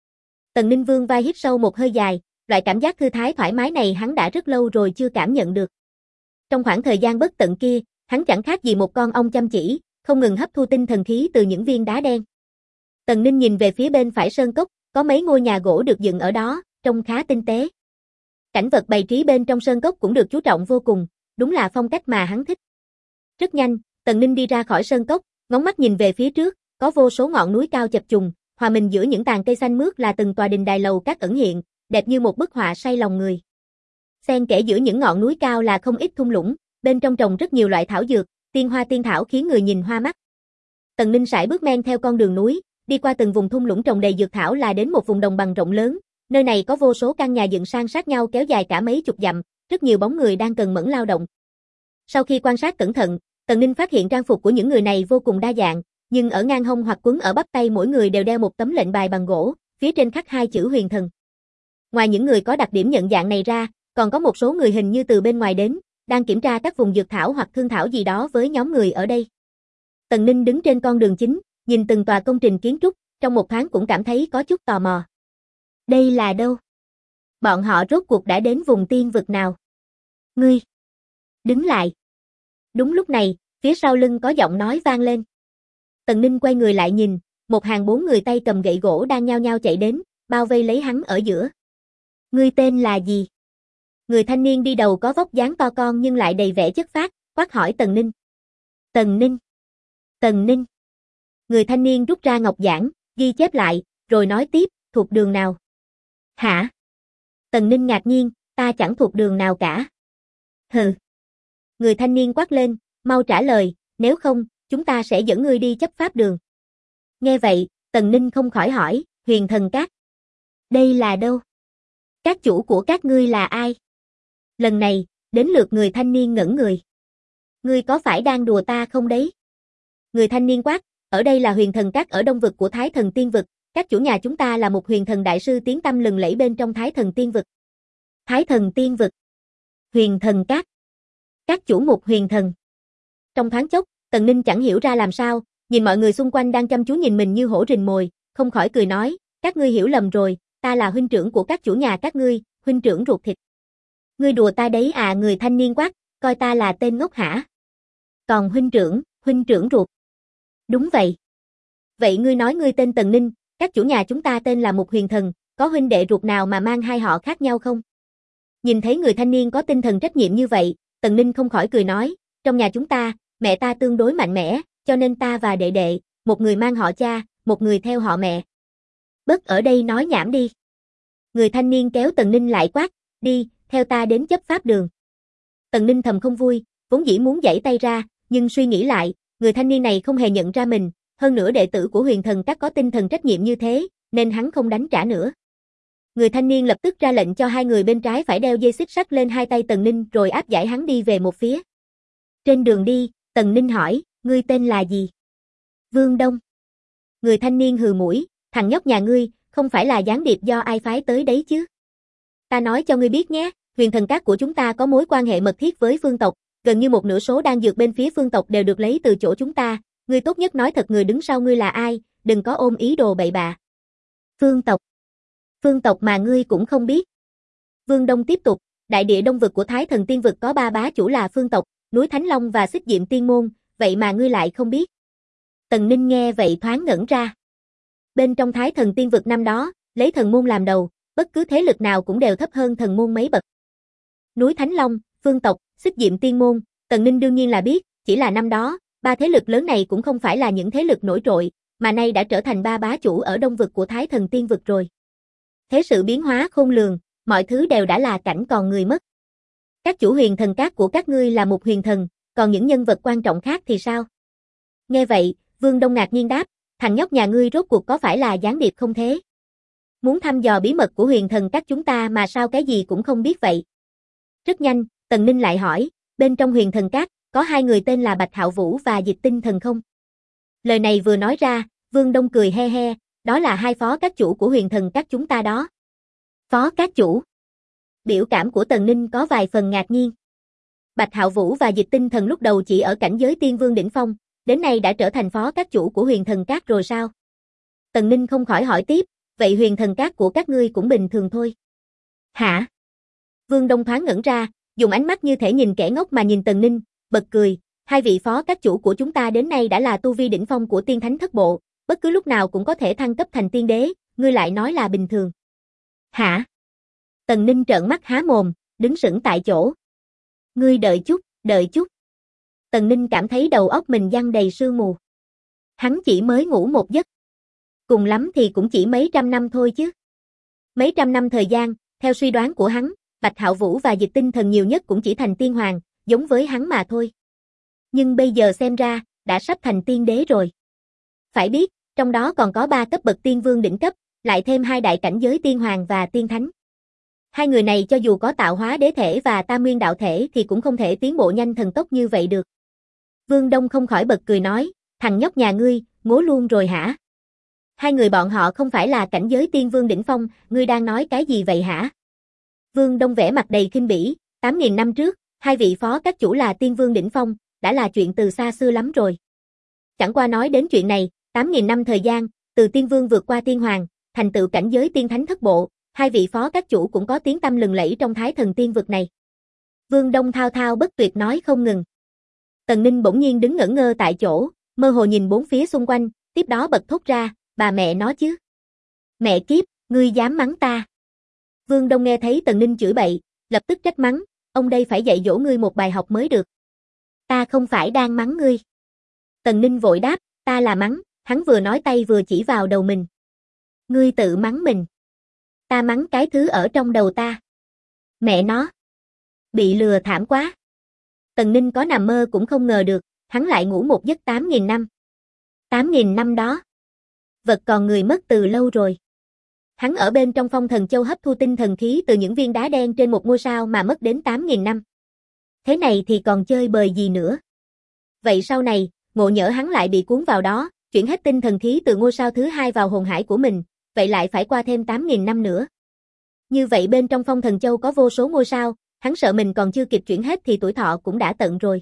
Tần Ninh vươn vai hít sâu một hơi dài, loại cảm giác thư thái thoải mái này hắn đã rất lâu rồi chưa cảm nhận được. Trong khoảng thời gian bất tận kia, hắn chẳng khác gì một con ong chăm chỉ, không ngừng hấp thu tinh thần khí từ những viên đá đen. Tần Ninh nhìn về phía bên phải sơn cốc, có mấy ngôi nhà gỗ được dựng ở đó, trông khá tinh tế. Cảnh vật bày trí bên trong sơn cốc cũng được chú trọng vô cùng, đúng là phong cách mà hắn thích. Rất nhanh, Tần Ninh đi ra khỏi sơn cốc, ngóng mắt nhìn về phía trước, có vô số ngọn núi cao chập trùng, hòa mình giữa những tàn cây xanh mướt là từng tòa đình đài lầu các ẩn hiện, đẹp như một bức họa say lòng người. Xen kẽ giữa những ngọn núi cao là không ít thung lũng, bên trong trồng rất nhiều loại thảo dược, tiên hoa tiên thảo khiến người nhìn hoa mắt. Tần Ninh sải bước men theo con đường núi, đi qua từng vùng thung lũng trồng đầy dược thảo là đến một vùng đồng bằng rộng lớn, nơi này có vô số căn nhà dựng san sát nhau kéo dài cả mấy chục dặm, rất nhiều bóng người đang cần mẫn lao động. Sau khi quan sát cẩn thận, Tần Ninh phát hiện trang phục của những người này vô cùng đa dạng, nhưng ở ngang hông hoặc quấn ở bắp tay mỗi người đều đeo một tấm lệnh bài bằng gỗ, phía trên khắc 2 chữ Huyền Thần. Ngoài những người có đặc điểm nhận dạng này ra, còn có một số người hình như từ bên ngoài đến, đang kiểm tra các vùng dược thảo hoặc thương thảo gì đó với nhóm người ở đây. Tần Ninh đứng trên con đường chính, nhìn từng tòa công trình kiến trúc, trong một thoáng cũng cảm thấy có chút tò mò. Đây là đâu? Bọn họ rốt cuộc đã đến vùng tiên vực nào? Ngươi! Đứng lại! Đúng lúc này, phía sau lưng có giọng nói vang lên. Tần Ninh quay người lại nhìn, một hàng 4 người tay cầm gậy gỗ đang nhao nhao chạy đến, bao vây lấy hắn ở giữa. Ngươi tên là gì? Người thanh niên đi đầu có vóc dáng to con nhưng lại đầy vẻ chất phác, quát hỏi Tần Ninh. Tần Ninh! Tần Ninh! Người thanh niên rút ra ngọc giản, ghi chép lại, rồi nói tiếp, thuộc đường nào? Hả? Tần Ninh ngạc nhiên, ta chẳng thuộc đường nào cả. Hừ. Người thanh niên quát lên, mau trả lời, nếu không, chúng ta sẽ dẫn ngươi đi chấp pháp đường. Nghe vậy, Tần Ninh không khỏi hỏi, Huyền Thần Các. Đây là đâu? Các chủ của các ngươi là ai? Lần này, đến lượt người thanh niên ngẩn người. Ngươi có phải đang đùa ta không đấy? Người thanh niên quát, ở đây là Huyền Thần Các ở đông vực của Thái Thần Tiên vực, các chủ nhà chúng ta là một huyền thần đại sư tiếng tăm lừng lẫy bên trong Thái Thần Tiên vực. Thái Thần Tiên vực. Huyền Thần Các. Các chủ một huyền thần. Trong thoáng chốc, Tần Ninh chẳng hiểu ra làm sao, nhìn mọi người xung quanh đang chăm chú nhìn mình như hổ rình mồi, không khỏi cười nói, các ngươi hiểu lầm rồi, ta là huynh trưởng của các chủ nhà các ngươi, huynh trưởng ruột thịt. Ngươi đùa ta đấy à? Người thanh niên quát, coi ta là tên ngốc hả? Còn huynh trưởng ruột. Đúng vậy. Vậy ngươi nói ngươi tên Tần Ninh, các chủ nhà chúng ta tên là Mục Huyền Thần, có huynh đệ ruột nào mà mang hai họ khác nhau không? Nhìn thấy người thanh niên có tinh thần trách nhiệm như vậy, Tần Ninh không khỏi cười nói, trong nhà chúng ta, mẹ ta tương đối mạnh mẽ, cho nên ta và đệ đệ, một người mang họ cha, một người theo họ mẹ. Bớt ở đây nói nhảm đi. Người thanh niên kéo Tần Ninh lại quát, đi, theo ta đến chấp pháp đường. Tần Ninh thầm không vui, vốn dĩ muốn giãy tay ra, nhưng suy nghĩ lại, người thanh niên này không hề nhận ra mình, hơn nữa đệ tử của Huyền Thần Các có tinh thần trách nhiệm như thế, nên hắn không đánh trả nữa. Người thanh niên lập tức ra lệnh cho hai người bên trái phải đeo dây xích sắt lên hai tay Tần Ninh rồi áp giải hắn đi về một phía. Trên đường đi, Tần Ninh hỏi, ngươi tên là gì? Vương Đông. Người thanh niên hừ mũi, thằng nhóc nhà ngươi, không phải là gián điệp do ai phái tới đấy chứ? Ta nói cho ngươi biết nhé, huyền thần các của chúng ta có mối quan hệ mật thiết với phương tộc, gần như một nửa số đan dược bên phía phương tộc đều được lấy từ chỗ chúng ta, ngươi tốt nhất nói thật người đứng sau ngươi là ai, đừng có ôm ý đồ bậy bạ. Phương tộc. Phương tộc mà ngươi cũng không biết. Vương Đông tiếp tục, đại địa đông vực của Thái Thần Tiên vực có 3 bá chủ là phương tộc, núi Thánh Long và Xích Diệm Tiên môn, vậy mà ngươi lại không biết. Tần Ninh nghe vậy thoáng ngẩn ra. Bên trong Thái Thần Tiên vực năm đó, lấy thần môn làm đầu, bất cứ thế lực nào cũng đều thấp hơn thần môn mấy bậc. Núi Thánh Long, phương tộc, Xích Diệm Tiên môn, Tần Ninh đương nhiên là biết, chỉ là năm đó, 3 thế lực lớn này cũng không phải là những thế lực nổi trội, mà nay đã trở thành 3 bá chủ ở đông vực của Thái Thần Tiên vực rồi. Thế sự biến hóa khôn lường, mọi thứ đều đã là cảnh còn người mất. Các chủ huyền thần các của các ngươi là một huyền thần, còn những nhân vật quan trọng khác thì sao? Nghe vậy, Vương Đông ngạc nhiên đáp, thằng nhóc nhà ngươi rốt cuộc có phải là gián điệp không thế? Muốn thăm dò bí mật của huyền thần các chúng ta mà sao cái gì cũng không biết vậy? Rất nhanh, Tần Ninh lại hỏi, bên trong huyền thần các, có 2 người tên là Bạch Hạo Vũ và Dịch Tinh Thần không? Lời này vừa nói ra, Vương Đông cười he he, đó là 2 phó các chủ của huyền thần các chúng ta đó. Phó các chủ? Biểu cảm của Tần Ninh có vài phần ngạc nhiên. Bạch Hạo Vũ và Dịch Tinh Thần lúc đầu chỉ ở cảnh giới tiên vương đỉnh phong, đến nay đã trở thành phó các chủ của huyền thần các rồi sao? Tần Ninh không khỏi hỏi tiếp, vậy huyền thần các của các ngươi cũng bình thường thôi. Hả? Vương Đông thoáng ngẩn ra, dùng ánh mắt như thể nhìn kẻ ngốc mà nhìn Tần Ninh, bật cười, 2 vị phó các chủ của chúng ta đến nay đã là tu vi đỉnh phong của tiên thánh thất bộ, bất cứ lúc nào cũng có thể thăng cấp thành tiên đế, ngươi lại nói là bình thường. Hả? Tần Ninh trợn mắt há mồm, đứng sững tại chỗ. Ngươi đợi chút, đợi chút. Tần Ninh cảm thấy đầu óc mình giăng đầy sương mù. Hắn chỉ mới ngủ một giấc. Cùng lắm thì cũng chỉ mấy trăm năm thôi chứ. Mấy trăm năm thời gian, theo suy đoán của hắn, Bạch Hạo Vũ và Dịch Tinh Thần nhiều nhất cũng chỉ thành tiên hoàng, giống với hắn mà thôi. Nhưng bây giờ xem ra, đã sắp thành tiên đế rồi. Phải biết, trong đó còn có 3 cấp bậc tiên vương đỉnh cấp, lại thêm 2 đại cảnh giới tiên hoàng và tiên thánh. 2 người này cho dù có tạo hóa đế thể và tam nguyên đạo thể thì cũng không thể tiến bộ nhanh thần tốc như vậy được. Vương Đông không khỏi bật cười nói, thằng nhóc nhà ngươi, ngố luôn rồi hả? 2 người bọn họ không phải là cảnh giới tiên vương đỉnh phong, ngươi đang nói cái gì vậy hả? Vương Đông vẻ mặt đầy khinh bỉ, 8.000 năm trước, 2 vị phó các chủ là tiên vương đỉnh phong, đã là chuyện từ xa xưa lắm rồi. Chẳng qua nói đến chuyện này, 8.000 năm thời gian, từ tiên vương vượt qua tiên hoàng, thành tựu cảnh giới tiên thánh thất bộ, 2 vị phó các chủ cũng có tiếng tăm lừng lẫy trong Thái Thần Tiên vực này. Vương Đông thao thao bất tuyệt nói không ngừng. Tần Ninh bỗng nhiên đứng ngẩn ngơ tại chỗ, mơ hồ nhìn bốn phía xung quanh, tiếp đó bật thốt ra, bà mẹ nó chứ. Mẹ kiếp, ngươi dám mắng ta. Vương Đông nghe thấy Tần Ninh chửi bậy, lập tức trách mắng, ông đây phải dạy dỗ ngươi một bài học mới được. Ta không phải đang mắng ngươi. Tần Ninh vội đáp, ta là mắng, hắn vừa nói tay vừa chỉ vào đầu mình. Ngươi tự mắng mình. Ta mắng cái thứ ở trong đầu ta. Mẹ nó. Bị lừa thảm quá. Tần Ninh có nằm mơ cũng không ngờ được, hắn lại ngủ một giấc 8.000 năm. 8.000 năm đó. Vật còn người mất từ lâu rồi. Hắn ở bên trong Phong Thần Châu hấp thu tinh thần khí từ những viên đá đen trên một ngôi sao mà mất đến 8.000 năm. Thế này thì còn chơi bời gì nữa. Vậy sau này, ngộ nhỡ hắn lại bị cuốn vào đó, chuyển hết tinh thần khí từ ngôi sao thứ 2 vào hồn hải của mình, vậy lại phải qua thêm 8.000 năm nữa. Như vậy bên trong Phong Thần Châu có vô số ngôi sao, hắn sợ mình còn chưa kịp chuyển hết thì tuổi thọ cũng đã tận rồi.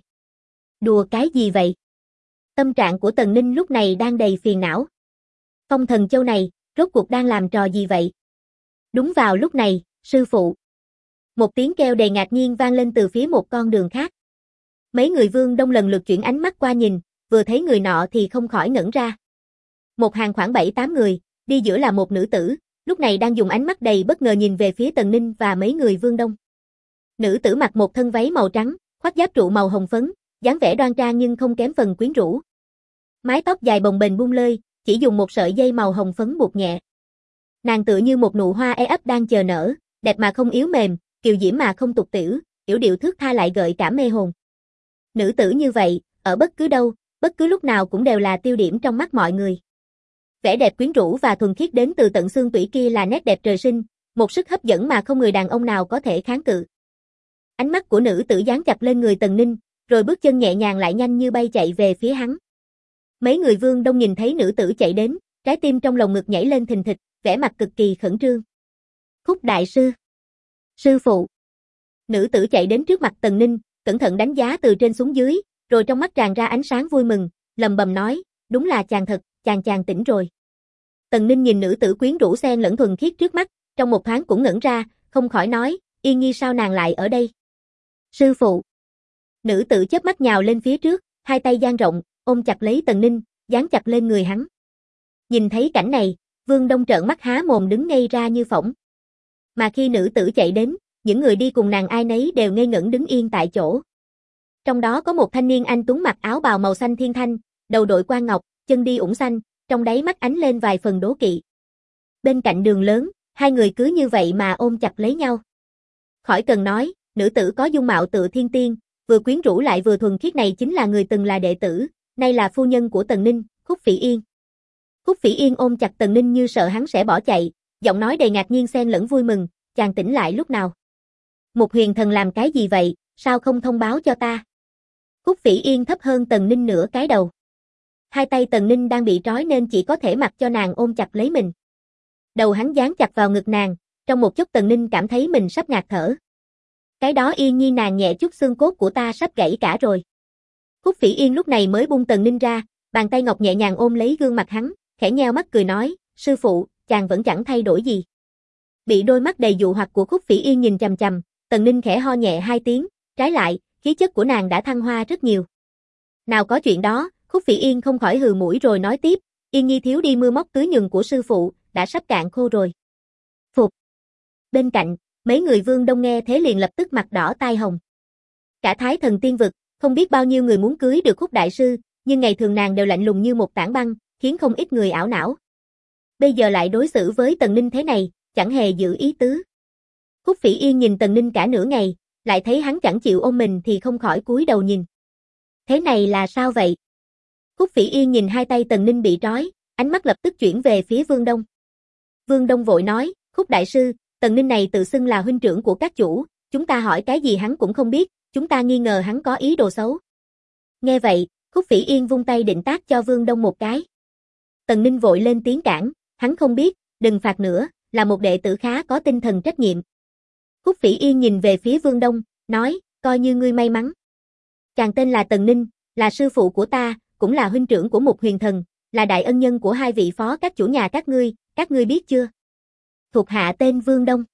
Đùa cái gì vậy? Tâm trạng của Tần Ninh lúc này đang đầy phiền não. Phong Thần Châu này, rốt cuộc đang làm trò gì vậy? Đúng vào lúc này, sư phụ. Một tiếng kêu đầy ngạc nhiên vang lên từ phía một con đường khác. Mấy người Vương Đông lần lượt chuyển ánh mắt qua nhìn, vừa thấy người nọ thì không khỏi ngẩn ra. Một hàng khoảng 7-8 người, đi giữa là một nữ tử, lúc này đang dùng ánh mắt đầy bất ngờ nhìn về phía Tần Ninh và mấy người Vương Đông. Nữ tử mặc một thân váy màu trắng, khoác giáp trụ màu hồng phấn, dáng vẻ đoan trang nhưng không kém phần quyến rũ. Mái tóc dài bồng bềnh buông lơi, chỉ dùng một sợi dây màu hồng phấn buộc nhẹ. Nàng tựa như một nụ hoa e ấp đang chờ nở, đẹp mà không yếu mềm, kiều diễm mà không tục tĩu, yểu điệu thướt tha lại gợi cảm mê hồn. Nữ tử như vậy, ở bất cứ đâu, bất cứ lúc nào cũng đều là tiêu điểm trong mắt mọi người. Vẻ đẹp quyến rũ và thuần khiết đến từ tận xương tủy kia là nét đẹp trời sinh, Một sức hấp dẫn mà không người đàn ông nào có thể kháng cự. Ánh mắt của nữ tử dán chặt lên người Tần Ninh, rồi bước chân nhẹ nhàng lại nhanh như bay chạy về phía hắn. Mấy người Vương Đông nhìn thấy nữ tử chạy đến, trái tim trong lồng ngực nhảy lên thình thịch, vẻ mặt cực kỳ khẩn trương. Khúc đại sư. Sư phụ. Nữ tử chạy đến trước mặt Tần Ninh, cẩn thận đánh giá từ trên xuống dưới, rồi trong mắt tràn ra ánh sáng vui mừng, lầm bầm nói, đúng là chàng thật, chàng tỉnh rồi. Tần Ninh nhìn nữ tử quyến rũ xen lẫn thuần khiết trước mắt, trong một thoáng cũng ngẩn ra, không khỏi nói, Yên Nhi sao nàng lại ở đây? Sư phụ. Nữ tử chớp mắt nhào lên phía trước, hai tay dang rộng, ôm chặt lấy Tần Ninh, dán chặt lên người hắn. Nhìn thấy cảnh này, Vương Đông trợn mắt há mồm đứng ngây ra như phỗng. Mà khi nữ tử chạy đến, những người đi cùng nàng ai nấy đều ngây ngẩn đứng yên tại chỗ. Trong đó có một thanh niên anh tuấn mặc áo bào màu xanh thiên thanh, đầu đội quan ngọc, chân đi ủng xanh, trong đáy mắt ánh lên vài phần đố kỵ. Bên cạnh đường lớn, hai người cứ như vậy mà ôm chặt lấy nhau. Khỏi cần nói, nữ tử có dung mạo tựa thiên tiên, vừa quyến rũ lại vừa thuần khiết này chính là người từng là đệ tử, nay là phu nhân của Tần Ninh, Khúc Phỉ Yên. Khúc Phỉ Yên ôm chặt Tần Ninh như sợ hắn sẽ bỏ chạy, giọng nói đầy ngạc nhiên xen lẫn vui mừng, chàng tỉnh lại lúc nào? Một huyền thần làm cái gì vậy, sao không thông báo cho ta? Khúc Phỉ Yên thấp hơn Tần Ninh nửa cái đầu. Hai tay Tần Ninh đang bị trói nên chỉ có thể mặc cho nàng ôm chặt lấy mình. Đầu hắn dán chặt vào ngực nàng, trong một chốc Tần Ninh cảm thấy mình sắp ngạt thở. Cái đó Yên Nhi nàng nhẹ chút xương cốt của ta sắp gãy cả rồi. Khúc Phỉ Yên lúc này mới buông Tần Ninh ra, bàn tay ngọc nhẹ nhàng ôm lấy gương mặt hắn, khẽ nheo mắt cười nói, sư phụ, chàng vẫn chẳng thay đổi gì. Bị đôi mắt đầy dụ hoặc của Khúc Phỉ Yên nhìn chằm chằm, Tần Ninh khẽ ho nhẹ hai tiếng, trái lại, khí chất của nàng đã thăng hoa rất nhiều. Nào có chuyện đó, Khúc Phỉ Yên không khỏi hừ mũi rồi nói tiếp, Yên Nhi thiếu đi mưa móc tưới nhường của sư phụ, đã sắp cạn khô rồi. Phục. Bên cạnh, mấy người Vương Đông nghe thế liền lập tức mặt đỏ tai hồng. Cả Thái Thần Tiên Vực, không biết bao nhiêu người muốn cưới được Khúc đại sư, nhưng ngày thường nàng đều lạnh lùng như một tảng băng, khiến không ít người ảo não. Bây giờ lại đối xử với Tần Ninh thế này, chẳng hề giữ ý tứ. Khúc Phỉ Yên nhìn Tần Ninh cả nửa ngày, lại thấy hắn chẳng chịu ôm mình thì không khỏi cúi đầu nhìn. Thế này là sao vậy? Khúc Phỉ Yên nhìn hai tay Tần Ninh bị trói, ánh mắt lập tức chuyển về phía Vương Đông. Vương Đông vội nói, Khúc đại sư, Tần Ninh này tự xưng là huynh trưởng của các chủ, chúng ta hỏi cái gì hắn cũng không biết, chúng ta nghi ngờ hắn có ý đồ xấu. Nghe vậy, Khúc Phỉ Yên vung tay định tát cho Vương Đông một cái. Tần Ninh vội lên tiếng cản, hắn không biết, đừng phạt nữa, là một đệ tử khá có tinh thần trách nhiệm. Khúc Phỉ Yên nhìn về phía Vương Đông, nói, coi như ngươi may mắn. Chàng tên là Tần Ninh, là sư phụ của ta, cũng là huynh trưởng của một huyền thần, là đại ân nhân của hai vị phó các chủ nhà các ngươi biết chưa? Thuộc hạ tên Vương Đông.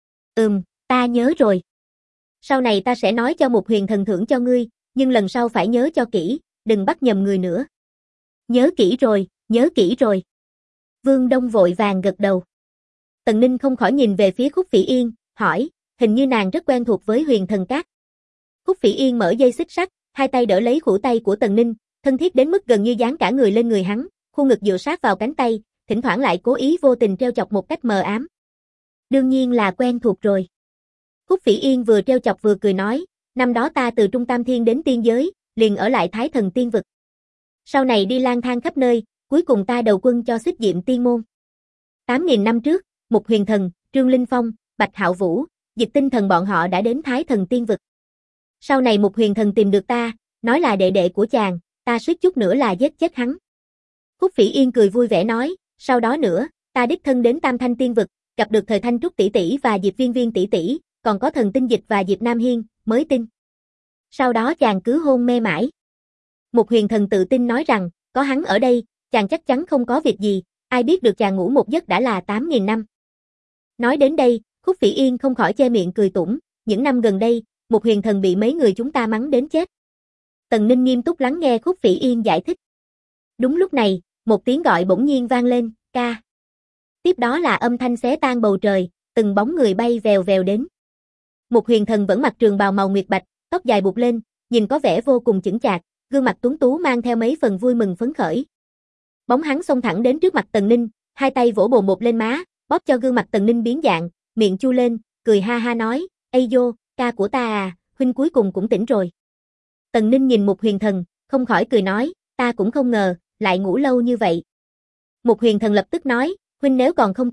Ta nhớ rồi. Sau này ta sẽ nói cho một huyền thần thưởng cho ngươi, nhưng lần sau phải nhớ cho kỹ, đừng bắt nhầm người nữa. Nhớ kỹ rồi, nhớ kỹ rồi. Vương Đông vội vàng gật đầu. Tần Ninh không khỏi nhìn về phía Khúc Phỉ Yên, hỏi, hình như nàng rất quen thuộc với huyền thần các. Khúc Phỉ Yên mở dây xích sắt, hai tay đỡ lấy khuỷu tay của Tần Ninh, thân thiết đến mức gần như dán cả người lên người hắn, khuôn ngực dựa sát vào cánh tay, thỉnh thoảng lại cố ý vô tình trêu chọc một cách mờ ám. Đương nhiên là quen thuộc rồi. Khúc Phỉ Yên vừa trêu chọc vừa cười nói, năm đó ta từ Trung Tam Thiên đến tiên giới, liền ở lại Thái Thần Tiên Vực. Sau này đi lang thang khắp nơi, cuối cùng ta đầu quân cho Xích Diệm Tiên Môn. 8.000 năm trước, Mục Huyền Thần, Trương Linh Phong, Bạch Hạo Vũ, Dịch Tinh Thần bọn họ đã đến Thái Thần Tiên Vực. Sau này Mục Huyền Thần tìm được ta, nói là đệ đệ của chàng, ta suýt chút nữa là giết chết hắn. Khúc Phỉ Yên cười vui vẻ nói, sau đó nữa, ta đích thân đến Tam Thanh Tiên Vực, gặp được Thời Thanh Trúc tỷ tỷ và Diệp Viên Viên tỷ tỷ, còn có Thần Tinh Dịch và Diệp Nam Hiên, mới tin. Sau đó chàng cứ hôn mê mãi. Mục Huyền Thần tự tin nói rằng, có hắn ở đây, chàng chắc chắn không có việc gì, ai biết được chàng ngủ một giấc đã là 8.000 năm. Nói đến đây, Khúc Phỉ Yên không khỏi che miệng cười tủm, những năm gần đây, Mục Huyền Thần bị mấy người chúng ta mắng đến chết. Tần Ninh nghiêm túc lắng nghe Khúc Phỉ Yên giải thích. Đúng lúc này, một tiếng gọi bỗng nhiên vang lên, ca. Tiếp đó là âm thanh xé tan bầu trời, từng bóng người bay vèo vèo đến. Mục Huyền Thần vẫn mặc trường bào màu nguyệt bạch, tóc dài buộc lên, nhìn có vẻ vô cùng chững chạc, gương mặt tuấn tú mang theo mấy phần vui mừng phấn khởi. Bóng hắn xông thẳng đến trước mặt Tần Ninh, hai tay vỗ bồn một lên má, bóp cho gương mặt Tần Ninh biến dạng, miệng chu lên, cười ha ha nói, ây vô, ca của ta à, huynh cuối cùng cũng tỉnh rồi. Tần Ninh nhìn Mục Huyền Thần, không khỏi cười nói, ta cũng không ngờ, lại ngủ lâu như vậy. Mục Huyền Thần lập tức nói, huynh nếu còn không tỉnh,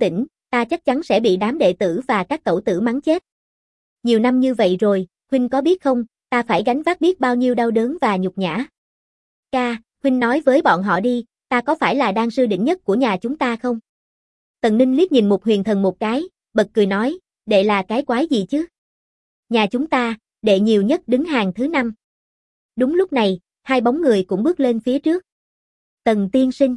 ta chắc chắn sẽ bị đám đệ tử và các tẩu tử mắng chết. Nhiều năm như vậy rồi, huynh có biết không, ta phải gánh vác biết bao nhiêu đau đớn và nhục nhã. Ca, huynh nói với bọn họ đi, ta có phải là đan sư đỉnh nhất của nhà chúng ta không? Tần Ninh liếc nhìn Mục Huyền Thần một cái, bật cười nói, đệ là cái quái gì chứ? Nhà chúng ta, đệ nhiều nhất đứng hàng thứ 5. Đúng lúc này, hai bóng người cũng bước lên phía trước. Tần tiên sinh.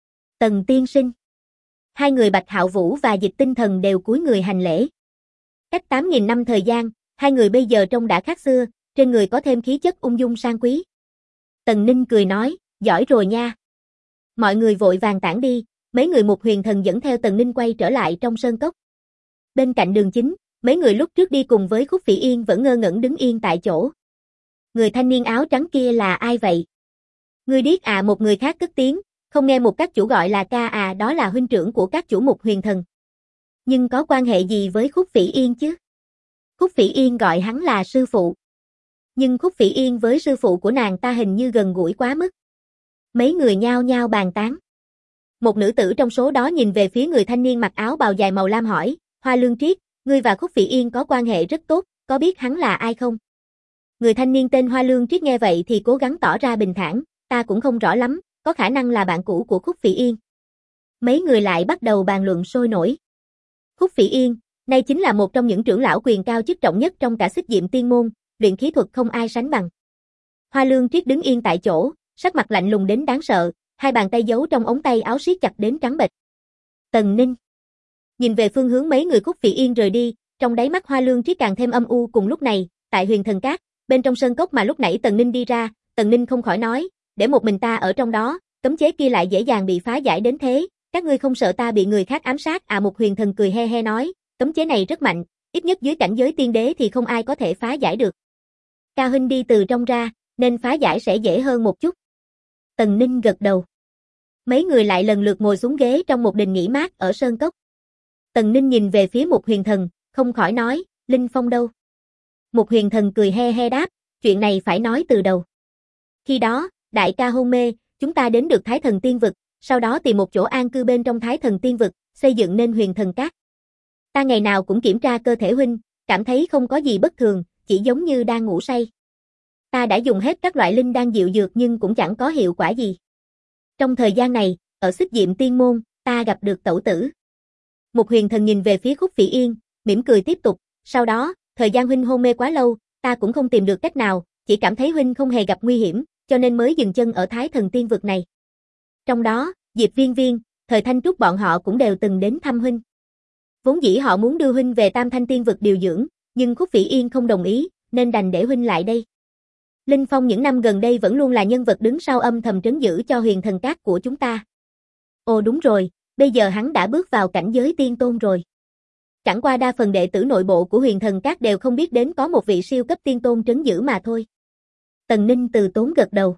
Tần tiên sinh. Hai người Bạch Hạo Vũ và Dịch Tinh Thần đều cúi người hành lễ. Cách 8.000 năm thời gian, hai người bây giờ trông đã khác xưa, trên người có thêm khí chất ung dung sang quý. Tần Ninh cười nói, giỏi rồi nha. Mọi người vội vàng tản đi, mấy người Mục Huyền Thần dẫn theo Tần Ninh quay trở lại trong sơn cốc. Bên cạnh đường chính, mấy người lúc trước đi cùng với Khúc Phỉ Yên vẫn ngơ ngẩn đứng yên tại chỗ. Người thanh niên áo trắng kia là ai vậy? Ngươi điếc à, một người khác cất tiếng, không nghe một các chủ gọi là ca à, đó là huynh trưởng của các chủ Mục Huyền Thần. Nhưng có quan hệ gì với Khúc Phỉ Yên chứ? Khúc Phỉ Yên gọi hắn là sư phụ. Nhưng Khúc Phỉ Yên với sư phụ của nàng ta hình như gần gũi quá mức. Mấy người nhao nhao bàn tán. Một nữ tử trong số đó nhìn về phía người thanh niên mặc áo bào dài màu lam hỏi, Hoa Lương Triết, ngươi và Khúc Phỉ Yên có quan hệ rất tốt, có biết hắn là ai không? Người thanh niên tên Hoa Lương Triết nghe vậy thì cố gắng tỏ ra bình thản, ta cũng không rõ lắm, có khả năng là bạn cũ của Khúc Phỉ Yên. Mấy người lại bắt đầu bàn luận sôi nổi. Khúc Phỉ Yên, nay chính là một trong những trưởng lão quyền cao chức trọng nhất trong cả Xích Diệm Tiên môn, luyện khí thuật không ai sánh bằng. Hoa Lương Triết đứng yên tại chỗ, sắc mặt lạnh lùng đến đáng sợ, hai bàn tay giấu trong ống tay áo siết chặt đến trắng bệch. Tần Ninh nhìn về phương hướng mấy người Khúc Phỉ Yên rời đi, trong đáy mắt Hoa Lương Triết càng thêm âm u. Cùng lúc này, tại Huyền Thần Các, bên trong sơn cốc mà lúc nãy Tần Ninh đi ra, Tần Ninh không khỏi nói, để một mình ta ở trong đó, cấm chế kia lại dễ dàng bị phá giải đến thế, các ngươi không sợ ta bị người khác ám sát à? Mục Huyền Thần cười he he nói, cấm chế này rất mạnh, ít nhất dưới cảnh giới tiên đế thì không ai có thể phá giải được. Ca huynh đi từ trong ra, nên phá giải sẽ dễ hơn một chút. Tần Ninh gật đầu. Mấy người lại lần lượt ngồi xuống ghế trong một đình nghỉ mát ở sơn cốc. Tần Ninh nhìn về phía Mục Huyền Thần, không khỏi nói, Linh Phong đâu? Mục Huyền Thần cười he he đáp, chuyện này phải nói từ đầu. Khi đó, đại ca hôn mê, chúng ta đến được Thái Thần Tiên Vực, sau đó tìm một chỗ an cư bên trong Thái Thần Tiên Vực, xây dựng nên Huyền Thần Các. Ta ngày nào cũng kiểm tra cơ thể huynh, cảm thấy không có gì bất thường, chỉ giống như đang ngủ say. Ta đã dùng hết các loại linh đan diệu dược nhưng cũng chẳng có hiệu quả gì. Trong thời gian này, ở Xích Diệm Tiên môn, ta gặp được tẩu tử. Mục Huyền Thần nhìn về phía Khúc Phỉ Yên, mỉm cười tiếp tục, sau đó, thời gian huynh hôn mê quá lâu, ta cũng không tìm được cách nào, chỉ cảm thấy huynh không hề gặp nguy hiểm, cho nên mới dừng chân ở Thái Thần Tiên Vực này. Trong đó, Diệp Viên Viên, Thời Thanh Trúc bọn họ cũng đều từng đến thăm huynh. Vốn dĩ họ muốn đưa huynh về Tam Thanh Tiên Vực điều dưỡng, nhưng Khúc Phỉ Yên không đồng ý, nên đành để huynh lại đây. Linh Phong những năm gần đây vẫn luôn là nhân vật đứng sau âm thầm trấn giữ cho Huyền Thần Các của chúng ta. Ồ đúng rồi, bây giờ hắn đã bước vào cảnh giới tiên tôn rồi. Chẳng qua đa phần đệ tử nội bộ của Huyền Thần Các đều không biết đến có một vị siêu cấp tiên tôn trấn giữ mà thôi. Tần Ninh từ tốn gật đầu.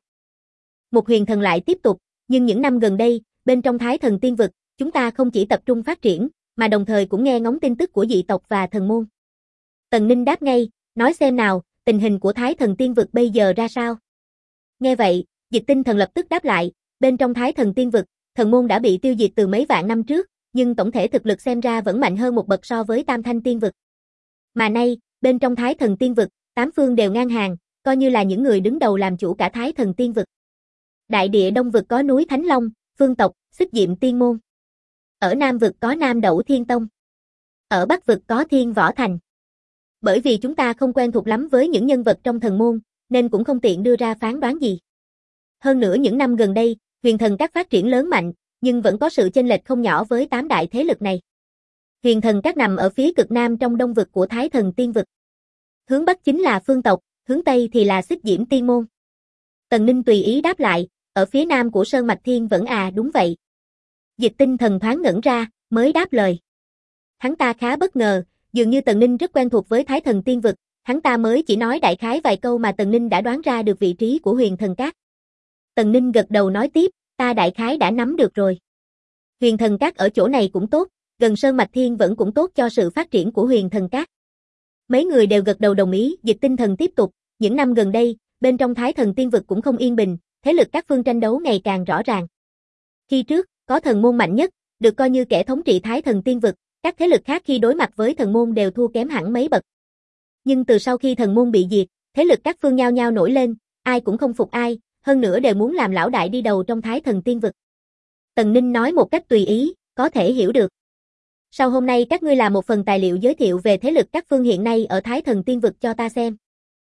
Mục Huyền Thần lại tiếp tục, nhưng những năm gần đây, bên trong Thái Thần Tiên Vực, chúng ta không chỉ tập trung phát triển, mà đồng thời cũng nghe ngóng tin tức của dị tộc và thần môn. Tần Ninh đáp ngay, nói xem nào, tình hình của Thái Thần Tiên Vực bây giờ ra sao? Nghe vậy, Dịch Tinh Thần lập tức đáp lại, bên trong Thái Thần Tiên Vực, thần môn đã bị tiêu diệt từ mấy vạn năm trước, nhưng tổng thể thực lực xem ra vẫn mạnh hơn một bậc so với Tam Thanh Tiên Vực. Mà nay, bên trong Thái Thần Tiên Vực, 8 phương đều ngang hàng, coi như là những người đứng đầu làm chủ cả Thái Thần Tiên Vực. Đại địa Đông Vực có núi Thánh Long, Phương tộc, Xích Diệm Tiên môn. Ở Nam Vực có Nam Đẩu Thiên Tông. Ở Bắc Vực có Thiên Võ Thành. Bởi vì chúng ta không quen thuộc lắm với những nhân vật trong thần môn, nên cũng không tiện đưa ra phán đoán gì. Hơn nữa những năm gần đây, Huyền Thần Các phát triển lớn mạnh, nhưng vẫn có sự chênh lệch không nhỏ với 8 đại thế lực này. Huyền Thần Các nằm ở phía cực nam trong Đông Vực của Thái Thần Tiên Vực. Hướng Bắc chính là Phương tộc, hướng Tây thì là Xích Diễm Tiên môn. Tần Ninh tùy ý đáp lại, ở phía nam của Sơn Mạch Thiên vẫn đúng vậy. Dịch Tinh Thần thoáng ngẩn ra, mới đáp lời. Hắn ta khá bất ngờ, dường như Tần Ninh rất quen thuộc với Thái Thần Tiên Vực, hắn ta mới chỉ nói đại khái vài câu mà Tần Ninh đã đoán ra được vị trí của Huyền Thần Các. Tần Ninh gật đầu nói tiếp, ta đại khái đã nắm được rồi. Huyền Thần Các ở chỗ này cũng tốt, gần Sơn Mạch Thiên vẫn cũng tốt cho sự phát triển của Huyền Thần Các. Mấy người đều gật đầu đồng ý. Dịch Tinh Thần tiếp tục, những năm gần đây, bên trong Thái Thần Tiên Vực cũng không yên bình, thế lực các phương tranh đấu ngày càng rõ ràng. Khi trước, có thần môn mạnh nhất, được coi như kẻ thống trị Thái Thần Tiên Vực, Các thế lực khác khi đối mặt với thần môn đều thua kém hẳn mấy bậc. Nhưng từ sau khi thần môn bị diệt, thế lực các phương nhao nhao nổi lên, ai cũng không phục ai, hơn nữa đều muốn làm lão đại đi đầu trong Thái Thần Tiên Vực. Tần Ninh nói một cách tùy ý, có thể hiểu được. Sau hôm nay các ngươi làm một phần tài liệu giới thiệu về thế lực các phương hiện nay ở Thái Thần Tiên Vực cho ta xem.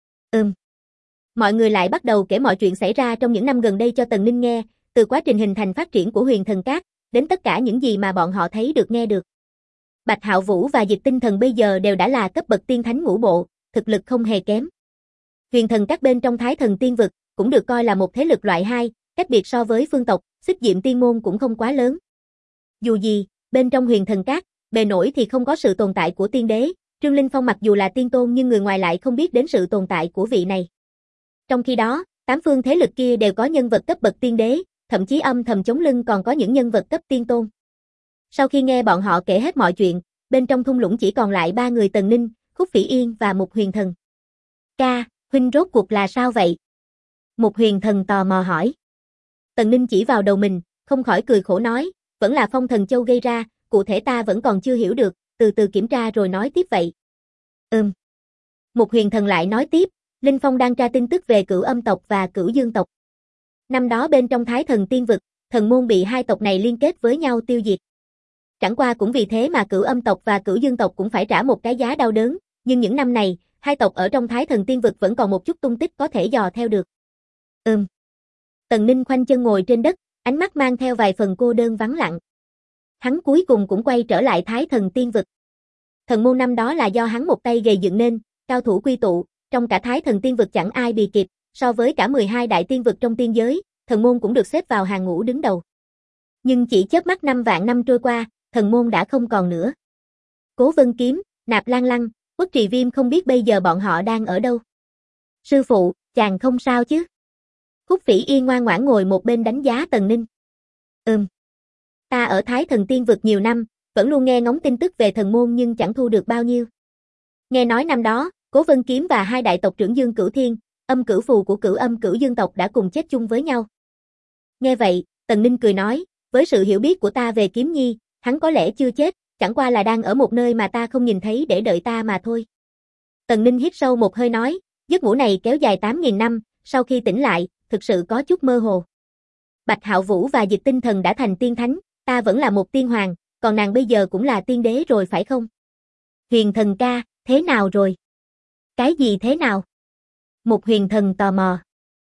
Mọi người lại bắt đầu kể mọi chuyện xảy ra trong những năm gần đây cho Tần Ninh nghe, từ quá trình hình thành phát triển của Huyền Thần Các, đến tất cả những gì mà bọn họ thấy được nghe được. Bạch Hạo Vũ và Dịch Tinh Thần bây giờ đều đã là cấp bậc tiên thánh ngũ bộ, thực lực không hề kém. Huyền Thần Các bên trong Thái Thần Tiên Vực cũng được coi là một thế lực loại 2, cách biệt so với phương tộc, Xích Diệm Tiên môn cũng không quá lớn. Dù gì, bên trong Huyền Thần Các, bề nổi thì không có sự tồn tại của tiên đế, Trương Linh Phong mặc dù là tiên tôn nhưng người ngoài lại không biết đến sự tồn tại của vị này. Trong khi đó, 8 phương thế lực kia đều có nhân vật cấp bậc tiên đế, thậm chí âm thầm chống lưng còn có những nhân vật cấp tiên tôn. Sau khi nghe bọn họ kể hết mọi chuyện, bên trong thung lũng chỉ còn lại 3 người Tần Ninh, Khúc Phỉ Yên và Mục Huyền Thần. Ca, huynh rốt cuộc là sao vậy? Mục Huyền Thần tò mò hỏi. Tần Ninh chỉ vào đầu mình, không khỏi cười khổ nói, vẫn là Phong Thần Châu gây ra, cụ thể ta vẫn còn chưa hiểu được, từ từ kiểm tra rồi nói tiếp vậy. Mục Huyền Thần lại nói tiếp, Linh Phong đang tra tin tức về Cửu Âm tộc và Cửu Dương tộc. Năm đó bên trong Thái Thần Tiên Vực, thần môn bị hai tộc này liên kết với nhau tiêu diệt. Chẳng qua cũng vì thế mà Cửu Âm tộc và Cửu Dương tộc cũng phải trả một cái giá đau đớn, nhưng những năm này, hai tộc ở trong Thái Thần Tiên Vực vẫn còn một chút tung tích có thể dò theo được. Tần Ninh khoanh chân ngồi trên đất, ánh mắt mang theo vài phần cô đơn vắng lặng. Hắn cuối cùng cũng quay trở lại Thái Thần Tiên Vực. Thần môn năm đó là do hắn một tay gầy dựng nên, cao thủ quy tụ, trong cả Thái Thần Tiên Vực chẳng ai bì kịp, so với cả 12 đại tiên vực trong tiên giới, thần môn cũng được xếp vào hàng ngũ đứng đầu. Nhưng chỉ chớp mắt 5 vạn năm trôi qua, thần môn đã không còn nữa. Cố Vân Kiếm, Nạp Lan Lăng, Uất Trì Viêm không biết bây giờ bọn họ đang ở đâu. Sư phụ, chàng không sao chứ? Khúc Phỉ Yên ngoan ngoãn ngồi một bên đánh giá Tần Ninh. Ta ở Thái Thần Tiên Vực nhiều năm, vẫn luôn nghe ngóng tin tức về thần môn nhưng chẳng thu được bao nhiêu. Nghe nói năm đó, Cố Vân Kiếm và hai đại tộc trưởng Dương Cửu Thiên, Âm Cửu Phù của Cửu Âm Cửu Dương tộc đã cùng chết chung với nhau. Nghe vậy, Tần Ninh cười nói, với sự hiểu biết của ta về Kiếm Nhi, hắn có lẽ chưa chết, chẳng qua là đang ở một nơi mà ta không nhìn thấy để đợi ta mà thôi. Tần Ninh hít sâu một hơi nói, giấc ngủ này kéo dài 8.000 năm, sau khi tỉnh lại, thực sự có chút mơ hồ. Bạch Hạo Vũ và Dịch Tinh Thần đã thành tiên thánh, ta vẫn là một tiên hoàng, còn nàng bây giờ cũng là tiên đế rồi phải không? Huyền Thần ca, thế nào rồi? Cái gì thế nào? Một Huyền Thần tò mò.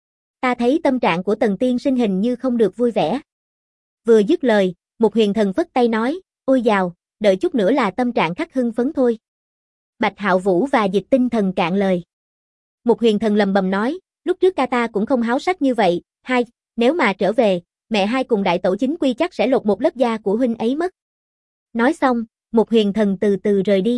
Ta thấy tâm trạng của Tần tiên sinh hình như không được vui vẻ. Vừa dứt lời, một Huyền Thần phất tay nói, ôi dào, đợi chút nữa là tâm trạng khắc hưng phấn thôi. Bạch Hạo Vũ và Dịch Tinh Thần cạn lời. Một Huyền Thần lầm bầm nói, lúc trước ca ta cũng không háo sắc như vậy, nếu mà trở về, mẹ hai cùng đại tẩu chính quy chắc sẽ lột một lớp da của huynh ấy mất. Nói xong, một Huyền Thần từ từ rời đi.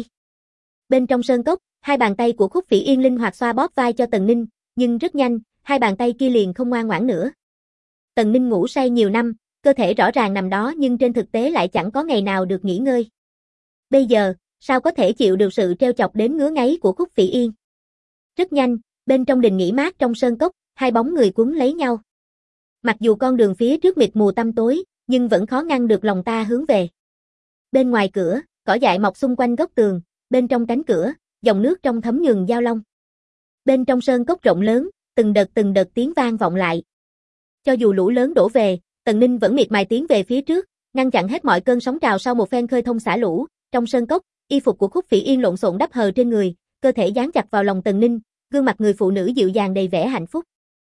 Bên trong sơn cốc, hai bàn tay của Khúc Phỉ Yên linh hoạt xoa bóp vai cho Tần Ninh, nhưng rất nhanh, hai bàn tay kia liền không ngoan ngoãn nữa. Tần Ninh ngủ say nhiều năm, cơ thể rõ ràng nằm đó nhưng trên thực tế lại chẳng có ngày nào được nghỉ ngơi. Bây giờ, sao có thể chịu được sự trêu chọc đến ngứa ngáy của Khúc Phỉ Yên? Rất nhanh, bên trong đình nghỉ mát trong sơn cốc, hai bóng người quấn lấy nhau. Mặc dù con đường phía trước mịt mù tăm tối, nhưng vẫn khó ngăn được lòng ta hướng về. Bên ngoài cửa, cỏ dại mọc xung quanh góc tường, bên trong cánh cửa, dòng nước trong thấm nhường giao long. Bên trong sơn cốc rộng lớn, từng đợt tiếng vang vọng lại. Cho dù lũ lớn đổ về, Tần Ninh vẫn miệt mài tiến về phía trước, ngăn chặn hết mọi cơn sóng trào sau một phen khơi thông xả lũ. Trong sơn cốc, y phục của Khúc Phỉ Yên lộn xộn đắp hờ trên người, cơ thể dán chặt vào lòng Tần Ninh, gương mặt người phụ nữ dịu dàng đầy vẻ hạnh phúc.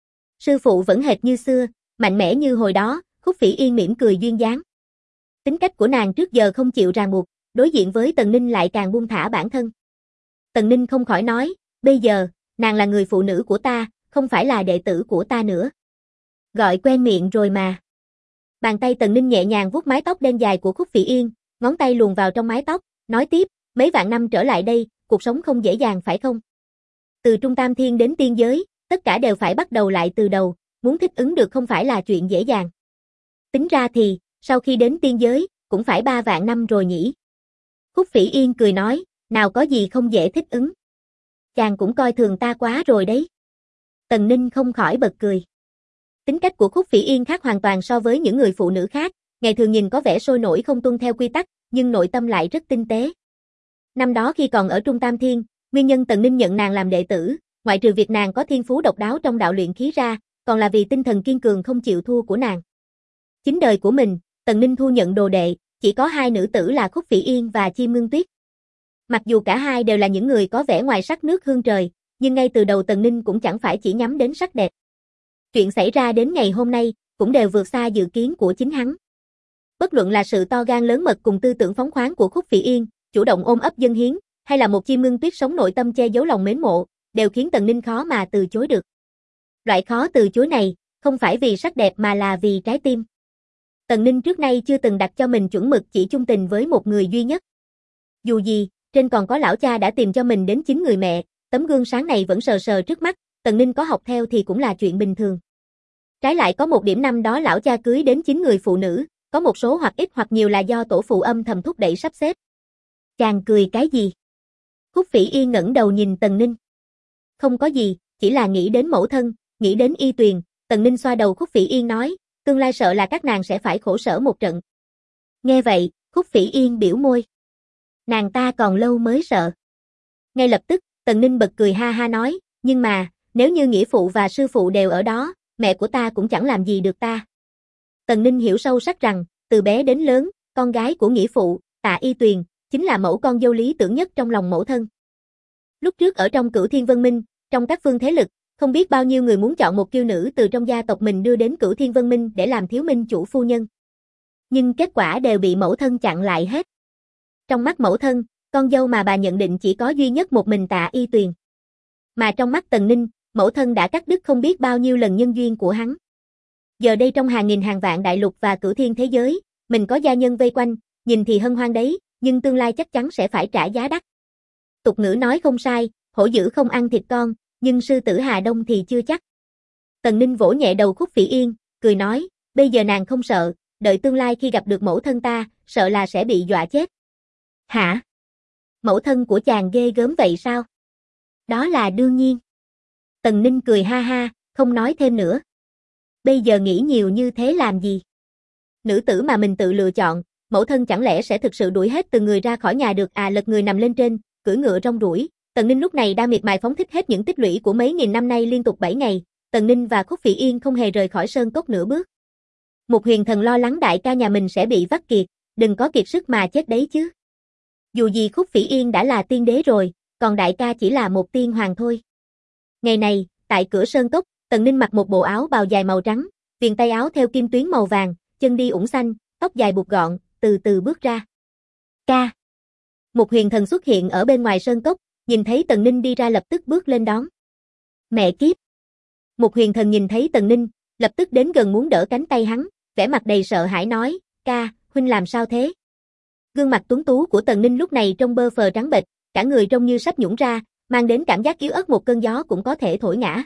Sư phụ vẫn hệt như xưa, mạnh mẽ như hồi đó, Khúc Phỉ Yên mỉm cười duyên dáng. Tính cách của nàng trước giờ không chịu ràng buộc, đối diện với Tần Ninh lại càng buông thả bản thân. Tần Ninh không khỏi nói, bây giờ, nàng là người phụ nữ của ta, không phải là đệ tử của ta nữa. Gọi quen miệng rồi mà. Bàn tay Tần Ninh nhẹ nhàng vuốt mái tóc đen dài của Khúc Phỉ Yên, ngón tay luồn vào trong mái tóc, nói tiếp, mấy vạn năm trở lại đây, cuộc sống không dễ dàng phải không? Từ Trung Tam Thiên đến tiên giới, tất cả đều phải bắt đầu lại từ đầu, muốn thích ứng được không phải là chuyện dễ dàng. Tính ra thì, sau khi đến tiên giới, cũng phải 3 vạn năm rồi nhỉ. Khúc Phỉ Yên cười nói, nào có gì không dễ thích ứng. Chàng cũng coi thường ta quá rồi đấy. Tần Ninh không khỏi bật cười. Tính cách của Khúc Phỉ Yên khác hoàn toàn so với những người phụ nữ khác, Ngày thường nhìn có vẻ sôi nổi không tuân theo quy tắc, nhưng nội tâm lại rất tinh tế. Năm đó khi còn ở Trung Tam Thiên, nguyên nhân Tần Ninh nhận nàng làm đệ tử, ngoại trừ việc nàng có thiên phú độc đáo trong đạo luyện khí ra, còn là vì tinh thần kiên cường không chịu thua của nàng. Chính đời của mình, Tần Ninh thu nhận đồ đệ, chỉ có hai nữ tử là Khúc Phỉ Yên và Chim Ngưng Tuyết. Mặc dù cả hai đều là những người có vẻ ngoài sắc nước hương trời, nhưng ngay từ đầu Tần Ninh cũng chẳng phải chỉ nhắm đến sắc đẹp. Chuyện xảy ra đến ngày hôm nay, cũng đều vượt xa dự kiến của chính hắn. Bất luận là sự to gan lớn mật cùng tư tưởng phóng khoáng của Khúc Phỉ Yên, chủ động ôm ấp dâng hiến, hay là một Chim Ngưng Tuyết sống nội tâm che giấu lòng mến mộ, đều khiến Tần Ninh khó mà từ chối được. Loại khó từ chối này, không phải vì sắc đẹp mà là vì trái tim. Tần Ninh trước nay chưa từng đặt cho mình chuẩn mực chỉ chung tình với một người duy nhất. Dù gì, trên còn có lão cha đã tìm cho mình đến 9 người mẹ, tấm gương sáng này vẫn sờ sờ trước mắt, Tần Ninh có học theo thì cũng là chuyện bình thường. Trái lại có một điểm năm đó lão cha cưới đến 9 người phụ nữ, có một số hoặc ít hoặc nhiều là do tổ phụ âm thầm thúc đẩy sắp xếp. Chàng cười cái gì? Khúc Phỉ Yên ngẩng đầu nhìn Tần Ninh. Không có gì, chỉ là nghĩ đến mẫu thân, nghĩ đến Y Tuyền. Tần Ninh xoa đầu Khúc Phỉ Yên nói, tương lai sợ là các nàng sẽ phải khổ sở một trận. Nghe vậy, Khúc Phỉ Yên biểu môi. Nàng ta còn lâu mới sợ. Ngay lập tức, Tần Ninh bật cười ha ha nói, nhưng mà, nếu như nghĩa phụ và sư phụ đều ở đó, mẹ của ta cũng chẳng làm gì được ta. Tần Ninh hiểu sâu sắc rằng, từ bé đến lớn, con gái của nghĩa phụ, Tạ Y Tuyền, chính là mẫu con dâu lý tưởng nhất trong lòng mẫu thân. Lúc trước ở trong Cửu Thiên Vân Minh, trong các phương thế lực, không biết bao nhiêu người muốn chọn một kiêu nữ từ trong gia tộc mình đưa đến Cửu Thiên Vân Minh để làm thiếu minh chủ phu nhân. Nhưng kết quả đều bị mẫu thân chặn lại hết. Trong mắt mẫu thân, con dâu mà bà nhận định chỉ có duy nhất một mình Tạ Y Tuyền. Mà trong mắt Tần Ninh, mẫu thân đã cắt đứt không biết bao nhiêu lần nhân duyên của hắn. Giờ đây trong hàng nghìn hàng vạn đại lục và cửu thiên thế giới, mình có gia nhân vây quanh, nhìn thì hân hoan đấy, nhưng tương lai chắc chắn sẽ phải trả giá đắt. Tục ngữ nói không sai, hổ dữ không ăn thịt con, nhưng sư tử Hà Đông thì chưa chắc. Tần Ninh vỗ nhẹ đầu Khúc Phỉ Yên, cười nói, bây giờ nàng không sợ, đợi tương lai khi gặp được mẫu thân ta, sợ là sẽ bị dọa chết. Hả? Mẫu thân của chàng ghê gớm vậy sao? Đó là đương nhiên. Tần Ninh cười ha ha, không nói thêm nữa. Bây giờ nghĩ nhiều như thế làm gì? Nữ tử mà mình tự lựa chọn, mẫu thân chẳng lẽ sẽ thực sự đuổi hết từng người ra khỏi nhà được à? Lật người nằm lên trên, cưỡi ngựa rong ruổi. Tần Ninh lúc này đang miệt mài phóng thích hết những tích lũy của mấy nghìn năm nay liên tục 7 ngày, Tần Ninh và Khúc Phỉ Yên không hề rời khỏi sơn cốc nửa bước. Một huyền thần lo lắng đại ca nhà mình sẽ bị vắt kiệt, đừng có kiệt sức mà chết đấy chứ. Dù gì Khúc Phỉ Yên đã là tiên đế rồi, còn đại ca chỉ là một tiên hoàng thôi. Ngày này, tại cửa sơn cốc, Tần Ninh mặc một bộ áo bào dài màu trắng, viền tay áo theo kim tuyến màu vàng, chân đi ủng xanh, tóc dài buộc gọn, từ từ bước ra. Ca. Một huyền thần xuất hiện ở bên ngoài sơn cốc, nhìn thấy Tần Ninh đi ra lập tức bước lên đón. Mẹ kiếp. Một huyền thần nhìn thấy Tần Ninh, lập tức đến gần muốn đỡ cánh tay hắn, vẻ mặt đầy sợ hãi nói, ca, huynh làm sao thế? Gương mặt tuấn tú của Tần Ninh lúc này trông bơ phờ trắng bệch, cả người trông như sắp nhũn ra, mang đến cảm giác yếu ớt một cơn gió cũng có thể thổi ngã.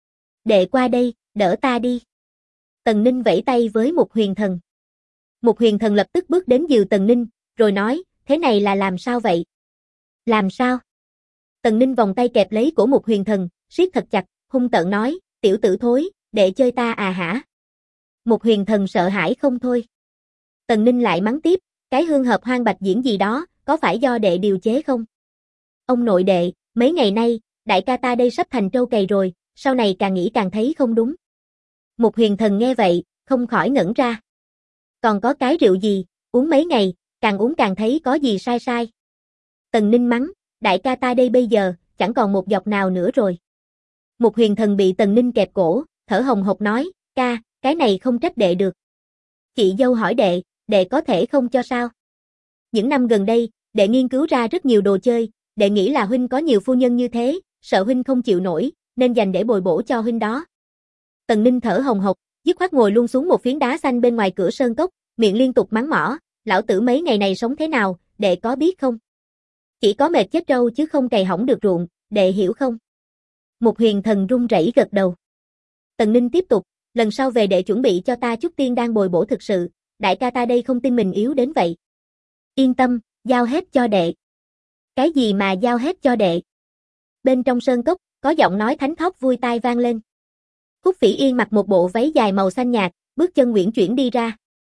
Đệ qua đây, đỡ ta đi. Tần Ninh vẫy tay với một huyền thần. Một huyền thần lập tức bước đến dìu Tần Ninh, rồi nói, thế này là làm sao vậy? Làm sao? Tần Ninh vòng tay kẹp lấy cổ một huyền thần, siết thật chặt, hung tợn nói, tiểu tử thối, đệ chơi ta à hả? Một huyền thần sợ hãi không thôi. Tần Ninh lại mắng tiếp, cái hương hợp hoang bạch diễn gì đó, có phải do đệ điều chế không? Ông nội đệ, mấy ngày nay, đại ca ta đây sắp thành trâu cày rồi, sau này càng nghĩ càng thấy không đúng. Một huyền thần nghe vậy, không khỏi ngẩn ra. Còn có cái rượu gì, uống mấy ngày, càng uống càng thấy có gì sai sai. Tần Ninh mắng, đại ca ta đây bây giờ, chẳng còn một giọt nào nữa rồi. Một huyền thần bị Tần Ninh kẹp cổ, thở hồng hộc nói, ca, cái này không trách đệ được. Chị dâu hỏi đệ có thể không cho sao? Những năm gần đây, đệ nghiên cứu ra rất nhiều đồ chơi, đệ nghĩ là huynh có nhiều phu nhân như thế, sợ huynh không chịu nổi, nên dành để bồi bổ cho huynh đó. Tần Ninh thở hồng hộc, dứt khoát ngồi luôn xuống một phiến đá xanh bên ngoài cửa sơn cốc, miệng liên tục mắng mỏ, lão tử mấy ngày này sống thế nào, đệ có biết không? Chỉ có mệt chết trâu chứ không cày hỏng được ruộng, đệ hiểu không? Một huyền thần run rẩy gật đầu. Tần Ninh tiếp tục, lần sau về đệ chuẩn bị cho ta chút tiên đan bồi bổ thực sự, đại ca ta đây không tin mình yếu đến vậy. Yên tâm, giao hết cho đệ. Cái gì mà giao hết cho đệ? Bên trong sơn cốc, có giọng nói thánh thót vui tai vang lên. Khúc Phỉ Yên mặc một bộ váy dài màu xanh nhạt, bước chân uyển chuyển đi ra.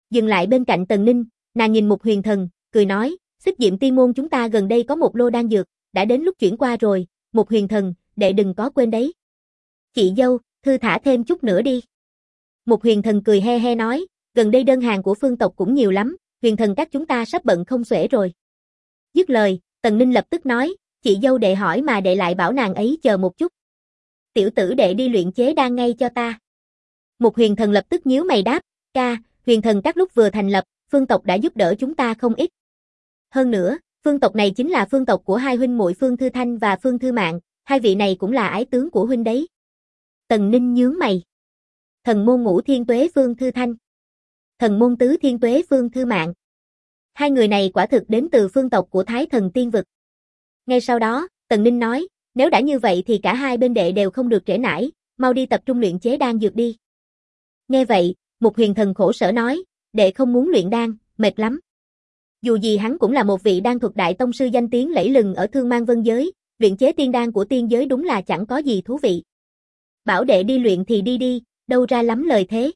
Dừng lại bên cạnh Tần Ninh, nàng nhìn Mục Huyền Thần, cười nói, Xích Diệm Tiên môn chúng ta gần đây có một lô đan dược, đã đến lúc chuyển qua rồi, Mục Huyền Thần, đệ đừng có quên đấy. Chị dâu, thư thả thêm chút nữa đi. Mục Huyền Thần cười he he nói, gần đây đơn hàng của phương tộc cũng nhiều lắm, Huyền Thần các chúng ta sắp bận không xuể rồi. Dứt lời, Tần Ninh lập tức nói, chị dâu đệ hỏi mà đệ lại bảo nàng ấy chờ một chút. Tiểu tử đệ đi luyện chế đan ngay cho ta. Mục Huyền Thần lập tức nhíu mày đáp, ca, Huyền Thần các lúc vừa thành lập, phương tộc đã giúp đỡ chúng ta không ít. Hơn nữa, phương tộc này chính là phương tộc của hai huynh muội Phương Thư Thanh và Phương Thư Mạn, hai vị này cũng là ái tướng của huynh đấy. Tần Ninh nhướng mày. Thần môn Ngũ Thiên Tuế Phương Thư Thanh, thần môn Tứ Thiên Tuế Phương Thư Mạn. Hai người này quả thực đến từ phương tộc của Thái Thần Tiên Vực. Ngay sau đó, Tần Ninh nói, nếu đã như vậy thì cả hai bên đệ đều không được trễ nải, mau đi tập trung luyện chế đan dược đi. Nghe vậy, Mục Huyền Thần khổ sở nói, đệ không muốn luyện đan, mệt lắm. Dù gì hắn cũng là một vị đan thuật đại tông sư danh tiếng lẫy lừng ở Thương Mang Vân giới, luyện chế tiên đan của tiên giới đúng là chẳng có gì thú vị. Bảo đệ đi luyện thì đi đi, đâu ra lắm lời thế.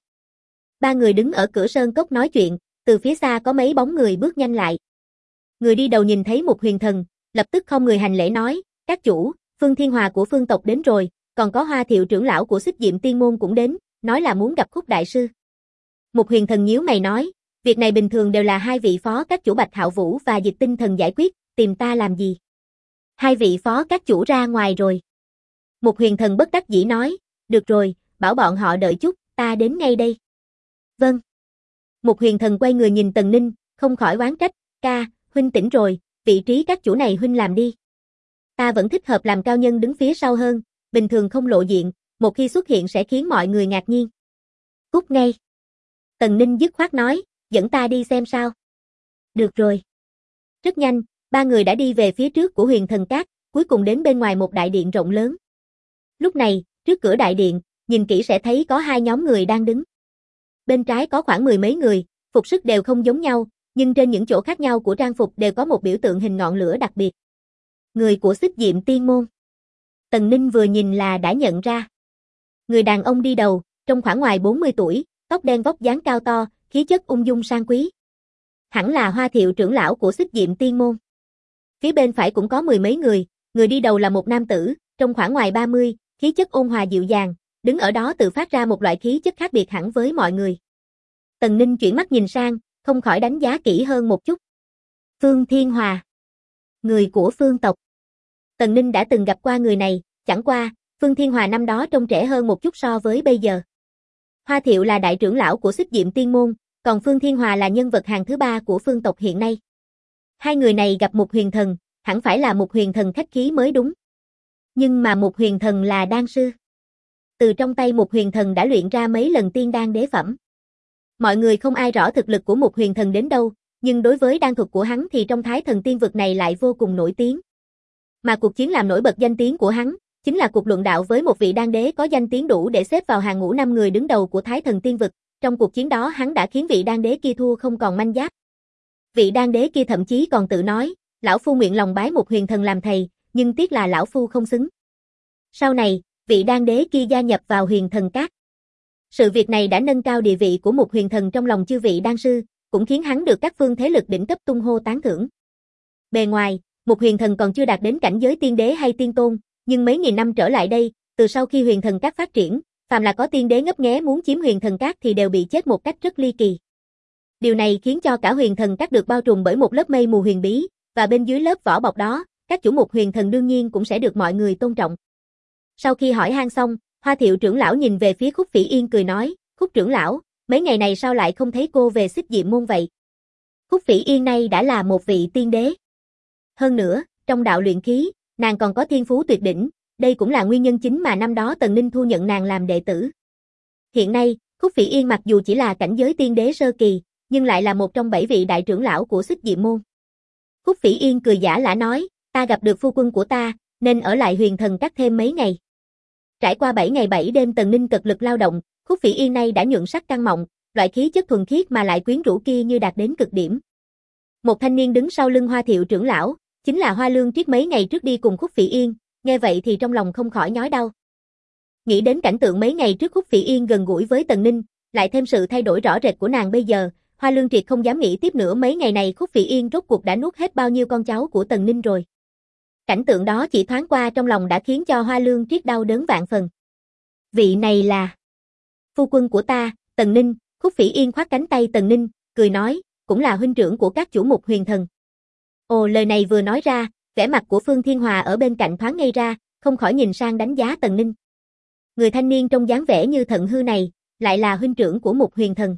Ba người đứng ở cửa sơn cốc nói chuyện, từ phía xa có mấy bóng người bước nhanh lại. Người đi đầu nhìn thấy Mục Huyền Thần, lập tức không người hành lễ nói, các chủ, Phương Thiên Hòa của phương tộc đến rồi, còn có Hoa Thiệu trưởng lão của Xích Diệm Tiên môn cũng đến, nói là muốn gặp Khúc đại sư. Mục Huyền Thần nhíu mày nói, việc này bình thường đều là hai vị phó các chủ Bạch Hạo Vũ và Dịch Tinh Thần giải quyết, tìm ta làm gì? Hai vị phó các chủ ra ngoài rồi. Mục Huyền Thần bất đắc dĩ nói, được rồi, bảo bọn họ đợi chút, ta đến ngay đây. Vâng. Mục Huyền Thần quay người nhìn Tần Ninh, không khỏi oán trách, ca, huynh tỉnh rồi, vị trí các chủ này huynh làm đi. Ta vẫn thích hợp làm cao nhân đứng phía sau hơn, bình thường không lộ diện, một khi xuất hiện sẽ khiến mọi người ngạc nhiên. Cút ngay. Tần Ninh dứt khoát nói, dẫn ta đi xem sao. Được rồi. Rất nhanh, ba người đã đi về phía trước của Huyền Thần Các, cuối cùng đến bên ngoài một đại điện rộng lớn. Lúc này, trước cửa đại điện, nhìn kỹ sẽ thấy có hai nhóm người đang đứng. Bên trái có khoảng mười mấy người, phục sức đều không giống nhau, nhưng trên những chỗ khác nhau của trang phục đều có một biểu tượng hình ngọn lửa đặc biệt. Người của Xích Diệm Tiên môn. Tần Ninh vừa nhìn là đã nhận ra. Người đàn ông đi đầu, trông khoảng ngoài 40 tuổi, tóc đen vóc dáng cao to, khí chất ung dung sang quý. Hẳn là Hoa Thiệu trưởng lão của Xích Diệm Tiên môn. Phía bên phải cũng có mười mấy người đi đầu là một nam tử, trông khoảng ngoài 30, khí chất ôn hòa dịu dàng, đứng ở đó tự phát ra một loại khí chất khác biệt hẳn với mọi người. Tần Ninh chuyển mắt nhìn sang, không khỏi đánh giá kỹ hơn một chút. Phương Thiên Hòa, người của phương tộc. Tần Ninh đã từng gặp qua người này, chẳng qua, Phương Thiên Hòa năm đó trông trẻ hơn một chút so với bây giờ. Hoa Thiệu là đại trưởng lão của Xích Diệm Tiên môn, còn Phương Thiên Hòa là nhân vật hàng thứ ba của phương tộc hiện nay. Hai người này gặp Mục Huyền Thần, hẳn phải là Mục Huyền Thần khách khí mới đúng. Nhưng mà Mục Huyền Thần là đan sư. Từ trong tay Mục Huyền Thần đã luyện ra mấy lần tiên đan đế phẩm. Mọi người không ai rõ thực lực của Mục Huyền Thần đến đâu, nhưng đối với đan thuật của hắn thì trong Thái Thần Tiên vực này lại vô cùng nổi tiếng. Mà cuộc chiến làm nổi bật danh tiếng của hắn, chính là cuộc luận đạo với một vị đan đế có danh tiếng đủ để xếp vào hàng ngũ 5 người đứng đầu của Thái Thần Tiên vực. Trong cuộc chiến đó hắn đã khiến vị đan đế kia thua không còn manh giáp. Vị đan đế kia thậm chí còn tự nói, lão phu nguyện lòng bái Mục Huyền Thần làm thầy, nhưng tiếc là lão phu không xứng. Sau này, vị đan đế kia gia nhập vào Huyền Thần Các. Sự việc này đã nâng cao địa vị của Mục Huyền Thần trong lòng chư vị đan sư, cũng khiến hắn được các phương thế lực đỉnh cấp tung hô tán thưởng. Bề ngoài, Mục Huyền Thần còn chưa đạt đến cảnh giới tiên đế hay tiên tôn, nhưng mấy nghìn năm trở lại đây, từ sau khi Huyền Thần Các phát triển, phàm là có tiên đế ngấp nghé muốn chiếm Huyền Thần Các thì đều bị chết một cách rất ly kỳ. Điều này khiến cho cả Huyền Thần Các được bao trùm bởi một lớp mây mù huyền bí, và bên dưới lớp vỏ bọc đó, các chủ Mục Huyền Thần đương nhiên cũng sẽ được mọi người tôn trọng. Sau khi hỏi han xong, Hoa Thiệu trưởng lão nhìn về phía Khúc Phỉ Yên cười nói, Khúc trưởng lão, mấy ngày này sao lại không thấy cô về Xích Diệm môn vậy? Khúc Phỉ Yên nay đã là một vị tiên đế. Hơn nữa, trong đạo luyện khí, nàng còn có thiên phú tuyệt đỉnh, đây cũng là nguyên nhân chính mà năm đó Tần Ninh thu nhận nàng làm đệ tử. Hiện nay, Khúc Phỉ Yên mặc dù chỉ là cảnh giới tiên đế sơ kỳ, nhưng lại là một trong 7 vị đại trưởng lão của Xích Diệm môn. Khúc Phỉ Yên cười giả lả nói, ta gặp được phu quân của ta, nên ở lại Huyền Thần Các thêm mấy ngày. Trải qua 7 ngày 7 đêm Tần Ninh cực lực lao động, Khúc Phỉ Yên nay đã nhuận sắc căng mọng, loại khí chất thuần khiết mà lại quyến rũ kia như đạt đến cực điểm. Một thanh niên đứng sau lưng Hoa Thiệu trưởng lão, chính là Hoa Lương Triết mấy ngày trước đi cùng Khúc Phỉ Yên, nghe vậy thì trong lòng không khỏi nhói đau. Nghĩ đến cảnh tượng mấy ngày trước Khúc Phỉ Yên gần gũi với Tần Ninh, lại thêm sự thay đổi rõ rệt của nàng bây giờ, Hoa Lương Triệt không dám nghĩ tiếp nữa mấy ngày này Khúc Phỉ Yên rốt cuộc đã nuốt hết bao nhiêu con cháu của Tần Ninh rồi. Cảnh tượng đó chỉ thoáng qua trong lòng đã khiến cho Hoa Lương Triệt đau đớn vạn phần. Vị này là phu quân của ta, Tần Ninh. Khúc Phỉ Yên khoác cánh tay Tần Ninh, cười nói, cũng là huynh trưởng của các chủ mục huyền thần. Ồ, lời này vừa nói ra, vẻ mặt của Phương Thiên Hòa ở bên cạnh thoáng ngây ra, không khỏi nhìn sang đánh giá Tần Ninh. Người thanh niên trong dáng vẻ như thận hư này, lại là huynh trưởng của mục huyền thần.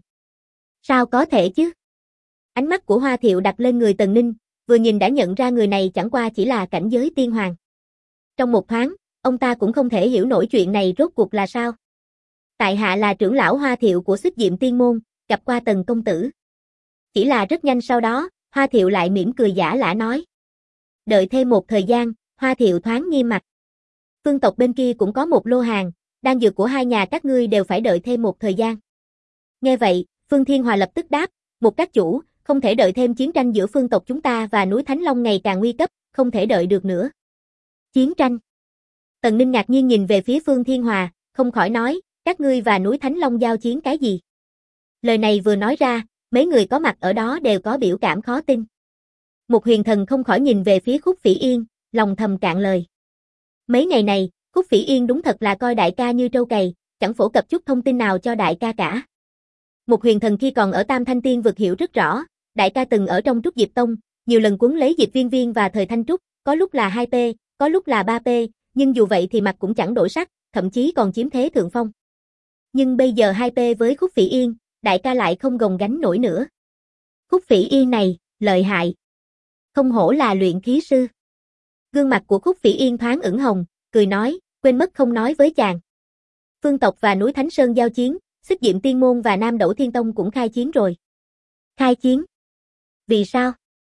Sao có thể chứ? Ánh mắt của Hoa Thiệu đặt lên người Tần Ninh, vừa nhìn đã nhận ra người này chẳng qua chỉ là cảnh giới tiên hoàng. Trong một thoáng, ông ta cũng không thể hiểu nổi chuyện này rốt cuộc là sao. Tại hạ là trưởng lão Hoa Thiệu của Xích Diệm Tiên Môn, gặp qua Tần công tử. Chỉ là rất nhanh sau đó, Hoa Thiệu lại mỉm cười giả lả nói. Đợi thêm một thời gian, Hoa Thiệu thoáng nghiêm mặt. Phương tộc bên kia cũng có một lô hàng, đan dược của hai nhà các ngươi đều phải đợi thêm một thời gian. Nghe vậy, Phương Thiên Hòa lập tức đáp, một các chủ, không thể đợi thêm, chiến tranh giữa phương tộc chúng ta và núi Thánh Long ngày càng nguy cấp, không thể đợi được nữa. Chiến tranh? Tần Ninh ngạc nhiên nhìn về phía Phương Thiên Hòa, không khỏi nói, các ngươi và núi Thánh Long giao chiến cái gì? Lời này vừa nói ra, mấy người có mặt ở đó đều có biểu cảm khó tin. Một huyền thần không khỏi nhìn về phía Khúc Phỉ Yên, lòng thầm cạn lời. Mấy ngày này, Khúc Phỉ Yên đúng thật là coi đại ca như trâu cày, chẳng phổ cập chút thông tin nào cho đại ca cả. Một huyền thần khi còn ở Tam Thanh Tiên vực hiểu rất rõ, đại ca từng ở trong Trúc Diệp Tông, nhiều lần cuốn lấy Diệp Viên Viên và Thời Thanh Trúc, có lúc là 2P, có lúc là 3P, nhưng dù vậy thì mặt cũng chẳng đổi sắc, thậm chí còn chiếm thế thượng phong. Nhưng bây giờ 2P với Khúc Phỉ Yên, đại ca lại không gồng gánh nổi nữa. Khúc Phỉ Yên này, lợi hại. Không hổ là luyện khí sư. Gương mặt của Khúc Phỉ Yên thoáng ửng hồng, cười nói, quên mất không nói với chàng. Phương tộc và núi Thánh Sơn giao chiến, Xích Diệm Tiên Môn và Nam Đẩu Thiên Tông cũng khai chiến rồi. Khai chiến? Vì sao?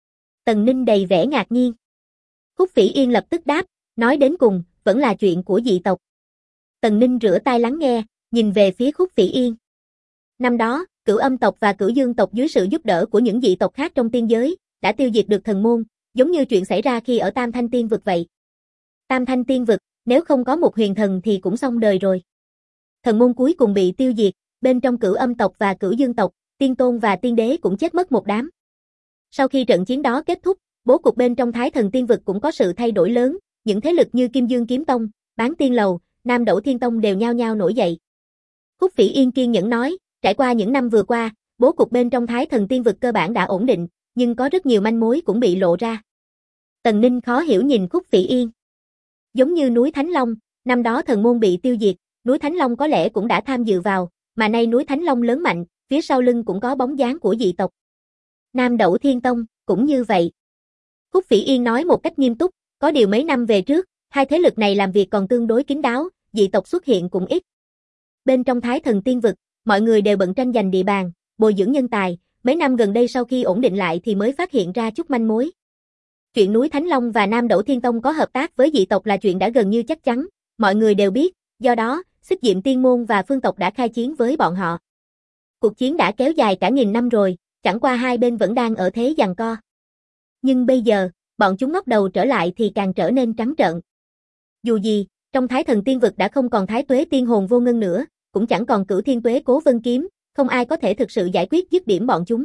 Tần Ninh đầy vẻ ngạc nhiên. Khúc Phỉ Yên lập tức đáp, nói đến cùng, vẫn là chuyện của dị tộc. Tần Ninh rửa tai lắng nghe, nhìn về phía Khúc Phỉ Yên. Năm đó, Cửu Âm tộc và Cửu Dương tộc dưới sự giúp đỡ của những dị tộc khác trong tiên giới, đã tiêu diệt được thần môn, giống như chuyện xảy ra khi ở Tam Thanh Tiên vực vậy. Tam Thanh Tiên vực, nếu không có một huyền thần thì cũng xong đời rồi. Thần môn cuối cùng bị tiêu diệt, bên trong Cửu Âm tộc và Cửu Dương tộc, tiên tôn và tiên đế cũng chết mất một đám. Sau khi trận chiến đó kết thúc, bố cục bên trong Thái Thần Tiên vực cũng có sự thay đổi lớn, những thế lực như Kim Dương Kiếm Tông, Bán Tiên Lầu, Nam Đẩu Thiên Tông đều nhao nhao nổi dậy. Khúc Phỉ Yên kiên nhẫn nói, trải qua những năm vừa qua, bố cục bên trong Thái Thần Tiên vực cơ bản đã ổn định, nhưng có rất nhiều manh mối cũng bị lộ ra. Tần Ninh khó hiểu nhìn Khúc Phỉ Yên. Giống như núi Thánh Long, năm đó thần môn bị tiêu diệt, núi Thánh Long có lẽ cũng đã tham dự vào, mà nay núi Thánh Long lớn mạnh, phía sau lưng cũng có bóng dáng của dị tộc. Nam Đẩu Thiên Tông, cũng như vậy. Khúc Phỉ Yên nói một cách nghiêm túc, có điều mấy năm về trước, hai thế lực này làm việc còn tương đối kín đáo, dị tộc xuất hiện cũng ít. Bên trong Thái Thần Tiên vực, mọi người đều bận tranh giành địa bàn, bồi dưỡng nhân tài, mấy năm gần đây sau khi ổn định lại thì mới phát hiện ra chút manh mối. Chuyện núi Thánh Long và Nam Đẩu Thiên Tông có hợp tác với dị tộc là chuyện đã gần như chắc chắn, mọi người đều biết, do đó, Xích Diệm Tiên Môn và Phương tộc đã khai chiến với bọn họ. Cuộc chiến đã kéo dài cả nghìn năm rồi, chẳng qua hai bên vẫn đang ở thế giằng co. Nhưng bây giờ, bọn chúng ngóc đầu trở lại thì càng trở nên trắng trợn. Dù gì, trong Thái Thần Tiên vực đã không còn Thái Tuế Tiên Hồn Vô Ngân nữa, cũng chẳng còn Cửu Thiên Tuế Cố Vân Kiếm, không ai có thể thực sự giải quyết dứt điểm bọn chúng.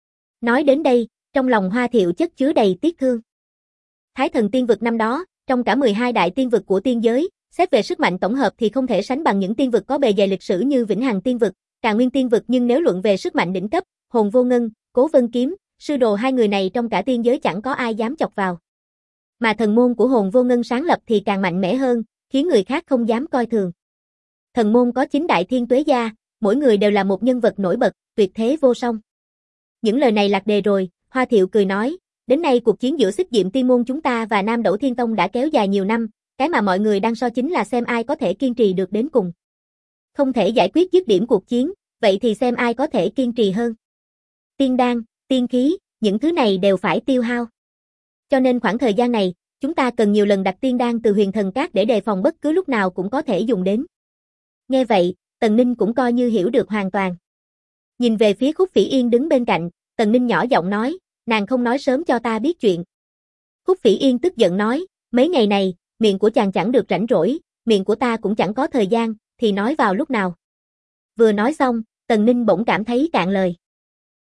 Nói đến đây, trong lòng Hoa Thiệu chất chứa đầy tiếc thương. Thái Thần Tiên vực năm đó, trong cả 12 đại tiên vực của tiên giới, xét về sức mạnh tổng hợp thì không thể sánh bằng những tiên vực có bề dày lịch sử như Vĩnh Hằng Tiên vực, Càn Nguyên Tiên vực, nhưng nếu luận về sức mạnh đỉnh cấp, Hồn Vô Ngân, Cố Vân Kiếm, sư đồ hai người này trong cả tiên giới chẳng có ai dám chọc vào. Mà thần môn của Hồn Vô Ngân sáng lập thì càng mạnh mẽ hơn, khiến người khác không dám coi thường. Thần môn có 9 đại thiên tuế gia, mỗi người đều là một nhân vật nổi bật, tuyệt thế vô song. Những lời này lạc đề rồi, Hoa Thiệu cười nói, đến nay cuộc chiến giữa Xích Diệm Tiên Môn chúng ta và Nam Đẩu Thiên Tông đã kéo dài nhiều năm, cái mà mọi người đang so chính là xem ai có thể kiên trì được đến cùng. Không thể giải quyết dứt điểm cuộc chiến, vậy thì xem ai có thể kiên trì hơn. Tiên đan, tiên khí, những thứ này đều phải tiêu hao. Cho nên khoảng thời gian này, chúng ta cần nhiều lần đặt tiên đan từ Huyền Thần Các để đề phòng bất cứ lúc nào cũng có thể dùng đến. Nghe vậy, Tần Ninh cũng coi như hiểu được hoàn toàn. Nhìn về phía Khúc Phỉ Yên đứng bên cạnh, Tần Ninh nhỏ giọng nói, nàng không nói sớm cho ta biết chuyện. Khúc Phỉ Yên tức giận nói, mấy ngày này, miệng của chàng chẳng được rảnh rỗi, miệng của ta cũng chẳng có thời gian, thì nói vào lúc nào. Vừa nói xong, Tần Ninh bỗng cảm thấy cạn lời.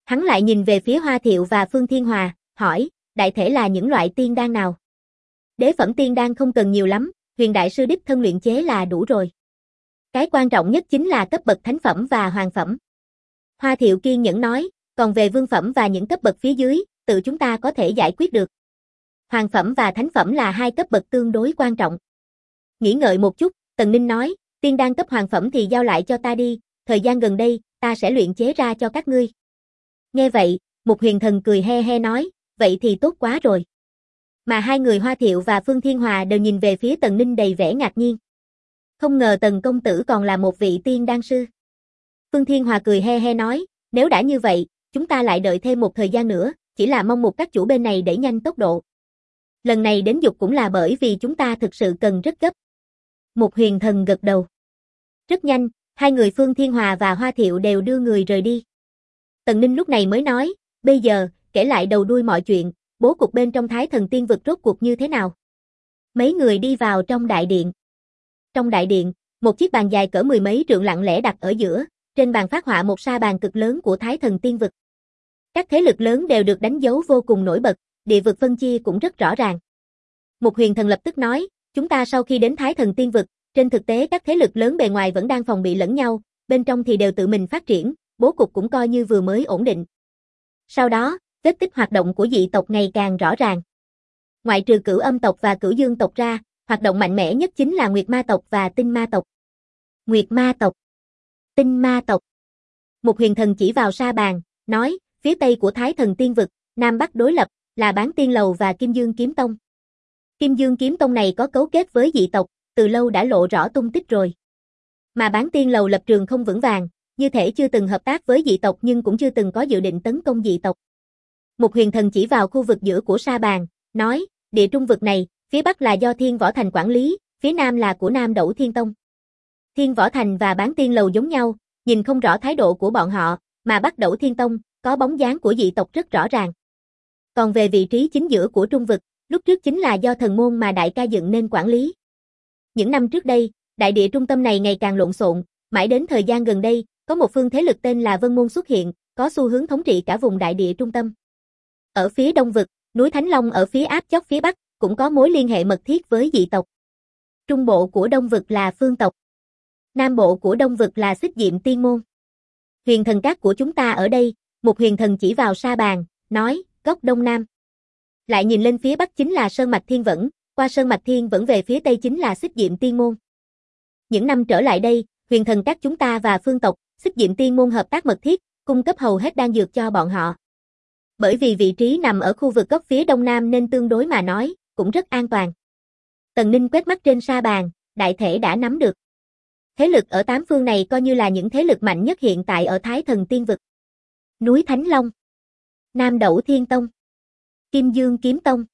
Hắn lại nhìn về phía Hoa Thiệu và Phương Thiên Hòa, hỏi, đại thể là những loại tiên đan nào? Đế phẩm tiên đan không cần nhiều lắm, Huyền đại sư đích thân luyện chế là đủ rồi. Cái quan trọng nhất chính là cấp bậc thánh phẩm và hoàng phẩm. Hoa Thiệu kiên nhẫn nói, còn về vương phẩm và những cấp bậc phía dưới, tự chúng ta có thể giải quyết được. Hoàng phẩm và thánh phẩm là hai cấp bậc tương đối quan trọng. Nghĩ ngợi một chút, Tần Ninh nói, tiên đan cấp hoàng phẩm thì giao lại cho ta đi, thời gian gần đây, ta sẽ luyện chế ra cho các ngươi. Nghe vậy, Mục Huyền Thần cười he he nói, vậy thì tốt quá rồi. Mà hai người Hoa Thiệu và Phương Thiên Hòa đều nhìn về phía Tần Ninh đầy vẻ ngạc nhiên. Không ngờ Tần công tử còn là một vị tiên đan sư. Phương Thiên Hòa cười he he nói, nếu đã như vậy, chúng ta lại đợi thêm một thời gian nữa, chỉ là mong một các chủ bên này đẩy nhanh tốc độ. Lần này đến Dục cũng là bởi vì chúng ta thực sự cần rất gấp. Mục Huyền Thần gật đầu. Rất nhanh, hai người Phương Thiên Hòa và Hoa Thiệu đều đưa người rời đi. Tần Ninh lúc này mới nói, bây giờ, kể lại đầu đuôi mọi chuyện, bố cục bên trong Thái Thần Tiên Vực rốt cuộc như thế nào? Mấy người đi vào trong đại điện. Trong đại điện, một chiếc bàn dài cỡ mười mấy trượng lặng lẽ đặt ở giữa, trên bàn phát họa một sa bàn cực lớn của Thái Thần Tiên Vực. Các thế lực lớn đều được đánh dấu vô cùng nổi bật, địa vực phân chia cũng rất rõ ràng. Mục Huyền Thần lập tức nói, chúng ta sau khi đến Thái Thần Tiên Vực, trên thực tế các thế lực lớn bề ngoài vẫn đang phòng bị lẫn nhau, bên trong thì đều tự mình phát triển, bố cục cũng coi như vừa mới ổn định. Sau đó, vết tích hoạt động của dị tộc ngày càng rõ ràng. Ngoại trừ Cửu Âm tộc và Cửu Dương tộc ra, hoạt động mạnh mẽ nhất chính là Nguyệt Ma tộc và Tinh Ma tộc. Nguyệt Ma tộc, Tinh Ma tộc. Mục Huyền Thần chỉ vào sa bàn, nói, phía tây của Thái Thần Tiên Vực, nam bắc đối lập, là Bán Tiên Lầu và Kim Dương Kiếm Tông. Kim Dương Kiếm Tông này có cấu kết với dị tộc, từ lâu đã lộ rõ tung tích rồi. Mà Bán Tiên Lầu lập trường không vững vàng, như thể chưa từng hợp tác với dị tộc nhưng cũng chưa từng có dự định tấn công dị tộc. Mục Huyền Thần chỉ vào khu vực giữa của sa bàn, nói, địa trung vực này, phía bắc là do Thiên Võ Thành quản lý, phía nam là của Nam Đẩu Thiên Tông. Thiên Võ Thành và Bán Tiên Lầu giống nhau, nhìn không rõ thái độ của bọn họ, mà Bắc Đẩu Thiên Tông, có bóng dáng của dị tộc rất rõ ràng. Còn về vị trí chính giữa của trung vực, lúc trước chính là do thần môn mà đại ca dựng nên quản lý. Những năm trước đây, đại địa trung tâm này ngày càng lộn xộn, mãi đến thời gian gần đây, có một phương thế lực tên là Vân Môn xuất hiện, có xu hướng thống trị cả vùng đại địa trung tâm. Ở phía đông vực, núi Thánh Long ở phía áp chót phía bắc, cũng có mối liên hệ mật thiết với dị tộc. Trung bộ của đông vực là Phương tộc. Nam bộ của đông vực là Xích Diệm Tiên môn. Huyền Thần Các của chúng ta ở đây, Mục Huyền Thần chỉ vào sa bàn, nói, góc đông nam. Lại nhìn lên phía bắc chính là Sơn Mạch Thiên Vẫn, qua Sơn Mạch Thiên Vẫn về phía tây chính là Xích Diệm Tiên môn. Những năm trở lại đây, Huyền Thần Các chúng ta và Phương tộc, Xích Diệm Tiên môn hợp tác mật thiết, cung cấp hầu hết đan dược cho bọn họ. Bởi vì vị trí nằm ở khu vực góc phía đông nam nên tương đối mà nói, cũng rất an toàn. Tần Ninh quét mắt trên sa bàn, đại thể đã nắm được. Thế lực ở tám phương này coi như là những thế lực mạnh nhất hiện tại ở Thái Thần Tiên Vực. Núi Thánh Long, Nam Đẩu Thiên Tông, Kim Dương Kiếm Tông.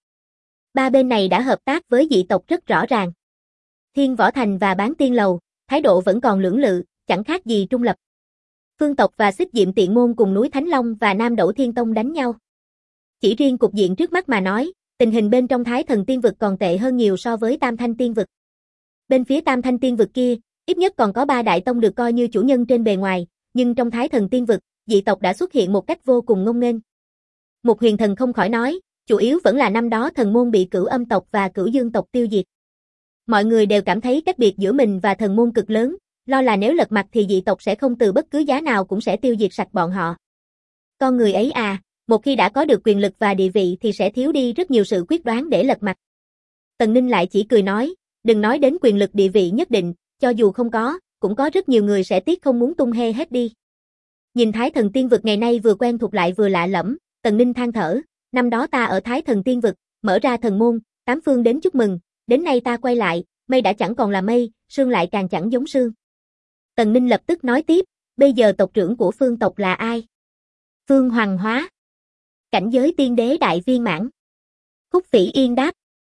Ba bên này đã hợp tác với dị tộc rất rõ ràng. Thiên Võ Thành và Bán Tiên Lầu, thái độ vẫn còn lưỡng lự, chẳng khác gì trung lập. Phương tộc và Xích Diệm Tiện môn cùng núi Thánh Long và Nam Đẩu Thiên Tông đánh nhau. Chỉ riêng cục diện trước mắt mà nói, tình hình bên trong Thái Thần Tiên Vực còn tệ hơn nhiều so với Tam Thanh Tiên Vực. Bên phía Tam Thanh Tiên Vực kia, ít nhất còn có ba đại tông được coi như chủ nhân trên bề ngoài, nhưng trong Thái Thần Tiên Vực, dị tộc đã xuất hiện một cách vô cùng ngông nghênh. Mục Huyền Thần không khỏi nói, chủ yếu vẫn là năm đó thần môn bị Cửu Âm tộc và Cửu Dương tộc tiêu diệt. Mọi người đều cảm thấy cách biệt giữa mình và thần môn cực lớn, lo là nếu lật mặt thì dị tộc sẽ không từ bất cứ giá nào cũng sẽ tiêu diệt sạch bọn họ. Con người ấy à, một khi đã có được quyền lực và địa vị thì sẽ thiếu đi rất nhiều sự quyết đoán để lật mặt. Tần Ninh lại chỉ cười nói, đừng nói đến quyền lực địa vị nhất định, cho dù không có, cũng có rất nhiều người sẽ tiếc không muốn tung hê hết đi. Nhìn Thái Thần Tiên Vực ngày nay vừa quen thuộc lại vừa lạ lẫm, Tần Ninh than thở, năm đó ta ở Thái Thần Tiên Vực, mở ra thần môn, tám phương đến chúc mừng, đến nay ta quay lại, mây đã chẳng còn là mây, sương lại càng chẳng giống sương. Tần Ninh lập tức nói tiếp, bây giờ tộc trưởng của Phương tộc là ai? Phương Hoàng Hóa. Cảnh giới tiên đế đại viên mãn. Khúc Phỉ Yên đáp.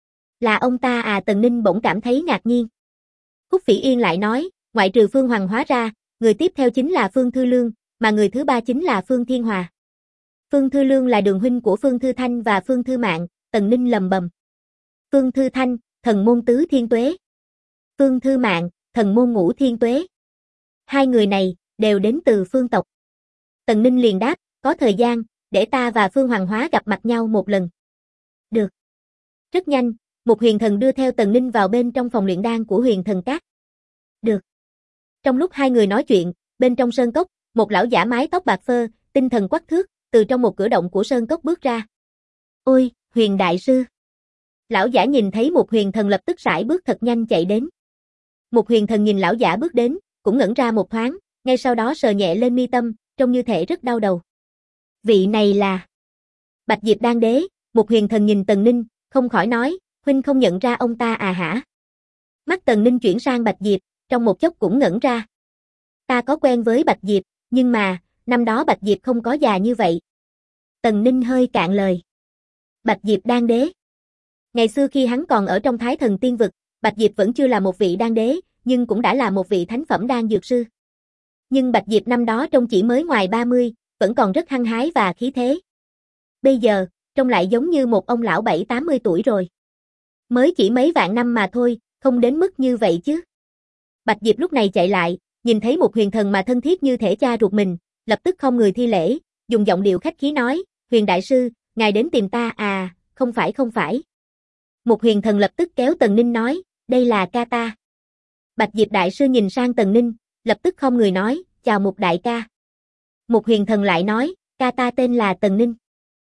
Là ông ta à? Tần Ninh bỗng cảm thấy ngạc nhiên. Khúc Phỉ Yên lại nói, ngoại trừ Phương Hoàng Hóa ra, người tiếp theo chính là Phương Thư Lương, mà người thứ ba chính là Phương Thiên Hòa. Phương Thư Lương là đường huynh của Phương Thư Thanh và Phương Thư Mạn, Tần Ninh lầm bầm. Phương Thư Thanh, thần môn tứ thiên tuế. Phương Thư Mạn, thần môn ngũ thiên tuế. Hai người này, đều đến từ Phương tộc. Tần Ninh liền đáp, có thời gian, để ta và Phương Hoàng Hóa gặp mặt nhau một lần. Được. Rất nhanh, một huyền thần đưa theo Tần Ninh vào bên trong phòng luyện đan của huyền thần các. Được. Trong lúc hai người nói chuyện, bên trong sơn cốc, một lão giả mái tóc bạc phơ, tinh thần quắc thước, từ trong một cửa động của sơn cốc bước ra. Ôi, huyền đại sư. Lão giả nhìn thấy một huyền thần lập tức sải bước thật nhanh chạy đến. Một huyền thần nhìn lão giả bước đến, cũng ngẩn ra một thoáng, ngay sau đó sờ nhẹ lên mi tâm, trông như thể rất đau đầu. Vị này là Bạch Diệp Đan Đế. Một huyền thần nhìn Tần Ninh, không khỏi nói, huynh không nhận ra ông ta à hả? Mắt Tần Ninh chuyển sang Bạch Diệp, trong một chốc cũng ngẩn ra. Ta có quen với Bạch Diệp, nhưng mà, năm đó Bạch Diệp không có già như vậy. Tần Ninh hơi cạn lời. Bạch Diệp Đan Đế. Ngày xưa khi hắn còn ở trong Thái Thần Tiên Vực, Bạch Diệp vẫn chưa là một vị đan đế, nhưng cũng đã là một vị thánh phẩm đan dược sư. Nhưng Bạch Diệp năm đó trông chỉ mới ngoài 30, vẫn còn rất hăng hái và khí thế. Bây giờ, trông lại giống như một ông lão 70-80 tuổi rồi. Mới chỉ mấy vạn năm mà thôi, không đến mức như vậy chứ. Bạch Diệp lúc này chạy lại, nhìn thấy một huyền thần mà thân thiết như thể cha ruột mình, lập tức không người thi lễ, dùng giọng điệu khách khí nói, huyền đại sư, ngài đến tìm ta à, không phải. Một huyền thần lập tức kéo Tần Ninh nói, đây là ca ta. Bạch Diệp đại sư nhìn sang Tần Ninh, lập tức không người nói, chào một đại ca. Một huyền thần lại nói, ca ta tên là Tần Ninh.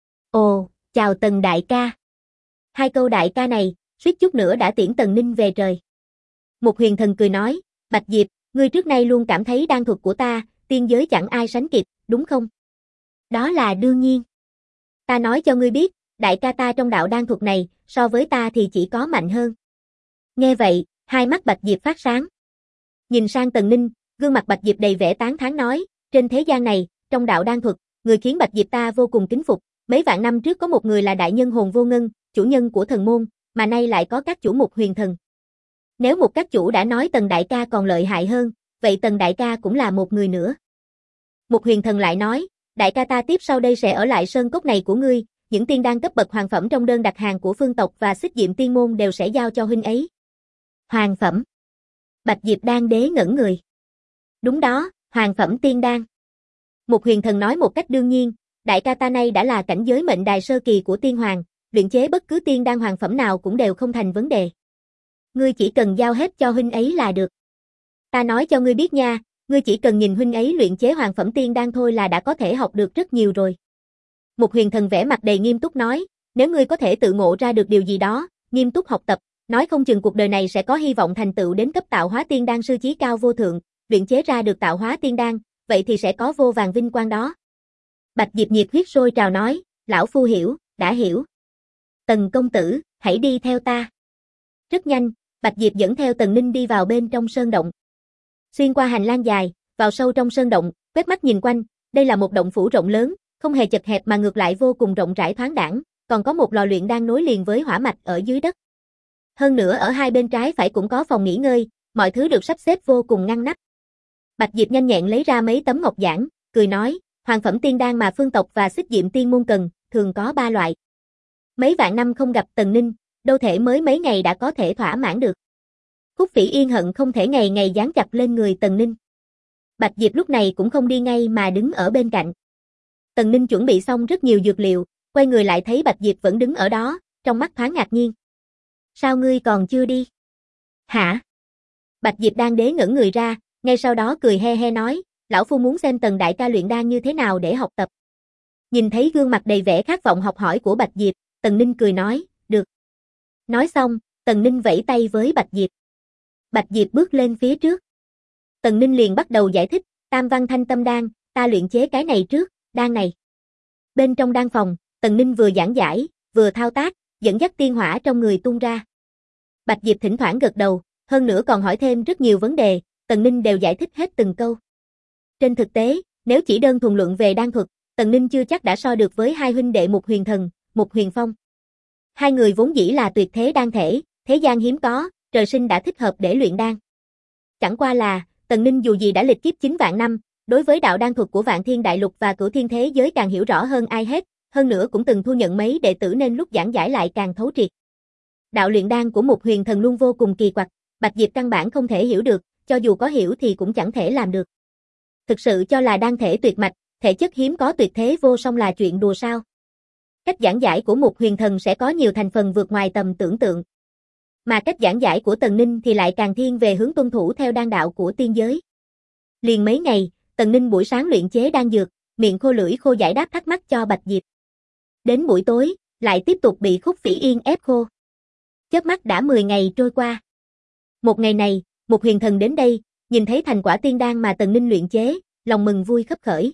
Ồ, chào Tần đại ca. Hai câu đại ca này, suýt chút nữa đã tiễn Tần Ninh về trời. Một huyền thần cười nói, Bạch Diệp, ngươi trước nay luôn cảm thấy đan thuật của ta, tiên giới chẳng ai sánh kịp, đúng không? Đó là đương nhiên. Ta nói cho ngươi biết, đại ca ta trong đạo đan thuật này, so với ta thì chỉ có mạnh hơn. Nghe vậy, hai mắt Bạch Diệp phát sáng. Nhìn sang Tần Ninh, gương mặt Bạch Diệp đầy vẻ tán thán nói, trên thế gian này, trong đạo đan thuật, người khiến Bạch Diệp ta vô cùng kính phục. Mấy vạn năm trước có một người là đại nhân Hồn Vô Ngân, chủ nhân của thần môn, mà nay lại có các chủ một huyền thần. Nếu một các chủ đã nói Tần đại ca còn lợi hại hơn, vậy Tần đại ca cũng là một người nữa. Một huyền thần lại nói, đại ca ta tiếp sau đây sẽ ở lại sơn cốc này của ngươi, những tiên đan cấp bậc hoàng phẩm trong đơn đặt hàng của Phương tộc và Xích Diệm Tiên môn đều sẽ giao cho huynh ấy. Hoàng phẩm. Bạch Diệp Đan Đế ngẩn người. Đúng đó, hoàng phẩm tiên đan. Một huyền thần nói một cách đương nhiên, đại ca ta nay đã là cảnh giới mệnh đài sơ kỳ của tiên hoàng, luyện chế bất cứ tiên đan hoàng phẩm nào cũng đều không thành vấn đề. Ngươi chỉ cần giao hết cho huynh ấy là được. Ta nói cho ngươi biết nha, ngươi chỉ cần nhìn huynh ấy luyện chế hoàng phẩm tiên đan thôi là đã có thể học được rất nhiều rồi. Một huyền thần vẻ mặt đầy nghiêm túc nói, nếu ngươi có thể tự ngộ ra được điều gì đó, nghiêm túc học tập, nói không chừng cuộc đời này sẽ có hy vọng thành tựu đến cấp tạo hóa tiên đan sư chí cao vô thượng, luyện chế ra được tạo hóa tiên đan, vậy thì sẽ có vô vàn vinh quang đó. Bạch Diệp nhiệt huyết sôi trào nói, lão phu hiểu, đã hiểu. Tần công tử, hãy đi theo ta. Rất nhanh, Bạch Diệp dẫn theo Tần Ninh đi vào bên trong sơn động. Xuyên qua hành lang dài, vào sâu trong sơn động, quét mắt nhìn quanh, đây là một động phủ rộng lớn, không hề chật hẹp mà ngược lại vô cùng rộng rãi thoáng đãng, còn có một lò luyện đan nối liền với hỏa mạch ở dưới đất. Hơn nữa ở hai bên trái phải cũng có phòng nghỉ ngơi, mọi thứ được sắp xếp vô cùng ngăn nắp. Bạch Diệp nhanh nhẹn lấy ra mấy tấm ngọc giản, cười nói, hoàng phẩm tiên đan mà Phương tộc và Xích Diệm Tiên môn cần, thường có 3 loại. Mấy vạn năm không gặp Tần Ninh, đâu thể mới mấy ngày đã có thể thỏa mãn được. Khúc Phỉ Yên hận không thể ngày ngày dán chặt lên người Tần Ninh. Bạch Diệp lúc này cũng không đi ngay mà đứng ở bên cạnh. Tần Ninh chuẩn bị xong rất nhiều dược liệu, quay người lại thấy Bạch Diệp vẫn đứng ở đó, trong mắt thoáng ngạc nhiên. Sao ngươi còn chưa đi? Hả? Bạch Diệp Đan Đế ngẩn người ra, ngay sau đó cười he he nói, lão phu muốn xem Tần đại ca luyện đan như thế nào để học tập. Nhìn thấy gương mặt đầy vẻ khát vọng học hỏi của Bạch Diệp, Tần Ninh cười nói, được. Nói xong, Tần Ninh vẫy tay với Bạch Diệp. Bạch Diệp bước lên phía trước. Tần Ninh liền bắt đầu giải thích, Tam Văn Thanh Tâm Đan, ta luyện chế cái này trước, đan này. Bên trong đan phòng, Tần Ninh vừa giảng giải, vừa thao tác, dẫn dắt tiên hỏa trong người tung ra. Bạch Diệp thỉnh thoảng gật đầu, hơn nữa còn hỏi thêm rất nhiều vấn đề, Tần Ninh đều giải thích hết từng câu. Trên thực tế, nếu chỉ đơn thuần luận về đan thuật, Tần Ninh chưa chắc đã so được với hai huynh đệ một huyền thần, một huyền phong. Hai người vốn dĩ là tuyệt thế đan thể, thế gian hiếm có, trời sinh đã thích hợp để luyện đan. Chẳng qua là, Tần Ninh dù gì đã lịch kiếp 9 vạn năm, đối với đạo đan thuật của Vạn Thiên Đại Lục và Cửu Thiên thế giới càng hiểu rõ hơn ai hết, hơn nữa cũng từng thu nhận mấy đệ tử nên lúc giảng giải lại càng thấu triệt. Đạo luyện đan của một huyền thần luôn vô cùng kỳ quặc, Bạch Diệp căn bản không thể hiểu được, cho dù có hiểu thì cũng chẳng thể làm được. Thực sự cho là đan thể tuyệt mạch, thể chất hiếm có tuyệt thế vô song là chuyện đùa sao. Cách giảng giải của Mục Huyền Thần sẽ có nhiều thành phần vượt ngoài tầm tưởng tượng. Mà cách giảng giải của Tần Ninh thì lại càng thiên về hướng tuân thủ theo đan đạo của tiên giới. Liền mấy ngày, Tần Ninh buổi sáng luyện chế đan dược, miệng khô lưỡi khô giải đáp thắc mắc cho Bạch Diệp. Đến buổi tối, lại tiếp tục bị Khúc Phỉ Yên ép khô. Chớp mắt đã 10 ngày trôi qua. Một ngày này, Mục Huyền Thần đến đây, nhìn thấy thành quả tiên đan mà Tần Ninh luyện chế, lòng mừng vui khấp khởi.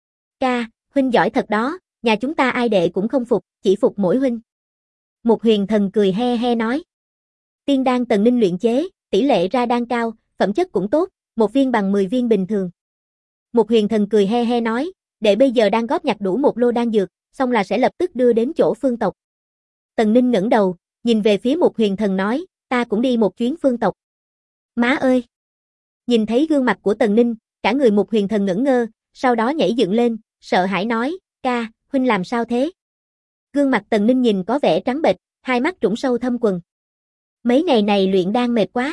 Ca, huynh giỏi thật đó, nhà chúng ta ai đệ cũng không phục, chỉ phục mỗi huynh. Mục Huyền Thần cười he he nói. Tiên đan Tần Ninh luyện chế, tỷ lệ ra đan cao, phẩm chất cũng tốt, một viên bằng 10 viên bình thường. Mục Huyền Thần cười he he nói, đệ bây giờ đang góp nhặt đủ một lô đan dược, xong là sẽ lập tức đưa đến chỗ phương tộc. Tần Ninh ngẩng đầu, nhìn về phía Mục Huyền Thần nói, ta cũng đi một chuyến phương tộc. Má ơi! Nhìn thấy gương mặt của Tần Ninh, cả người Mục Huyền Thần ngẩn ngơ, sau đó nhảy dựng lên, sợ hãi nói, ca, huynh làm sao thế? Gương mặt Tần Ninh nhìn có vẻ trắng bệch, hai mắt trũng sâu thâm quầng. Mấy ngày này luyện đan mệt quá.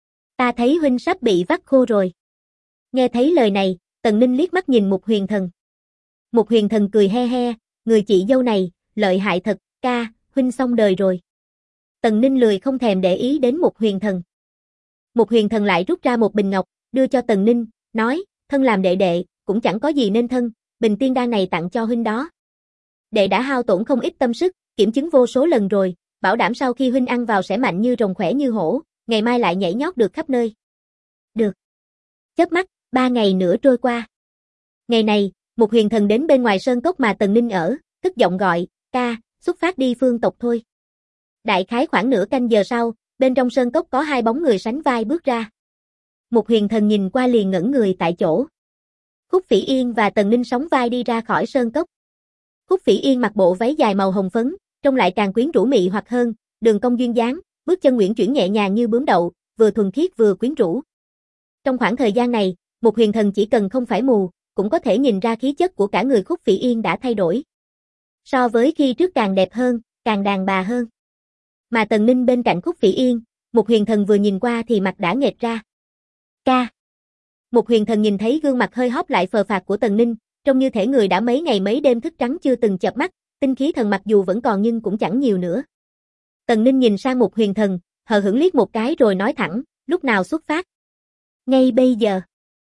Ta thấy huynh sắp bị vắt khô rồi. Nghe thấy lời này, Tần Ninh liếc mắt nhìn Mục Huyền Thần. Mục Huyền Thần cười he he, người chị dâu này, lợi hại thật, ca, huynh xong đời rồi. Tần Ninh lười không thèm để ý đến Mục Huyền Thần. Mục Huyền Thần lại rút ra một bình ngọc, đưa cho Tần Ninh, nói, thân làm đệ đệ, cũng chẳng có gì nên thân, bình tiên đan này tặng cho huynh đó. Đệ đã hao tổn không ít tâm sức, kiểm chứng vô số lần rồi, bảo đảm sau khi huynh ăn vào sẽ mạnh như rồng khỏe như hổ, ngày mai lại nhảy nhót được khắp nơi. Được. Chớp mắt, 3 ngày nữa trôi qua. Ngày này, Mục Huyền Thần đến bên ngoài sơn cốc mà Tần Ninh ở, cất giọng gọi, ca, xuất phát đi phương tộc thôi. Đại khái khoảng nửa canh giờ sau, bên trong sơn cốc có hai bóng người sánh vai bước ra. Mục Huyền Thần nhìn qua liền ngẩn người tại chỗ. Khúc Phỉ Yên và Tần Ninh sóng vai đi ra khỏi sơn cốc. Khúc Phỉ Yên mặc bộ váy dài màu hồng phấn, trông lại càng quyến rũ mị hoặc hơn, đường cong duyên dáng, bước chân uyển chuyển nhẹ nhàng như bướm đậu, vừa thuần khiết vừa quyến rũ. Trong khoảng thời gian này, Mục Huyền Thần chỉ cần không phải mù, cũng có thể nhìn ra khí chất của cả người Khúc Phỉ Yên đã thay đổi. So với khi trước càng đẹp hơn, càng đàn bà hơn. Mà Tần Ninh bên cạnh Khúc Phỉ Yên, Mục Huyền Thần vừa nhìn qua thì mặt đã nghệt ra. Ca. Mục Huyền Thần nhìn thấy gương mặt hơi hóp lại phờ phạc của Tần Ninh, trông như thể người đã mấy ngày mấy đêm thức trắng chưa từng chợp mắt, tinh khí thần mặc dù vẫn còn nhưng cũng chẳng nhiều nữa. Tần Ninh nhìn sang Mục Huyền Thần, hờ hững liếc một cái rồi nói thẳng, lúc nào xuất phát? Ngay bây giờ.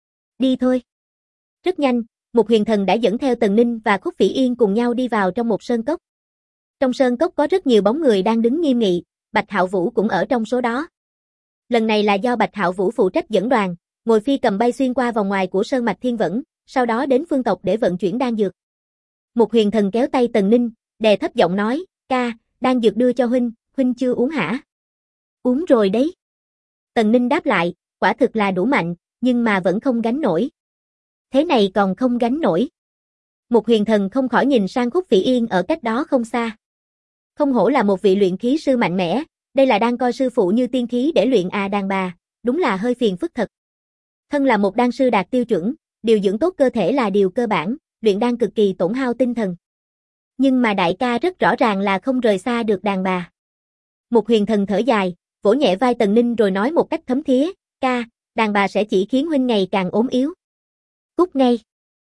Đi thôi. Rất nhanh, Mục Huyền Thần đã dẫn theo Tần Ninh và Khúc Phỉ Yên cùng nhau đi vào trong một sơn cốc. Trong sơn cốc có rất nhiều bóng người đang đứng nghiêm nghị, Bạch Hạo Vũ cũng ở trong số đó. Lần này là do Bạch Hạo Vũ phụ trách dẫn đoàn, ngồi phi cầm bay xuyên qua vòng ngoài của sơn mạch Thiên Vẫn, sau đó đến phương tộc để vận chuyển đan dược. Mục Huyền Thần kéo tay Tần Ninh, đè thấp giọng nói, ca, đan dược đưa cho huynh, huynh chưa uống hả? Uống rồi đấy. Tần Ninh đáp lại, quả thực là đủ mạnh, nhưng mà vẫn không gánh nổi. Thế này còn không gánh nổi. Mục Huyền Thần không khỏi nhìn sang Khúc Phỉ Yên ở cách đó không xa. Không hổ là một vị luyện khí sư mạnh mẽ, đây là đang coi sư phụ như tiên khí để luyện đàn bà, đúng là hơi phiền phức thật. Thân là một đan sư đạt tiêu chuẩn, điều dưỡng tốt cơ thể là điều cơ bản, luyện đan cực kỳ tổn hao tinh thần. Nhưng mà đại ca rất rõ ràng là không rời xa được đàn bà. Mục Huyền Thần thở dài, vỗ nhẹ vai Tần Ninh rồi nói một cách thấm thía, ca, đàn bà sẽ chỉ khiến huynh ngày càng ốm yếu. Cút ngay.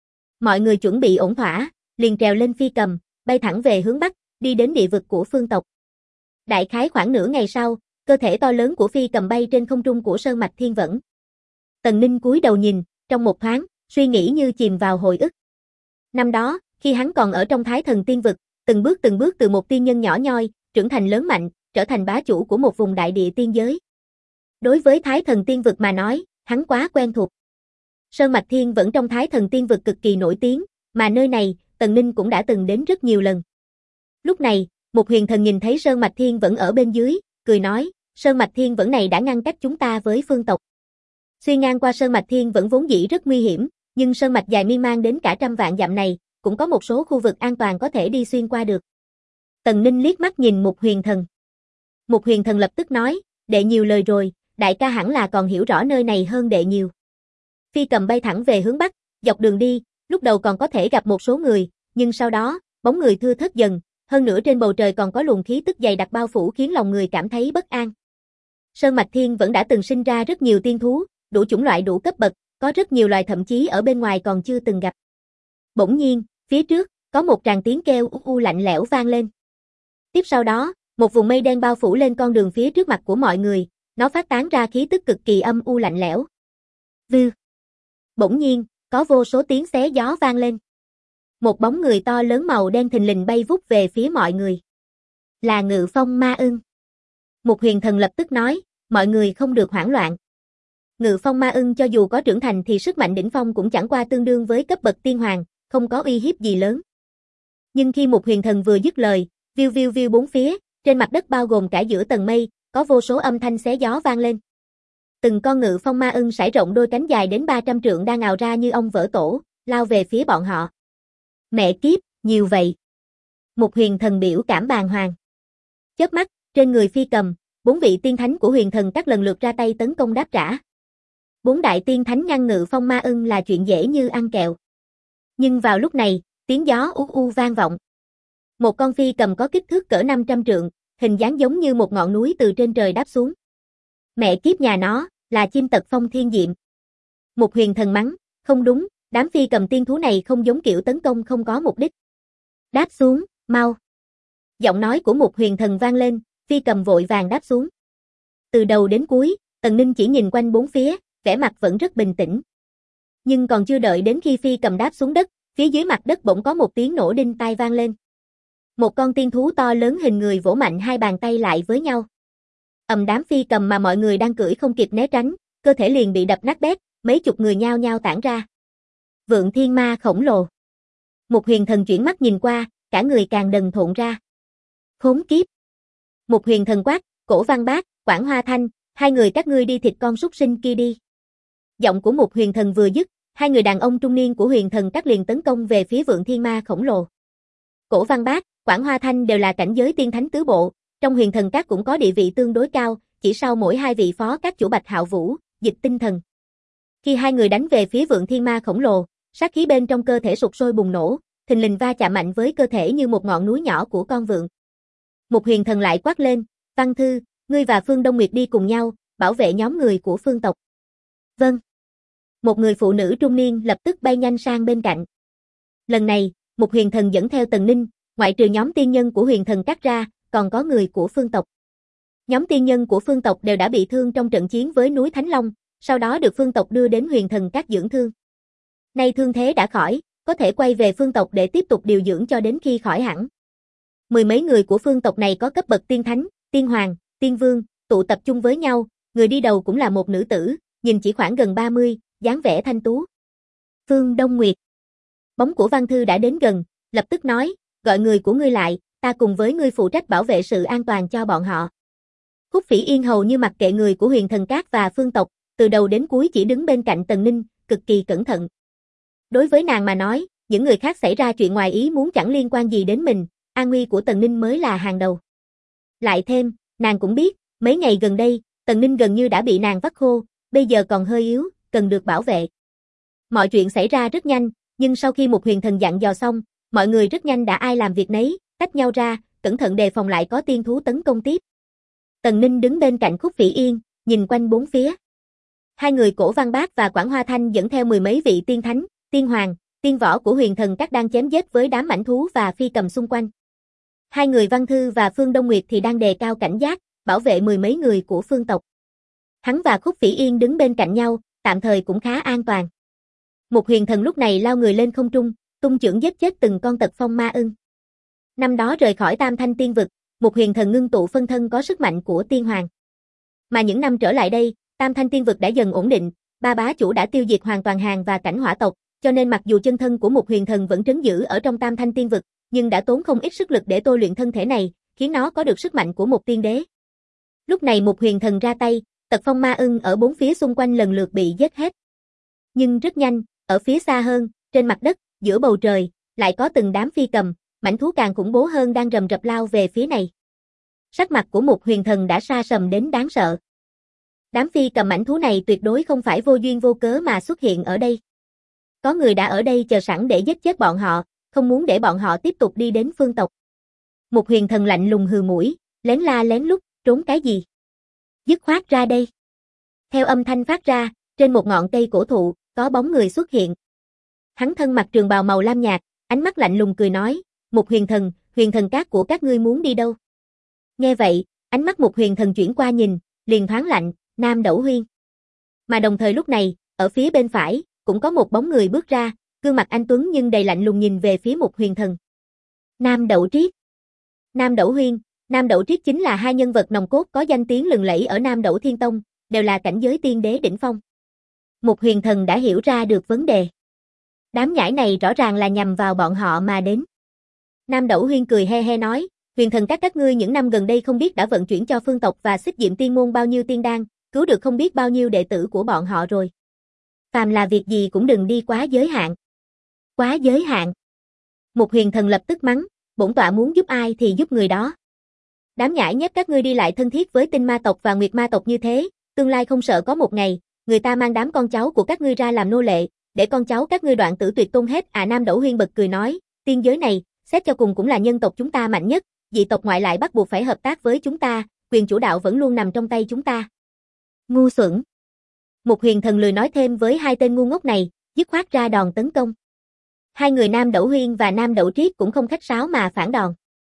Mọi người chuẩn bị ổn thỏa, liền trèo lên phi cầm, bay thẳng về hướng bắc, đi đến địa vực của phương tộc. Đại khái khoảng nửa ngày sau, cơ thể to lớn của phi cầm bay trên không trung của sơn mạch Thiên Vẫn. Tần Ninh cúi đầu nhìn, trong một thoáng, suy nghĩ như chìm vào hồi ức. Năm đó, khi hắn còn ở trong Thái Thần Tiên Vực, từng bước từ một tiên nhân nhỏ nhoi, trưởng thành lớn mạnh, trở thành bá chủ của một vùng đại địa tiên giới. Đối với Thái Thần Tiên Vực mà nói, hắn quá quen thuộc. Sơn mạch Thiên Vẫn trong Thái Thần Tiên Vực cực kỳ nổi tiếng, mà nơi này, Tần Ninh cũng đã từng đến rất nhiều lần. Lúc này, Mục Huyền Thần nhìn thấy Sơn mạch Thiên Vẫn ở bên dưới, cười nói, Sơn mạch Thiên Vẫn này đã ngăn cách chúng ta với phương tộc. Xuyên ngang qua Sơn mạch Thiên Vẫn vốn dĩ rất nguy hiểm, nhưng sơn mạch dài miên man đến cả trăm vạn dặm này, cũng có một số khu vực an toàn có thể đi xuyên qua được. Tần Ninh liếc mắt nhìn Mục Huyền Thần. Mục Huyền Thần lập tức nói, đệ nhiều lời rồi, đại ca hẳn là còn hiểu rõ nơi này hơn đệ nhiều. Phi cầm bay thẳng về hướng bắc, dọc đường đi, lúc đầu còn có thể gặp một số người, nhưng sau đó, bóng người thưa thớt dần, hơn nữa trên bầu trời còn có luồng khí tức dày đặc bao phủ khiến lòng người cảm thấy bất an. Sơn mạch Thiên Vẫn đã từng sinh ra rất nhiều tiên thú, đủ chủng loại đủ cấp bậc, có rất nhiều loài thậm chí ở bên ngoài còn chưa từng gặp. Bỗng nhiên, phía trước, có một tràng tiếng kêu lạnh lẽo vang lên. Tiếp sau đó, một vùng mây đen bao phủ lên con đường phía trước mặt của mọi người, nó phát tán ra khí tức cực kỳ âm u lạnh lẽo. Vư. Bỗng nhiên, có vô số tiếng xé gió vang lên. Một bóng người to lớn màu đen thình lình bay vút về phía mọi người. Là Ngự Phong Ma Ưng. Mục Huyền Thần lập tức nói, mọi người không được hoảng loạn. Ngự Phong Ma Ưng cho dù có trưởng thành thì sức mạnh đỉnh phong cũng chẳng qua tương đương với cấp bậc tiên hoàng, không có uy hiếp gì lớn. Nhưng khi Mục Huyền Thần vừa dứt lời, viu viu viu bốn phía, trên mặt đất bao gồm cả giữa tầng mây, có vô số âm thanh xé gió vang lên. Từng con Ngự Phong Ma Ưng sải rộng đôi cánh dài đến 300 trượng đang ào ra như ong vỡ tổ, lao về phía bọn họ. Mẹ kiếp, nhiều vậy. Mục Huyền Thần biểu cảm bàng hoàng. Chớp mắt, trên người Phi Cầm, 4 vị tiên thánh của Huyền Thần các lần lượt ra tay tấn công đáp trả. 4 đại tiên thánh ngăn Ngự Phong Ma Ưng là chuyện dễ như ăn kẹo. Nhưng vào lúc này, tiếng gió vang vọng. Một con Phi Cầm có kích thước cỡ 500 trượng, hình dáng giống như một ngọn núi từ trên trời đáp xuống. Mẹ kiếp nhà nó, là chim tật phong thiên diệm. Mục Huyền Thần mắng, không đúng, đám Phi Cầm tiên thú này không giống kiểu tấn công không có mục đích. Đáp xuống, mau. Giọng nói của Mục Huyền Thần vang lên, Phi Cầm vội vàng đáp xuống. Từ đầu đến cuối, Tần Ninh chỉ nhìn quanh bốn phía, vẻ mặt vẫn rất bình tĩnh. Nhưng còn chưa đợi đến khi Phi Cầm đáp xuống đất, phía dưới mặt đất bỗng có một tiếng nổ đinh tai vang lên. Một con tiên thú to lớn hình người vỗ mạnh hai bàn tay lại với nhau. Đám Phi Cầm mà mọi người đang cưỡi không kịp né tránh, cơ thể liền bị đập nát bét, mấy chục người nhao nhao tản ra. Vượng Thiên Ma khổng lồ. Mục Huyền Thần chuyển mắt nhìn qua, cả người càng đần thộn ra. Khốn kiếp. Mục Huyền Thần quát, Cổ Văn Bác, Quản Hoa Thanh, hai người các ngươi đi thịt con súc sinh kia đi. Giọng của Mục Huyền Thần vừa dứt, hai người đàn ông trung niên của Huyền Thần các liền tấn công về phía Vượng Thiên Ma khổng lồ. Cổ Văn Bác, Quản Hoa Thanh đều là cảnh giới tiên thánh tứ bộ, trong Huyền Thần các cũng có địa vị tương đối cao, chỉ sau mỗi hai vị phó các chủ Bạch Hạo Vũ, Dịch Tinh Thần. Khi hai người đánh về phía Vượng Thiên Ma khổng lồ, sát khí bên trong cơ thể sục sôi bùng nổ, thình lình va chạm mạnh với cơ thể như một ngọn núi nhỏ của con vượn. Mục Huyền Thần lại quát lên, Văn Thư, ngươi và Phương Đông Nguyệt đi cùng nhau, bảo vệ nhóm người của Phương tộc. Vâng. Một người phụ nữ trung niên lập tức bay nhanh sang bên cạnh. Lần này, Mục Huyền Thần dẫn theo Tần Ninh, ngoại trừ nhóm tiên nhân của Huyền Thần các ra, còn có người của Phương tộc. Nhóm tiên nhân của Phương tộc đều đã bị thương trong trận chiến với núi Thánh Long, sau đó được Phương tộc đưa đến Huyền Thần các dưỡng thương. Nay thương thế đã khỏi, có thể quay về Phương tộc để tiếp tục điều dưỡng cho đến khi khỏi hẳn. Mười mấy người của Phương tộc này có cấp bậc tiên thánh, tiên hoàng, tiên vương, tụ tập chung với nhau, người đi đầu cũng là một nữ tử, nhìn chỉ khoảng gần 30, dáng vẻ thanh tú. Phương Đông Nguyệt. Bóng của Văn Thư đã đến gần, lập tức nói, gọi người của ngươi lại, ta cùng với ngươi phụ trách bảo vệ sự an toàn cho bọn họ. Khúc Phỉ Yên hầu như mặc kệ người của Huyền Thần các và Phương tộc, từ đầu đến cuối chỉ đứng bên cạnh Tần Ninh, cực kỳ cẩn thận. Đối với nàng mà nói, những người khác xảy ra chuyện ngoài ý muốn chẳng liên quan gì đến mình, an nguy của Tần Ninh mới là hàng đầu. Lại thêm, nàng cũng biết, mấy ngày gần đây, Tần Ninh gần như đã bị nàng vắt khô, bây giờ còn hơi yếu, cần được bảo vệ. Mọi chuyện xảy ra rất nhanh, nhưng sau khi Mục Huyền Thần dặn dò xong, mọi người rất nhanh đã ai làm việc nấy, tách nhau ra, cẩn thận đề phòng lại có tiên thú tấn công tiếp. Tần Ninh đứng bên cạnh Khúc Phỉ Yên, nhìn quanh bốn phía. Hai người Cổ Văn Bác và Quản Hoa Thanh dẫn theo mười mấy vị tiên thánh, tiên hoàng, tiên võ của Huyền Thần các đang chém giết với đám mãnh thú và phi cầm xung quanh. Hai người Văn Thư và Phương Đông Nguyệt thì đang đề cao cảnh giác, bảo vệ mười mấy người của Phương tộc. Hắn và Khúc Phỉ Yên đứng bên cạnh nhau, tạm thời cũng khá an toàn. Mục Huyền Thần lúc này lao người lên không trung, tung chưởng giết chết từng con tật phong ma ưng. Năm đó rời khỏi Tam Thanh Tiên Vực, Mục Huyền Thần ngưng tụ phân thân có sức mạnh của tiên hoàng. Mà những năm trở lại đây, Tam Thanh Tiên Vực đã dần ổn định, ba bá chủ đã tiêu diệt hoàn toàn Hàn và Cảnh Hỏa tộc, cho nên mặc dù chân thân của Mục Huyền Thần vẫn trấn giữ ở trong Tam Thanh Tiên Vực, nhưng đã tốn không ít sức lực để tôi luyện thân thể này, khiến nó có được sức mạnh của một tiên đế. Lúc này Mục Huyền Thần ra tay, tật phong ma ưng ở bốn phía xung quanh lần lượt bị giết hết. Nhưng rất nhanh, ở phía xa hơn, trên mặt đất, giữa bầu trời, lại có từng đám phi cầm, mãnh thú càng khủng bố hơn đang rầm rập lao về phía này. Sắc mặt của Mục Huyền Thần đã sa sầm đến đáng sợ. Đám phi cầm mãnh thú này tuyệt đối không phải vô duyên vô cớ mà xuất hiện ở đây. Có người đã ở đây chờ sẵn để giết chết bọn họ, không muốn để bọn họ tiếp tục đi đến Phương tộc. Mục Huyền Thần lạnh lùng hừ mũi, lén la lén lút, trốn cái gì? Dứt khoát ra đây. Theo âm thanh phát ra, trên một ngọn cây cổ thụ, có bóng người xuất hiện. Hắn thân mặc trường bào màu lam nhạt, ánh mắt lạnh lùng cười nói, Mục huyền thần cát của các ngươi muốn đi đâu? Nghe vậy, ánh mắt Mục huyền thần chuyển qua nhìn, liền thoáng lạnh, Nam Đẩu Huyên. Mà đồng thời lúc này, ở phía bên phải, cũng có một bóng người bước ra, gương mặt anh tuấn nhưng đầy lạnh lùng nhìn về phía Mục huyền thần. Nam Đẩu Triết. Nam Đẩu Huyên, Nam Đẩu Triết chính là hai nhân vật nòng cốt có danh tiếng lừng lẫy ở Nam Đẩu Thiên Tông, đều là cảnh giới tiên đế đỉnh phong. Mục huyền thần đã hiểu ra được vấn đề. Đám nhãi này rõ ràng là nhằm vào bọn họ mà đến. Nam Đẩu Huyên cười he he nói, huyền thần các ngươi những năm gần đây không biết đã vận chuyển cho phương tộc và Xích Diệm Tiên môn bao nhiêu tiên đan, cứu được không biết bao nhiêu đệ tử của bọn họ rồi. Phàm là việc gì cũng đừng đi quá giới hạn. Quá giới hạn. Mục huyền thần lập tức mắng, bổn tọa muốn giúp ai thì giúp người đó. Đám nhãi nhép các ngươi đi lại thân thiết với Tinh Ma tộc và Nguyệt Ma tộc như thế, tương lai không sợ có một ngày, người ta mang đám con cháu của các ngươi ra làm nô lệ, để con cháu các ngươi đoạn tử tuyệt tôn hết. Nam Đẩu Huyên bật cười nói, tiên giới này, xét cho cùng cũng là nhân tộc chúng ta mạnh nhất, dị tộc ngoại lại bắt buộc phải hợp tác với chúng ta, quyền chủ đạo vẫn luôn nằm trong tay chúng ta. Ngu xuẩn. Mục huyền thần lười nói thêm với hai tên ngu ngốc này, dứt khoát ra đòn tấn công. Hai người Nam Đẩu Huyên và Nam Đẩu Triết cũng không khách sáo mà phản đòn.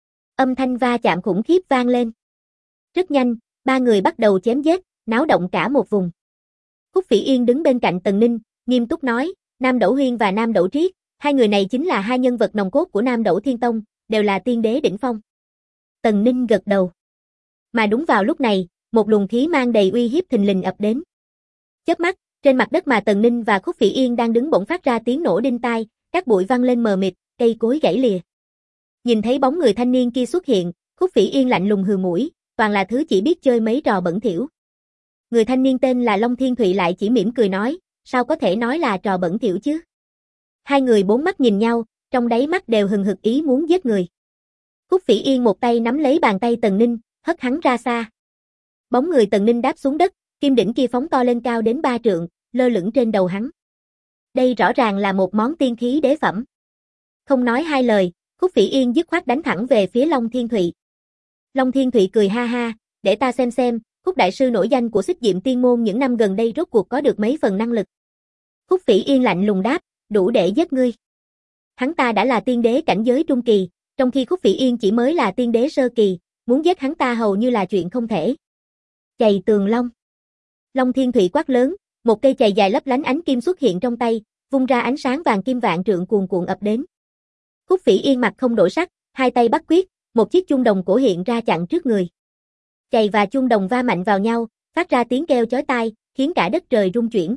Âm thanh va chạm khủng khiếp vang lên. Rất nhanh, ba người bắt đầu chém giết, náo động cả một vùng. Khúc Phỉ Yên đứng bên cạnh Tần Ninh, nghiêm túc nói, Nam Đẩu Huyên và Nam Đẩu Triết, hai người này chính là hai nhân vật nòng cốt của Nam Đẩu Thiên Tông, đều là tiên đế đỉnh phong. Tần Ninh gật đầu. Mà đúng vào lúc này, một luồng khí mang đầy uy hiếp thình lình ập đến. Chớp mắt, trên mặt đất mà Tần Ninh và Khúc Phỉ Yên đang đứng bỗng phát ra tiếng nổ đinh tai, các bụi văng lên mờ mịt, cây cối gãy lìa. Nhìn thấy bóng người thanh niên kia xuất hiện, Khúc Phỉ Yên lạnh lùng hừ mũi, toàn là thứ chỉ biết chơi mấy trò bẩn thỉu. Người thanh niên tên là Long Thiên Thụy lại chỉ mỉm cười nói, sao có thể nói là trò bẩn thỉu chứ? Hai người bốn mắt nhìn nhau, trong đáy mắt đều hừng hực ý muốn giết người. Khúc Phỉ Yên một tay nắm lấy bàn tay Tần Ninh, hất hắn ra xa. Bóng người Tần Ninh đáp xuống đất, kim đỉnh kia phóng to lên cao đến 3 trượng, lơ lửng trên đầu hắn. Đây rõ ràng là một món tiên khí đế phẩm. Không nói hai lời, Khúc Phỉ Yên dứt khoát đánh thẳng về phía Long Thiên Thụy. Long Thiên Thụy cười ha ha, để ta xem, Khúc đại sư nổi danh của Xích Diệm Tiên môn những năm gần đây rốt cuộc có được mấy phần năng lực. Khúc Phỉ Yên lạnh lùng đáp, đủ để giết ngươi. Hắn ta đã là tiên đế cảnh giới trung kỳ, trong khi Khúc Phỉ Yên chỉ mới là tiên đế sơ kỳ, muốn giết hắn ta hầu như là chuyện không thể. Chày tường long. Long Thiên Thụy quát lớn, một cây chày dài lấp lánh ánh kim xuất hiện trong tay, vung ra ánh sáng vàng kim vạn trượng cuồn cuộn ập đến. Khúc Phỉ Yên mặt không đổi sắc, hai tay bắt quyết, một chiếc chuông đồng cổ hiện ra chặn trước người. Chày và chuông đồng va mạnh vào nhau, phát ra tiếng kêu chói tai, khiến cả đất trời rung chuyển.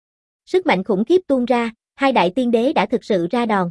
Sức mạnh khủng khiếp tuôn ra, hai đại tiên đế đã thực sự ra đòn.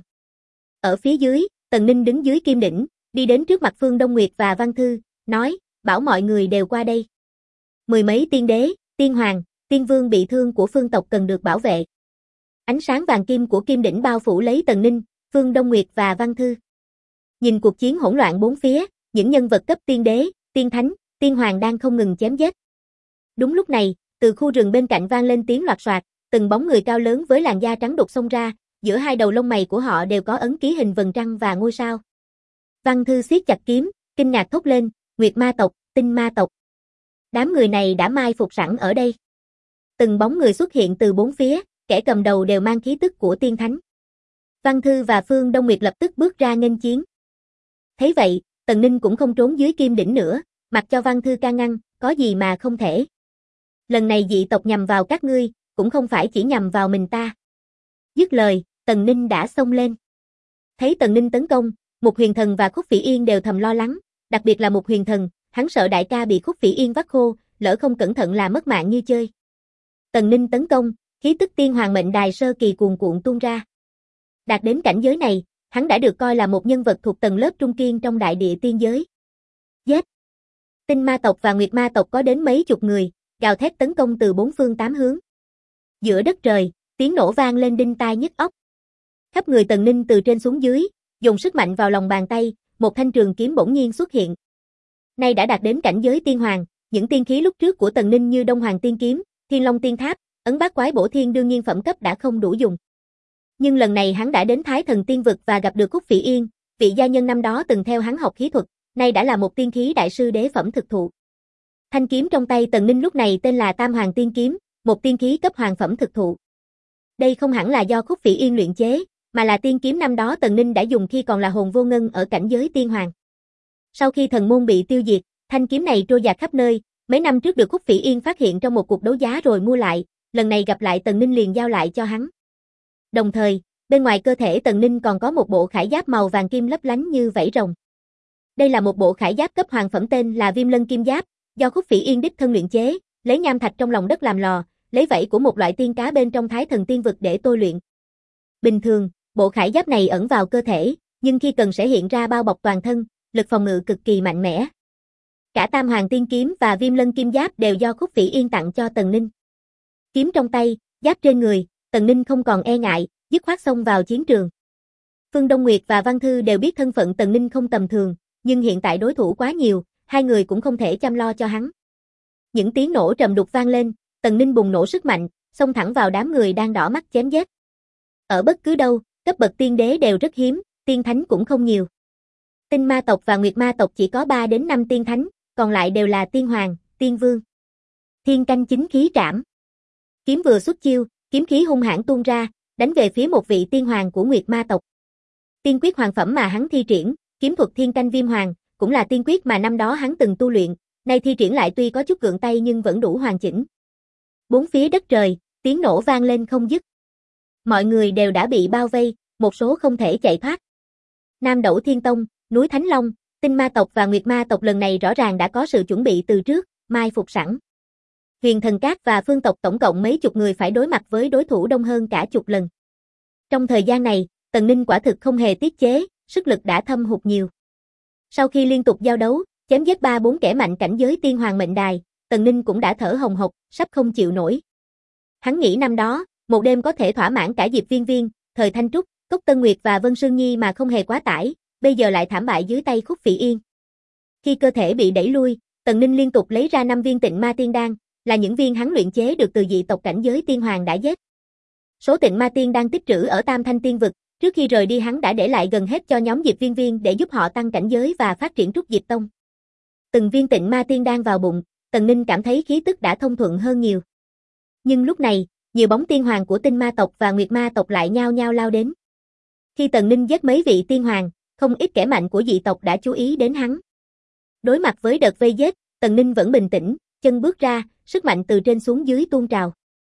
Ở phía dưới, Tần Ninh đứng dưới kim đỉnh, đi đến trước mặt Phương Đông Nguyệt và Văn Thư, nói, bảo mọi người đều qua đây. Mười mấy tiên đế, tiên hoàng, tiên vương bị thương của phương tộc cần được bảo vệ. Ánh sáng vàng kim của kim đỉnh bao phủ lấy Tần Ninh, Phương Đông Nguyệt và Văn Thư. Nhìn cuộc chiến hỗn loạn bốn phía, những nhân vật cấp tiên đế, tiên thánh, tiên hoàng đang không ngừng chém giết. Đúng lúc này, từ khu rừng bên cạnh vang lên tiếng loạt soạt, từng bóng người cao lớn với làn da trắng đục xông ra, giữa hai đầu lông mày của họ đều có ấn ký hình vầng trăng và ngôi sao. Văn Thư siết chặt kiếm, kinh ngạc thốt lên, Nguyệt Ma tộc, Tinh Ma tộc. Đám người này đã mai phục sẵn ở đây. Từng bóng người xuất hiện từ bốn phía, kẻ cầm đầu đều mang khí tức của tiên thánh. Văn Thư và Phương Đông Nguyệt lập tức bước ra nghênh chiến. Thấy vậy, Tần Ninh cũng không trốn dưới kim đỉnh nữa, mặc cho Văn Thư can ngăn, có gì mà không thể. Lần này dị tộc nhằm vào các ngươi, cũng không phải chỉ nhằm vào mình ta. Dứt lời, Tần Ninh đã xông lên. Thấy Tần Ninh tấn công, Mục Huyền Thần và Khúc Phỉ Yên đều thầm lo lắng, đặc biệt là Mục Huyền Thần, hắn sợ đại ca bị Khúc Phỉ Yên vắt khô, lỡ không cẩn thận là mất mạng như chơi. Tần Ninh tấn công, khí tức tiên hoàng mệnh đài sơ kỳ cuồn cuộn tuôn ra. Đạt đến cảnh giới này, hắn đã được coi là một nhân vật thuộc tầng lớp trung kiên trong đại địa tiên giới. Giết! Tinh Ma tộc và Nguyệt Ma tộc có đến mấy chục người, gào thét tấn công từ bốn phương tám hướng. Giữa đất trời, tiếng nổ vang lên đinh tai nhức óc. Khắp người Tần Ninh từ trên xuống dưới, dùng sức mạnh vào lòng bàn tay, một thanh trường kiếm bỗng nhiên xuất hiện. Nay đã đạt đến cảnh giới tiên hoàng, những tiên khí lúc trước của Tần Ninh như Đông Hoàng Tiên Kiếm, Thiên Long Tiên Tháp, Ấn Bát Quái Bổ Thiên đương nhiên phẩm cấp đã không đủ dùng. Nhưng lần này hắn đã đến Thái Thần Tiên Vực và gặp được Khúc Phỉ Yên, vị gia nhân năm đó từng theo hắn học khí thuật, nay đã là một tiên khí đại sư đế phẩm thực thụ. Thanh kiếm trong tay Tần Ninh lúc này tên là Tam Hoàng Tiên Kiếm, một tiên khí cấp hoàng phẩm thực thụ. Đây không hẳn là do Khúc Phỉ Yên luyện chế, mà là tiên kiếm năm đó Tần Ninh đã dùng khi còn là hồn vô ngân ở cảnh giới tiên hoàng. Sau khi thần môn bị tiêu diệt, thanh kiếm này trôi dạt khắp nơi, mấy năm trước được Khúc Phỉ Yên phát hiện trong một cuộc đấu giá rồi mua lại, lần này gặp lại Tần Ninh liền giao lại cho hắn. Đồng thời, bên ngoài cơ thể Tần Ninh còn có một bộ khải giáp màu vàng kim lấp lánh như vảy rồng. Đây là một bộ khải giáp cấp hoàng phẩm tên là Viêm Lân Kim Giáp, do Khúc Phỉ Yên đích thân luyện chế, lấy nham thạch trong lòng đất làm lò, lấy vảy của một loại tiên cá bên trong Thái Thần Tiên Vực để tôi luyện. Bình thường, bộ khải giáp này ẩn vào cơ thể, nhưng khi cần sẽ hiện ra bao bọc toàn thân, lực phòng ngự cực kỳ mạnh mẽ. Cả Tam Hoàng Tiên Kiếm và Viêm Lân Kim Giáp đều do Khúc Phỉ Yên tặng cho Tần Ninh. Kiếm trong tay, giáp trên người, Tần Ninh không còn e ngại, dứt khoát xông vào chiến trường. Phương Đông Nguyệt và Văn Thư đều biết thân phận Tần Ninh không tầm thường, nhưng hiện tại đối thủ quá nhiều, hai người cũng không thể chăm lo cho hắn. Những tiếng nổ trầm đục vang lên, Tần Ninh bùng nổ sức mạnh, xông thẳng vào đám người đang đỏ mắt chém giết. Ở bất cứ đâu, cấp bậc tiên đế đều rất hiếm, tiên thánh cũng không nhiều. Tinh ma tộc và Nguyệt ma tộc chỉ có 3 đến 5 tiên thánh, còn lại đều là tiên hoàng, tiên vương. Thiên canh chính khí trảm. Kiếm vừa xuất chiêu, kiếm khí hung hãn tuôn ra, đánh về phía một vị tiên hoàng của Nguyệt ma tộc. Tiên quyết hoàng phẩm mà hắn thi triển, kiếm thuật thiên canh viêm hoàng, cũng là tiên quyết mà năm đó hắn từng tu luyện, nay thi triển lại tuy có chút gượng tay nhưng vẫn đủ hoàn chỉnh. Bốn phía đất trời, tiếng nổ vang lên không dứt. Mọi người đều đã bị bao vây, một số không thể chạy thoát. Nam Đẩu Thiên Tông, núi Thánh Long, Tinh ma tộc và Nguyệt ma tộc lần này rõ ràng đã có sự chuẩn bị từ trước, mai phục sẵn. Huyền Thần Các và Phương tộc tổng cộng mấy chục người phải đối mặt với đối thủ đông hơn cả chục lần. Trong thời gian này, Tần Ninh quả thực không hề tiết chế, sức lực đã thâm hụt nhiều. Sau khi liên tục giao đấu, chém giết 3-4 kẻ mạnh cảnh giới tiên hoàng mệnh đài, Tần Ninh cũng đã thở hồng hộc, sắp không chịu nổi. Hắn nghĩ năm đó, một đêm có thể thỏa mãn cả Diệp Viên Viên, Thời Thanh Trúc, Cốc Tân Nguyệt và Vân Sương Nhi mà không hề quá tải, bây giờ lại thảm bại dưới tay Khúc Phỉ Yên. Khi cơ thể bị đẩy lui, Tần Ninh liên tục lấy ra 5 viên Tịnh Ma Tiên Đan, là những viên hắn luyện chế được từ dị tộc cảnh giới tiên hoàng đã giết. Số Tịnh Ma Tiên Đan tích trữ ở Tam Thanh Tiên Vực, trước khi rời đi hắn đã để lại gần hết cho nhóm Diệp Viên Viên để giúp họ tăng cảnh giới và phát triển Trúc Diệp Tông. Từng viên Tịnh Ma Tiên Đan vào bụng, Tần Ninh cảm thấy khí tức đã thông thuận hơn nhiều. Nhưng lúc này, nhiều bóng tiên hoàng của Tinh ma tộc và Nguyệt ma tộc lại nhao nhao lao đến. Khi Tần Ninh giết mấy vị tiên hoàng, không ít kẻ mạnh của dị tộc đã chú ý đến hắn. Đối mặt với đợt vây giết, Tần Ninh vẫn bình tĩnh, chân bước ra, sức mạnh từ trên xuống dưới tuôn trào.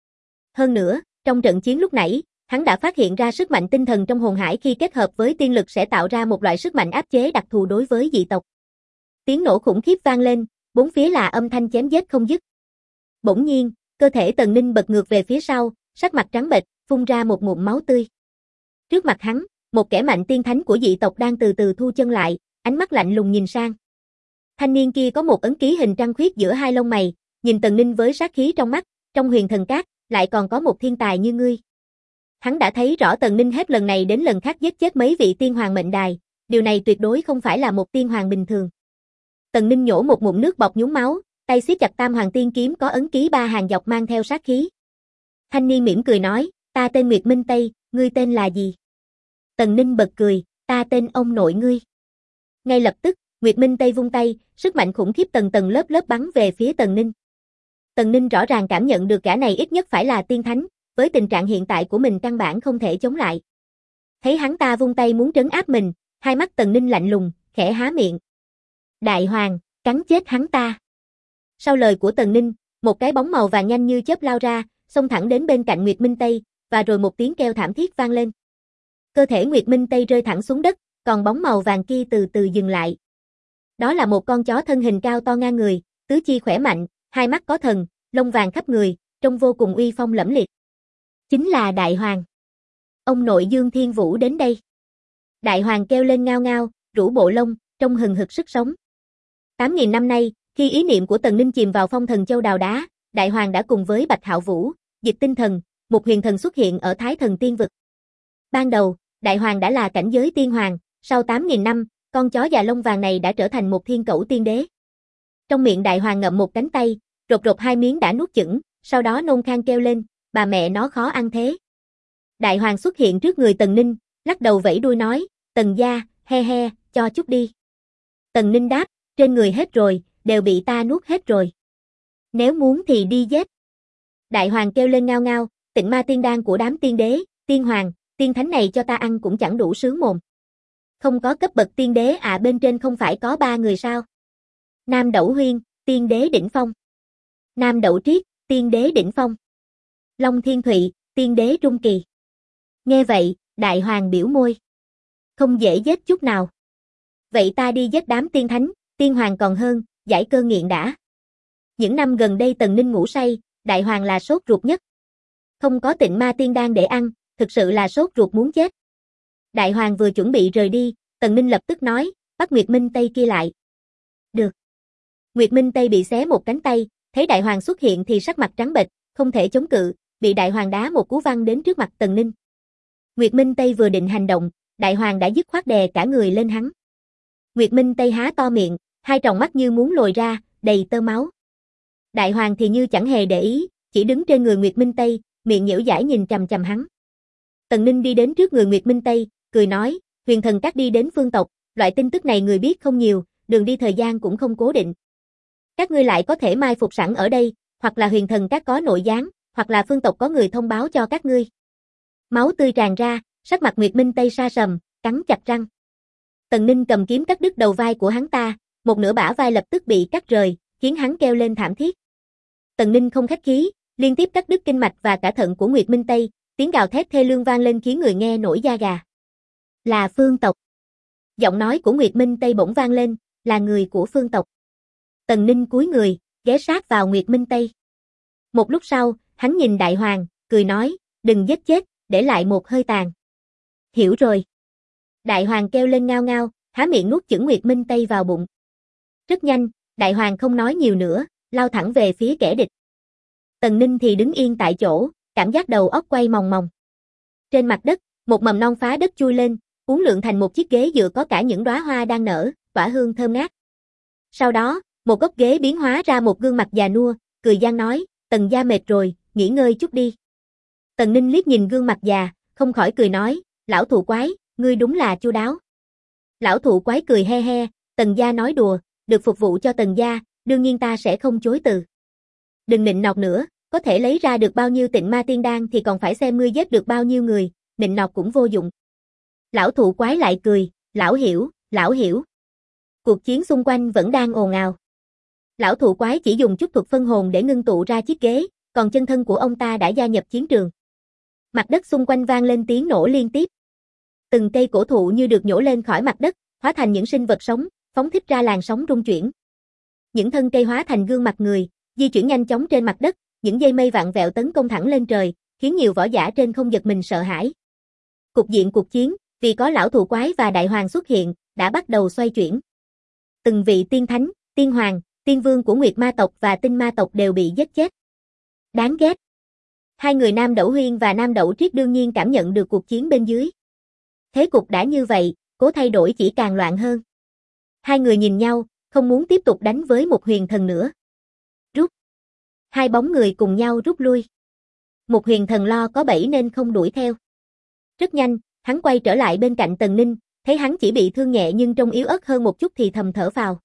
Hơn nữa, trong trận chiến lúc nãy, hắn đã phát hiện ra sức mạnh tinh thần trong hồn hải khi kết hợp với tiên lực sẽ tạo ra một loại sức mạnh áp chế đặc thù đối với dị tộc. Tiếng nổ khủng khiếp vang lên, bốn phía là âm thanh chém giết không dứt. Bỗng nhiên, cơ thể Tần Ninh bật ngược về phía sau, sắc mặt trắng bệch, phun ra một ngụm máu tươi. Trước mặt hắn, một kẻ mạnh tiên thánh của dị tộc đang từ từ thu chân lại, ánh mắt lạnh lùng nhìn sang. Thanh niên kia có một ấn ký hình trăng khuyết giữa hai lông mày, nhìn Tần Ninh với sát khí trong mắt, trong Huyền Thần Các, lại còn có một thiên tài như ngươi. Hắn đã thấy rõ Tần Ninh hết lần này đến lần khác giết chết mấy vị tiên hoàng mệnh đài, điều này tuyệt đối không phải là một tiên hoàng bình thường. Tần Ninh nhổ một ngụm nước bọt nhúng máu, tay siết chặt Tam Hoàng Tiên Kiếm có ấn ký 3 hàng dọc mang theo sát khí. Thanh niên mỉm cười nói, ta tên Nguyệt Minh Tây, ngươi tên là gì? Tần Ninh bật cười, ta tên ông nội ngươi. Ngay lập tức, Nguyệt Minh Tây vung tay, sức mạnh khủng khiếp tầng tầng lớp lớp bắn về phía Tần Ninh. Tần Ninh rõ ràng cảm nhận được gã này ít nhất phải là tiên thánh, với tình trạng hiện tại của mình căn bản không thể chống lại. Thấy hắn ta vung tay muốn trấn áp mình, hai mắt Tần Ninh lạnh lùng, khẽ há miệng. Đại Hoàng, cắn chết hắn ta. Sau lời của Tần Ninh, một cái bóng màu vàng nhanh như chớp lao ra, xông thẳng đến bên cạnh Nguyệt Minh Tây, và rồi một tiếng kêu thảm thiết vang lên. Cơ thể Nguyệt Minh Tây rơi thẳng xuống đất, còn bóng màu vàng kia từ từ dừng lại. Đó là một con chó thân hình cao to ngang người, tứ chi khỏe mạnh, hai mắt có thần, lông vàng khắp người, trông vô cùng uy phong lẫm liệt. Chính là Đại Hoàng. Ông nội Dương Thiên Vũ đến đây. Đại Hoàng kêu lên ngao ngao, rũ bộ lông, trông hừng hực sức sống. 8.000 năm nay, khi ý niệm của Tần Ninh chìm vào Phong Thần Châu đào đá, Đại Hoàng đã cùng với Bạch Hạo Vũ, Dịch Tinh Thần, một huyền thần xuất hiện ở Thái Thần Tiên Vực. Ban đầu, Đại Hoàng đã là cảnh giới tiên hoàng, sau 8.000 năm, con chó già lông vàng này đã trở thành một thiên cẩu tiên đế. Trong miệng Đại Hoàng ngậm một cánh tay, rột rột hai miếng đã nuốt chửng, sau đó nôn khan kêu lên, bà mẹ nó khó ăn thế. Đại Hoàng xuất hiện trước người Tần Ninh, lắc đầu vẫy đuôi nói, Tần gia, he he, cho chút đi. Tần Ninh đáp, trên người hết rồi, đều bị ta nuốt hết rồi. Nếu muốn thì đi giết. Đại Hoàng kêu lên ngao ngao, Tịnh ma tiên đan của đám tiên đế, tiên hoàng, tiên thánh này cho ta ăn cũng chẳng đủ sướng mồm. Không có cấp bậc tiên đế à, bên trên không phải có 3 người sao? Nam Đẩu Huyên, tiên đế đỉnh phong. Nam Đẩu Triết, tiên đế đỉnh phong. Long Thiên Thụy, tiên đế trung kỳ. Nghe vậy, đại hoàng biểu môi. Không dễ giết chút nào. Vậy ta đi giết đám tiên thánh, tiên hoàng còn hơn, giải cơn nghiện đã. Những năm gần đây Tần Ninh ngủ say, đại hoàng là sốt ruột nhất. Không có tịnh ma tiên đan để ăn, thực sự là sốt ruột muốn chết. Đại hoàng vừa chuẩn bị rời đi, Tần Ninh lập tức nói, bắt Nguyệt Minh Tây kia lại. Được. Nguyệt Minh Tây bị xé một cánh tay, thấy đại hoàng xuất hiện thì sắc mặt trắng bệch, không thể chống cự, bị đại hoàng đá một cú văng đến trước mặt Tần Ninh. Nguyệt Minh Tây vừa định hành động, đại hoàng đã dứt khoát đè cả người lên hắn. Nguyệt Minh Tây há to miệng, hai tròng mắt như muốn lồi ra, đầy tơ máu. Đại hoàng thì như chẳng hề để ý, chỉ đứng trên người Nguyệt Minh Tây, miệng nhễu dãi nhìn chằm chằm hắn. Tần Ninh đi đến trước người Nguyệt Minh Tây, cười nói, huyền thần các đi đến phương tộc, loại tin tức này người biết không nhiều, đường đi thời gian cũng không cố định. Các ngươi lại có thể mai phục sẵn ở đây, hoặc là huyền thần các có nội gián, hoặc là phương tộc có người thông báo cho các ngươi. Máu tươi tràn ra, sắc mặt Nguyệt Minh Tây sa sầm, cắn chặt răng. Tần Ninh cầm kiếm cắt đứt đầu vai của hắn ta, một nửa bả vai lập tức bị cắt rời, khiến hắn kêu lên thảm thiết. Tần Ninh không khách khí, liên tiếp cắt đứt kinh mạch và cả thận của Nguyệt Minh Tây, tiếng gào thét thê lương vang lên khiến người nghe nổi da gà. Là phương tộc. Giọng nói của Nguyệt Minh Tây bỗng vang lên, là người của phương tộc. Tần Ninh cúi người, ghé sát vào Nguyệt Minh Tây. Một lúc sau, hắn nhìn đại hoàng, cười nói, đừng giết chết, để lại một hơi tàn. Hiểu rồi. Đại hoàng kêu lên ngao ngao, há miệng nuốt chửng Nguyệt Minh Tây vào bụng. Rất nhanh, đại hoàng không nói nhiều nữa, lao thẳng về phía kẻ địch. Tần Ninh thì đứng yên tại chỗ, cảm giác đầu óc quay mòng mòng. Trên mặt đất, một mầm non phá đất chui lên, uốn lượn thành một chiếc ghế dựa có cả những đóa hoa đang nở, tỏa hương thơm ngát. Sau đó, một góc ghế biến hóa ra một gương mặt già nua, cười gian nói, Tần gia mệt rồi, nghỉ ngơi chút đi. Tần Ninh liếc nhìn gương mặt già, không khỏi cười nói, lão thụ quái, ngươi đúng là chu đáo. Lão thụ quái cười he he, Tần gia nói đùa, được phục vụ cho Tần gia, đương nhiên ta sẽ không chối từ. Đừng nịnh nọt nữa, có thể lấy ra được bao nhiêu tịnh ma tiên đan thì còn phải xem ngươi giết được bao nhiêu người, nịnh nọt cũng vô dụng. Lão thụ quái lại cười, lão hiểu, lão hiểu. Cuộc chiến xung quanh vẫn đang ồn ào. Lão thụ quái chỉ dùng chút thuật phân hồn để ngưng tụ ra chiếc ghế, còn chân thân của ông ta đã gia nhập chiến trường. Mặt đất xung quanh vang lên tiếng nổ liên tiếp. Từng cây cổ thụ như được nhổ lên khỏi mặt đất, hóa thành những sinh vật sống, phóng thích ra làn sóng rung chuyển. Những thân cây hóa thành gương mặt người, di chuyển nhanh chóng trên mặt đất, những dây mây vặn vẹo tấn công thẳng lên trời, khiến nhiều võ giả trên không giật mình sợ hãi. Cục diện cuộc chiến, vì có lão thụ quái và đại hoàng xuất hiện, đã bắt đầu xoay chuyển. Từng vị tiên thánh, tiên hoàng, tiên vương của Nguyệt ma tộc và Tinh ma tộc đều bị giết chết. Đáng ghét. Hai người Nam Đẩu Huyên và Nam Đẩu Triết đương nhiên cảm nhận được cuộc chiến bên dưới. Thế cục đã như vậy, cố thay đổi chỉ càng loạn hơn. Hai người nhìn nhau, không muốn tiếp tục đánh với một huyền thần nữa. Rút. Hai bóng người cùng nhau rút lui. Một huyền thần lo có bẫy nên không đuổi theo. Rất nhanh, hắn quay trở lại bên cạnh Tần Ninh, thấy hắn chỉ bị thương nhẹ nhưng trông yếu ớt hơn một chút thì thầm thở phào.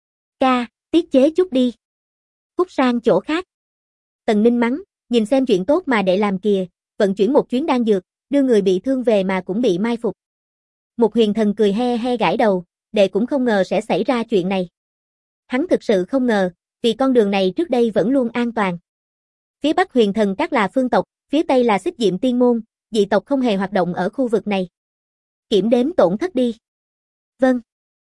Ca, tiết chế chút đi. Cút sang chỗ khác. Tần Ninh mắng, nhìn xem chuyện tốt mà đệ làm kìa, vận chuyển một chuyến đan dược, đưa người bị thương về mà cũng bị mai phục. Một huyền thần cười he he gãi đầu, đệ cũng không ngờ sẽ xảy ra chuyện này. Hắn thực sự không ngờ, vì con đường này trước đây vẫn luôn an toàn. Phía Bắc huyền thần các là phương tộc, phía Tây là Xích Diệm Tiên Môn, dị tộc không hề hoạt động ở khu vực này. Kiểm đếm tổn thất đi. Vâng.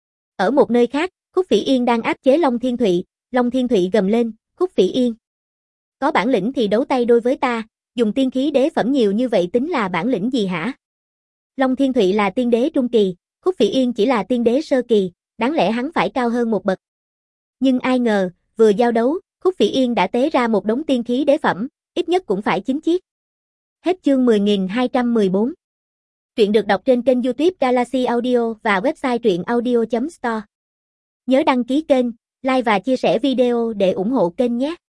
Ở một nơi khác, Khúc Phỉ Yên đang áp chế Long Thiên Thụy gầm lên, Khúc Phỉ Yên. Có bản lĩnh thì đấu tay đôi với ta, dùng tiên khí đế phẩm nhiều như vậy tính là bản lĩnh gì hả? Long Thiên Thụy là tiên đế trung kỳ, Khúc Phỉ Yên chỉ là tiên đế sơ kỳ, đáng lẽ hắn phải cao hơn một bậc. Nhưng ai ngờ, vừa giao đấu, Khúc Phỉ Yên đã tế ra một đống tiên khí đế phẩm, ít nhất cũng phải 9 chiếc. Hết chương 10.214. Truyện được đọc trên kênh YouTube Galaxy Audio và website truyệnaudio.store. Nhớ đăng ký kênh, like và chia sẻ video để ủng hộ kênh nhé.